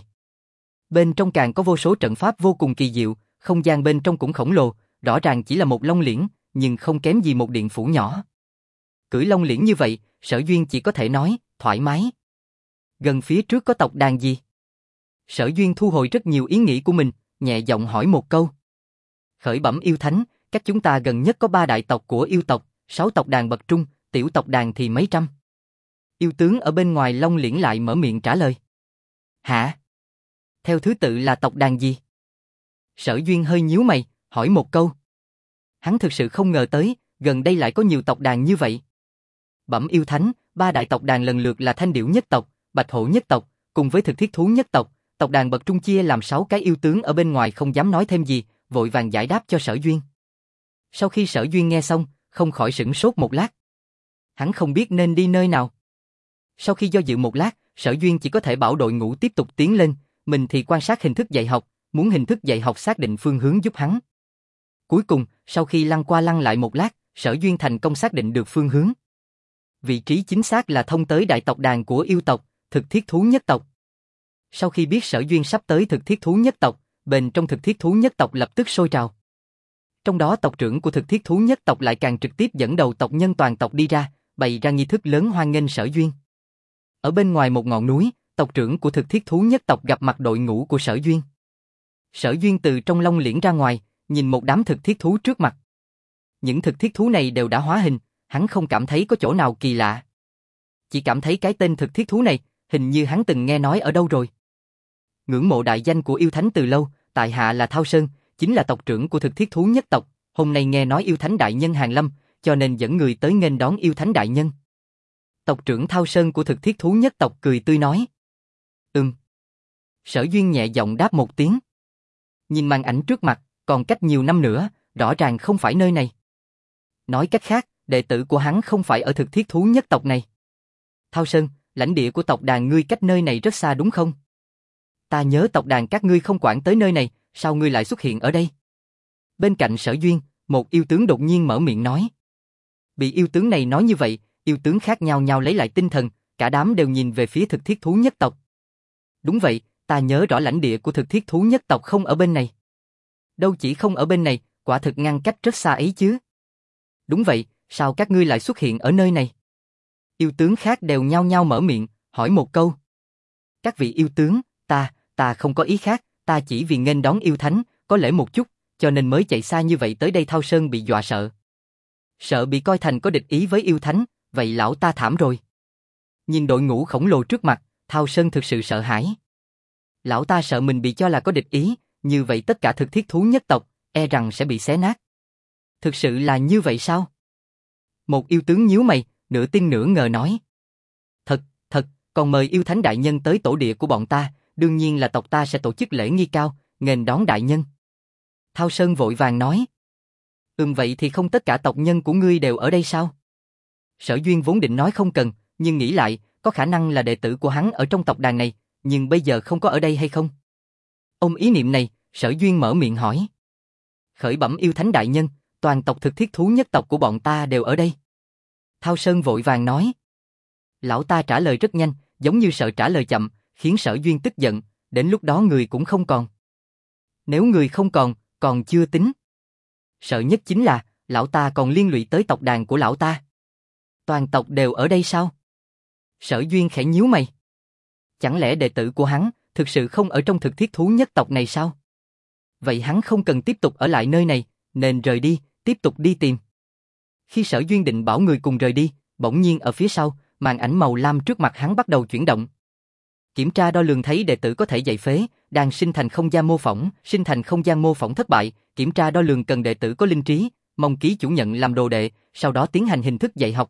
[SPEAKER 1] Bên trong càng có vô số trận pháp vô cùng kỳ diệu, không gian bên trong cũng khổng lồ, rõ ràng chỉ là một Long Liễn, nhưng không kém gì một điện phủ nhỏ. Cưỡi Long Liễn như vậy, Sở Duyên chỉ có thể nói, thoải mái. Gần phía trước có tộc đàn gì? Sở Duyên thu hồi rất nhiều ý nghĩ của mình, nhẹ giọng hỏi một câu. Khởi bẩm yêu thánh, các chúng ta gần nhất có 3 đại tộc của yêu tộc, 6 tộc đàn bậc trung, tiểu tộc đàn thì mấy trăm. Yêu tướng ở bên ngoài Long Liễn lại mở miệng trả lời. Hả? Theo thứ tự là tộc đàn gì? Sở Duyên hơi nhíu mày, hỏi một câu. Hắn thực sự không ngờ tới, gần đây lại có nhiều tộc đàn như vậy. Bẩm yêu thánh, 3 đại tộc đàn lần lượt là Thanh Điểu nhất tộc, Bạch Hổ nhất tộc, cùng với Thực Thiết Thú nhất tộc. Tộc đàn bậc trung chia làm 6 cái. Yêu tướng ở bên ngoài không dám nói thêm gì, vội vàng giải đáp cho Sở Duyên. Sau khi Sở Duyên nghe xong, không khỏi sửng sốt một lát. Hắn không biết nên đi nơi nào. Sau khi do dự một lát, Sở Duyên chỉ có thể bảo đội ngũ tiếp tục tiến lên, mình thì quan sát hình thức dạy học, muốn hình thức dạy học xác định phương hướng giúp hắn. Cuối cùng, sau khi lăn qua lăn lại một lát, Sở Duyên thành công xác định được phương hướng. Vị trí chính xác là thông tới đại tộc đàn của yêu tộc, Thực Thiết Thú nhất tộc. Sau khi biết Sở Duyên sắp tới Thực Thiết Thú nhất tộc, bên trong Thực Thiết Thú nhất tộc lập tức sôi trào. Trong đó tộc trưởng của Thực Thiết Thú nhất tộc lại càng trực tiếp dẫn đầu tộc nhân toàn tộc đi ra, bày ra nghi thức lớn hoan nghênh Sở Duyên. Ở bên ngoài một ngọn núi, tộc trưởng của Thực Thiết Thú nhất tộc gặp mặt đội ngũ của Sở Duyên. Sở Duyên từ trong Long Liễn ra ngoài, nhìn một đám thực thiết thú trước mặt. Những thực thiết thú này đều đã hóa hình, hắn không cảm thấy có chỗ nào kỳ lạ. Chỉ cảm thấy cái tên thực thiết thú này, hình như hắn từng nghe nói ở đâu rồi. Ngưỡng mộ đại danh của yêu thánh từ lâu, tại hạ là Thao Sơn, chính là tộc trưởng của Thực Thiết Thú nhất tộc, hôm nay nghe nói yêu thánh đại nhân hàng lâm, cho nên dẫn người tới nghênh đón yêu thánh đại nhân. Tộc trưởng Thao Sơn của Thực Thiết Thú nhất tộc cười tươi nói. Sở Duyên nhẹ giọng đáp một tiếng. Nhìn màn ảnh trước mặt, còn cách nhiều năm nữa, rõ ràng không phải nơi này. Nói cách khác, đệ tử của hắn không phải ở Thực Thiết Thú nhất tộc này. Thao Sơn, lãnh địa của tộc đàn ngươi cách nơi này rất xa đúng không? Ta nhớ tộc đàn các ngươi không quản tới nơi này, sao ngươi lại xuất hiện ở đây? Bên cạnh Sở Duyên, một yêu tướng đột nhiên mở miệng nói. Bị yêu tướng này nói như vậy, yêu tướng khác nhau nhau lấy lại tinh thần, cả đám đều nhìn về phía Thực Thiết Thú nhất tộc. Đúng vậy, ta nhớ rõ lãnh địa của thực thiết thú nhất tộc không ở bên này. Đâu chỉ không ở bên này, quả thực ngăn cách rất xa ấy chứ. Đúng vậy, sao các ngươi lại xuất hiện ở nơi này? Yêu tướng khác đều nhao nhao mở miệng, hỏi một câu. Các vị yêu tướng, ta không có ý khác, ta chỉ vì nghênh đón yêu thánh, có lễ một chút, cho nên mới chạy xa như vậy tới đây. Thao Sơn bị dọa sợ. Sợ bị coi thành có địch ý với yêu thánh, vậy lão ta thảm rồi. Nhìn đội ngũ khổng lồ trước mặt, Thao Sơn thực sự sợ hãi. Lão ta sợ mình bị cho là có địch ý, như vậy tất cả thực thiết thú nhất tộc, e rằng sẽ bị xé nát. Thực sự là như vậy sao? Một yêu tướng nhíu mày, nửa tin nửa ngờ nói. Thật, còn mời yêu thánh đại nhân tới tổ địa của bọn ta, đương nhiên là tộc ta sẽ tổ chức lễ nghi cao, nghênh đón đại nhân. Thao Sơn vội vàng nói. Vậy thì không tất cả tộc nhân của ngươi đều ở đây sao? Sở Duyên vốn định nói không cần, nhưng nghĩ lại, có khả năng là đệ tử của hắn ở trong tộc đàn này, nhưng bây giờ không có ở đây hay không? Ông ý niệm này, Sở Duyên mở miệng hỏi. Khởi bẩm yêu thánh đại nhân, toàn tộc thực thiết thú nhất tộc của bọn ta đều ở đây. Thao Sơn vội vàng nói. Lão ta trả lời rất nhanh, giống như sợ trả lời chậm, khiến Sở Duyên tức giận, đến lúc đó người cũng không còn. Nếu người không còn chưa tính. Sợ nhất chính là, lão ta còn liên lụy tới tộc đàn của lão ta. Toàn tộc đều ở đây sao? Sở Duyên khẽ nhíu mày. Chẳng lẽ đệ tử của hắn thực sự không ở trong thực thiết thú nhất tộc này sao? Vậy hắn không cần tiếp tục ở lại nơi này, nên rời đi, tiếp tục đi tìm. Khi Sở Duyên định bảo người cùng rời đi, bỗng nhiên ở phía sau, màn ảnh màu lam trước mặt hắn bắt đầu chuyển động. Kiểm tra đo lường thấy đệ tử có thể dạy phế, đang sinh thành không gian mô phỏng thất bại, kiểm tra đo lường cần đệ tử có linh trí, mong ký chủ nhận làm đồ đệ, sau đó tiến hành hình thức dạy học.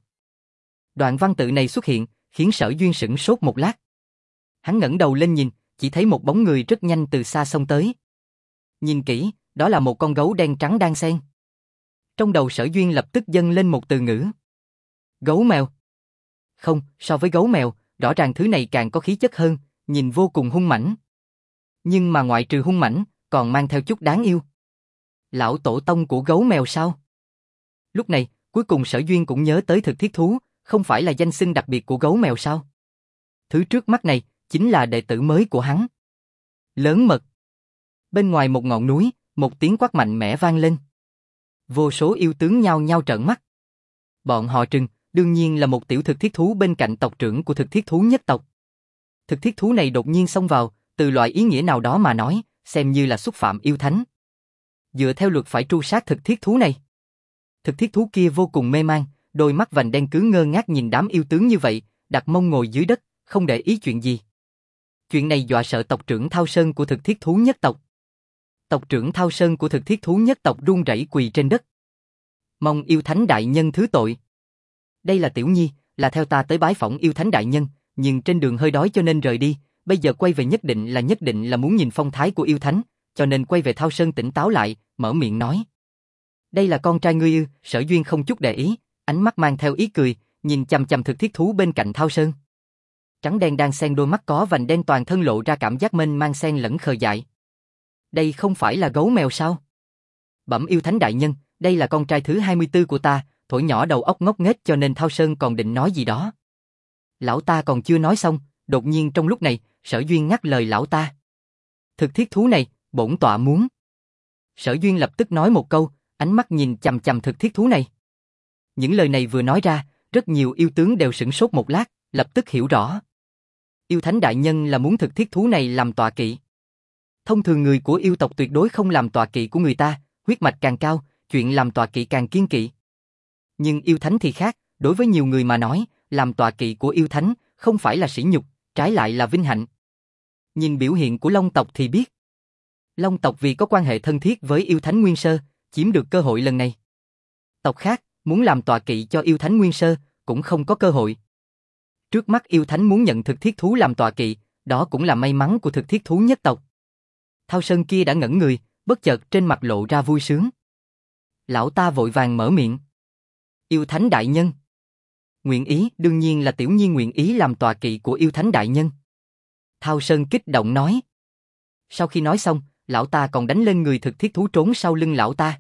[SPEAKER 1] Đoạn văn tự này xuất hiện, khiến Sở Duyên sửng sốt một lát. Hắn ngẩng đầu lên nhìn, chỉ thấy một bóng người rất nhanh từ xa xông tới. Nhìn kỹ, đó là một con gấu đen trắng đan xen. Trong đầu Sở Duyên lập tức dâng lên một từ ngữ. Gấu mèo. Không, so với gấu mèo, rõ ràng thứ này càng có khí chất hơn, nhìn vô cùng hung mãnh. Nhưng mà ngoại trừ hung mãnh, còn mang theo chút đáng yêu. Lão tổ tông của gấu mèo sao? Lúc này, cuối cùng Sở Duyên cũng nhớ tới thực thiết thú, không phải là danh xưng đặc biệt của gấu mèo sao? Thứ trước mắt này, chính là đệ tử mới của hắn. Lớn mật. Bên ngoài một ngọn núi, một tiếng quát mạnh mẽ vang lên. Vô số yêu tướng nhao nhao trợn mắt. Bọn họ Trừng, đương nhiên là một tiểu thực thiết thú bên cạnh tộc trưởng của thực thiết thú nhất tộc. Thực thiết thú này đột nhiên xông vào, từ loại ý nghĩa nào đó mà nói, xem như là xúc phạm yêu thánh. Dựa theo luật phải tru sát thực thiết thú này. Thực thiết thú kia vô cùng mê man, đôi mắt vành đen cứ ngơ ngác nhìn đám yêu tướng như vậy, đặt mông ngồi dưới đất, không để ý chuyện gì. Chuyện này dọa sợ tộc trưởng Thao Sơn của thực thiết thú nhất tộc. Tộc trưởng Thao Sơn của thực thiết thú nhất tộc run rẩy quỳ trên đất. Mong yêu thánh đại nhân thứ tội. Đây là Tiểu Nhi, là theo ta tới bái phỏng yêu thánh đại nhân, nhưng trên đường hơi đói cho nên rời đi, bây giờ quay về nhất định là muốn nhìn phong thái của yêu thánh, cho nên quay về Thao Sơn tỉnh táo lại, mở miệng nói. Đây là con trai ngươi ư? Sở Duyên không chút để ý, ánh mắt mang theo ý cười, nhìn chằm chằm thực thiết thú bên cạnh Thao Sơn. Trắng đen đang xen đôi mắt có vành đen toàn thân lộ ra cảm giác mênh mang xen lẫn khờ dại. Đây không phải là gấu mèo sao? Bẩm yêu thánh đại nhân, đây là con trai thứ 24 của ta, thổi nhỏ đầu óc ngốc nghếch cho nên Thao Sơn còn định nói gì đó. Lão ta còn chưa nói xong, đột nhiên trong lúc này, Sở Duyên ngắt lời lão ta. Thực thiết thú này, bổn tọa muốn. Sở Duyên lập tức nói một câu, ánh mắt nhìn chằm chằm thực thiết thú này. Những lời này vừa nói ra, rất nhiều yêu tướng đều sửng sốt một lát, lập tức hiểu rõ. Yêu thánh đại nhân là muốn thực thiết thú này làm tọa kỵ. Thông thường người của yêu tộc tuyệt đối không làm tọa kỵ của người ta, huyết mạch càng cao, chuyện làm tọa kỵ càng kiêng kỵ. Nhưng yêu thánh thì khác, đối với nhiều người mà nói, làm tọa kỵ của yêu thánh không phải là sỉ nhục, trái lại là vinh hạnh. Nhìn biểu hiện của Long tộc thì biết. Long tộc vì có quan hệ thân thiết với yêu thánh Nguyên Sơ, chiếm được cơ hội lần này. Tộc khác, muốn làm tọa kỵ cho yêu thánh Nguyên Sơ, cũng không có cơ hội. Trước mắt yêu thánh muốn nhận thực thiết thú làm tọa kỵ, đó cũng là may mắn của thực thiết thú nhất tộc. Thao Sơn kia đã ngẩn người, bất chợt trên mặt lộ ra vui sướng. Lão ta vội vàng mở miệng. Yêu thánh đại nhân. Nguyện ý, đương nhiên là Tiểu Nhi nguyện ý làm tọa kỵ của yêu thánh đại nhân. Thao Sơn kích động nói. Sau khi nói xong, lão ta còn đánh lên người thực thiết thú trốn sau lưng lão ta.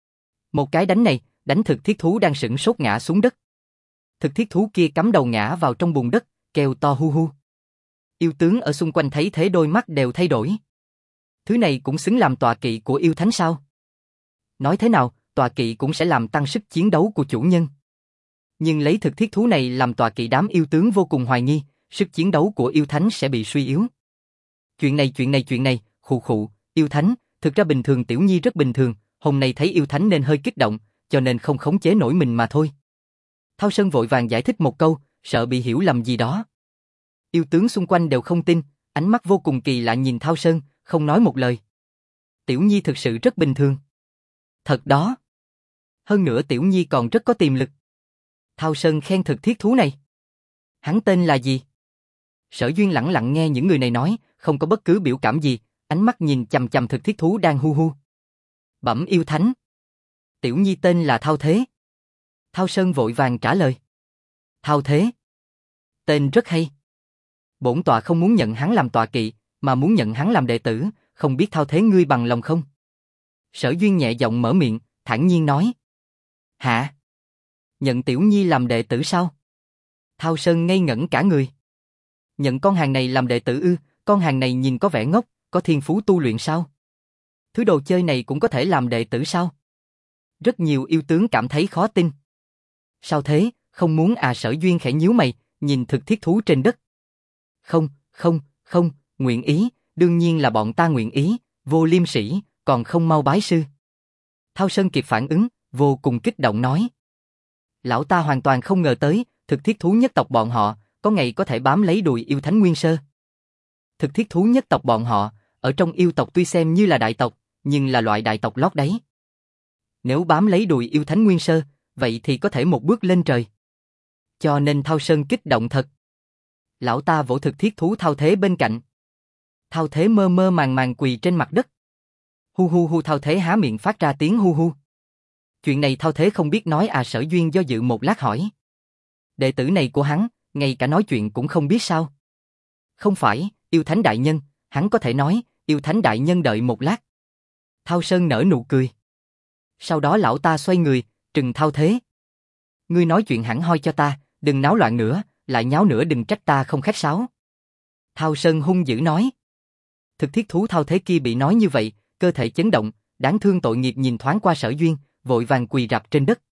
[SPEAKER 1] Một cái đánh này, đánh thực thiết thú đang sững sốt ngã xuống đất. Thực thiết thú kia cắm đầu ngã vào trong bùn đất, kêu to hu hu. Yêu tướng ở xung quanh thấy thế đôi mắt đều thay đổi. Thứ này cũng xứng làm tọa kỵ của yêu thánh sao? Nói thế nào, tọa kỵ cũng sẽ làm tăng sức chiến đấu của chủ nhân. Nhưng lấy thực thiết thú này làm tọa kỵ, đám yêu tướng vô cùng hoài nghi, sức chiến đấu của yêu thánh sẽ bị suy yếu. Chuyện này, khụ khụ, yêu thánh, thực ra bình thường Tiểu Nhi rất bình thường, hôm nay thấy yêu thánh nên hơi kích động, cho nên không khống chế nổi mình mà thôi. Thao Sơn vội vàng giải thích một câu, sợ bị hiểu lầm gì đó. Yêu tướng xung quanh đều không tin, ánh mắt vô cùng kỳ lạ nhìn Thao Sơn, không nói một lời. Tiểu Nhi thực sự rất bình thường. Thật đó. Hơn nữa Tiểu Nhi còn rất có tiềm lực. Thao Sơn khen thực thiết thú này. Hắn tên là gì? Sở Duyên lẳng lặng nghe những người này nói, không có bất cứ biểu cảm gì, ánh mắt nhìn chằm chằm thực thiết thú đang hu hu. Bẩm yêu thánh. Tiểu Nhi tên là Thao Thế. Thao Sơn vội vàng trả lời. Thao Thế. Tên rất hay. Bổn tọa không muốn nhận hắn làm tọa kỵ, mà muốn nhận hắn làm đệ tử, không biết Thao Thế ngươi bằng lòng không? Sở Duyên nhẹ giọng mở miệng, thản nhiên nói. Hả? Nhận Tiểu Nhi làm đệ tử sao? Thao Sơn ngây ngẩn cả người. Nhận con hàng này làm đệ tử ư? Con hàng này nhìn có vẻ ngốc, có thiên phú tu luyện sao? Thứ đồ chơi này cũng có thể làm đệ tử sao? Rất nhiều yêu tướng cảm thấy khó tin. Sao thế, không muốn à? Sở Duyên khẽ nhíu mày, nhìn thực thiết thú trên đất. Không, nguyện ý, đương nhiên là bọn ta nguyện ý, Vô Liêm Sĩ, còn không mau bái sư. Thao Sơn kịp phản ứng, vô cùng kích động nói. Lão ta hoàn toàn không ngờ tới, thực thiết thú nhất tộc bọn họ, có ngày có thể bám lấy đùi yêu thánh nguyên sơ. Thực thiết thú nhất tộc bọn họ, ở trong yêu tộc tuy xem như là đại tộc, nhưng là loại đại tộc lót đáy. Nếu bám lấy đùi yêu thánh nguyên sơ, vậy thì có thể một bước lên trời. Cho nên Thao Sơn kích động thật. Lão ta vỗ thực thiết thú Thao Thế bên cạnh. Thao Thế mơ mơ màng màng quỳ trên mặt đất. Hu hu hu, Thao Thế há miệng phát ra tiếng hu hu. Chuyện này Thao Thế không biết nói à? Sở Duyên do dự một lát hỏi. Đệ tử này của hắn, ngay cả nói chuyện cũng không biết sao? Không phải, yêu thánh đại nhân, hắn có thể nói, yêu thánh đại nhân đợi một lát. Thao Sơn nở nụ cười. Sau đó lão ta xoay người, trừng Thao Thế. Ngươi nói chuyện hẳn hoi cho ta, đừng náo loạn nữa, lại nháo nữa đừng trách ta không khách sáo. Thao Sơn hung dữ nói. Thực thiết thú Thao Thế kia bị nói như vậy, cơ thể chấn động, đáng thương tội nghiệp nhìn thoáng qua Sở Duyên, vội vàng quỳ rạp trên đất.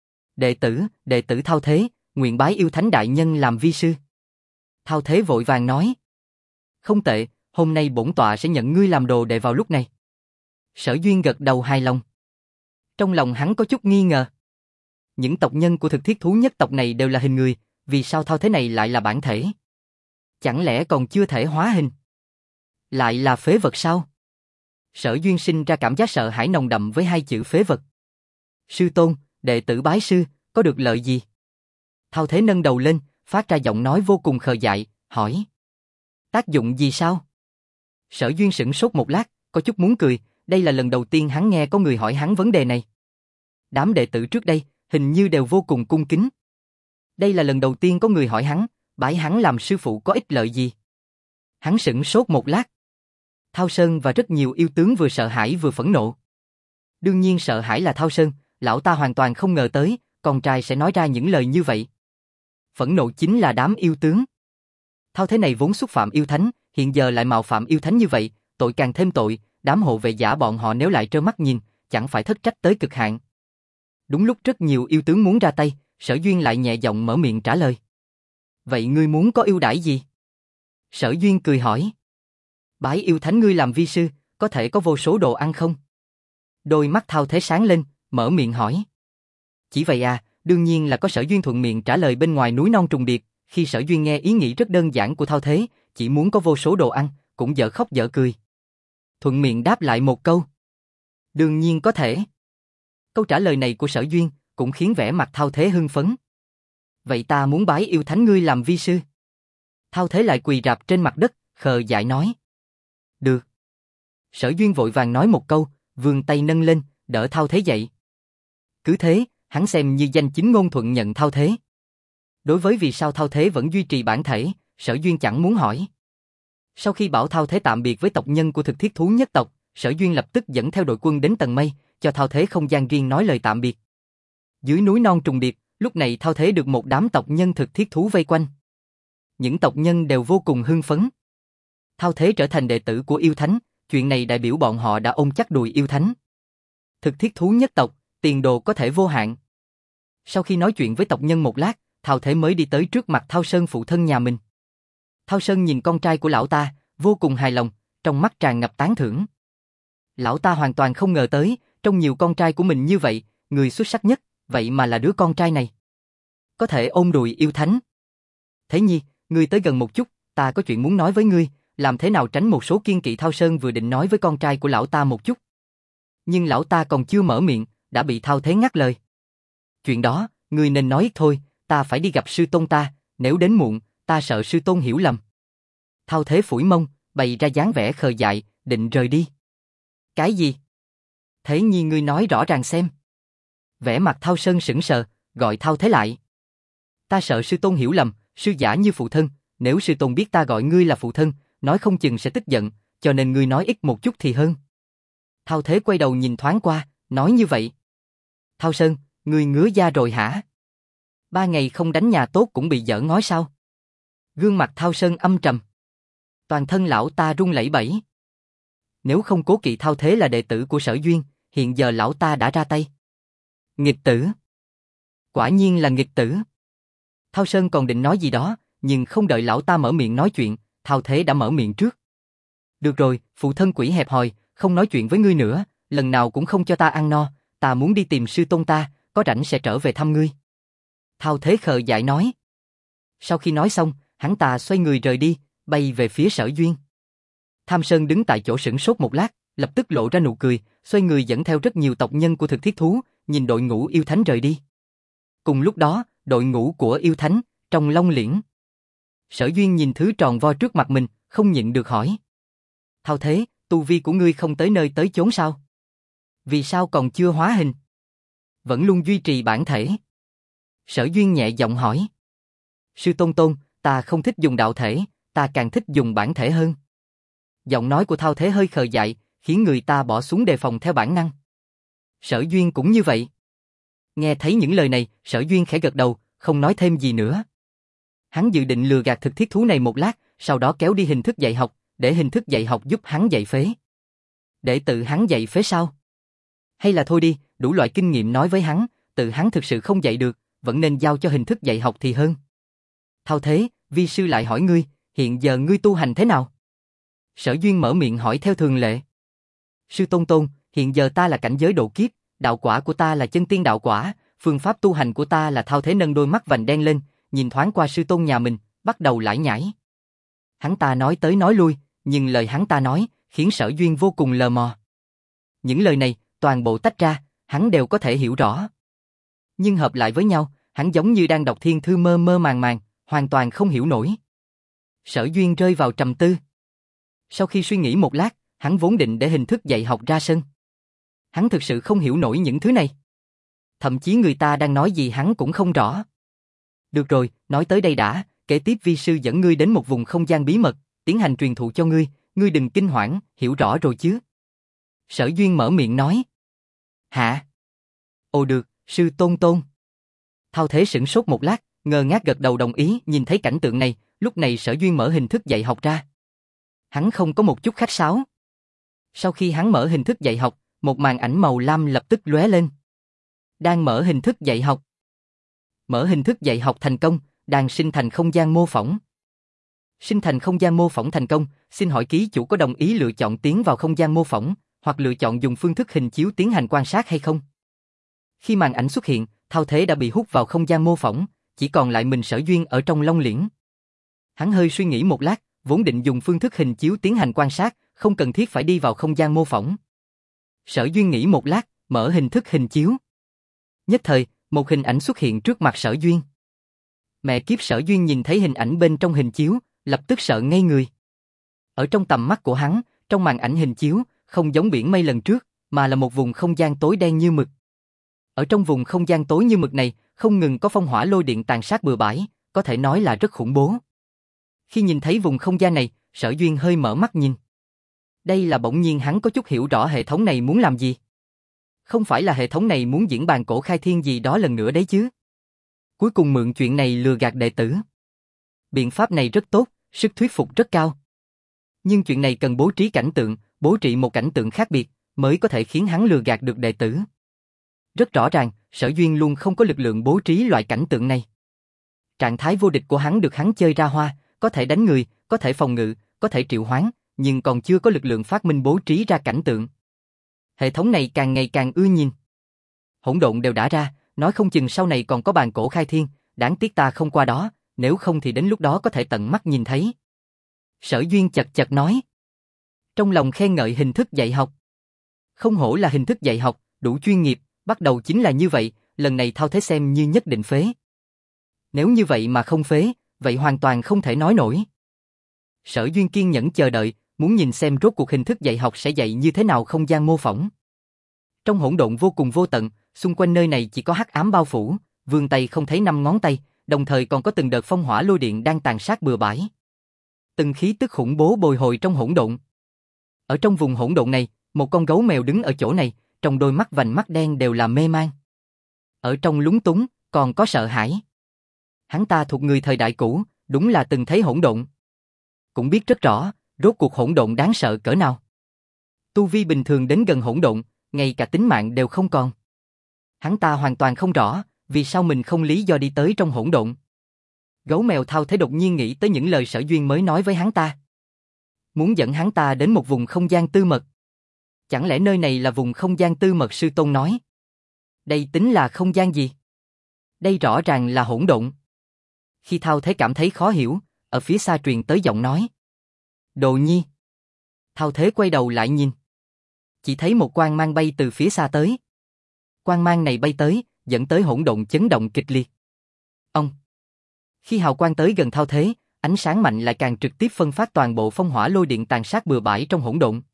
[SPEAKER 1] Đệ tử Thao Thế, nguyện bái yêu thánh đại nhân làm vi sư. Thao Thế vội vàng nói. Không tệ, hôm nay bổn tọa sẽ nhận ngươi làm đồ đệ vào lúc này. Sở Duyên gật đầu hài lòng. Trong lòng hắn có chút nghi ngờ. Những tộc nhân của thực thiết thú nhất tộc này đều là hình người, vì sao Thao Thế này lại là bản thể? Chẳng lẽ còn chưa thể hóa hình? Lại là phế vật sao? Sở Duyên sinh ra cảm giác sợ hãi nồng đậm với hai chữ phế vật. Sư tôn, đệ tử bái sư, có được lợi gì? Thao Thế nâng đầu lên, phát ra giọng nói vô cùng khờ dại, hỏi. Tác dụng gì sao? Sở Duyên sửng sốt một lát, có chút muốn cười, đây là lần đầu tiên hắn nghe có người hỏi hắn vấn đề này. Đám đệ tử trước đây, hình như đều vô cùng cung kính. Đây là lần đầu tiên có người hỏi hắn, bái hắn làm sư phụ có ích lợi gì? Hắn sửng sốt một lát. Thao Sơn và rất nhiều yêu tướng vừa sợ hãi vừa phẫn nộ. Đương nhiên sợ hãi là Thao Sơn, lão ta hoàn toàn không ngờ tới, con trai sẽ nói ra những lời như vậy. Phẫn nộ chính là đám yêu tướng. Thao Thế này vốn xúc phạm yêu thánh, hiện giờ lại mạo phạm yêu thánh như vậy, tội càng thêm tội, đám hộ vệ giả bọn họ nếu lại trơ mắt nhìn, chẳng phải thất trách tới cực hạn. Đúng lúc rất nhiều yêu tướng muốn ra tay, Sở Duyên lại nhẹ giọng mở miệng trả lời. Vậy ngươi muốn có ưu đãi gì? Sở Duyên cười hỏi. Bái yêu thánh ngươi làm vi sư, có thể có vô số đồ ăn không? Đôi mắt Thao Thế sáng lên, mở miệng hỏi. Chỉ vậy à? Đương nhiên là có. Sở Duyên thuận miệng trả lời. Bên ngoài núi non trùng điệp, khi Sở Duyên nghe ý nghĩ rất đơn giản của Thao Thế, chỉ muốn có vô số đồ ăn, cũng dở khóc dở cười. Thuận miệng đáp lại một câu. Đương nhiên có thể. Câu trả lời này của Sở Duyên cũng khiến vẻ mặt Thao Thế hưng phấn. Vậy ta muốn bái yêu thánh ngươi làm vi sư. Thao Thế lại quỳ rạp trên mặt đất, khờ dại nói. Được. Sở Duyên vội vàng nói một câu, vươn tay nâng lên, đỡ Thao Thế dậy. Cứ thế, hắn xem như danh chính ngôn thuận nhận Thao Thế. Đối với vì sao Thao Thế vẫn duy trì bản thể, Sở Duyên chẳng muốn hỏi. Sau khi bảo Thao Thế tạm biệt với tộc nhân của thực thiết thú nhất tộc, Sở Duyên lập tức dẫn theo đội quân đến tầng mây, cho Thao Thế không gian riêng nói lời tạm biệt. Dưới núi non trùng điệp, lúc này Thao Thế được một đám tộc nhân thực thiết thú vây quanh. Những tộc nhân đều vô cùng hưng phấn. Thao Thế trở thành đệ tử của yêu thánh, chuyện này đại biểu bọn họ đã ôm chắc đùi yêu thánh. Thực thiết thú nhất tộc, tiền đồ có thể vô hạn. Sau khi nói chuyện với tộc nhân một lát, Thao Thế mới đi tới trước mặt Thao Sơn phụ thân nhà mình. Thao Sơn nhìn con trai của lão ta, vô cùng hài lòng, trong mắt tràn ngập tán thưởng. Lão ta hoàn toàn không ngờ tới, trong nhiều con trai của mình như vậy, người xuất sắc nhất, vậy mà là đứa con trai này. Có thể ôm đùi yêu thánh. Thế Nhi, ngươi tới gần một chút, ta có chuyện muốn nói với ngươi, làm thế nào tránh một số kiêng kỵ. Thao Sơn vừa định nói với con trai của lão ta một chút. Nhưng lão ta còn chưa mở miệng, đã bị Thao Thế ngắt lời. Chuyện đó, ngươi nên nói ít thôi, ta phải đi gặp sư tôn ta, nếu đến muộn, ta sợ sư tôn hiểu lầm. Thao Thế phủi mông, bày ra dáng vẻ khờ dại, định rời đi. Cái gì? Thế Nhi ngươi nói rõ ràng xem. Vẻ mặt Thao Sơn sững sờ, gọi Thao Thế lại. Ta sợ sư tôn hiểu lầm, sư giả như phụ thân, nếu sư tôn biết ta gọi ngươi là phụ thân, nói không chừng sẽ tức giận, cho nên ngươi nói ít một chút thì hơn. Thao Thế quay đầu nhìn thoáng qua, nói như vậy. Thao Sơn, ngươi ngứa da rồi hả? 3 ngày không đánh nhà tốt cũng bị dở ngói sao? Gương mặt Thao Sơn âm trầm. Toàn thân lão ta run lẩy bẩy. Nếu không cố kỵ Thao Thế là đệ tử của Sở Duyên, hiện giờ lão ta đã ra tay. Nghịch tử. Quả nhiên là nghịch tử. Thao Sơn còn định nói gì đó, nhưng không đợi lão ta mở miệng nói chuyện, Thao Thế đã mở miệng trước. Được rồi, phụ thân quỷ hẹp hòi, không nói chuyện với ngươi nữa, lần nào cũng không cho ta ăn no, ta muốn đi tìm sư tôn ta, có rảnh sẽ trở về thăm ngươi. Thao Thế khờ dại nói. Sau khi nói xong, hắn ta xoay người rời đi, bay về phía Sở Duyên. Tham Sơn đứng tại chỗ sửng sốt một lát, lập tức lộ ra nụ cười, xoay người dẫn theo rất nhiều tộc nhân của thực thiết thú, nhìn đội ngũ yêu thánh rời đi. Cùng lúc đó, đội ngũ của yêu thánh, trong Long Liễn. Sở Duyên nhìn thứ tròn vo trước mặt mình, không nhịn được hỏi. Thao Thế, tu vi của ngươi không tới nơi tới chốn sao? Vì sao còn chưa hóa hình? Vẫn luôn duy trì bản thể. Sở Duyên nhẹ giọng hỏi. Sư Tôn Tôn, ta không thích dùng đạo thể, ta càng thích dùng bản thể hơn. Giọng nói của Thao Thế hơi khờ dại, khiến người ta bỏ xuống đề phòng theo bản năng. Sở Duyên cũng như vậy. Nghe thấy những lời này, Sở Duyên khẽ gật đầu, không nói thêm gì nữa. Hắn dự định lừa gạt thực thiết thú này một lát, sau đó kéo đi hình thức dạy học, để hình thức dạy học giúp hắn dạy phế. Để tự hắn dạy phế sao? Hay là thôi đi, đủ loại kinh nghiệm nói với hắn, tự hắn thực sự không dạy được, vẫn nên giao cho hình thức dạy học thì hơn. Thao Thế, vi sư lại hỏi ngươi, hiện giờ ngươi tu hành thế nào? Sở Duyên mở miệng hỏi theo thường lệ. Sư Tôn Tôn, hiện giờ ta là cảnh giới độ kiếp, đạo quả của ta là chân tiên đạo quả, phương pháp tu hành của ta là. Thao Thế nâng đôi mắt vành đen lên, nhìn thoáng qua sư tôn nhà mình, bắt đầu lải nhải. Hắn ta nói tới nói lui, nhưng lời hắn ta nói, khiến Sở Duyên vô cùng lờ mò. Những lời này, toàn bộ tách ra, hắn đều có thể hiểu rõ. Nhưng hợp lại với nhau, hắn giống như đang đọc thiên thư mơ mơ màng màng, hoàn toàn không hiểu nổi. Sở Duyên rơi vào trầm tư. Sau khi suy nghĩ một lát, hắn vốn định để hình thức dạy học ra sân. Hắn thực sự không hiểu nổi những thứ này. Thậm chí người ta đang nói gì hắn cũng không rõ. Được rồi, nói tới đây đã, kể tiếp vi sư dẫn ngươi đến một vùng không gian bí mật, tiến hành truyền thụ cho ngươi, ngươi đừng kinh hoảng, hiểu rõ rồi chứ? Sở Duyên mở miệng nói. Hả? Ồ được, sư Tôn Tôn. Thao Thế sửng sốt một lát, ngơ ngác gật đầu đồng ý. Nhìn thấy cảnh tượng này, lúc này Sở Duyên mở hình thức dạy học ra. Hắn không có một chút khách sáo. Sau khi hắn mở hình thức dạy học, một màn ảnh màu lam lập tức lóe lên. Đang mở hình thức dạy học. Mở hình thức dạy học thành công, đang sinh thành không gian mô phỏng. Sinh thành không gian mô phỏng thành công, xin hỏi ký chủ có đồng ý lựa chọn tiến vào không gian mô phỏng, hoặc lựa chọn dùng phương thức hình chiếu tiến hành quan sát hay không? Khi màn ảnh xuất hiện, Thao Thế đã bị hút vào không gian mô phỏng, chỉ còn lại mình Sở Duyên ở trong Long Liễn. Hắn hơi suy nghĩ một lát, vốn định dùng phương thức hình chiếu tiến hành quan sát, không cần thiết phải đi vào không gian mô phỏng. Sở Duyên nghĩ một lát, mở hình thức hình chiếu. Nhất thời, một hình ảnh xuất hiện trước mặt Sở Duyên. Mẹ kiếp, Sở Duyên nhìn thấy hình ảnh bên trong hình chiếu, lập tức sợ ngây người. Ở trong tầm mắt của hắn, trong màn ảnh hình chiếu, không giống biển mây lần trước, mà là một vùng không gian tối đen như mực. Ở trong vùng không gian tối như mực này, không ngừng có phong hỏa lôi điện tàn sát bừa bãi, có thể nói là rất khủng bố. Khi nhìn thấy vùng không gian này, Sở Duyên hơi mở mắt nhìn. Đây là bỗng nhiên hắn có chút hiểu rõ hệ thống này muốn làm gì. Không phải là hệ thống này muốn diễn bàn cổ khai thiên gì đó lần nữa đấy chứ. Cuối cùng mượn chuyện này lừa gạt đệ tử. Biện pháp này rất tốt, sức thuyết phục rất cao. Nhưng chuyện này cần bố trí cảnh tượng, bố trí một cảnh tượng khác biệt, mới có thể khiến hắn lừa gạt được đệ tử. Rất rõ ràng, Sở Duyên luôn không có lực lượng bố trí loại cảnh tượng này. Trạng thái vô địch của hắn được hắn chơi ra hoa, có thể đánh người, có thể phòng ngự, có thể triệu hoán, nhưng còn chưa có lực lượng phát minh bố trí ra cảnh tượng. Hệ thống này càng ngày càng ưa nhìn. Hỗn độn đều đã ra, nói không chừng sau này còn có bàn cổ khai thiên, đáng tiếc ta không qua đó, nếu không thì đến lúc đó có thể tận mắt nhìn thấy. Sở Duyên chật chật nói. Trong lòng khen ngợi hình thức dạy học. Không hổ là hình thức dạy học, đủ chuyên nghiệp, bắt đầu chính là như vậy, lần này Thao Thế xem như nhất định phế. Nếu như vậy mà không phế, vậy hoàn toàn không thể nói nổi. Sở Duyên kiên nhẫn chờ đợi, muốn nhìn xem rốt cuộc hình thức dạy học sẽ dạy như thế nào không gian mô phỏng. Trong hỗn độn vô cùng vô tận, xung quanh nơi này chỉ có hắc ám bao phủ, vươn tay không thấy năm ngón tay, đồng thời còn có từng đợt phong hỏa lôi điện đang tàn sát bừa bãi. Từng khí tức khủng bố bồi hồi trong hỗn độn. Ở trong vùng hỗn độn này, một con gấu mèo đứng ở chỗ này, trong đôi mắt vành mắt đen đều là mê man. Ở trong lúng túng, còn có sợ hãi. Hắn ta thuộc người thời đại cũ, đúng là từng thấy hỗn độn. Cũng biết rất rõ, rốt cuộc hỗn độn đáng sợ cỡ nào. Tu vi bình thường đến gần hỗn độn, ngay cả tính mạng đều không còn. Hắn ta hoàn toàn không rõ, vì sao mình không lý do đi tới trong hỗn độn. Gấu mèo Thao Thế đột nhiên nghĩ tới những lời Sở Duyên mới nói với hắn ta. Muốn dẫn hắn ta đến một vùng không gian tư mật. Chẳng lẽ nơi này là vùng không gian tư mật sư tôn nói? Đây tính là không gian gì? Đây rõ ràng là hỗn độn. Khi Thao Thế cảm thấy khó hiểu, ở phía xa truyền tới giọng nói. Đồ Nhi. Thao Thế quay đầu lại nhìn. Chỉ thấy một quang mang bay từ phía xa tới. Quang mang này bay tới, dẫn tới hỗn độn chấn động kịch liệt. Ông. Khi hào quang tới gần Thao Thế, ánh sáng mạnh lại càng trực tiếp phân phát toàn bộ phong hỏa lôi điện tàn sát bừa bãi trong hỗn độn.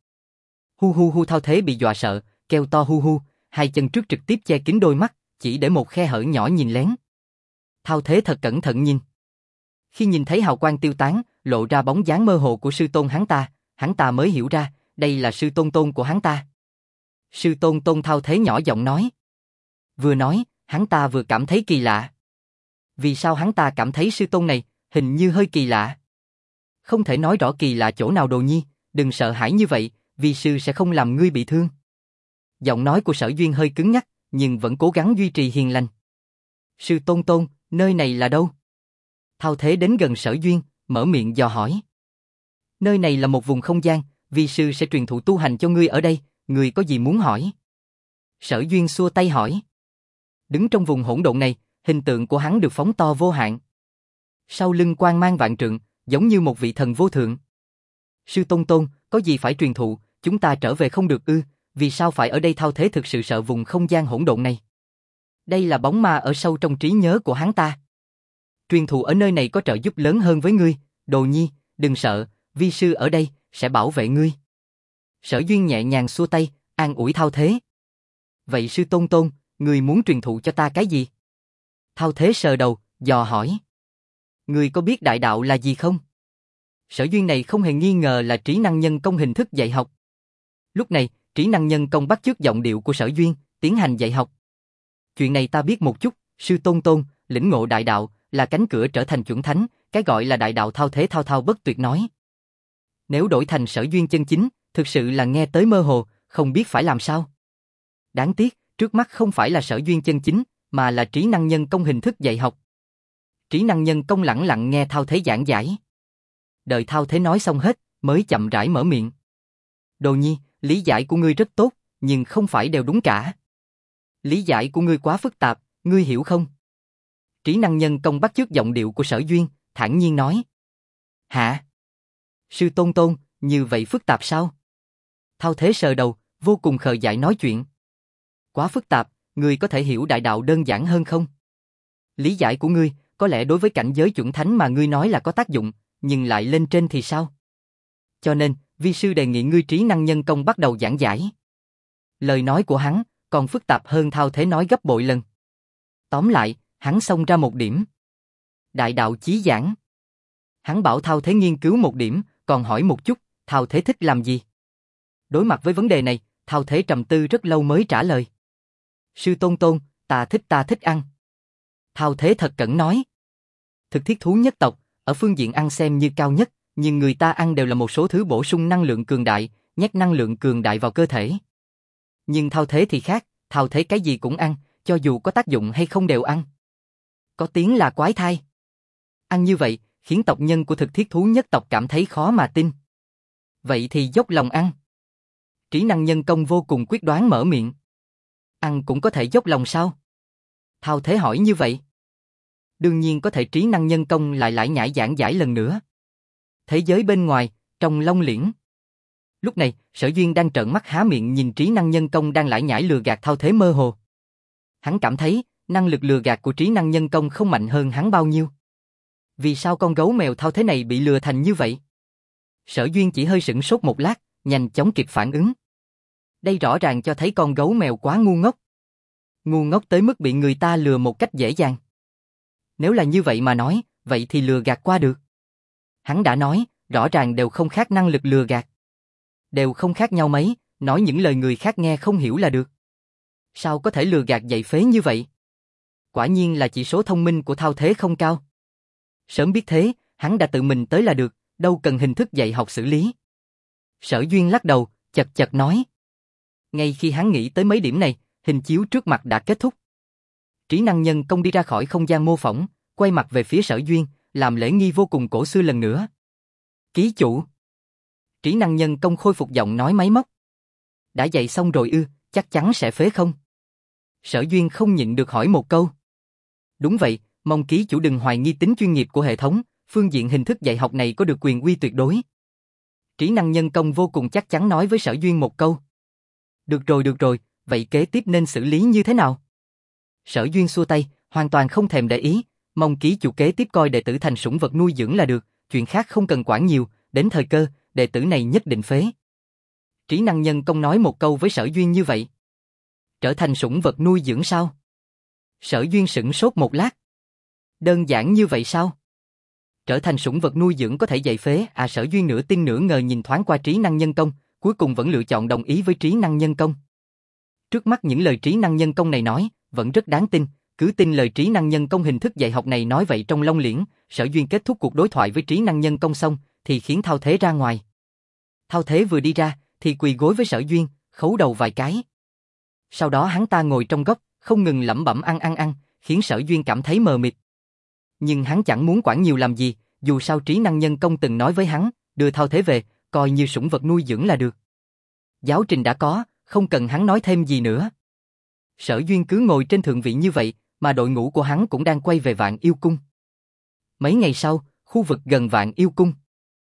[SPEAKER 1] Hu hu hu, Thao Thế bị dọa sợ, kêu to hu hu, hai chân trước trực tiếp che kín đôi mắt, chỉ để một khe hở nhỏ nhìn lén. Thao Thế thật cẩn thận nhìn. Khi nhìn thấy hào quang tiêu tán, lộ ra bóng dáng mơ hồ của sư tôn hắn ta mới hiểu ra, đây là sư tôn tôn của hắn ta. Sư tôn tôn, Thao Thế nhỏ giọng nói. Vừa nói, hắn ta vừa cảm thấy kỳ lạ. Vì sao hắn ta cảm thấy sư tôn này, hình như hơi kỳ lạ? Không thể nói rõ kỳ lạ chỗ nào. Đồ Nhi, đừng sợ hãi như vậy, vi sư sẽ không làm ngươi bị thương. Giọng nói của Sở Duyên hơi cứng nhắc, nhưng vẫn cố gắng duy trì hiền lành. Sư tôn tôn, nơi này là đâu? Thao Thế đến gần Sở Duyên, mở miệng dò hỏi. Nơi này là một vùng không gian, vi sư sẽ truyền thụ tu hành cho ngươi ở đây, ngươi có gì muốn hỏi? Sở Duyên xua tay hỏi. Đứng trong vùng hỗn độn này, hình tượng của hắn được phóng to vô hạn. Sau lưng quang mang vạn trượng, giống như một vị thần vô thượng. Sư tôn tôn, có gì phải truyền thụ, chúng ta trở về không được ư? Vì sao phải ở đây? Thao Thế thực sự sợ vùng không gian hỗn độn này. Đây là bóng ma ở sâu trong trí nhớ của hắn ta. Truyền thụ ở nơi này có trợ giúp lớn hơn với ngươi, Đồ Nhi, đừng sợ, vi sư ở đây, sẽ bảo vệ ngươi. Sở Duyên nhẹ nhàng xua tay, an ủi Thao Thế. Vậy sư tôn tôn, ngươi muốn truyền thụ cho ta cái gì? Thao Thế sờ đầu, dò hỏi. Ngươi có biết đại đạo là gì không? Sở Duyên này không hề nghi ngờ là trí năng nhân công hình thức dạy học. Lúc này, trí năng nhân công bắt chước giọng điệu của Sở Duyên, tiến hành dạy học. Chuyện này ta biết một chút, sư tôn tôn, lĩnh ngộ đại đạo, là cánh cửa trở thành chuẩn thánh, cái gọi là đại đạo. Thao Thế thao thao bất tuyệt nói. Nếu đổi thành Sở Duyên chân chính, thực sự là nghe tới mơ hồ, không biết phải làm sao. Đáng tiếc, trước mắt không phải là Sở Duyên chân chính, mà là trí năng nhân công hình thức dạy học. Trí năng nhân công lẳng lặng nghe Thao Thế giảng giải. Đợi Thao Thế nói xong hết, mới chậm rãi mở miệng. Đồ Nhi, lý giải của ngươi rất tốt, nhưng không phải đều đúng cả. Lý giải của ngươi quá phức tạp, ngươi hiểu không? Trí năng nhân công bắt chước giọng điệu của Sở Duyên, thản nhiên nói. Hả? Sư tôn tôn, như vậy phức tạp sao? Thao Thế sờ đầu, vô cùng khờ dại nói chuyện. Quá phức tạp, ngươi có thể hiểu đại đạo đơn giản hơn không? Lý giải của ngươi, có lẽ đối với cảnh giới chuẩn thánh mà ngươi nói là có tác dụng, nhưng lại lên trên thì sao? Cho nên, vi sư đề nghị ngươi trí năng nhân công bắt đầu giảng giải. Lời nói của hắn còn phức tạp hơn Thao Thế nói gấp bội lần. Tóm lại, hắn xông ra một điểm. Đại đạo chí giảng. Hắn bảo Thao Thế nghiên cứu một điểm, còn hỏi một chút, Thao Thế thích làm gì? Đối mặt với vấn đề này, Thao Thế trầm tư rất lâu mới trả lời. Sư tôn tôn, ta thích ăn. Thao Thế thật cẩn nói. Thực thiết thú nhất tộc, ở phương diện ăn xem như cao nhất, Nhưng người ta ăn đều là một số thứ bổ sung năng lượng cường đại, nhét năng lượng cường đại vào cơ thể. Nhưng Thao Thế thì khác, Thao Thế cái gì cũng ăn, cho dù có tác dụng hay không đều ăn. Có tiếng là quái thai. Ăn như vậy, khiến tộc nhân của thực thiết thú nhất tộc cảm thấy khó mà tin. Vậy thì dốc lòng ăn. Trí năng nhân công vô cùng quyết đoán mở miệng. Ăn cũng có thể dốc lòng sao? Thao Thế hỏi như vậy. Đương nhiên có thể. Trí năng nhân công lại lải nhải giảng giải lần nữa. Thế giới bên ngoài, trong Long Liễn. Lúc này, Sở Duyên đang trợn mắt há miệng nhìn trí năng nhân công đang lải nhải lừa gạt Thao Thế mơ hồ. Hắn cảm thấy, năng lực lừa gạt của trí năng nhân công không mạnh hơn hắn bao nhiêu. Vì sao con gấu mèo Thao Thế này bị lừa thành như vậy? Sở Duyên chỉ hơi sửng sốt một lát, nhanh chóng kịp phản ứng. Đây rõ ràng cho thấy con gấu mèo quá ngu ngốc. Ngu ngốc tới mức bị người ta lừa một cách dễ dàng. Nếu là như vậy mà nói, vậy thì lừa gạt qua được. Hắn đã nói, rõ ràng đều không khác năng lực lừa gạt. Đều không khác nhau mấy, nói những lời người khác nghe không hiểu là được. Sao có thể lừa gạt dạy phế như vậy? Quả nhiên là chỉ số thông minh của Thao Thế không cao. Sớm biết thế, hắn đã tự mình tới là được, đâu cần hình thức dạy học xử lý. Sở Duyên lắc đầu, chật chật nói. Ngay khi hắn nghĩ tới mấy điểm này, hình chiếu trước mặt đã kết thúc. Trí năng nhân công đi ra khỏi không gian mô phỏng, quay mặt về phía Sở Duyên, làm lễ nghi vô cùng cổ xưa lần nữa. Ký chủ. Trí năng nhân công khôi phục giọng nói máy móc. Đã dạy xong rồi ư, chắc chắn sẽ phế không? Sở Duyên không nhịn được hỏi một câu. Đúng vậy, mong ký chủ đừng hoài nghi tính chuyên nghiệp của hệ thống, phương diện hình thức dạy học này có được quyền uy tuyệt đối. Trí năng nhân công vô cùng chắc chắn nói với Sở Duyên một câu. Được rồi, vậy kế tiếp nên xử lý như thế nào? Sở Duyên xua tay, hoàn toàn không thèm để ý, mong ký chủ kế tiếp coi đệ tử thành sủng vật nuôi dưỡng là được, chuyện khác không cần quản nhiều, đến thời cơ, đệ tử này nhất định phế. Trí năng nhân công nói một câu với Sở Duyên như vậy. Trở thành sủng vật nuôi dưỡng sao? Sở Duyên sửng sốt một lát. Đơn giản như vậy sao? Trở thành sủng vật nuôi dưỡng có thể dạy phế à? Sở Duyên nửa tin nửa ngờ nhìn thoáng qua trí năng nhân công, cuối cùng vẫn lựa chọn đồng ý với trí năng nhân công. Trước mắt những lời trí năng nhân công này nói, vẫn rất đáng tin, cứ tin lời trí năng nhân công hình thức dạy học này nói vậy. Trong Long Liễn, Sở Duyên kết thúc cuộc đối thoại với trí năng nhân công xong, thì khiến Thao Thế ra ngoài. Thao Thế vừa đi ra, thì quỳ gối với Sở Duyên, khấu đầu vài cái. Sau đó hắn ta ngồi trong góc, không ngừng lẩm bẩm ăn, khiến Sở Duyên cảm thấy mờ mịt. Nhưng hắn chẳng muốn quản nhiều làm gì, dù sao trí năng nhân công từng nói với hắn, đưa Thao Thế về, coi như sủng vật nuôi dưỡng là được. Giáo trình đã có, không cần hắn nói thêm gì nữa. Sở Duyên cứ ngồi trên thượng vị như vậy, mà đội ngũ của hắn cũng đang quay về Vạn Yêu Cung. Mấy ngày sau, khu vực gần Vạn Yêu Cung.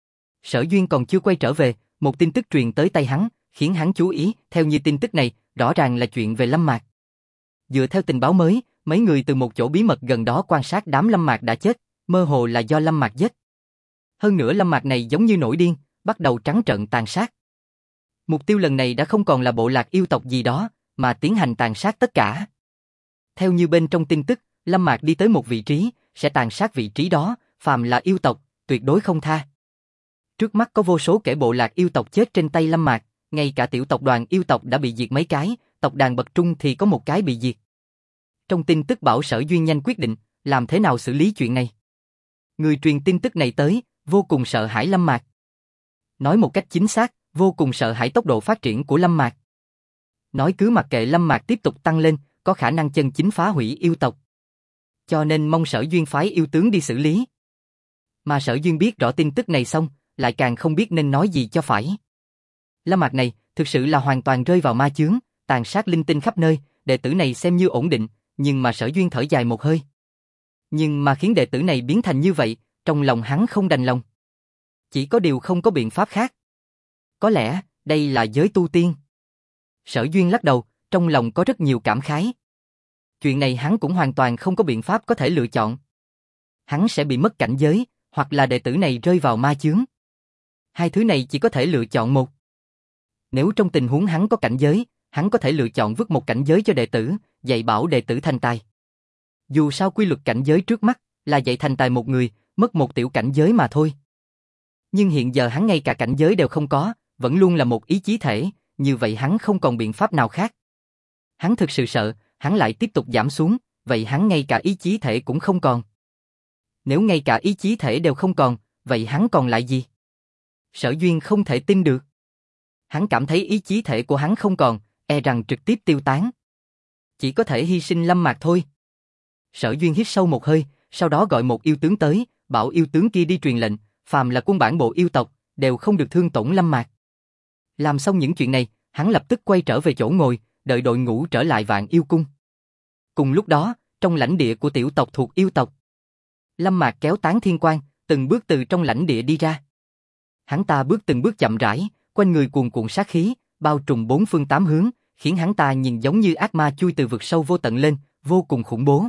[SPEAKER 1] Sở Duyên còn chưa quay trở về, một tin tức truyền tới tay hắn, khiến hắn chú ý. Theo như tin tức này, rõ ràng là chuyện về Lâm Mạc. Dựa theo tình báo mới, mấy người từ một chỗ bí mật gần đó quan sát đám Lâm Mạc đã chết, mơ hồ là do Lâm Mạc giết. Hơn nữa Lâm Mạc này giống như nổi điên, bắt đầu trắng trợn tàn sát. Mục tiêu lần này đã không còn là bộ lạc yêu tộc gì đó, mà tiến hành tàn sát tất cả. Theo như bên trong tin tức, Lâm Mạc đi tới một vị trí, sẽ tàn sát vị trí đó, phàm là yêu tộc, tuyệt đối không tha. Trước mắt có vô số kẻ bộ lạc yêu tộc chết trên tay Lâm Mạc, ngay cả tiểu tộc đoàn yêu tộc đã bị diệt mấy cái, tộc đàn bậc trung thì có một cái bị diệt. Trong tin tức bảo Sở Duyên nhanh quyết định, làm thế nào xử lý chuyện này. Người truyền tin tức này tới, vô cùng sợ hãi Lâm Mạc. Nói một cách chính xác, vô cùng sợ hãi tốc độ phát triển của Lâm Mạc. Nói cứ mặc kệ Lâm Mạc tiếp tục tăng lên, có khả năng chân chính phá hủy yêu tộc. Cho nên mong Sở Duyên phái yêu tướng đi xử lý. Mà Sở Duyên biết rõ tin tức này xong, lại càng không biết nên nói gì cho phải. Lâm Mạc này, thực sự là hoàn toàn rơi vào ma chướng, tàn sát linh tinh khắp nơi, đệ tử này xem như ổn định, nhưng mà Sở Duyên thở dài một hơi. Nhưng mà khiến đệ tử này biến thành như vậy, trong lòng hắn không đành lòng. Chỉ có điều không có biện pháp khác. Có lẽ, đây là giới tu tiên. Sở Duyên lắc đầu, trong lòng có rất nhiều cảm khái. Chuyện này hắn cũng hoàn toàn không có biện pháp có thể lựa chọn. Hắn sẽ bị mất cảnh giới, hoặc là đệ tử này rơi vào ma chướng. Hai thứ này chỉ có thể lựa chọn một. Nếu trong tình huống hắn có cảnh giới, hắn có thể lựa chọn vứt một cảnh giới cho đệ tử, dạy bảo đệ tử thành tài. Dù sao quy luật cảnh giới trước mắt là dạy thành tài một người, mất một tiểu cảnh giới mà thôi. Nhưng hiện giờ hắn ngay cả cảnh giới đều không có, vẫn luôn là một ý chí thể, như vậy hắn không còn biện pháp nào khác. Hắn thực sự sợ, hắn lại tiếp tục giảm xuống, vậy hắn ngay cả ý chí thể cũng không còn. Nếu ngay cả ý chí thể đều không còn, vậy hắn còn lại gì? Sở Duyên không thể tin được. Hắn cảm thấy ý chí thể của hắn không còn, e rằng trực tiếp tiêu tán. Chỉ có thể hy sinh Lâm Mạc thôi. Sở Duyên hít sâu một hơi, sau đó gọi một yêu tướng tới, bảo yêu tướng kia đi truyền lệnh, phàm là quân bản bộ yêu tộc, đều không được thương tổn Lâm Mạc. Làm xong những chuyện này, hắn lập tức quay trở về chỗ ngồi, đợi đội ngũ trở lại Vạn Yêu Cung. Cùng lúc đó, trong lãnh địa của tiểu tộc thuộc yêu tộc, Lâm Mạc kéo Tán Thiên Quang, từng bước từ trong lãnh địa đi ra. Hắn ta bước từng bước chậm rãi, quanh người cuồn cuộn sát khí, bao trùm bốn phương tám hướng, khiến hắn ta nhìn giống như ác ma chui từ vực sâu vô tận lên, vô cùng khủng bố.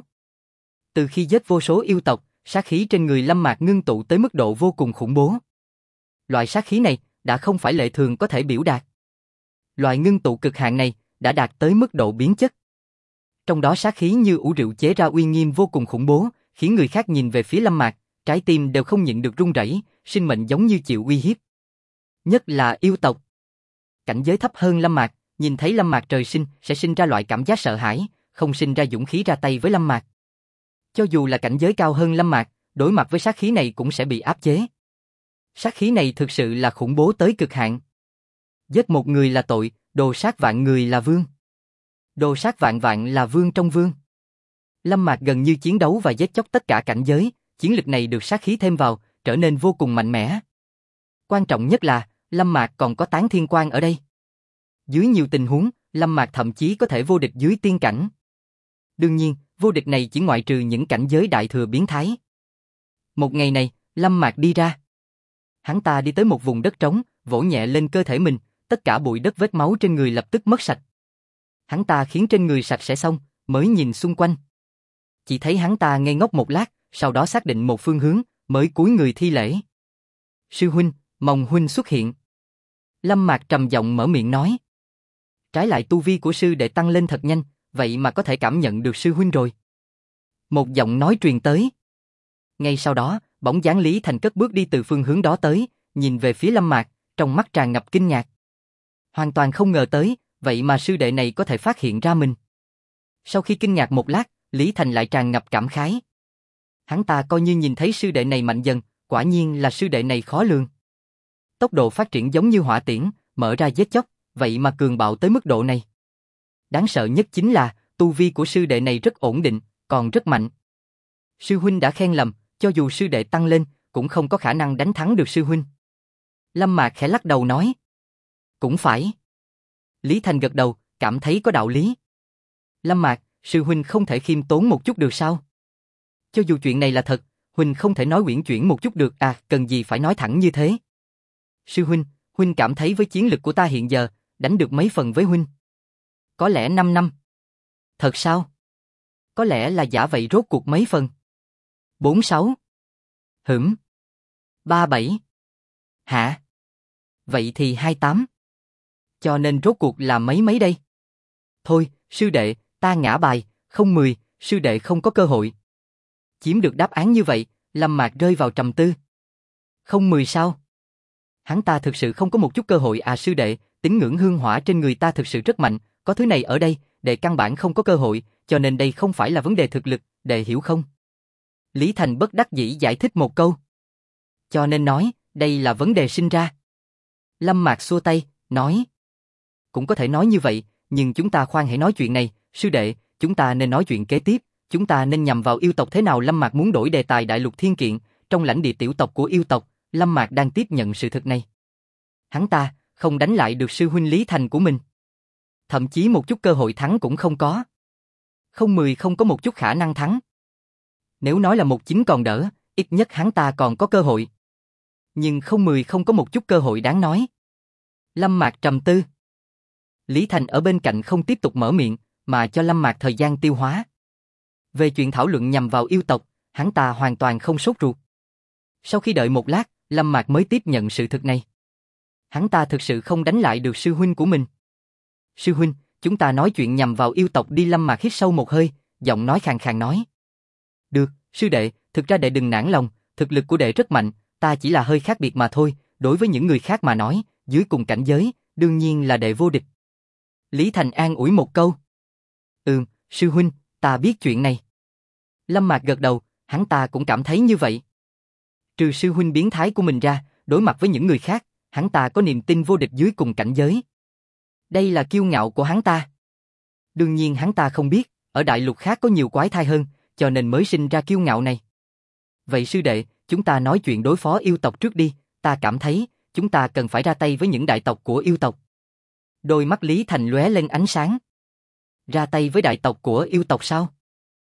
[SPEAKER 1] Từ khi giết vô số yêu tộc, sát khí trên người Lâm Mạc ngưng tụ tới mức độ vô cùng khủng bố. Loại sát khí này đã không phải lệ thường có thể biểu đạt. Loại ngưng tụ cực hạn này đã đạt tới mức độ biến chất. Trong đó sát khí như ủ rượu chế ra uy nghiêm vô cùng khủng bố, khiến người khác nhìn về phía Lâm Mạc, trái tim đều không nhịn được run rẩy, sinh mệnh giống như chịu uy hiếp. Nhất là yêu tộc. Cảnh giới thấp hơn Lâm Mạc, nhìn thấy Lâm Mạc trời sinh sẽ sinh ra loại cảm giác sợ hãi, không sinh ra dũng khí ra tay với Lâm Mạc. Cho dù là cảnh giới cao hơn Lâm Mạc, đối mặt với sát khí này cũng sẽ bị áp chế. Sát khí này thực sự là khủng bố tới cực hạn. Giết một người là tội, đồ sát vạn người là vương. Đồ sát vạn vạn là vương trong vương. Lâm Mạc gần như chiến đấu và giết chóc tất cả cảnh giới, chiến lực này được sát khí thêm vào, trở nên vô cùng mạnh mẽ. Quan trọng nhất là, Lâm Mạc còn có Tán Thiên Quang ở đây. Dưới nhiều tình huống, Lâm Mạc thậm chí có thể vô địch dưới tiên cảnh. Đương nhiên, vô địch này chỉ ngoại trừ những cảnh giới đại thừa biến thái. Một ngày này, Lâm Mạc đi ra. Hắn ta đi tới một vùng đất trống, vỗ nhẹ lên cơ thể mình, tất cả bụi đất vết máu trên người lập tức mất sạch. Hắn ta khiến trên người sạch sẽ xong, mới nhìn xung quanh. Chỉ thấy hắn ta ngây ngốc một lát, sau đó xác định một phương hướng, mới cúi người thi lễ. Sư huynh, mong huynh xuất hiện. Lâm Mạc trầm giọng mở miệng nói. Trái lại tu vi của sư đệ tăng lên thật nhanh, vậy mà có thể cảm nhận được sư huynh rồi. Một giọng nói truyền tới. Ngay sau đó, bóng dáng Lý Thành cất bước đi từ phương hướng đó tới, nhìn về phía Lâm Mạc, trong mắt tràn ngập kinh ngạc. Hoàn toàn không ngờ tới, vậy mà sư đệ này có thể phát hiện ra mình. Sau khi kinh ngạc một lát, Lý Thành lại tràn ngập cảm khái. Hắn ta coi như nhìn thấy sư đệ này mạnh dần, quả nhiên là sư đệ này khó lường. Tốc độ phát triển giống như hỏa tiễn, mở ra giết chóc, vậy mà cường bạo tới mức độ này. Đáng sợ nhất chính là, tu vi của sư đệ này rất ổn định, còn rất mạnh. Sư huynh đã khen lầm, cho dù sư đệ tăng lên, cũng không có khả năng đánh thắng được sư huynh. Lâm Mạc khẽ lắc đầu nói. Cũng phải. Lý Thành gật đầu, cảm thấy có đạo lý. Lâm Mạc, sư huynh không thể khiêm tốn một chút được sao? Cho dù chuyện này là thật, huynh không thể nói uyển chuyển một chút được à, cần gì phải nói thẳng như thế? Sư huynh, huynh cảm thấy với chiến lực của ta hiện giờ, đánh được mấy phần với huynh? Có lẽ 5 năm. Thật sao? Có lẽ là giả vậy, rốt cuộc mấy phần? 46. 37. Hả? Vậy thì 28. Cho nên rốt cuộc là mấy mấy đây? Thôi, sư đệ, ta ngã bài, không 10, sư đệ không có cơ hội. Chiếm được đáp án như vậy, Lâm Mạc rơi vào trầm tư. Không 10 sao? Hắn ta thực sự không có một chút cơ hội à sư đệ, tín ngưỡng hương hỏa trên người ta thực sự rất mạnh, có thứ này ở đây, đệ căn bản không có cơ hội, cho nên đây không phải là vấn đề thực lực, đệ hiểu không? Lý Thành bất đắc dĩ giải thích một câu. Cho nên nói, đây là vấn đề sinh ra. Lâm Mạc xua tay, nói. Cũng có thể nói như vậy, nhưng chúng ta khoan hãy nói chuyện này, sư đệ, chúng ta nên nói chuyện kế tiếp, chúng ta nên nhằm vào yêu tộc thế nào? Lâm Mạc muốn đổi đề tài Đại Lục Thiên Kiện, trong lãnh địa tiểu tộc của yêu tộc, Lâm Mạc đang tiếp nhận sự thật này. Hắn ta không đánh lại được sư huynh Lý Thành của mình. Thậm chí một chút cơ hội thắng cũng không có. Không 10 không có một chút khả năng thắng. Nếu nói là 19 còn đỡ, ít nhất hắn ta còn có cơ hội. Nhưng không 10 không có một chút cơ hội đáng nói. Lâm Mạc trầm tư. Lý Thành ở bên cạnh không tiếp tục mở miệng, mà cho Lâm Mạc thời gian tiêu hóa. Về chuyện thảo luận nhằm vào yêu tộc, hắn ta hoàn toàn không sốt ruột. Sau khi đợi một lát, Lâm Mạc mới tiếp nhận sự thực này. Hắn ta thực sự không đánh lại được sư huynh của mình. Sư huynh, chúng ta nói chuyện nhằm vào yêu tộc đi. Lâm Mạc hít sâu một hơi, giọng nói khàn khàn nói. Được, sư đệ, thực ra đệ đừng nản lòng, thực lực của đệ rất mạnh, ta chỉ là hơi khác biệt mà thôi, đối với những người khác mà nói, dưới cùng cảnh giới, đương nhiên là đệ vô địch. Lý Thành an ủi một câu. Sư huynh, ta biết chuyện này. Lâm Mạc gật đầu, hắn ta cũng cảm thấy như vậy. Trừ sư huynh biến thái của mình ra, đối mặt với những người khác, hắn ta có niềm tin vô địch dưới cùng cảnh giới. Đây là kiêu ngạo của hắn ta. Đương nhiên hắn ta không biết, ở đại lục khác có nhiều quái thai hơn, cho nên mới sinh ra kiêu ngạo này. Vậy sư đệ, chúng ta nói chuyện đối phó yêu tộc trước đi, ta cảm thấy, chúng ta cần phải ra tay với những đại tộc của yêu tộc. Đôi mắt Lý Thành lóe lên ánh sáng. Ra tay với đại tộc của yêu tộc sao?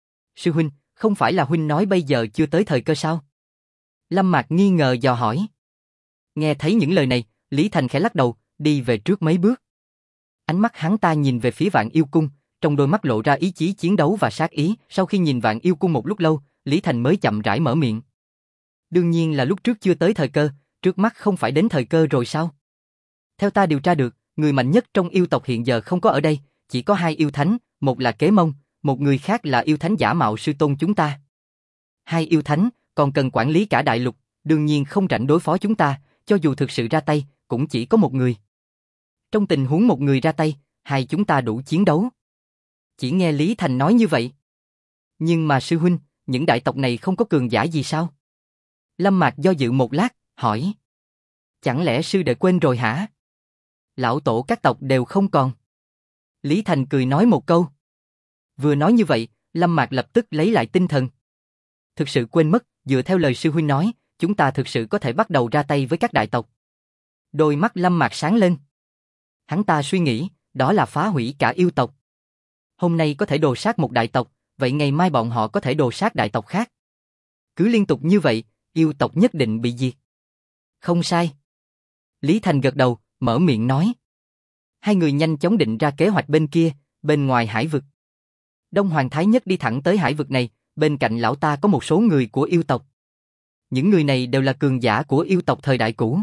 [SPEAKER 1] Sư huynh, không phải là huynh nói bây giờ chưa tới thời cơ sao? Lâm Mạc nghi ngờ dò hỏi. Nghe thấy những lời này, Lý Thành khẽ lắc đầu, đi về trước mấy bước. Ánh mắt hắn ta nhìn về phía Vạn Yêu Cung, trong đôi mắt lộ ra ý chí chiến đấu và sát ý. Sau khi nhìn Vạn Yêu Cung một lúc lâu, Lý Thành mới chậm rãi mở miệng. Đương nhiên là lúc trước chưa tới thời cơ, trước mắt không phải đến thời cơ rồi sao? Theo ta điều tra được, người mạnh nhất trong yêu tộc hiện giờ không có ở đây, chỉ có 2 yêu thánh, một là Kế Mông, một người khác là yêu thánh giả mạo sư tôn chúng ta. 2 yêu thánh, còn cần quản lý cả đại lục, đương nhiên không rảnh đối phó chúng ta, cho dù thực sự ra tay, cũng chỉ có một người. Trong tình huống một người ra tay, 2 chúng ta đủ chiến đấu. Chỉ nghe Lý Thành nói như vậy. Nhưng mà sư huynh, những đại tộc này không có cường giả gì sao? Lâm Mạc do dự một lát, hỏi. Chẳng lẽ sư đệ quên rồi hả? Lão tổ các tộc đều không còn. Lý Thành cười nói một câu. Vừa nói như vậy, Lâm Mạc lập tức lấy lại tinh thần. Thực sự quên mất, dựa theo lời sư huynh nói, chúng ta thực sự có thể bắt đầu ra tay với các đại tộc. Đôi mắt Lâm Mạc sáng lên. Hắn ta suy nghĩ, đó là phá hủy cả yêu tộc. Hôm nay có thể đồ sát một đại tộc, vậy ngày mai bọn họ có thể đồ sát đại tộc khác. Cứ liên tục như vậy, yêu tộc nhất định bị diệt. Không sai. Lý Thành gật đầu, mở miệng nói. 2 người nhanh chóng định ra kế hoạch bên kia, bên ngoài hải vực. Đông Hoàng Thái Nhất đi thẳng tới hải vực này, bên cạnh lão ta có một số người của yêu tộc. Những người này đều là cường giả của yêu tộc thời đại cũ.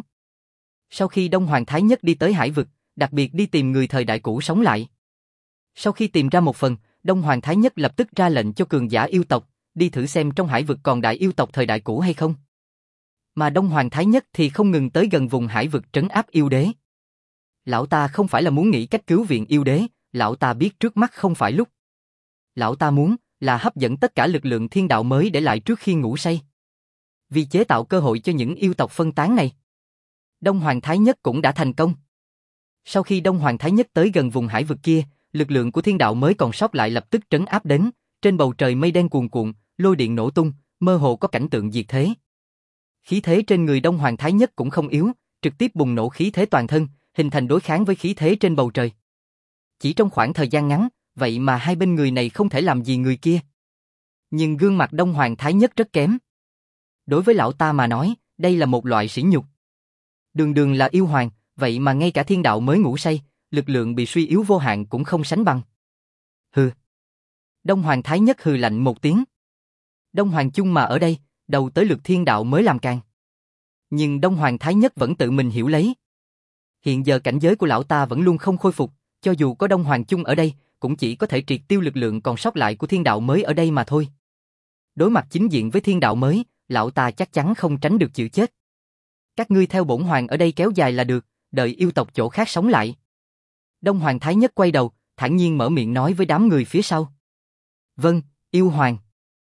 [SPEAKER 1] Sau khi Đông Hoàng Thái Nhất đi tới hải vực, đặc biệt đi tìm người thời đại cũ sống lại. Sau khi tìm ra một phần, Đông Hoàng Thái Nhất lập tức ra lệnh cho cường giả yêu tộc, đi thử xem trong hải vực còn đại yêu tộc thời đại cũ hay không. Mà Đông Hoàng Thái Nhất thì không ngừng tới gần vùng hải vực trấn áp yêu đế. Lão ta không phải là muốn nghĩ cách cứu viện yêu đế, lão ta biết trước mắt không phải lúc. Lão ta muốn là hấp dẫn tất cả lực lượng thiên đạo mới để lại trước khi ngủ say. Vì chế tạo cơ hội cho những yêu tộc phân tán này. Đông Hoàng Thái Nhất cũng đã thành công. Sau khi Đông Hoàng Thái Nhất tới gần vùng hải vực kia, lực lượng của thiên đạo mới còn sót lại lập tức trấn áp đến, trên bầu trời mây đen cuồn cuộn, lôi điện nổ tung, mơ hồ có cảnh tượng diệt thế. Khí thế trên người Đông Hoàng Thái Nhất cũng không yếu, trực tiếp bùng nổ khí thế toàn thân, hình thành đối kháng với khí thế trên bầu trời. Chỉ trong khoảng thời gian ngắn, vậy mà hai bên người này không thể làm gì người kia. Nhưng gương mặt Đông Hoàng Thái Nhất rất kém. Đối với lão ta mà nói, đây là một loại sỉ nhục. Đường đường là yêu hoàng, vậy mà ngay cả thiên đạo mới ngủ say, lực lượng bị suy yếu vô hạn cũng không sánh bằng. Hừ. Đông Hoàng Thái Nhất hừ lạnh một tiếng. Đông Hoàng chung mà ở đây, đầu tới lượt thiên đạo mới làm càng. Nhưng Đông Hoàng Thái Nhất vẫn tự mình hiểu lấy. Hiện giờ cảnh giới của lão ta vẫn luôn không khôi phục, cho dù có Đông Hoàng chung ở đây, cũng chỉ có thể triệt tiêu lực lượng còn sót lại của thiên đạo mới ở đây mà thôi. Đối mặt chính diện với thiên đạo mới, lão ta chắc chắn không tránh được chịu chết. Các ngươi theo bổn hoàng ở đây kéo dài là được, đợi yêu tộc chỗ khác sống lại. Đông Hoàng Thái Nhất quay đầu, thản nhiên mở miệng nói với đám người phía sau. Vâng, yêu hoàng.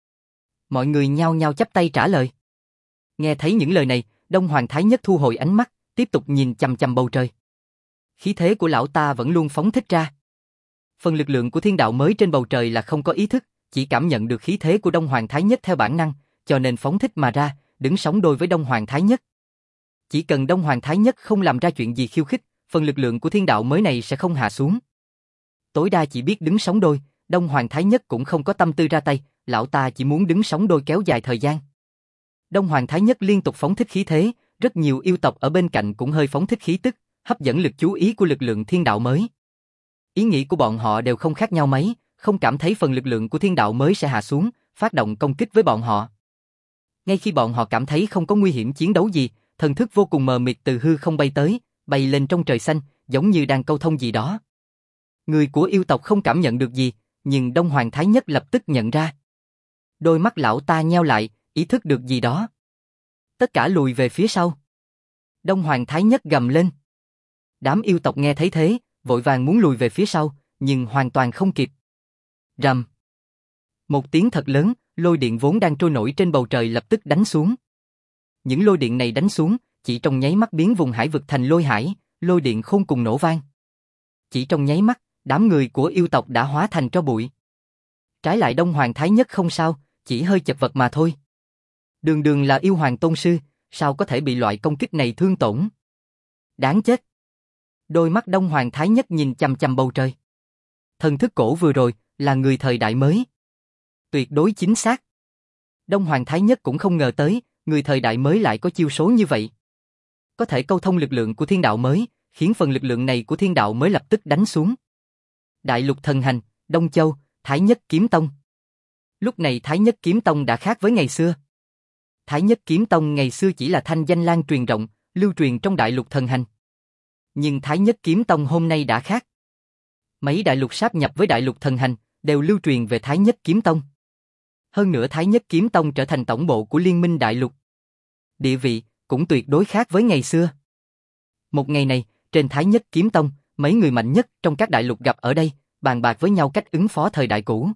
[SPEAKER 1] Mọi người nhao nhao chắp tay trả lời. Nghe thấy những lời này, Đông Hoàng Thái Nhất thu hồi ánh mắt, tiếp tục nhìn chằm chằm bầu trời. Khí thế của lão ta vẫn luôn phóng thích ra. Phần lực lượng của thiên đạo mới trên bầu trời là không có ý thức, chỉ cảm nhận được khí thế của Đông Hoàng Thái Nhất theo bản năng, cho nên phóng thích mà ra, đứng sóng đôi với Đông Hoàng Thái Nhất. Chỉ cần Đông Hoàng Thái Nhất không làm ra chuyện gì khiêu khích, phần lực lượng của thiên đạo mới này sẽ không hạ xuống. Tối đa chỉ biết đứng sóng đôi, Đông Hoàng Thái Nhất cũng không có tâm tư ra tay, lão ta chỉ muốn đứng sóng đôi kéo dài thời gian. Đông Hoàng Thái Nhất liên tục phóng thích khí thế, rất nhiều yêu tộc ở bên cạnh cũng hơi phóng thích khí tức, hấp dẫn lực chú ý của lực lượng thiên đạo mới. Ý nghĩ của bọn họ đều không khác nhau mấy, không cảm thấy phần lực lượng của thiên đạo mới sẽ hạ xuống, phát động công kích với bọn họ. Ngay khi bọn họ cảm thấy không có nguy hiểm chiến đấu gì, thần thức vô cùng mờ mịt từ hư không bay tới, bay lên trong trời xanh, giống như đang câu thông gì đó. Người của yêu tộc không cảm nhận được gì, nhưng Đông Hoàng Thái Nhất lập tức nhận ra. Đôi mắt lão ta nheo lại, ý thức được gì đó. Tất cả lùi về phía sau. Đông Hoàng Thái Nhất gầm lên. Đám yêu tộc nghe thấy thế, vội vàng muốn lùi về phía sau, nhưng hoàn toàn không kịp. Rầm. Một tiếng thật lớn, lôi điện vốn đang trôi nổi trên bầu trời lập tức đánh xuống. Những lôi điện này đánh xuống, chỉ trong nháy mắt biến vùng hải vực thành lôi hải, lôi điện khôn cùng nổ vang. Chỉ trong nháy mắt, đám người của yêu tộc đã hóa thành tro bụi. Trái lại Đông Hoàng Thái Nhất không sao, chỉ hơi chật vật mà thôi. Đường đường là yêu hoàng tôn sư, sao có thể bị loại công kích này thương tổn? Đáng chết! Đôi mắt Đông Hoàng Thái Nhất nhìn chằm chằm bầu trời. Thần thức cổ vừa rồi, là người thời đại mới. Tuyệt đối chính xác. Đông Hoàng Thái Nhất cũng không ngờ tới, người thời đại mới lại có chiêu số như vậy. Có thể câu thông lực lượng của thiên đạo mới, khiến phần lực lượng này của thiên đạo mới lập tức đánh xuống. Đại lục thần hành, Đông Châu, Thái Nhất Kiếm Tông. Lúc này Thái Nhất Kiếm Tông đã khác với ngày xưa. Thái Nhất Kiếm Tông ngày xưa chỉ là thanh danh lan truyền rộng, lưu truyền trong đại lục thần hành. Nhưng Thái Nhất Kiếm Tông hôm nay đã khác. Mấy đại lục sáp nhập với đại lục thần hành, đều lưu truyền về Thái Nhất Kiếm Tông. Hơn nữa Thái Nhất Kiếm Tông trở thành tổng bộ của Liên minh đại lục. Địa vị cũng tuyệt đối khác với ngày xưa. Một ngày này, trên Thái Nhất Kiếm Tông, mấy người mạnh nhất trong các đại lục gặp ở đây, bàn bạc với nhau cách ứng phó thời đại cũ.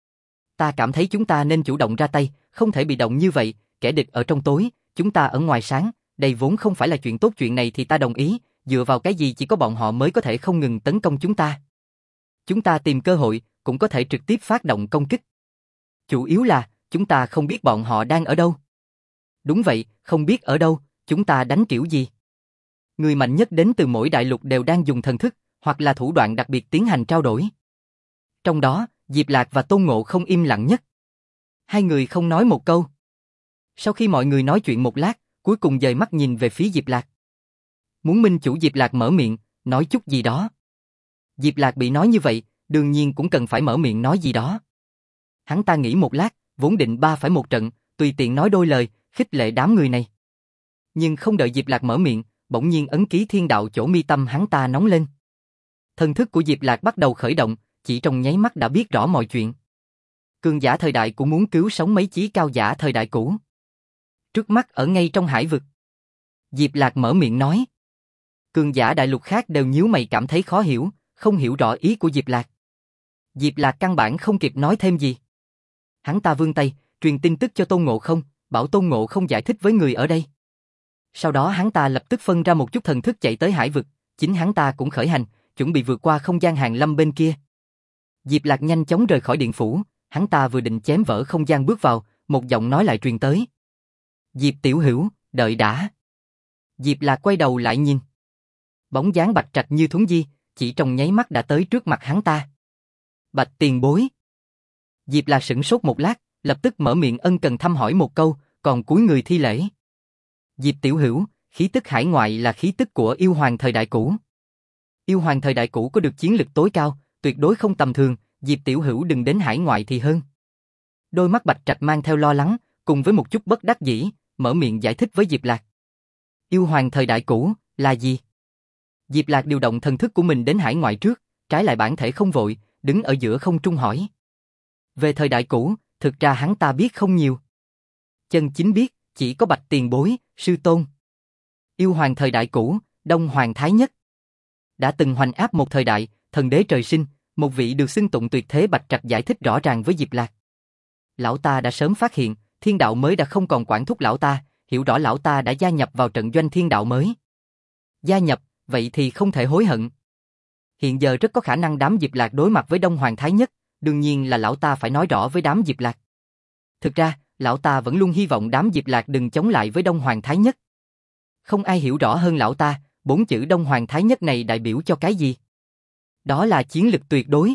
[SPEAKER 1] Ta cảm thấy chúng ta nên chủ động ra tay, không thể bị động như vậy, kẻ địch ở trong tối, chúng ta ở ngoài sáng, đây vốn không phải là chuyện tốt, chuyện này thì ta đồng ý, dựa vào cái gì chỉ có bọn họ mới có thể không ngừng tấn công chúng ta. Chúng ta tìm cơ hội, cũng có thể trực tiếp phát động công kích. Chủ yếu là, chúng ta không biết bọn họ đang ở đâu. Đúng vậy, không biết ở đâu, chúng ta đánh kiểu gì? Người mạnh nhất đến từ mỗi đại lục đều đang dùng thần thức, hoặc là thủ đoạn đặc biệt tiến hành trao đổi. Trong đó, Diệp Lạc và Tôn Ngộ không im lặng nhất. Hai người không nói một câu. Sau khi mọi người nói chuyện một lát, cuối cùng dời mắt nhìn về phía Diệp Lạc. Muốn minh chủ Diệp Lạc mở miệng, nói chút gì đó. Diệp Lạc bị nói như vậy, đương nhiên cũng cần phải mở miệng nói gì đó. Hắn ta nghĩ một lát, vốn định 3 phải 1 trận, tùy tiện nói đôi lời, khích lệ đám người này. Nhưng không đợi Diệp Lạc mở miệng, bỗng nhiên ấn ký thiên đạo chỗ mi tâm hắn ta nóng lên. Thần thức của Diệp Lạc bắt đầu khởi động, chỉ trong nháy mắt đã biết rõ mọi chuyện. Cường giả thời đại cũng muốn cứu sống mấy chí cao giả thời đại cũ. Trước mắt ở ngay trong hải vực. Diệp Lạc mở miệng nói. Cường giả đại lục khác đều nhíu mày cảm thấy khó hiểu, không hiểu rõ ý của Diệp Lạc. Diệp Lạc căn bản không kịp nói thêm gì. Hắn ta vươn tay, truyền tin tức cho Tôn Ngộ không, bảo Tôn Ngộ không giải thích với người ở đây. Sau đó hắn ta lập tức phân ra một chút thần thức chạy tới hải vực, chính hắn ta cũng khởi hành, chuẩn bị vượt qua không gian hàng lâm bên kia. Diệp Lạc nhanh chóng rời khỏi điện phủ, hắn ta vừa định chém vỡ không gian bước vào, một giọng nói lại truyền tới. Diệp tiểu hữu, đợi đã. Diệp Lạc quay đầu lại nhìn. Bóng dáng Bạch Trạch như thuấn di, chỉ trong nháy mắt đã tới trước mặt hắn ta. Bạch tiền bối. Diệp Lạc sửng sốt một lát, lập tức mở miệng ân cần thăm hỏi một câu, còn cúi người thi lễ. Diệp tiểu hữu, khí tức hải ngoại là khí tức của yêu hoàng thời đại cũ. Yêu hoàng thời đại cũ có được chiến lực tối cao, tuyệt đối không tầm thường, Diệp tiểu hữu đừng đến hải ngoại thì hơn. Đôi mắt Bạch Trạch mang theo lo lắng, cùng với một chút bất đắc dĩ, mở miệng giải thích với Diệp Lạc. Yêu hoàng thời đại cũ, là gì? Diệp Lạc điều động thần thức của mình đến hải ngoại trước, trái lại bản thể không vội, đứng ở giữa không trung hỏi. Về thời đại cũ, thực ra hắn ta biết không nhiều. Chân chính biết, chỉ có Bạch tiền bối, sư tôn. Yêu hoàng thời đại cũ, Đông Hoàng Thái Nhất. Đã từng hoành áp một thời đại, thần đế trời sinh, một vị được xưng tụng tuyệt thế Bạch Trạch giải thích rõ ràng với Diệp Lạc. Lão ta đã sớm phát hiện, thiên đạo mới đã không còn quản thúc lão ta, hiểu rõ lão ta đã gia nhập vào trận doanh thiên đạo mới. Gia nhập, vậy thì không thể hối hận. Hiện giờ rất có khả năng đám Diệp Lạc đối mặt với Đông Hoàng Thái Nhất, đương nhiên là lão ta phải nói rõ với đám Diệp Lạc. Thực ra, lão ta vẫn luôn hy vọng đám Diệp Lạc đừng chống lại với Đông Hoàng Thái Nhất. Không ai hiểu rõ hơn lão ta, 4 chữ Đông Hoàng Thái Nhất này đại biểu cho cái gì? Đó là chiến lực tuyệt đối.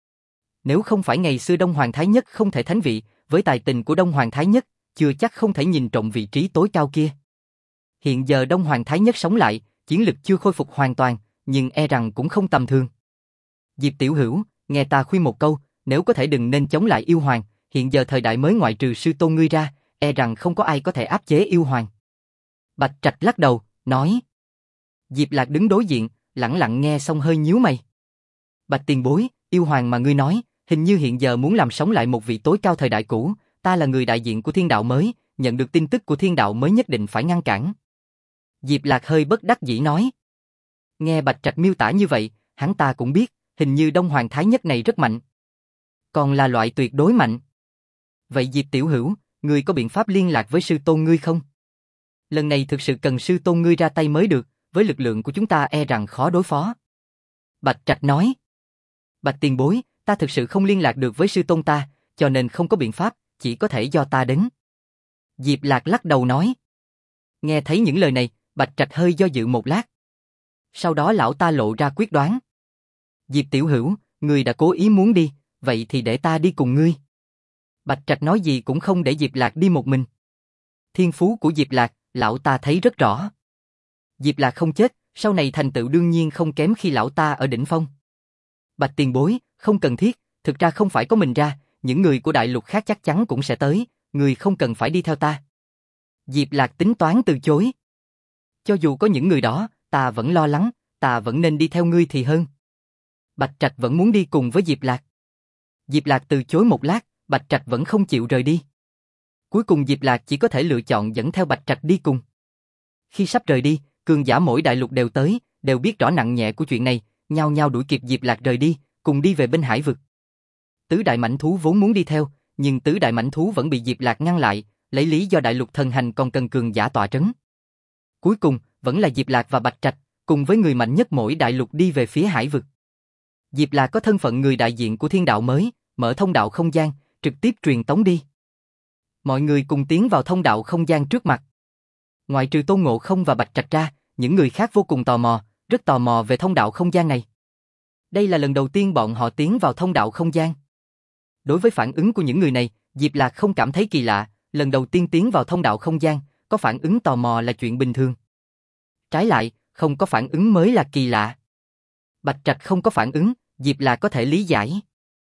[SPEAKER 1] Nếu không phải ngày xưa Đông Hoàng Thái Nhất không thể thánh vị, với tài tình của Đông Hoàng Thái Nhất, chưa chắc không thể nhìn trộm vị trí tối cao kia. Hiện giờ Đông Hoàng Thái Nhất sống lại, chiến lực chưa khôi phục hoàn toàn, nhưng e rằng cũng không tầm thường. Diệp tiểu hữu, nghe ta khuyên một câu, nếu có thể đừng nên chống lại yêu hoàng, hiện giờ thời đại mới ngoại trừ sư tôn ngươi ra, e rằng không có ai có thể áp chế yêu hoàng. Bạch Trạch lắc đầu, nói. Diệp Lạc đứng đối diện, lẳng lặng nghe xong hơi nhíu mày. Bạch tiền bối, yêu hoàng mà ngươi nói, hình như hiện giờ muốn làm sống lại một vị tối cao thời đại cũ, ta là người đại diện của thiên đạo mới, nhận được tin tức của thiên đạo mới nhất định phải ngăn cản. Diệp Lạc hơi bất đắc dĩ nói. Nghe Bạch Trạch miêu tả như vậy, hắn ta cũng biết, hình như Đông Hoàng Thái Nhất này rất mạnh. Còn là loại tuyệt đối mạnh. Vậy Diệp tiểu hữu, ngươi có biện pháp liên lạc với sư tôn ngươi không? Lần này thực sự cần sư tôn ngươi ra tay mới được, với lực lượng của chúng ta e rằng khó đối phó. Bạch Trạch nói. Bạch tiền bối, ta thực sự không liên lạc được với sư tôn ta, cho nên không có biện pháp, chỉ có thể do ta đến. Diệp Lạc lắc đầu nói. Nghe thấy những lời này, Bạch Trạch hơi do dự một lát. Sau đó lão ta lộ ra quyết đoán. Diệp tiểu hữu, ngươi đã cố ý muốn đi, vậy thì để ta đi cùng ngươi. Bạch Trạch nói gì cũng không để Diệp Lạc đi một mình. Thiên phú của Diệp Lạc, lão ta thấy rất rõ. Diệp Lạc không chết, sau này thành tựu đương nhiên không kém khi lão ta ở đỉnh phong. Bạch tiền bối, không cần thiết, thực ra không phải có mình ra, những người của đại lục khác chắc chắn cũng sẽ tới, người không cần phải đi theo ta. Diệp Lạc tính toán từ chối. Cho dù có những người đó, ta vẫn lo lắng, ta vẫn nên đi theo ngươi thì hơn. Bạch Trạch vẫn muốn đi cùng với Diệp Lạc. Diệp Lạc từ chối một lát, Bạch Trạch vẫn không chịu rời đi. Cuối cùng Diệp Lạc chỉ có thể lựa chọn dẫn theo Bạch Trạch đi cùng. Khi sắp rời đi, cường giả mỗi đại lục đều tới, đều biết rõ nặng nhẹ của chuyện này, nhao nhao đuổi kịp Diệp Lạc rời đi, cùng đi về bên hải vực. Tứ đại mãnh thú vốn muốn đi theo, nhưng tứ đại mãnh thú vẫn bị Diệp Lạc ngăn lại, lấy lý do đại lục thần hành còn cần cường giả tọa trấn. Cuối cùng, vẫn là Diệp Lạc và Bạch Trạch, cùng với người mạnh nhất mỗi đại lục đi về phía hải vực. Diệp Lạc có thân phận người đại diện của thiên đạo mới, mở thông đạo không gian, trực tiếp truyền tống đi. Mọi người cùng tiến vào thông đạo không gian trước mặt. Ngoại trừ Tôn Ngộ Không và Bạch Trạch ra, những người khác vô cùng tò mò, rất tò mò về thông đạo không gian này. Đây là lần đầu tiên bọn họ tiến vào thông đạo không gian. Đối với phản ứng của những người này, Diệp Lạc không cảm thấy kỳ lạ, lần đầu tiên tiến vào thông đạo không gian, có phản ứng tò mò là chuyện bình thường. Trái lại, không có phản ứng mới là kỳ lạ. Bạch Trạch không có phản ứng, Diệp Lạc có thể lý giải.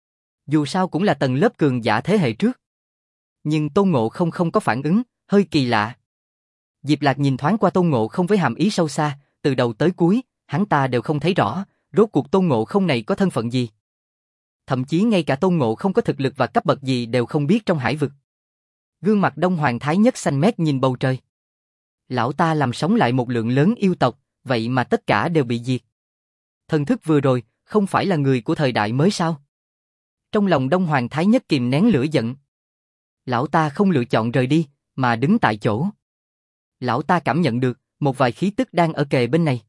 [SPEAKER 1] Dù sao cũng là tầng lớp cường giả thế hệ trước. Nhưng Tôn Ngộ Không không có phản ứng, hơi kỳ lạ. Diệp Lạc nhìn thoáng qua Tôn Ngộ Không với hàm ý sâu xa, từ đầu tới cuối, hắn ta đều không thấy rõ, rốt cuộc Tôn Ngộ Không này có thân phận gì. Thậm chí ngay cả Tôn Ngộ Không có thực lực và cấp bậc gì đều không biết trong hải vực. Gương mặt Đông Hoàng Thái Nhất xanh mét nhìn bầu trời. Lão ta làm sống lại một lượng lớn yêu tộc, vậy mà tất cả đều bị diệt. Thần thức vừa rồi, không phải là người của thời đại mới sao? Trong lòng Đông Hoàng Thái Nhất kìm nén lửa giận. Lão ta không lựa chọn rời đi, mà đứng tại chỗ. Lão ta cảm nhận được, một vài khí tức đang ở kề bên này.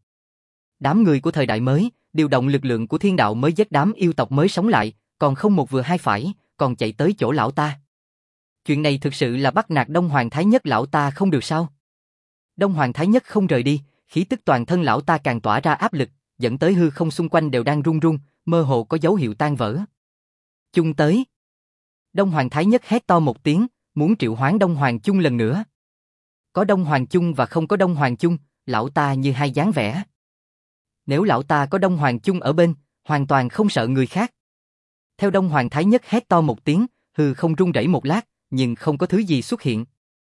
[SPEAKER 1] Đám người của thời đại mới, điều động lực lượng của thiên đạo mới giết đám yêu tộc mới sống lại, còn không một vừa hai phải, còn chạy tới chỗ lão ta. Chuyện này thực sự là bắt nạt Đông Hoàng Thái Nhất lão ta không được sao? Đông Hoàng Thái Nhất không rời đi, khí tức toàn thân lão ta càng tỏa ra áp lực, dẫn tới hư không xung quanh đều đang rung rung, mơ hồ có dấu hiệu tan vỡ. Chung tới. Đông Hoàng Thái Nhất hét to một tiếng, muốn triệu hoán Đông Hoàng Chung lần nữa. Có Đông Hoàng Chung và không có Đông Hoàng Chung, lão ta như hai dáng vẻ. Nếu lão ta có Đông Hoàng Chung ở bên, hoàn toàn không sợ người khác. Theo Đông Hoàng Thái Nhất hét to một tiếng, hư không rung rẩy một lát, nhưng không có thứ gì xuất hiện.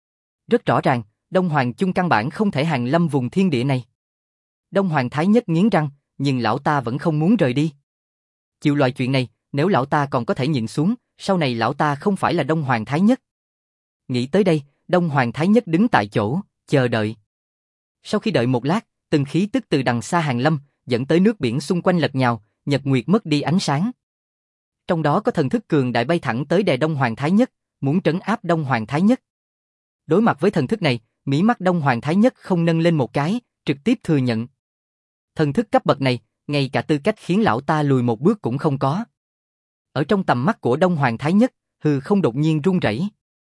[SPEAKER 1] Rất rõ ràng, Đông Hoàng Chung căn bản không thể hàng lâm vùng thiên địa này. Đông Hoàng Thái Nhất nghiến răng, nhưng lão ta vẫn không muốn rời đi. Chịu loại chuyện này, nếu lão ta còn có thể nhịn xuống, sau này lão ta không phải là Đông Hoàng Thái Nhất. Nghĩ tới đây, Đông Hoàng Thái Nhất đứng tại chỗ, chờ đợi. Sau khi đợi một lát, từng khí tức từ đằng xa hàng lâm, dẫn tới nước biển xung quanh lật nhào, nhật nguyệt mất đi ánh sáng. Trong đó có thần thức cường đại bay thẳng tới đè Đông Hoàng Thái Nhất, muốn trấn áp Đông Hoàng Thái Nhất. Đối mặt với thần thức này, mí mắt Đông Hoàng Thái Nhất không nâng lên một cái, trực tiếp thừa nhận. Thần thức cấp bậc này, ngay cả tư cách khiến lão ta lùi một bước cũng không có. Ở trong tầm mắt của Đông Hoàng Thái Nhất, hư không đột nhiên rung rẩy.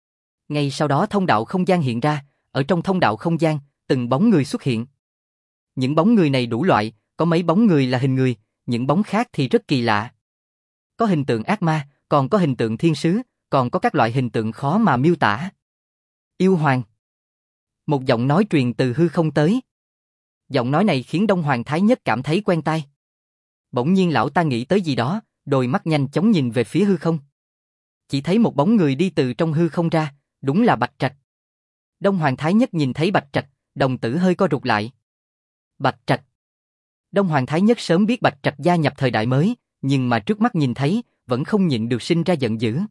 [SPEAKER 1] Ngay sau đó thông đạo không gian hiện ra, ở trong thông đạo không gian, từng bóng người xuất hiện. Những bóng người này đủ loại, có mấy bóng người là hình người, những bóng khác thì rất kỳ lạ. Có hình tượng ác ma, còn có hình tượng thiên sứ, còn có các loại hình tượng khó mà miêu tả. Yêu Hoàng. Một giọng nói truyền từ hư không tới. Giọng nói này khiến Đông Hoàng Thái Nhất cảm thấy quen tai. Bỗng nhiên lão ta nghĩ tới gì đó, đôi mắt nhanh chóng nhìn về phía hư không. Chỉ thấy một bóng người đi từ trong hư không ra, đúng là Bạch Trạch. Đông Hoàng Thái Nhất nhìn thấy Bạch Trạch, đồng tử hơi co rụt lại. Bạch Trạch. Đông Hoàng Thái Nhất sớm biết Bạch Trạch gia nhập thời đại mới, nhưng mà trước mắt nhìn thấy, vẫn không nhịn được sinh ra giận dữ.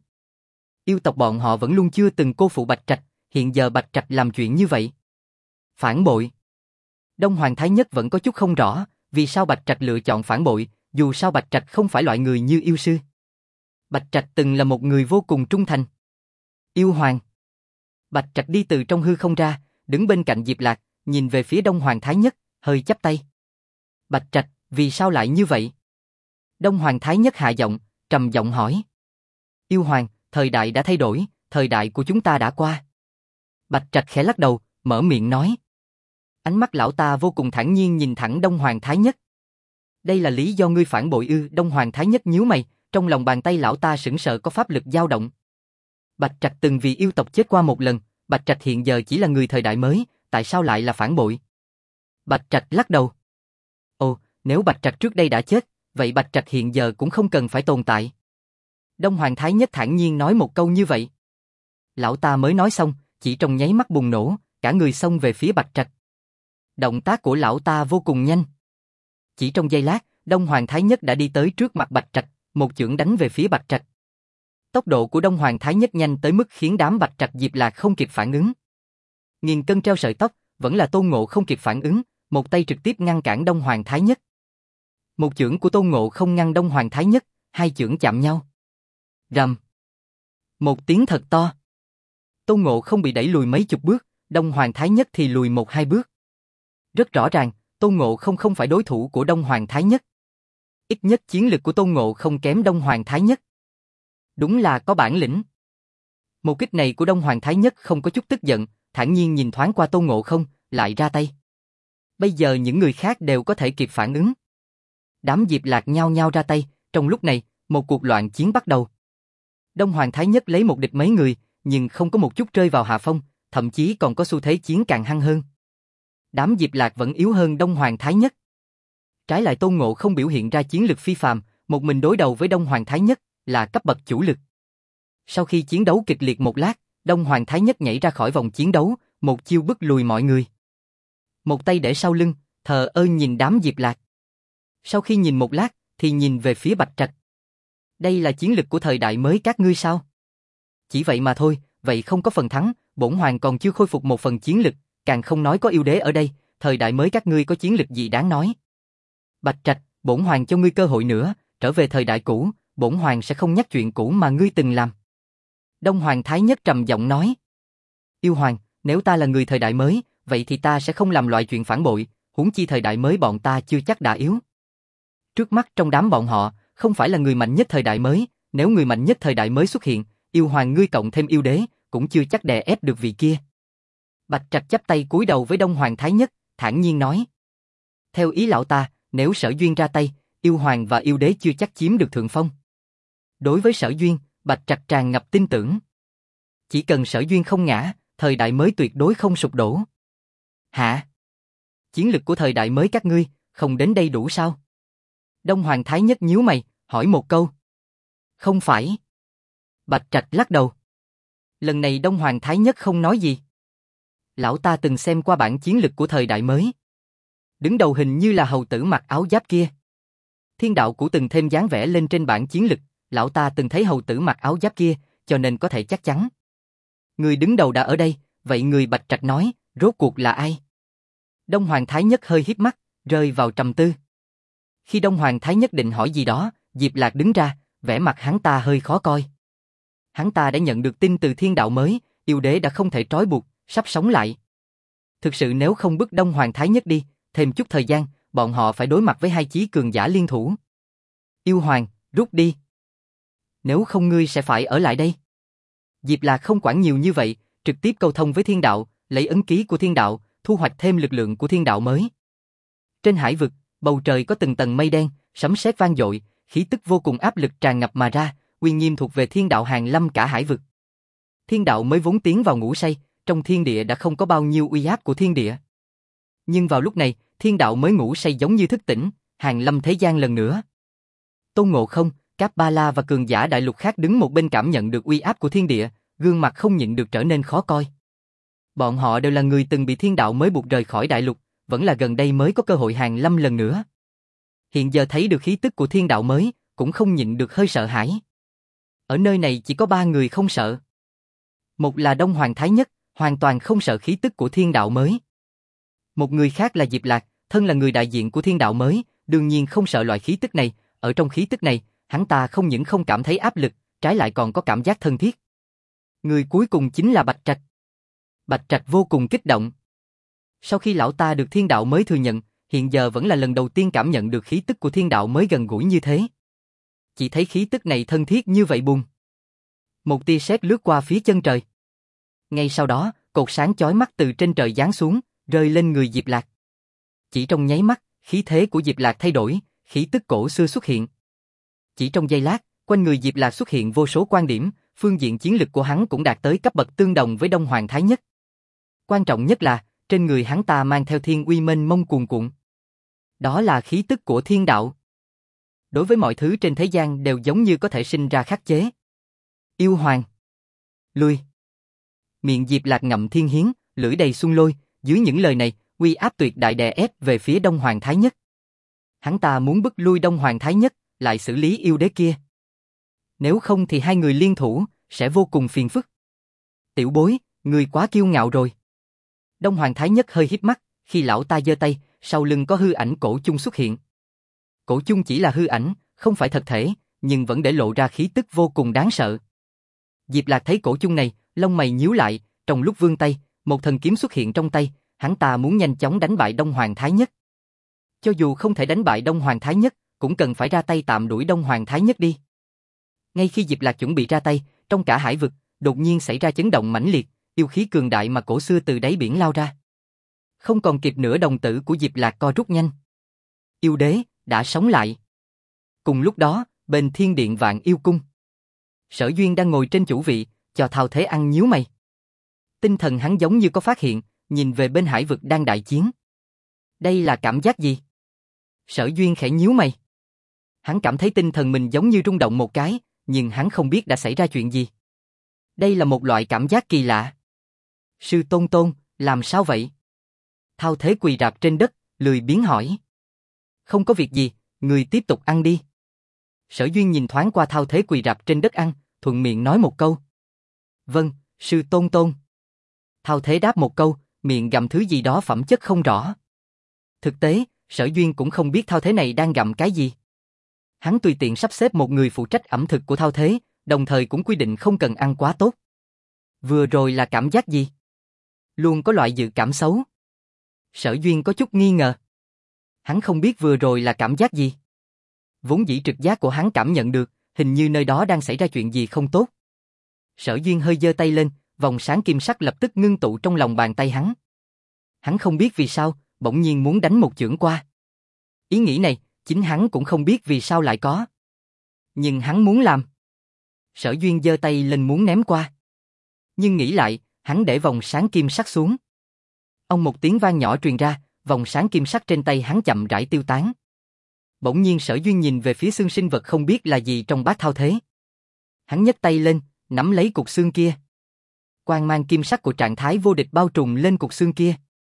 [SPEAKER 1] Yêu tộc bọn họ vẫn luôn chưa từng cô phụ Bạch Trạch, hiện giờ Bạch Trạch làm chuyện như vậy. Phản bội. Đông Hoàng Thái Nhất vẫn có chút không rõ, vì sao Bạch Trạch lựa chọn phản bội, dù sao Bạch Trạch không phải loại người như yêu sư. Bạch Trạch từng là một người vô cùng trung thành. Yêu Hoàng. Bạch Trạch đi từ trong hư không ra, đứng bên cạnh Diệp Lạc, nhìn về phía Đông Hoàng Thái Nhất, hơi chắp tay. Bạch Trạch, vì sao lại như vậy? Đông Hoàng Thái Nhất hạ giọng, trầm giọng hỏi. Yêu Hoàng, thời đại đã thay đổi, thời đại của chúng ta đã qua. Bạch Trạch khẽ lắc đầu, mở miệng nói. Ánh mắt lão ta vô cùng thản nhiên nhìn thẳng Đông Hoàng Thái Nhất. Đây là lý do ngươi phản bội ư? Đông Hoàng Thái Nhất nhíu mày, trong lòng bàn tay lão ta sững sờ có pháp lực dao động. Bạch Trạch từng vì yêu tộc chết qua một lần, Bạch Trạch hiện giờ chỉ là người thời đại mới, tại sao lại là phản bội? Bạch Trạch lắc đầu. Ồ, nếu Bạch Trạch trước đây đã chết, vậy Bạch Trạch hiện giờ cũng không cần phải tồn tại. Đông Hoàng Thái Nhất thản nhiên nói một câu như vậy. Lão ta mới nói xong, chỉ trong nháy mắt bùng nổ, cả người xông về phía Bạch Trạch. Động tác của lão ta vô cùng nhanh. Chỉ trong giây lát, Đông Hoàng Thái Nhất đã đi tới trước mặt Bạch Trạch, một chưởng đánh về phía Bạch Trạch. Tốc độ của Đông Hoàng Thái Nhất nhanh tới mức khiến đám Bạch Trạch Diệp Lạc không kịp phản ứng. Nghìn cân treo sợi tóc, vẫn là Tôn Ngộ không kịp phản ứng, một tay trực tiếp ngăn cản Đông Hoàng Thái Nhất. Một chưởng của Tôn Ngộ không ngăn Đông Hoàng Thái Nhất, hai chưởng chạm nhau. Rầm. Một tiếng thật to. Tôn Ngộ không bị đẩy lùi mấy chục bước, Đông Hoàng Thái Nhất thì lùi một hai bước. Rất rõ ràng, Tôn Ngộ không phải đối thủ của Đông Hoàng Thái Nhất. Ít nhất chiến lực của Tôn Ngộ không kém Đông Hoàng Thái Nhất. Đúng là có bản lĩnh. Một kích này của Đông Hoàng Thái Nhất không có chút tức giận, thản nhiên nhìn thoáng qua Tôn Ngộ không, lại ra tay. Bây giờ những người khác đều có thể kịp phản ứng. Đám Diệp Lạc nhao nhao ra tay, trong lúc này, một cuộc loạn chiến bắt đầu. Đông Hoàng Thái Nhất lấy một địch mấy người, nhưng không có một chút rơi vào hạ phong, thậm chí còn có xu thế chiến càng hăng hơn. Đám Diệp Lạc vẫn yếu hơn Đông Hoàng Thái Nhất. Trái lại Tôn Ngộ không biểu hiện ra chiến lực phi phàm, một mình đối đầu với Đông Hoàng Thái Nhất, là cấp bậc chủ lực. Sau khi chiến đấu kịch liệt một lát, Đông Hoàng Thái Nhất nhảy ra khỏi vòng chiến đấu, một chiêu bức lùi mọi người. Một tay để sau lưng, thờ ơ nhìn đám Diệp Lạc. Sau khi nhìn một lát, thì nhìn về phía Bạch Trạch. Đây là chiến lực của thời đại mới các ngươi sao? Chỉ vậy mà thôi, vậy không có phần thắng, bổn hoàng còn chưa khôi phục một phần chiến lực, càng không nói có yêu đế ở đây, thời đại mới các ngươi có chiến lực gì đáng nói. Bạch Trạch, bổn hoàng cho ngươi cơ hội nữa, trở về thời đại cũ, bổn hoàng sẽ không nhắc chuyện cũ mà ngươi từng làm. Đông Hoàng Thái Nhất trầm giọng nói. Yêu hoàng, nếu ta là người thời đại mới, vậy thì ta sẽ không làm loại chuyện phản bội, huống chi thời đại mới bọn ta chưa chắc đã yếu. Trước mắt trong đám bọn họ, không phải là người mạnh nhất thời đại mới, nếu người mạnh nhất thời đại mới xuất hiện, yêu hoàng ngươi cộng thêm yêu đế, cũng chưa chắc đè ép được vị kia. Bạch Trạch chắp tay cúi đầu với Đông Hoàng Thái Nhất, thản nhiên nói. Theo ý lão ta, nếu Sở Duyên ra tay, yêu hoàng và yêu đế chưa chắc chiếm được thượng phong. Đối với Sở Duyên, Bạch Trạch tràn ngập tin tưởng. Chỉ cần Sở Duyên không ngã, thời đại mới tuyệt đối không sụp đổ. Hả? Chiến lực của thời đại mới các ngươi, không đến đây đủ sao? Đông Hoàng Thái Nhất nhíu mày, hỏi một câu. Không phải. Bạch Trạch lắc đầu. Lần này Đông Hoàng Thái Nhất không nói gì. Lão ta từng xem qua bản chiến lực của thời đại mới. Đứng đầu hình như là hầu tử mặc áo giáp kia. Thiên đạo cũng từng thêm dáng vẽ lên trên bản chiến lực, lão ta từng thấy hầu tử mặc áo giáp kia, cho nên có thể chắc chắn. Người đứng đầu đã ở đây, vậy người Bạch Trạch nói, rốt cuộc là ai? Đông Hoàng Thái Nhất hơi híp mắt, rơi vào trầm tư. Khi Đông Hoàng Thái Nhất định hỏi gì đó, Diệp Lạc đứng ra, vẻ mặt hắn ta hơi khó coi. Hắn ta đã nhận được tin từ thiên đạo mới, yêu đế đã không thể trói buộc, sắp sống lại. Thực sự nếu không bức Đông Hoàng Thái Nhất đi, thêm chút thời gian, bọn họ phải đối mặt với hai chí cường giả liên thủ. Yêu Hoàng, rút đi. Nếu không ngươi sẽ phải ở lại đây. Diệp Lạc không quản nhiều như vậy, trực tiếp câu thông với thiên đạo, lấy ấn ký của thiên đạo, thu hoạch thêm lực lượng của thiên đạo mới. Trên hải vực, bầu trời có từng tầng mây đen, sấm sét vang dội, khí tức vô cùng áp lực tràn ngập mà ra, uy nghiêm thuộc về thiên đạo hàng lâm cả hải vực. Thiên đạo mới vốn tiến vào ngủ say, trong thiên địa đã không có bao nhiêu uy áp của thiên địa. Nhưng vào lúc này, thiên đạo mới ngủ say giống như thức tỉnh, hàng lâm thế gian lần nữa. Tôn Ngộ Không, Cáp Ba La và cường giả đại lục khác đứng một bên cảm nhận được uy áp của thiên địa, gương mặt không nhịn được trở nên khó coi. Bọn họ đều là người từng bị thiên đạo mới buộc rời khỏi đại lục, vẫn là gần đây mới có cơ hội hàng lâm lần nữa. Hiện giờ thấy được khí tức của thiên đạo mới, cũng không nhịn được hơi sợ hãi. Ở nơi này chỉ có ba người không sợ. Một là Đông Hoàng Thái Nhất, hoàn toàn không sợ khí tức của thiên đạo mới. Một người khác là Diệp Lạc, thân là người đại diện của thiên đạo mới, đương nhiên không sợ loại khí tức này, ở trong khí tức này, hắn ta không những không cảm thấy áp lực, trái lại còn có cảm giác thân thiết. Người cuối cùng chính là Bạch Trạch. Bạch Trạch vô cùng kích động. Sau khi lão ta được thiên đạo mới thừa nhận, hiện giờ vẫn là lần đầu tiên cảm nhận được khí tức của thiên đạo mới gần gũi như thế. Chỉ thấy khí tức này thân thiết như vậy bùng. Một tia sét lướt qua phía chân trời. Ngay sau đó, cột sáng chói mắt từ trên trời giáng xuống, rơi lên người Diệp Lạc. Chỉ trong nháy mắt, khí thế của Diệp Lạc thay đổi, khí tức cổ xưa xuất hiện. Chỉ trong giây lát, quanh người Diệp Lạc xuất hiện vô số quan điểm, phương diện chiến lực của hắn cũng đạt tới cấp bậc tương đồng với Đông Hoàng Thái Nhất. Quan trọng nhất là, trên người hắn ta mang theo thiên uy mênh mông cuồn cuộn. Đó là khí tức của thiên đạo. Đối với mọi thứ trên thế gian đều giống như có thể sinh ra khắc chế. Yêu hoàng. Lui. Miệng Diệp Lạc ngậm thiên hiến, lưỡi đầy xuân lôi, dưới những lời này, uy áp tuyệt đại đè ép về phía Đông Hoàng Thái Nhất. Hắn ta muốn bức lui Đông Hoàng Thái Nhất, lại xử lý yêu đế kia. Nếu không thì hai người liên thủ, sẽ vô cùng phiền phức. Tiểu bối, người quá kiêu ngạo rồi. Đông Hoàng Thái Nhất hơi híp mắt, khi lão ta giơ tay, sau lưng có hư ảnh cổ chung xuất hiện. Cổ chung chỉ là hư ảnh, không phải thật thể, nhưng vẫn để lộ ra khí tức vô cùng đáng sợ. Diệp Lạc thấy cổ chung này, lông mày nhíu lại, trong lúc vươn tay, một thần kiếm xuất hiện trong tay, hắn ta muốn nhanh chóng đánh bại Đông Hoàng Thái Nhất. Cho dù không thể đánh bại Đông Hoàng Thái Nhất, cũng cần phải ra tay tạm đuổi Đông Hoàng Thái Nhất đi. Ngay khi Diệp Lạc chuẩn bị ra tay, trong cả hải vực, đột nhiên xảy ra chấn động mãnh liệt, yêu khí cường đại mà cổ xưa từ đáy biển lao ra. Không còn kịp nữa, đồng tử của Diệp Lạc co rút nhanh. Yêu đế đã sống lại. Cùng lúc đó, bên Thiên Điện Vạn Yêu Cung, Sở Duyên đang ngồi trên chủ vị, cho Thao Thế ăn nhíu mày. Tinh thần hắn giống như có phát hiện, nhìn về bên hải vực đang đại chiến. Đây là cảm giác gì? Sở Duyên khẽ nhíu mày. Hắn cảm thấy tinh thần mình giống như rung động một cái, nhưng hắn không biết đã xảy ra chuyện gì. Đây là một loại cảm giác kỳ lạ. Sư Tôn Tôn, làm sao vậy? Thao Thế quỳ rạp trên đất, lười biếng hỏi. Không có việc gì, người tiếp tục ăn đi. Sở Duyên nhìn thoáng qua Thao Thế quỳ rạp trên đất ăn, thuận miệng nói một câu. Vâng, Sư Tôn Tôn. Thao Thế đáp một câu, miệng gặm thứ gì đó phẩm chất không rõ. Thực tế, Sở Duyên cũng không biết Thao Thế này đang gặm cái gì. Hắn tùy tiện sắp xếp một người phụ trách ẩm thực của Thao Thế, đồng thời cũng quy định không cần ăn quá tốt. Vừa rồi là cảm giác gì? Luôn có loại dự cảm xấu. Sở Duyên có chút nghi ngờ. Hắn không biết vừa rồi là cảm giác gì. Vốn dĩ trực giác của hắn cảm nhận được, hình như nơi đó đang xảy ra chuyện gì không tốt. Sở Duyên hơi giơ tay lên, vòng sáng kim sắc lập tức ngưng tụ trong lòng bàn tay hắn. Hắn không biết vì sao, bỗng nhiên muốn đánh một chưởng qua. Ý nghĩ này, chính hắn cũng không biết vì sao lại có. Nhưng hắn muốn làm. Sở Duyên giơ tay lên muốn ném qua. Nhưng nghĩ lại, hắn để vòng sáng kim sắc xuống. Ông một tiếng vang nhỏ truyền ra, vòng sáng kim sắc trên tay hắn chậm rãi tiêu tán. Bỗng nhiên Sở Duyên nhìn về phía xương sinh vật không biết là gì trong bát Thao Thế. Hắn nhấc tay lên, nắm lấy cục xương kia. Quang mang kim sắc của trạng thái vô địch bao trùm lên cục xương kia.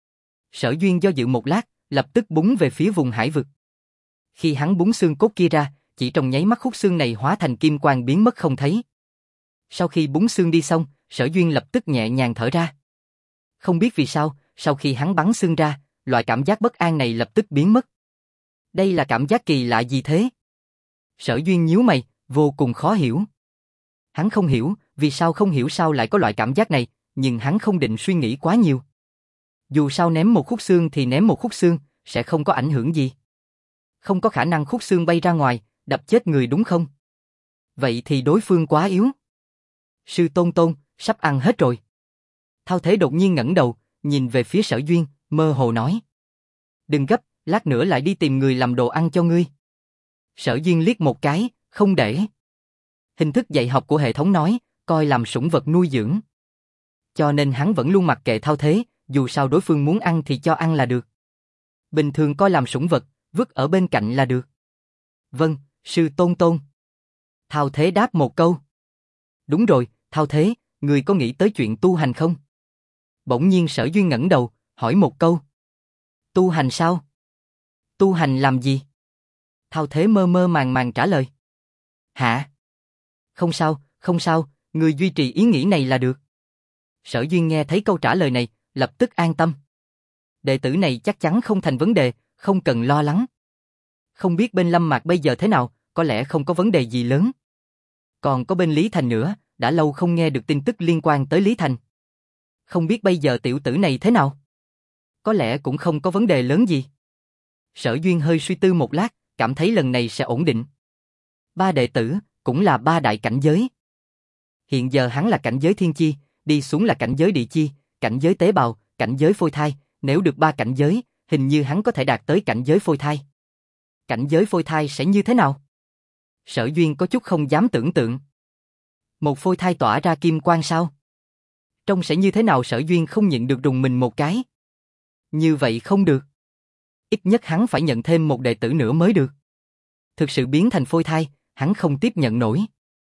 [SPEAKER 1] Sở Duyên do dự một lát, lập tức búng về phía vùng hải vực. Khi hắn búng xương cốt kia ra, chỉ trong nháy mắt khúc xương này hóa thành kim quang biến mất không thấy. Sau khi búng xương đi xong, Sở Duyên lập tức nhẹ nhàng thở ra. Không biết vì sao, sau khi hắn bắn xương ra, loại cảm giác bất an này lập tức biến mất. Đây là cảm giác kỳ lạ gì thế? Sở Duyên nhíu mày, vô cùng khó hiểu. Hắn không hiểu, vì sao không hiểu sao lại có loại cảm giác này, nhưng hắn không định suy nghĩ quá nhiều. Dù sao ném một khúc xương thì ném một khúc xương, sẽ không có ảnh hưởng gì. Không có khả năng khúc xương bay ra ngoài, đập chết người đúng không? Vậy thì đối phương quá yếu. Sư Tôn Tôn, sắp ăn hết rồi. Thao Thế đột nhiên ngẩng đầu, nhìn về phía Sở Duyên, mơ hồ nói. Đừng gấp, lát nữa lại đi tìm người làm đồ ăn cho ngươi. Sở Duyên liếc một cái, không để. Hình thức dạy học của hệ thống nói, coi làm sủng vật nuôi dưỡng. Cho nên hắn vẫn luôn mặc kệ Thao Thế, dù sao đối phương muốn ăn thì cho ăn là được. Bình thường coi làm sủng vật, vứt ở bên cạnh là được. Vâng, Sư Tôn Tôn. Thao Thế đáp một câu. Đúng rồi, Thao Thế, người có nghĩ tới chuyện tu hành không? Bỗng nhiên Sở Duyên ngẩng đầu, hỏi một câu. Tu hành sao? Tu hành làm gì? Thao Thế mơ mơ màng màng trả lời. Hả? Không sao, không sao, người duy trì ý nghĩ này là được. Sở Duyên nghe thấy câu trả lời này, lập tức an tâm. Đệ tử này chắc chắn không thành vấn đề, không cần lo lắng. Không biết bên Lâm Mạc bây giờ thế nào, có lẽ không có vấn đề gì lớn. Còn có bên Lý Thành nữa, đã lâu không nghe được tin tức liên quan tới Lý Thành. Không biết bây giờ tiểu tử này thế nào? có lẽ cũng không có vấn đề lớn gì. Sở Duyên hơi suy tư một lát, cảm thấy lần này sẽ ổn định. 3 đệ tử, cũng là 3 đại cảnh giới. Hiện giờ hắn là cảnh giới thiên chi, đi xuống là cảnh giới địa chi, cảnh giới tế bào, cảnh giới phôi thai, nếu được 3 cảnh giới, hình như hắn có thể đạt tới cảnh giới phôi thai. Cảnh giới phôi thai sẽ như thế nào? Sở Duyên có chút không dám tưởng tượng. Một phôi thai tỏa ra kim quang sao? Trông sẽ như thế nào? Sở Duyên không nhịn được rùng mình một cái. Như vậy không được. Ít nhất hắn phải nhận thêm một đệ tử nữa mới được. Thực sự biến thành phôi thai, hắn không tiếp nhận nổi.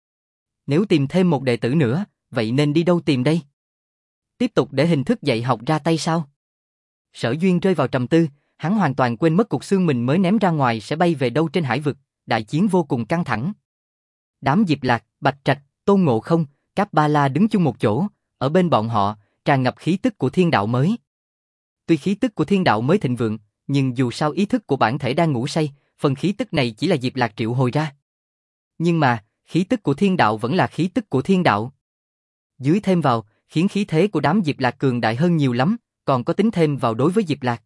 [SPEAKER 1] Nếu tìm thêm một đệ tử nữa, vậy nên đi đâu tìm đây? Tiếp tục để hình thức dạy học ra tay sao? Sở Duyên rơi vào trầm tư, hắn hoàn toàn quên mất cục xương mình mới ném ra ngoài sẽ bay về đâu trên hải vực, đại chiến vô cùng căng thẳng. Đám Diệp Lạc, Bạch Trạch, Tôn Ngộ Không, Cáp Ba La đứng chung một chỗ, ở bên bọn họ, tràn ngập khí tức của thiên đạo mới. Tuy khí tức của thiên đạo mới thịnh vượng, nhưng dù sao ý thức của bản thể đang ngủ say, phần khí tức này chỉ là Diệp Lạc triệu hồi ra. Nhưng mà, khí tức của thiên đạo vẫn là khí tức của thiên đạo. Dưới thêm vào, khiến khí thế của đám Diệp Lạc cường đại hơn nhiều lắm, còn có tính thêm vào đối với Diệp Lạc.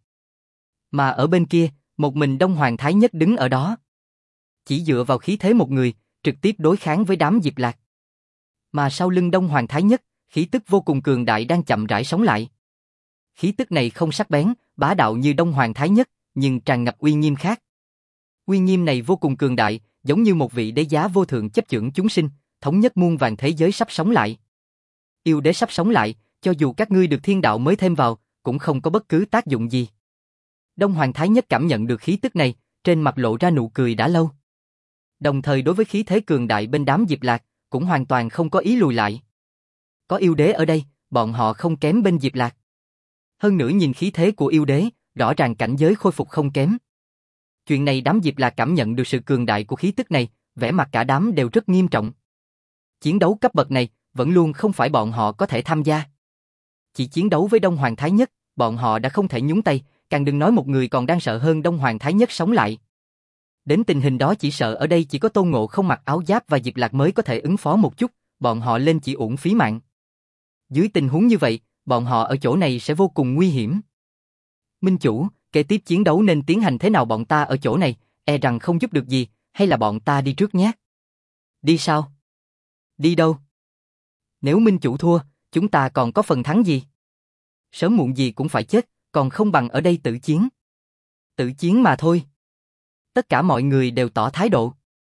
[SPEAKER 1] Mà ở bên kia, một mình Đông Hoàng Thái Nhất đứng ở đó. Chỉ dựa vào khí thế một người, trực tiếp đối kháng với đám Diệp Lạc. Mà sau lưng Đông Hoàng Thái Nhất, khí tức vô cùng cường đại đang chậm rãi sống lại. Khí tức này không sắc bén, bá đạo như Đông Hoàng Thái Nhất, nhưng tràn ngập uy nghiêm khác. Uy nghiêm này vô cùng cường đại, giống như một vị đế giá vô thượng chấp chưởng chúng sinh, thống nhất muôn vàn thế giới sắp sống lại. Yêu đế sắp sống lại, cho dù các ngươi được thiên đạo mới thêm vào, cũng không có bất cứ tác dụng gì. Đông Hoàng Thái Nhất cảm nhận được khí tức này, trên mặt lộ ra nụ cười đã lâu. Đồng thời đối với khí thế cường đại bên đám Diệp Lạc, cũng hoàn toàn không có ý lùi lại. Có yêu đế ở đây, bọn họ không kém bên Diệp Lạc. Hơn nữa nhìn khí thế của yêu đế, rõ ràng cảnh giới khôi phục không kém. Chuyện này đám Diệp Lạc cảm nhận được sự cường đại của khí tức này, vẻ mặt cả đám đều rất nghiêm trọng. Chiến đấu cấp bậc này, vẫn luôn không phải bọn họ có thể tham gia. Chỉ chiến đấu với Đông Hoàng Thái Nhất, bọn họ đã không thể nhúng tay, càng đừng nói một người còn đang sợ hơn Đông Hoàng Thái Nhất sống lại. Đến tình hình đó chỉ sợ ở đây chỉ có Tôn Ngộ Không mặc áo giáp và Diệp Lạc mới có thể ứng phó một chút, bọn họ lên chỉ uổng phí mạng. Dưới tình huống như vậy, bọn họ ở chỗ này sẽ vô cùng nguy hiểm. Minh chủ, kế tiếp chiến đấu nên tiến hành thế nào? Bọn ta ở chỗ này, e rằng không giúp được gì, hay là bọn ta đi trước nhé? Đi sao? Đi đâu? Nếu Minh chủ thua, chúng ta còn có phần thắng gì? Sớm muộn gì cũng phải chết, còn không bằng ở đây tự chiến. Tự chiến mà thôi. Tất cả mọi người đều tỏ thái độ.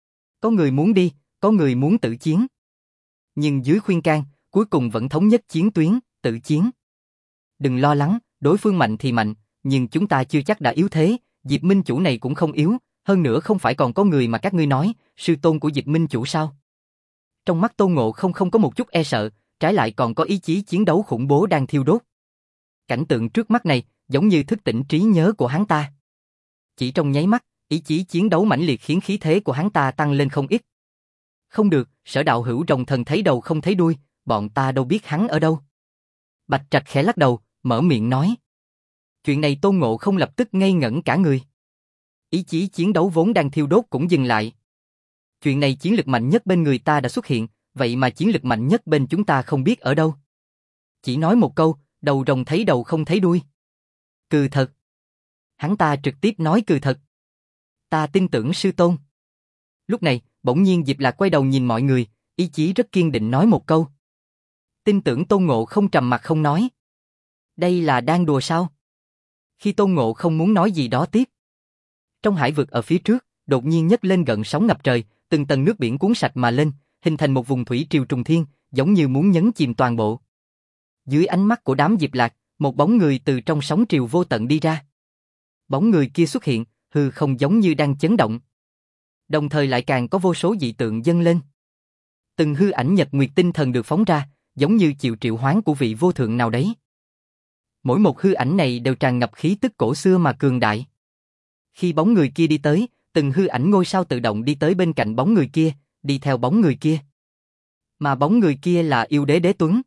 [SPEAKER 1] Có người muốn đi, có người muốn tự chiến. Nhưng dưới khuyên can, cuối cùng vẫn thống nhất chiến tuyến, tự chiến. Đừng lo lắng, đối phương mạnh thì mạnh, nhưng chúng ta chưa chắc đã yếu thế, Diệp Minh chủ này cũng không yếu, hơn nữa không phải còn có người mà các ngươi nói, sư tôn của Diệp Minh chủ sao? Trong mắt Tôn Ngộ không có một chút e sợ, trái lại còn có ý chí chiến đấu khủng bố đang thiêu đốt. Cảnh tượng trước mắt này, giống như thức tỉnh trí nhớ của hắn ta. Chỉ trong nháy mắt, ý chí chiến đấu mãnh liệt khiến khí thế của hắn ta tăng lên không ít. Không được, Sở đạo hữu rồng thần thấy đầu không thấy đuôi, bọn ta đâu biết hắn ở đâu. Bạch Trạch khẽ lắc đầu, mở miệng nói. Chuyện này Tôn Ngộ không lập tức ngây ngẩn cả người. Ý chí chiến đấu vốn đang thiêu đốt cũng dừng lại. Chuyện này chiến lực mạnh nhất bên người ta đã xuất hiện, vậy mà chiến lực mạnh nhất bên chúng ta không biết ở đâu. Chỉ nói một câu, đầu rồng thấy đầu không thấy đuôi. Cừ thật. Hắn ta trực tiếp nói cừ thật. Ta tin tưởng sư tôn. Lúc này, bỗng nhiên Diệp Lạc quay đầu nhìn mọi người, ý chí rất kiên định nói một câu. Tin tưởng Tôn Ngộ không trầm mặt không nói. Đây là đang đùa sao? Khi Tôn Ngộ không muốn nói gì đó tiếp. Trong hải vực ở phía trước, đột nhiên nhấc lên gợn sóng ngập trời, từng tầng nước biển cuốn sạch mà lên, hình thành một vùng thủy triều trùng thiên, giống như muốn nhấn chìm toàn bộ. Dưới ánh mắt của đám Diệp Lạc, một bóng người từ trong sóng triều vô tận đi ra. Bóng người kia xuất hiện, hư không giống như đang chấn động. Đồng thời lại càng có vô số dị tượng dâng lên. Từng hư ảnh nhật nguyệt tinh thần được phóng ra, giống như chịu triệu hoán của vị vô thượng nào đấy. Mỗi một hư ảnh này đều tràn ngập khí tức cổ xưa mà cường đại. Khi bóng người kia đi tới, từng hư ảnh ngôi sao tự động đi tới bên cạnh bóng người kia, đi theo bóng người kia. Mà bóng người kia là yêu đế Đế Tuấn.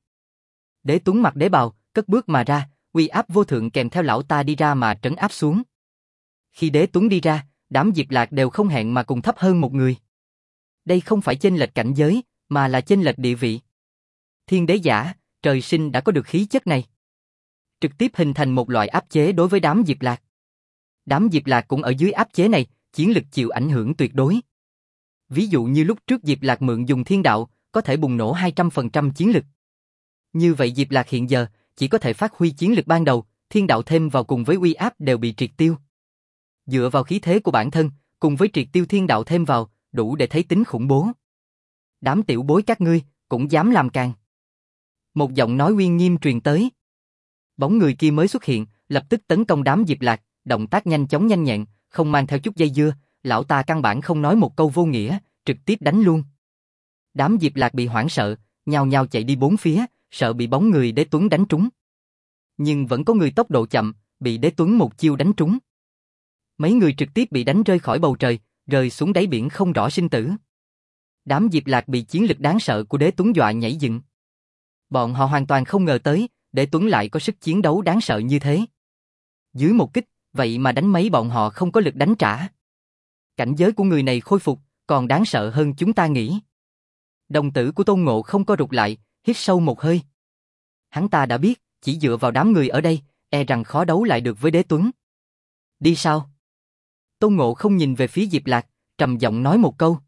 [SPEAKER 1] Đế Tuấn mặc đế bào, cất bước mà ra, uy áp vô thượng kèm theo lão ta đi ra mà trấn áp xuống. Khi Đế Tuấn đi ra, đám Diệp Lạc đều không hẹn mà cùng thấp hơn một người. Đây không phải chênh lệch cảnh giới, mà là chênh lệch địa vị. Thiên đế giả, trời sinh đã có được khí chất này. trực tiếp hình thành một loại áp chế đối với đám Diệp Lạc. Đám Diệp Lạc cũng ở dưới áp chế này, chiến lực chịu ảnh hưởng tuyệt đối. Ví dụ như lúc trước Diệp Lạc mượn dùng thiên đạo, có thể bùng nổ 200% chiến lực. Như vậy Diệp Lạc hiện giờ chỉ có thể phát huy chiến lực ban đầu, thiên đạo thêm vào cùng với uy áp đều bị triệt tiêu. Dựa vào khí thế của bản thân, cùng với triệt tiêu thiên đạo thêm vào, đủ để thấy tính khủng bố. Đám tiểu bối các ngươi, cũng dám làm càn. Một giọng nói uy nghiêm truyền tới. Bóng người kia mới xuất hiện, lập tức tấn công đám Diệp Lạc, động tác nhanh chóng nhanh nhẹn, không mang theo chút dây dưa, lão ta căn bản không nói một câu vô nghĩa, trực tiếp đánh luôn. Đám Diệp Lạc bị hoảng sợ, nhao nhao chạy đi bốn phía, sợ bị bóng người Đế Tuấn đánh trúng. Nhưng vẫn có người tốc độ chậm, bị Đế Tuấn một chiêu đánh trúng. Mấy người trực tiếp bị đánh rơi khỏi bầu trời, rơi xuống đáy biển không rõ sinh tử. Đám Diệp Lạc bị chiến lực đáng sợ của Đế Tuấn dọa nhảy dựng. Bọn họ hoàn toàn không ngờ tới, Đế Tuấn lại có sức chiến đấu đáng sợ như thế. Dưới một kích, vậy mà đánh mấy bọn họ không có lực đánh trả. Cảnh giới của người này khôi phục, còn đáng sợ hơn chúng ta nghĩ. Đồng tử của Tôn Ngộ không co rụt lại, hít sâu một hơi. Hắn ta đã biết, chỉ dựa vào đám người ở đây, e rằng khó đấu lại được với Đế Tuấn. Đi sao? Tôn Ngộ không nhìn về phía Diệp Lạc, trầm giọng nói một câu.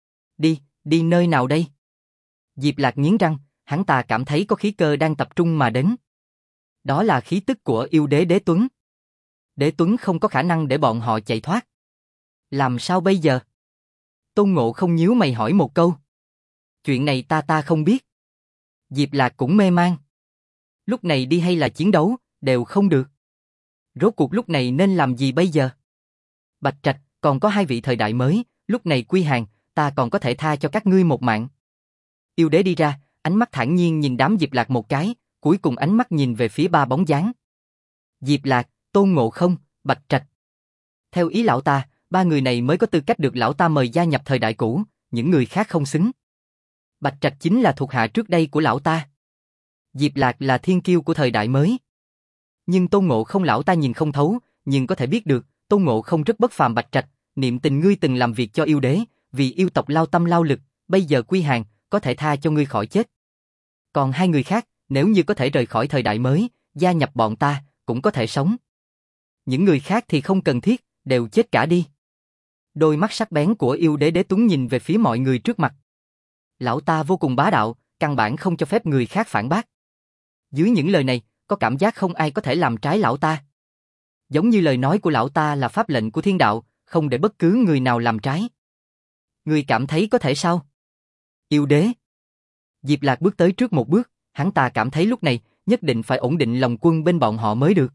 [SPEAKER 1] Đi nơi nào đây? Diệp Lạc nghiến răng, hắn ta cảm thấy có khí cơ đang tập trung mà đến. Đó là khí tức của yêu đế Đế Tuấn. Đế Tuấn không có khả năng để bọn họ chạy thoát. Làm sao bây giờ? Tôn Ngộ không nhíu mày hỏi một câu. Chuyện này ta không biết. Diệp Lạc cũng mê man. Lúc này đi hay là chiến đấu, đều không được. Rốt cuộc lúc này nên làm gì bây giờ? Bạch Trạch, còn có hai vị thời đại mới, lúc này quy hàng, ta còn có thể tha cho các ngươi một mạng. Yêu đế đi ra, ánh mắt thản nhiên nhìn đám Diệp Lạc một cái, cuối cùng ánh mắt nhìn về phía ba bóng dáng. Diệp Lạc, Tôn Ngộ không, Bạch Trạch. Theo ý lão ta, ba người này mới có tư cách được lão ta mời gia nhập thời đại cũ, những người khác không xứng. Bạch Trạch chính là thuộc hạ trước đây của lão ta. Diệp Lạc là thiên kiêu của thời đại mới. Nhưng Tôn Ngộ không lão ta nhìn không thấu, nhưng có thể biết được, Tôn Ngộ không rất bất phàm. Bạch Trạch, niệm tình ngươi từng làm việc cho yêu đế, vì yêu tộc lao tâm lao lực, bây giờ quy hàng, có thể tha cho ngươi khỏi chết. Còn hai người khác, nếu như có thể rời khỏi thời đại mới, gia nhập bọn ta, cũng có thể sống. Những người khác thì không cần thiết, đều chết cả đi. Đôi mắt sắc bén của yêu đế Đế Tuấn nhìn về phía mọi người trước mặt. Lão ta vô cùng bá đạo, căn bản không cho phép người khác phản bác. Dưới những lời này, có cảm giác không ai có thể làm trái lão ta. Giống như lời nói của lão ta là pháp lệnh của thiên đạo, không để bất cứ người nào làm trái. Người cảm thấy có thể sao? Yêu đế. Diệp Lạc bước tới trước một bước, hắn ta cảm thấy lúc này nhất định phải ổn định lòng quân bên bọn họ mới được.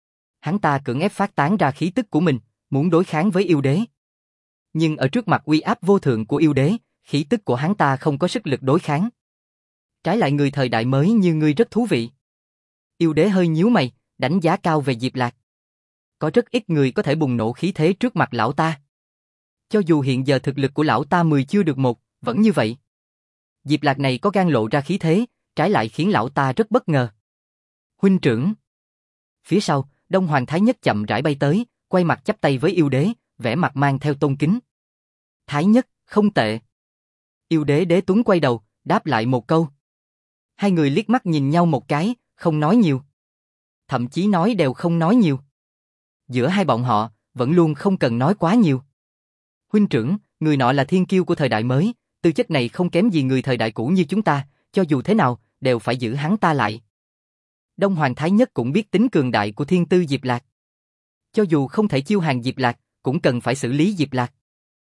[SPEAKER 1] Hắn ta cưỡng ép phát tán ra khí tức của mình, muốn đối kháng với yêu đế. Nhưng ở trước mặt uy áp vô thượng của yêu đế, khí tức của hắn ta không có sức lực đối kháng. Trái lại người thời đại mới như ngươi rất thú vị. Yêu đế hơi nhíu mày, đánh giá cao về Diệp Lạc. Có rất ít người có thể bùng nổ khí thế trước mặt lão ta. Cho dù hiện giờ thực lực của lão ta 10 chưa được 1, vẫn như vậy. Diệp Lạc này có gan lộ ra khí thế, trái lại khiến lão ta rất bất ngờ. Huynh trưởng. Phía sau, Đông Hoàng Thái Nhất chậm rãi bay tới, quay mặt chắp tay với yêu đế, vẻ mặt mang theo tôn kính. Thái Nhất, không tệ. Yêu đế Đế Tuấn quay đầu, đáp lại một câu. Hai người liếc mắt nhìn nhau một cái, không nói nhiều. Thậm chí nói đều không nói nhiều. Giữa hai bọn họ, vẫn luôn không cần nói quá nhiều. Huynh trưởng, người nọ là thiên kiêu của thời đại mới, tư chất này không kém gì người thời đại cũ như chúng ta, cho dù thế nào, đều phải giữ hắn ta lại. Đông Hoàng Thái Nhất cũng biết tính cường đại của thiên tư Diệp Lạc. Cho dù không thể chiêu hàng Diệp Lạc, cũng cần phải xử lý Diệp Lạc.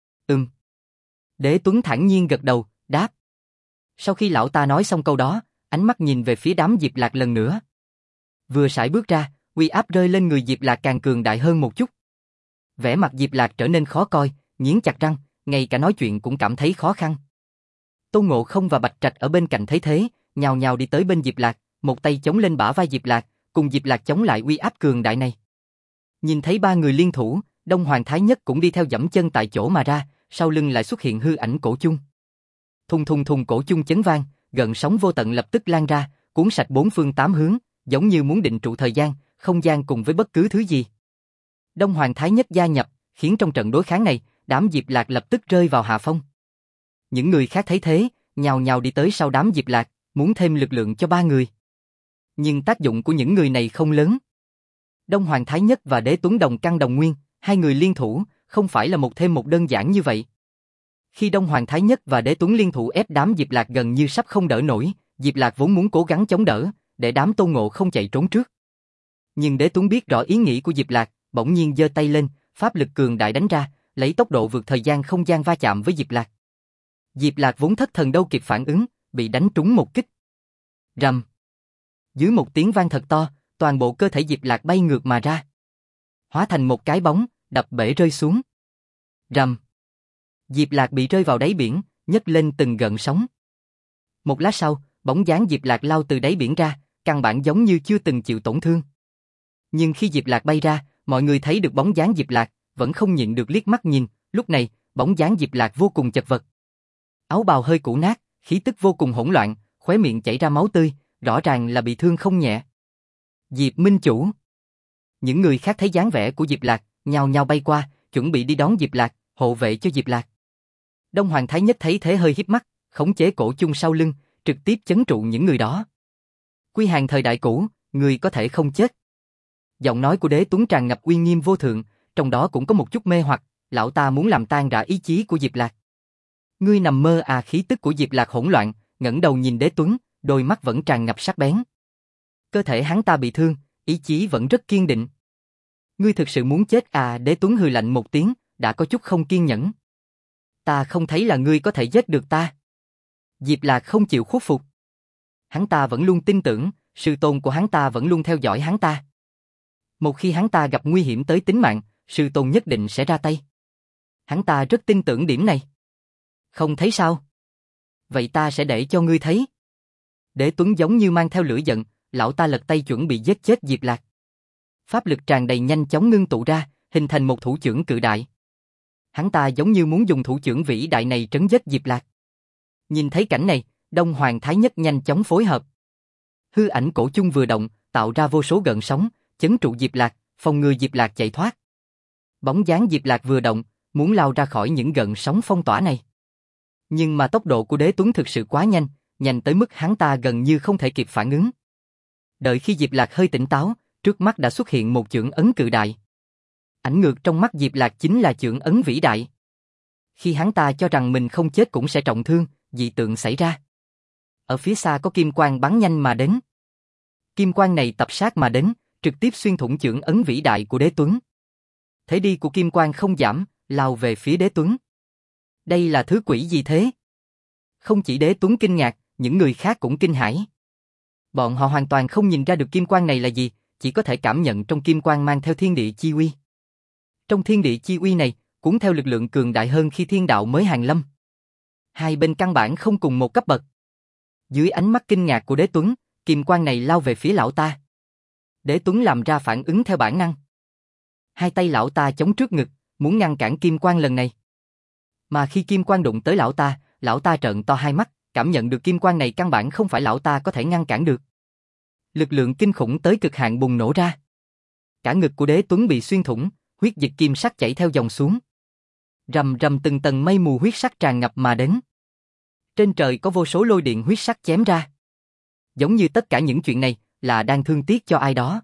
[SPEAKER 1] Đế Tuấn thản nhiên gật đầu, đáp. Sau khi lão ta nói xong câu đó, ánh mắt nhìn về phía đám Diệp Lạc lần nữa. Vừa sải bước ra, uy áp rơi lên người Diệp Lạc càng cường đại hơn một chút. Vẻ mặt Diệp Lạc trở nên khó coi, nghiến chặt răng, ngay cả nói chuyện cũng cảm thấy khó khăn. Tôn Ngộ không và Bạch Trạch ở bên cạnh thấy thế, nhào nhào đi tới bên Diệp Lạc, một tay chống lên bả vai Diệp Lạc, cùng Diệp Lạc chống lại uy áp cường đại này. Nhìn thấy ba người liên thủ, Đông Hoàng Thái Nhất cũng đi theo giẫm chân tại chỗ mà ra, sau lưng lại xuất hiện hư ảnh cổ chung. Thùng thùng thùng, cổ chung chấn vang, gợn sóng vô tận lập tức lan ra, cuốn sạch bốn phương tám hướng, giống như muốn định trụ thời gian, không gian cùng với bất cứ thứ gì. Đông Hoàng Thái Nhất gia nhập, khiến trong trận đối kháng này, đám Diệp Lạc lập tức rơi vào hạ phong. Những người khác thấy thế, nhào nhào đi tới sau đám Diệp Lạc, muốn thêm lực lượng cho ba người. Nhưng tác dụng của những người này không lớn. Đông Hoàng Thái Nhất và Đế Tuấn đồng căn đồng nguyên, hai người liên thủ, không phải là một thêm một đơn giản như vậy. Khi Đông Hoàng Thái Nhất và Đế Tuấn liên thủ ép đám Diệp Lạc gần như sắp không đỡ nổi, Diệp Lạc vốn muốn cố gắng chống đỡ, để đám Tôn Ngộ không chạy trốn trước. Nhưng Đế Tuấn biết rõ ý nghĩ của Diệp Lạc, bỗng nhiên giơ tay lên, pháp lực cường đại đánh ra, lấy tốc độ vượt thời gian không gian va chạm với Diệp Lạc. Diệp Lạc vốn thất thần đâu kịp phản ứng, bị đánh trúng một kích. Rầm. Dưới một tiếng vang thật to, toàn bộ cơ thể Diệp Lạc bay ngược mà ra, hóa thành một cái bóng, đập bể rơi xuống. Rầm. Diệp Lạc bị rơi vào đáy biển, nhấc lên từng gợn sóng. Một lát sau, bóng dáng Diệp Lạc lao từ đáy biển ra, căn bản giống như chưa từng chịu tổn thương. Nhưng khi Diệp Lạc bay ra, mọi người thấy được bóng dáng Diệp Lạc, vẫn không nhịn được liếc mắt nhìn, lúc này, bóng dáng Diệp Lạc vô cùng chật vật. Áo bào hơi cũ nát, khí tức vô cùng hỗn loạn, khóe miệng chảy ra máu tươi, rõ ràng là bị thương không nhẹ. Diệp Minh Chủ. Những người khác thấy dáng vẻ của Diệp Lạc, nhao nhao bay qua, chuẩn bị đi đón Diệp Lạc, hộ vệ cho Diệp Lạc. Đông Hoàng Thái Nhất thấy thế hơi híp mắt, khống chế cổ chung sau lưng, trực tiếp chấn trụ những người đó. Quy hàng thời đại cũ, người có thể không chết. Giọng nói của Đế Tuấn tràn ngập uy nghiêm vô thượng, trong đó cũng có một chút mê hoặc, lão ta muốn làm tan rã ý chí của Diệp Lạc. Ngươi nằm mơ à? Khí tức của Diệp Lạc hỗn loạn, ngẩng đầu nhìn Đế Tuấn, đôi mắt vẫn tràn ngập sắc bén. Cơ thể hắn ta bị thương, ý chí vẫn rất kiên định. Ngươi thực sự muốn chết à? Đế Tuấn hừ lạnh một tiếng, đã có chút không kiên nhẫn. Ta không thấy là ngươi có thể giết được ta. Diệp Lạc không chịu khuất phục. Hắn ta vẫn luôn tin tưởng, sư tôn của hắn ta vẫn luôn theo dõi hắn ta. Một khi hắn ta gặp nguy hiểm tới tính mạng, sư tôn nhất định sẽ ra tay. Hắn ta rất tin tưởng điểm này. Không thấy sao? Vậy ta sẽ để cho ngươi thấy. Đế Tuấn giống như mang theo lửa giận, lão ta lật tay chuẩn bị giết chết Diệp Lạc. Pháp lực tràn đầy nhanh chóng ngưng tụ ra, hình thành một thủ chưởng cự đại. Hắn ta giống như muốn dùng thủ chưởng vĩ đại này trấn giết Diệp Lạc. Nhìn thấy cảnh này, Đông Hoàng Thái Nhất nhanh chóng phối hợp. Hư ảnh cổ chung vừa động, tạo ra vô số gợn sóng, chấn trụ Diệp Lạc, phòng ngừa Diệp Lạc chạy thoát. Bóng dáng Diệp Lạc vừa động, muốn lao ra khỏi những gợn sóng phong tỏa này. Nhưng mà tốc độ của Đế Tuấn thực sự quá nhanh, nhanh tới mức hắn ta gần như không thể kịp phản ứng. Đợi khi Diệp Lạc hơi tỉnh táo, trước mắt đã xuất hiện một chưởng ấn cự đại. Ảnh ngược trong mắt Diệp Lạc chính là chưởng ấn vĩ đại. Khi hắn ta cho rằng mình không chết cũng sẽ trọng thương, dị tượng xảy ra. Ở phía xa có kim quang bắn nhanh mà đến. Kim quang này tập sát mà đến, trực tiếp xuyên thủng chưởng ấn vĩ đại của Đế Tuấn. Thế đi của kim quang không giảm, lao về phía Đế Tuấn. Đây là thứ quỷ gì thế? Không chỉ Đế Tuấn kinh ngạc, những người khác cũng kinh hãi. Bọn họ hoàn toàn không nhìn ra được kim quang này là gì, chỉ có thể cảm nhận trong kim quang mang theo thiên địa chi uy. Trong thiên địa chi uy này, cuốn theo lực lượng cường đại hơn khi thiên đạo mới hàng lâm. Hai bên căn bản không cùng một cấp bậc. Dưới ánh mắt kinh ngạc của Đế Tuấn, kim quang này lao về phía lão ta. Đế Tuấn làm ra phản ứng theo bản năng. Hai tay lão ta chống trước ngực, muốn ngăn cản kim quang lần này. Mà khi kim quang đụng tới lão ta trợn to hai mắt, cảm nhận được kim quang này căn bản không phải lão ta có thể ngăn cản được. Lực lượng kinh khủng tới cực hạn bùng nổ ra. Cả ngực của Đế Tuấn bị xuyên thủng, huyết dịch kim sắc chảy theo dòng xuống. Rầm rầm từng tầng mây mù huyết sắc tràn ngập mà đến. Trên trời có vô số lôi điện huyết sắc chém ra. Giống như tất cả những chuyện này là đang thương tiếc cho ai đó.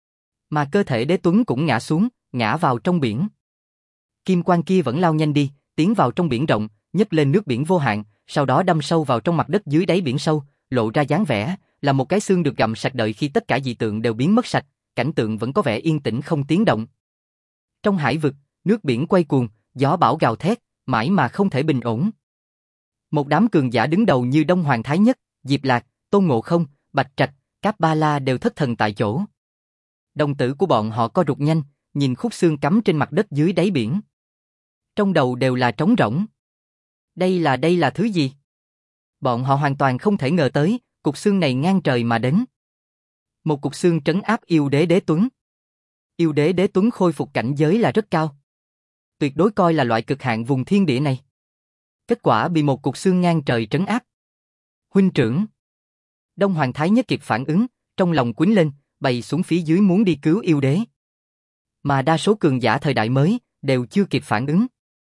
[SPEAKER 1] Mà cơ thể Đế Tuấn cũng ngã xuống, ngã vào trong biển. Kim quang kia vẫn lao nhanh đi, tiến vào trong biển rộng, nhấc lên nước biển vô hạn, sau đó đâm sâu vào trong mặt đất dưới đáy biển sâu, lộ ra dáng vẻ là một cái xương được gặm sạch. Đợi khi tất cả dị tượng đều biến mất sạch, cảnh tượng vẫn có vẻ yên tĩnh không tiếng động. Trong hải vực, nước biển quay cuồng, gió bão gào thét, mãi mà không thể bình ổn. Một đám cường giả đứng đầu như Đông Hoàng Thái Nhất, Diệp Lạc, Tôn Ngộ Không, Bạch Trạch, Cáp Ba La đều thất thần tại chỗ. Đồng tử của bọn họ co rụt nhanh, nhìn khúc xương cắm trên mặt đất dưới đáy biển. Trong đầu đều là trống rỗng. Đây là thứ gì? Bọn họ hoàn toàn không thể ngờ tới, cục xương này ngang trời mà đến. Một cục xương trấn áp yêu đế Đế Tuấn. Yêu đế Đế Tuấn khôi phục cảnh giới là rất cao. Tuyệt đối coi là loại cực hạn vùng thiên địa này. Kết quả bị một cục xương ngang trời trấn áp. Huynh trưởng. Đông Hoàng Thái Nhất kịp phản ứng, trong lòng quýnh lên, bày xuống phía dưới muốn đi cứu yêu đế. Mà đa số cường giả thời đại mới đều chưa kịp phản ứng.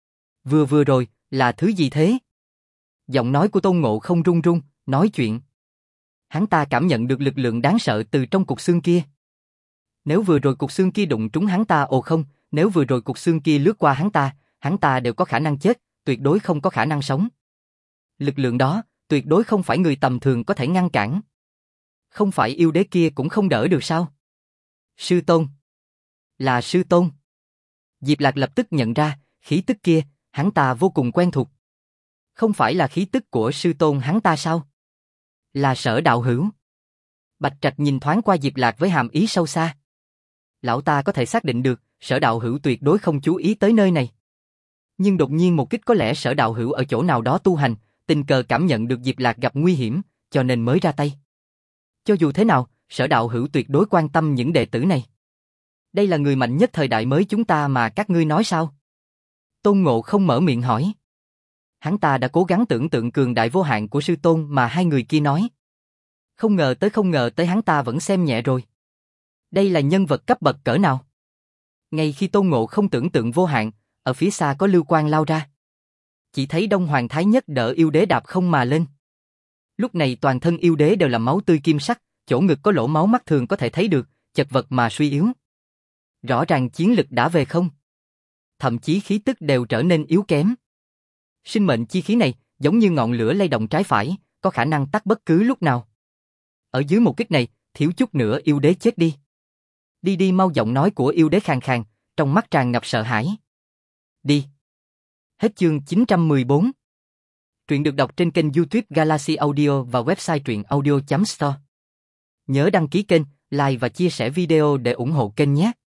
[SPEAKER 1] Vừa rồi, là thứ gì thế? Giọng nói của Tôn Ngộ Không run run, nói chuyện. Hắn ta cảm nhận được lực lượng đáng sợ từ trong cục xương kia. Nếu vừa rồi cục xương kia đụng trúng hắn ta, ồ không, nếu vừa rồi cục xương kia lướt qua hắn ta đều có khả năng chết, tuyệt đối không có khả năng sống. Lực lượng đó, tuyệt đối không phải người tầm thường có thể ngăn cản. Không phải yêu đế kia cũng không đỡ được sao? Sư tôn. Là sư tôn. Diệp Lạc lập tức nhận ra, khí tức kia, hắn ta vô cùng quen thuộc. Không phải là khí tức của sư tôn hắn ta sao? Là Sở đạo hữu. Bạch Trạch nhìn thoáng qua Diệp Lạc với hàm ý sâu xa. Lão ta có thể xác định được, Sở đạo hữu tuyệt đối không chú ý tới nơi này. Nhưng đột nhiên một kích, có lẽ Sở đạo hữu ở chỗ nào đó tu hành, tình cờ cảm nhận được Diệp Lạc gặp nguy hiểm, cho nên mới ra tay. Cho dù thế nào, Sở đạo hữu tuyệt đối quan tâm những đệ tử này. Đây là người mạnh nhất thời đại mới chúng ta mà các ngươi nói sao? Tôn Ngộ không mở miệng hỏi. Hắn ta đã cố gắng tưởng tượng cường đại vô hạn của sư tôn mà hai người kia nói. Không ngờ tới hắn ta vẫn xem nhẹ rồi. Đây là nhân vật cấp bậc cỡ nào? Ngay khi Tôn Ngộ không tưởng tượng vô hạn, ở phía xa có lưu quang lao ra. Chỉ thấy Đông Hoàng Thái Nhất đỡ yêu đế đạp không mà lên. Lúc này toàn thân yêu đế đều là máu tươi kim sắc, chỗ ngực có lỗ máu mắt thường có thể thấy được, chật vật mà suy yếu. Rõ ràng chiến lực đã về không. Thậm chí khí tức đều trở nên yếu kém. Sinh mệnh chi khí này, giống như ngọn lửa lay động trái phải, có khả năng tắt bất cứ lúc nào. Ở dưới một kích này, thiếu chút nữa yêu đế chết đi. Đi mau, giọng nói của yêu đế khàn khàn, trong mắt tràn ngập sợ hãi. Đi. Hết chương 914. Truyện được đọc trên kênh YouTube Galaxy Audio và website truyệnaudio.store. Nhớ đăng ký kênh, like và chia sẻ video để ủng hộ kênh nhé.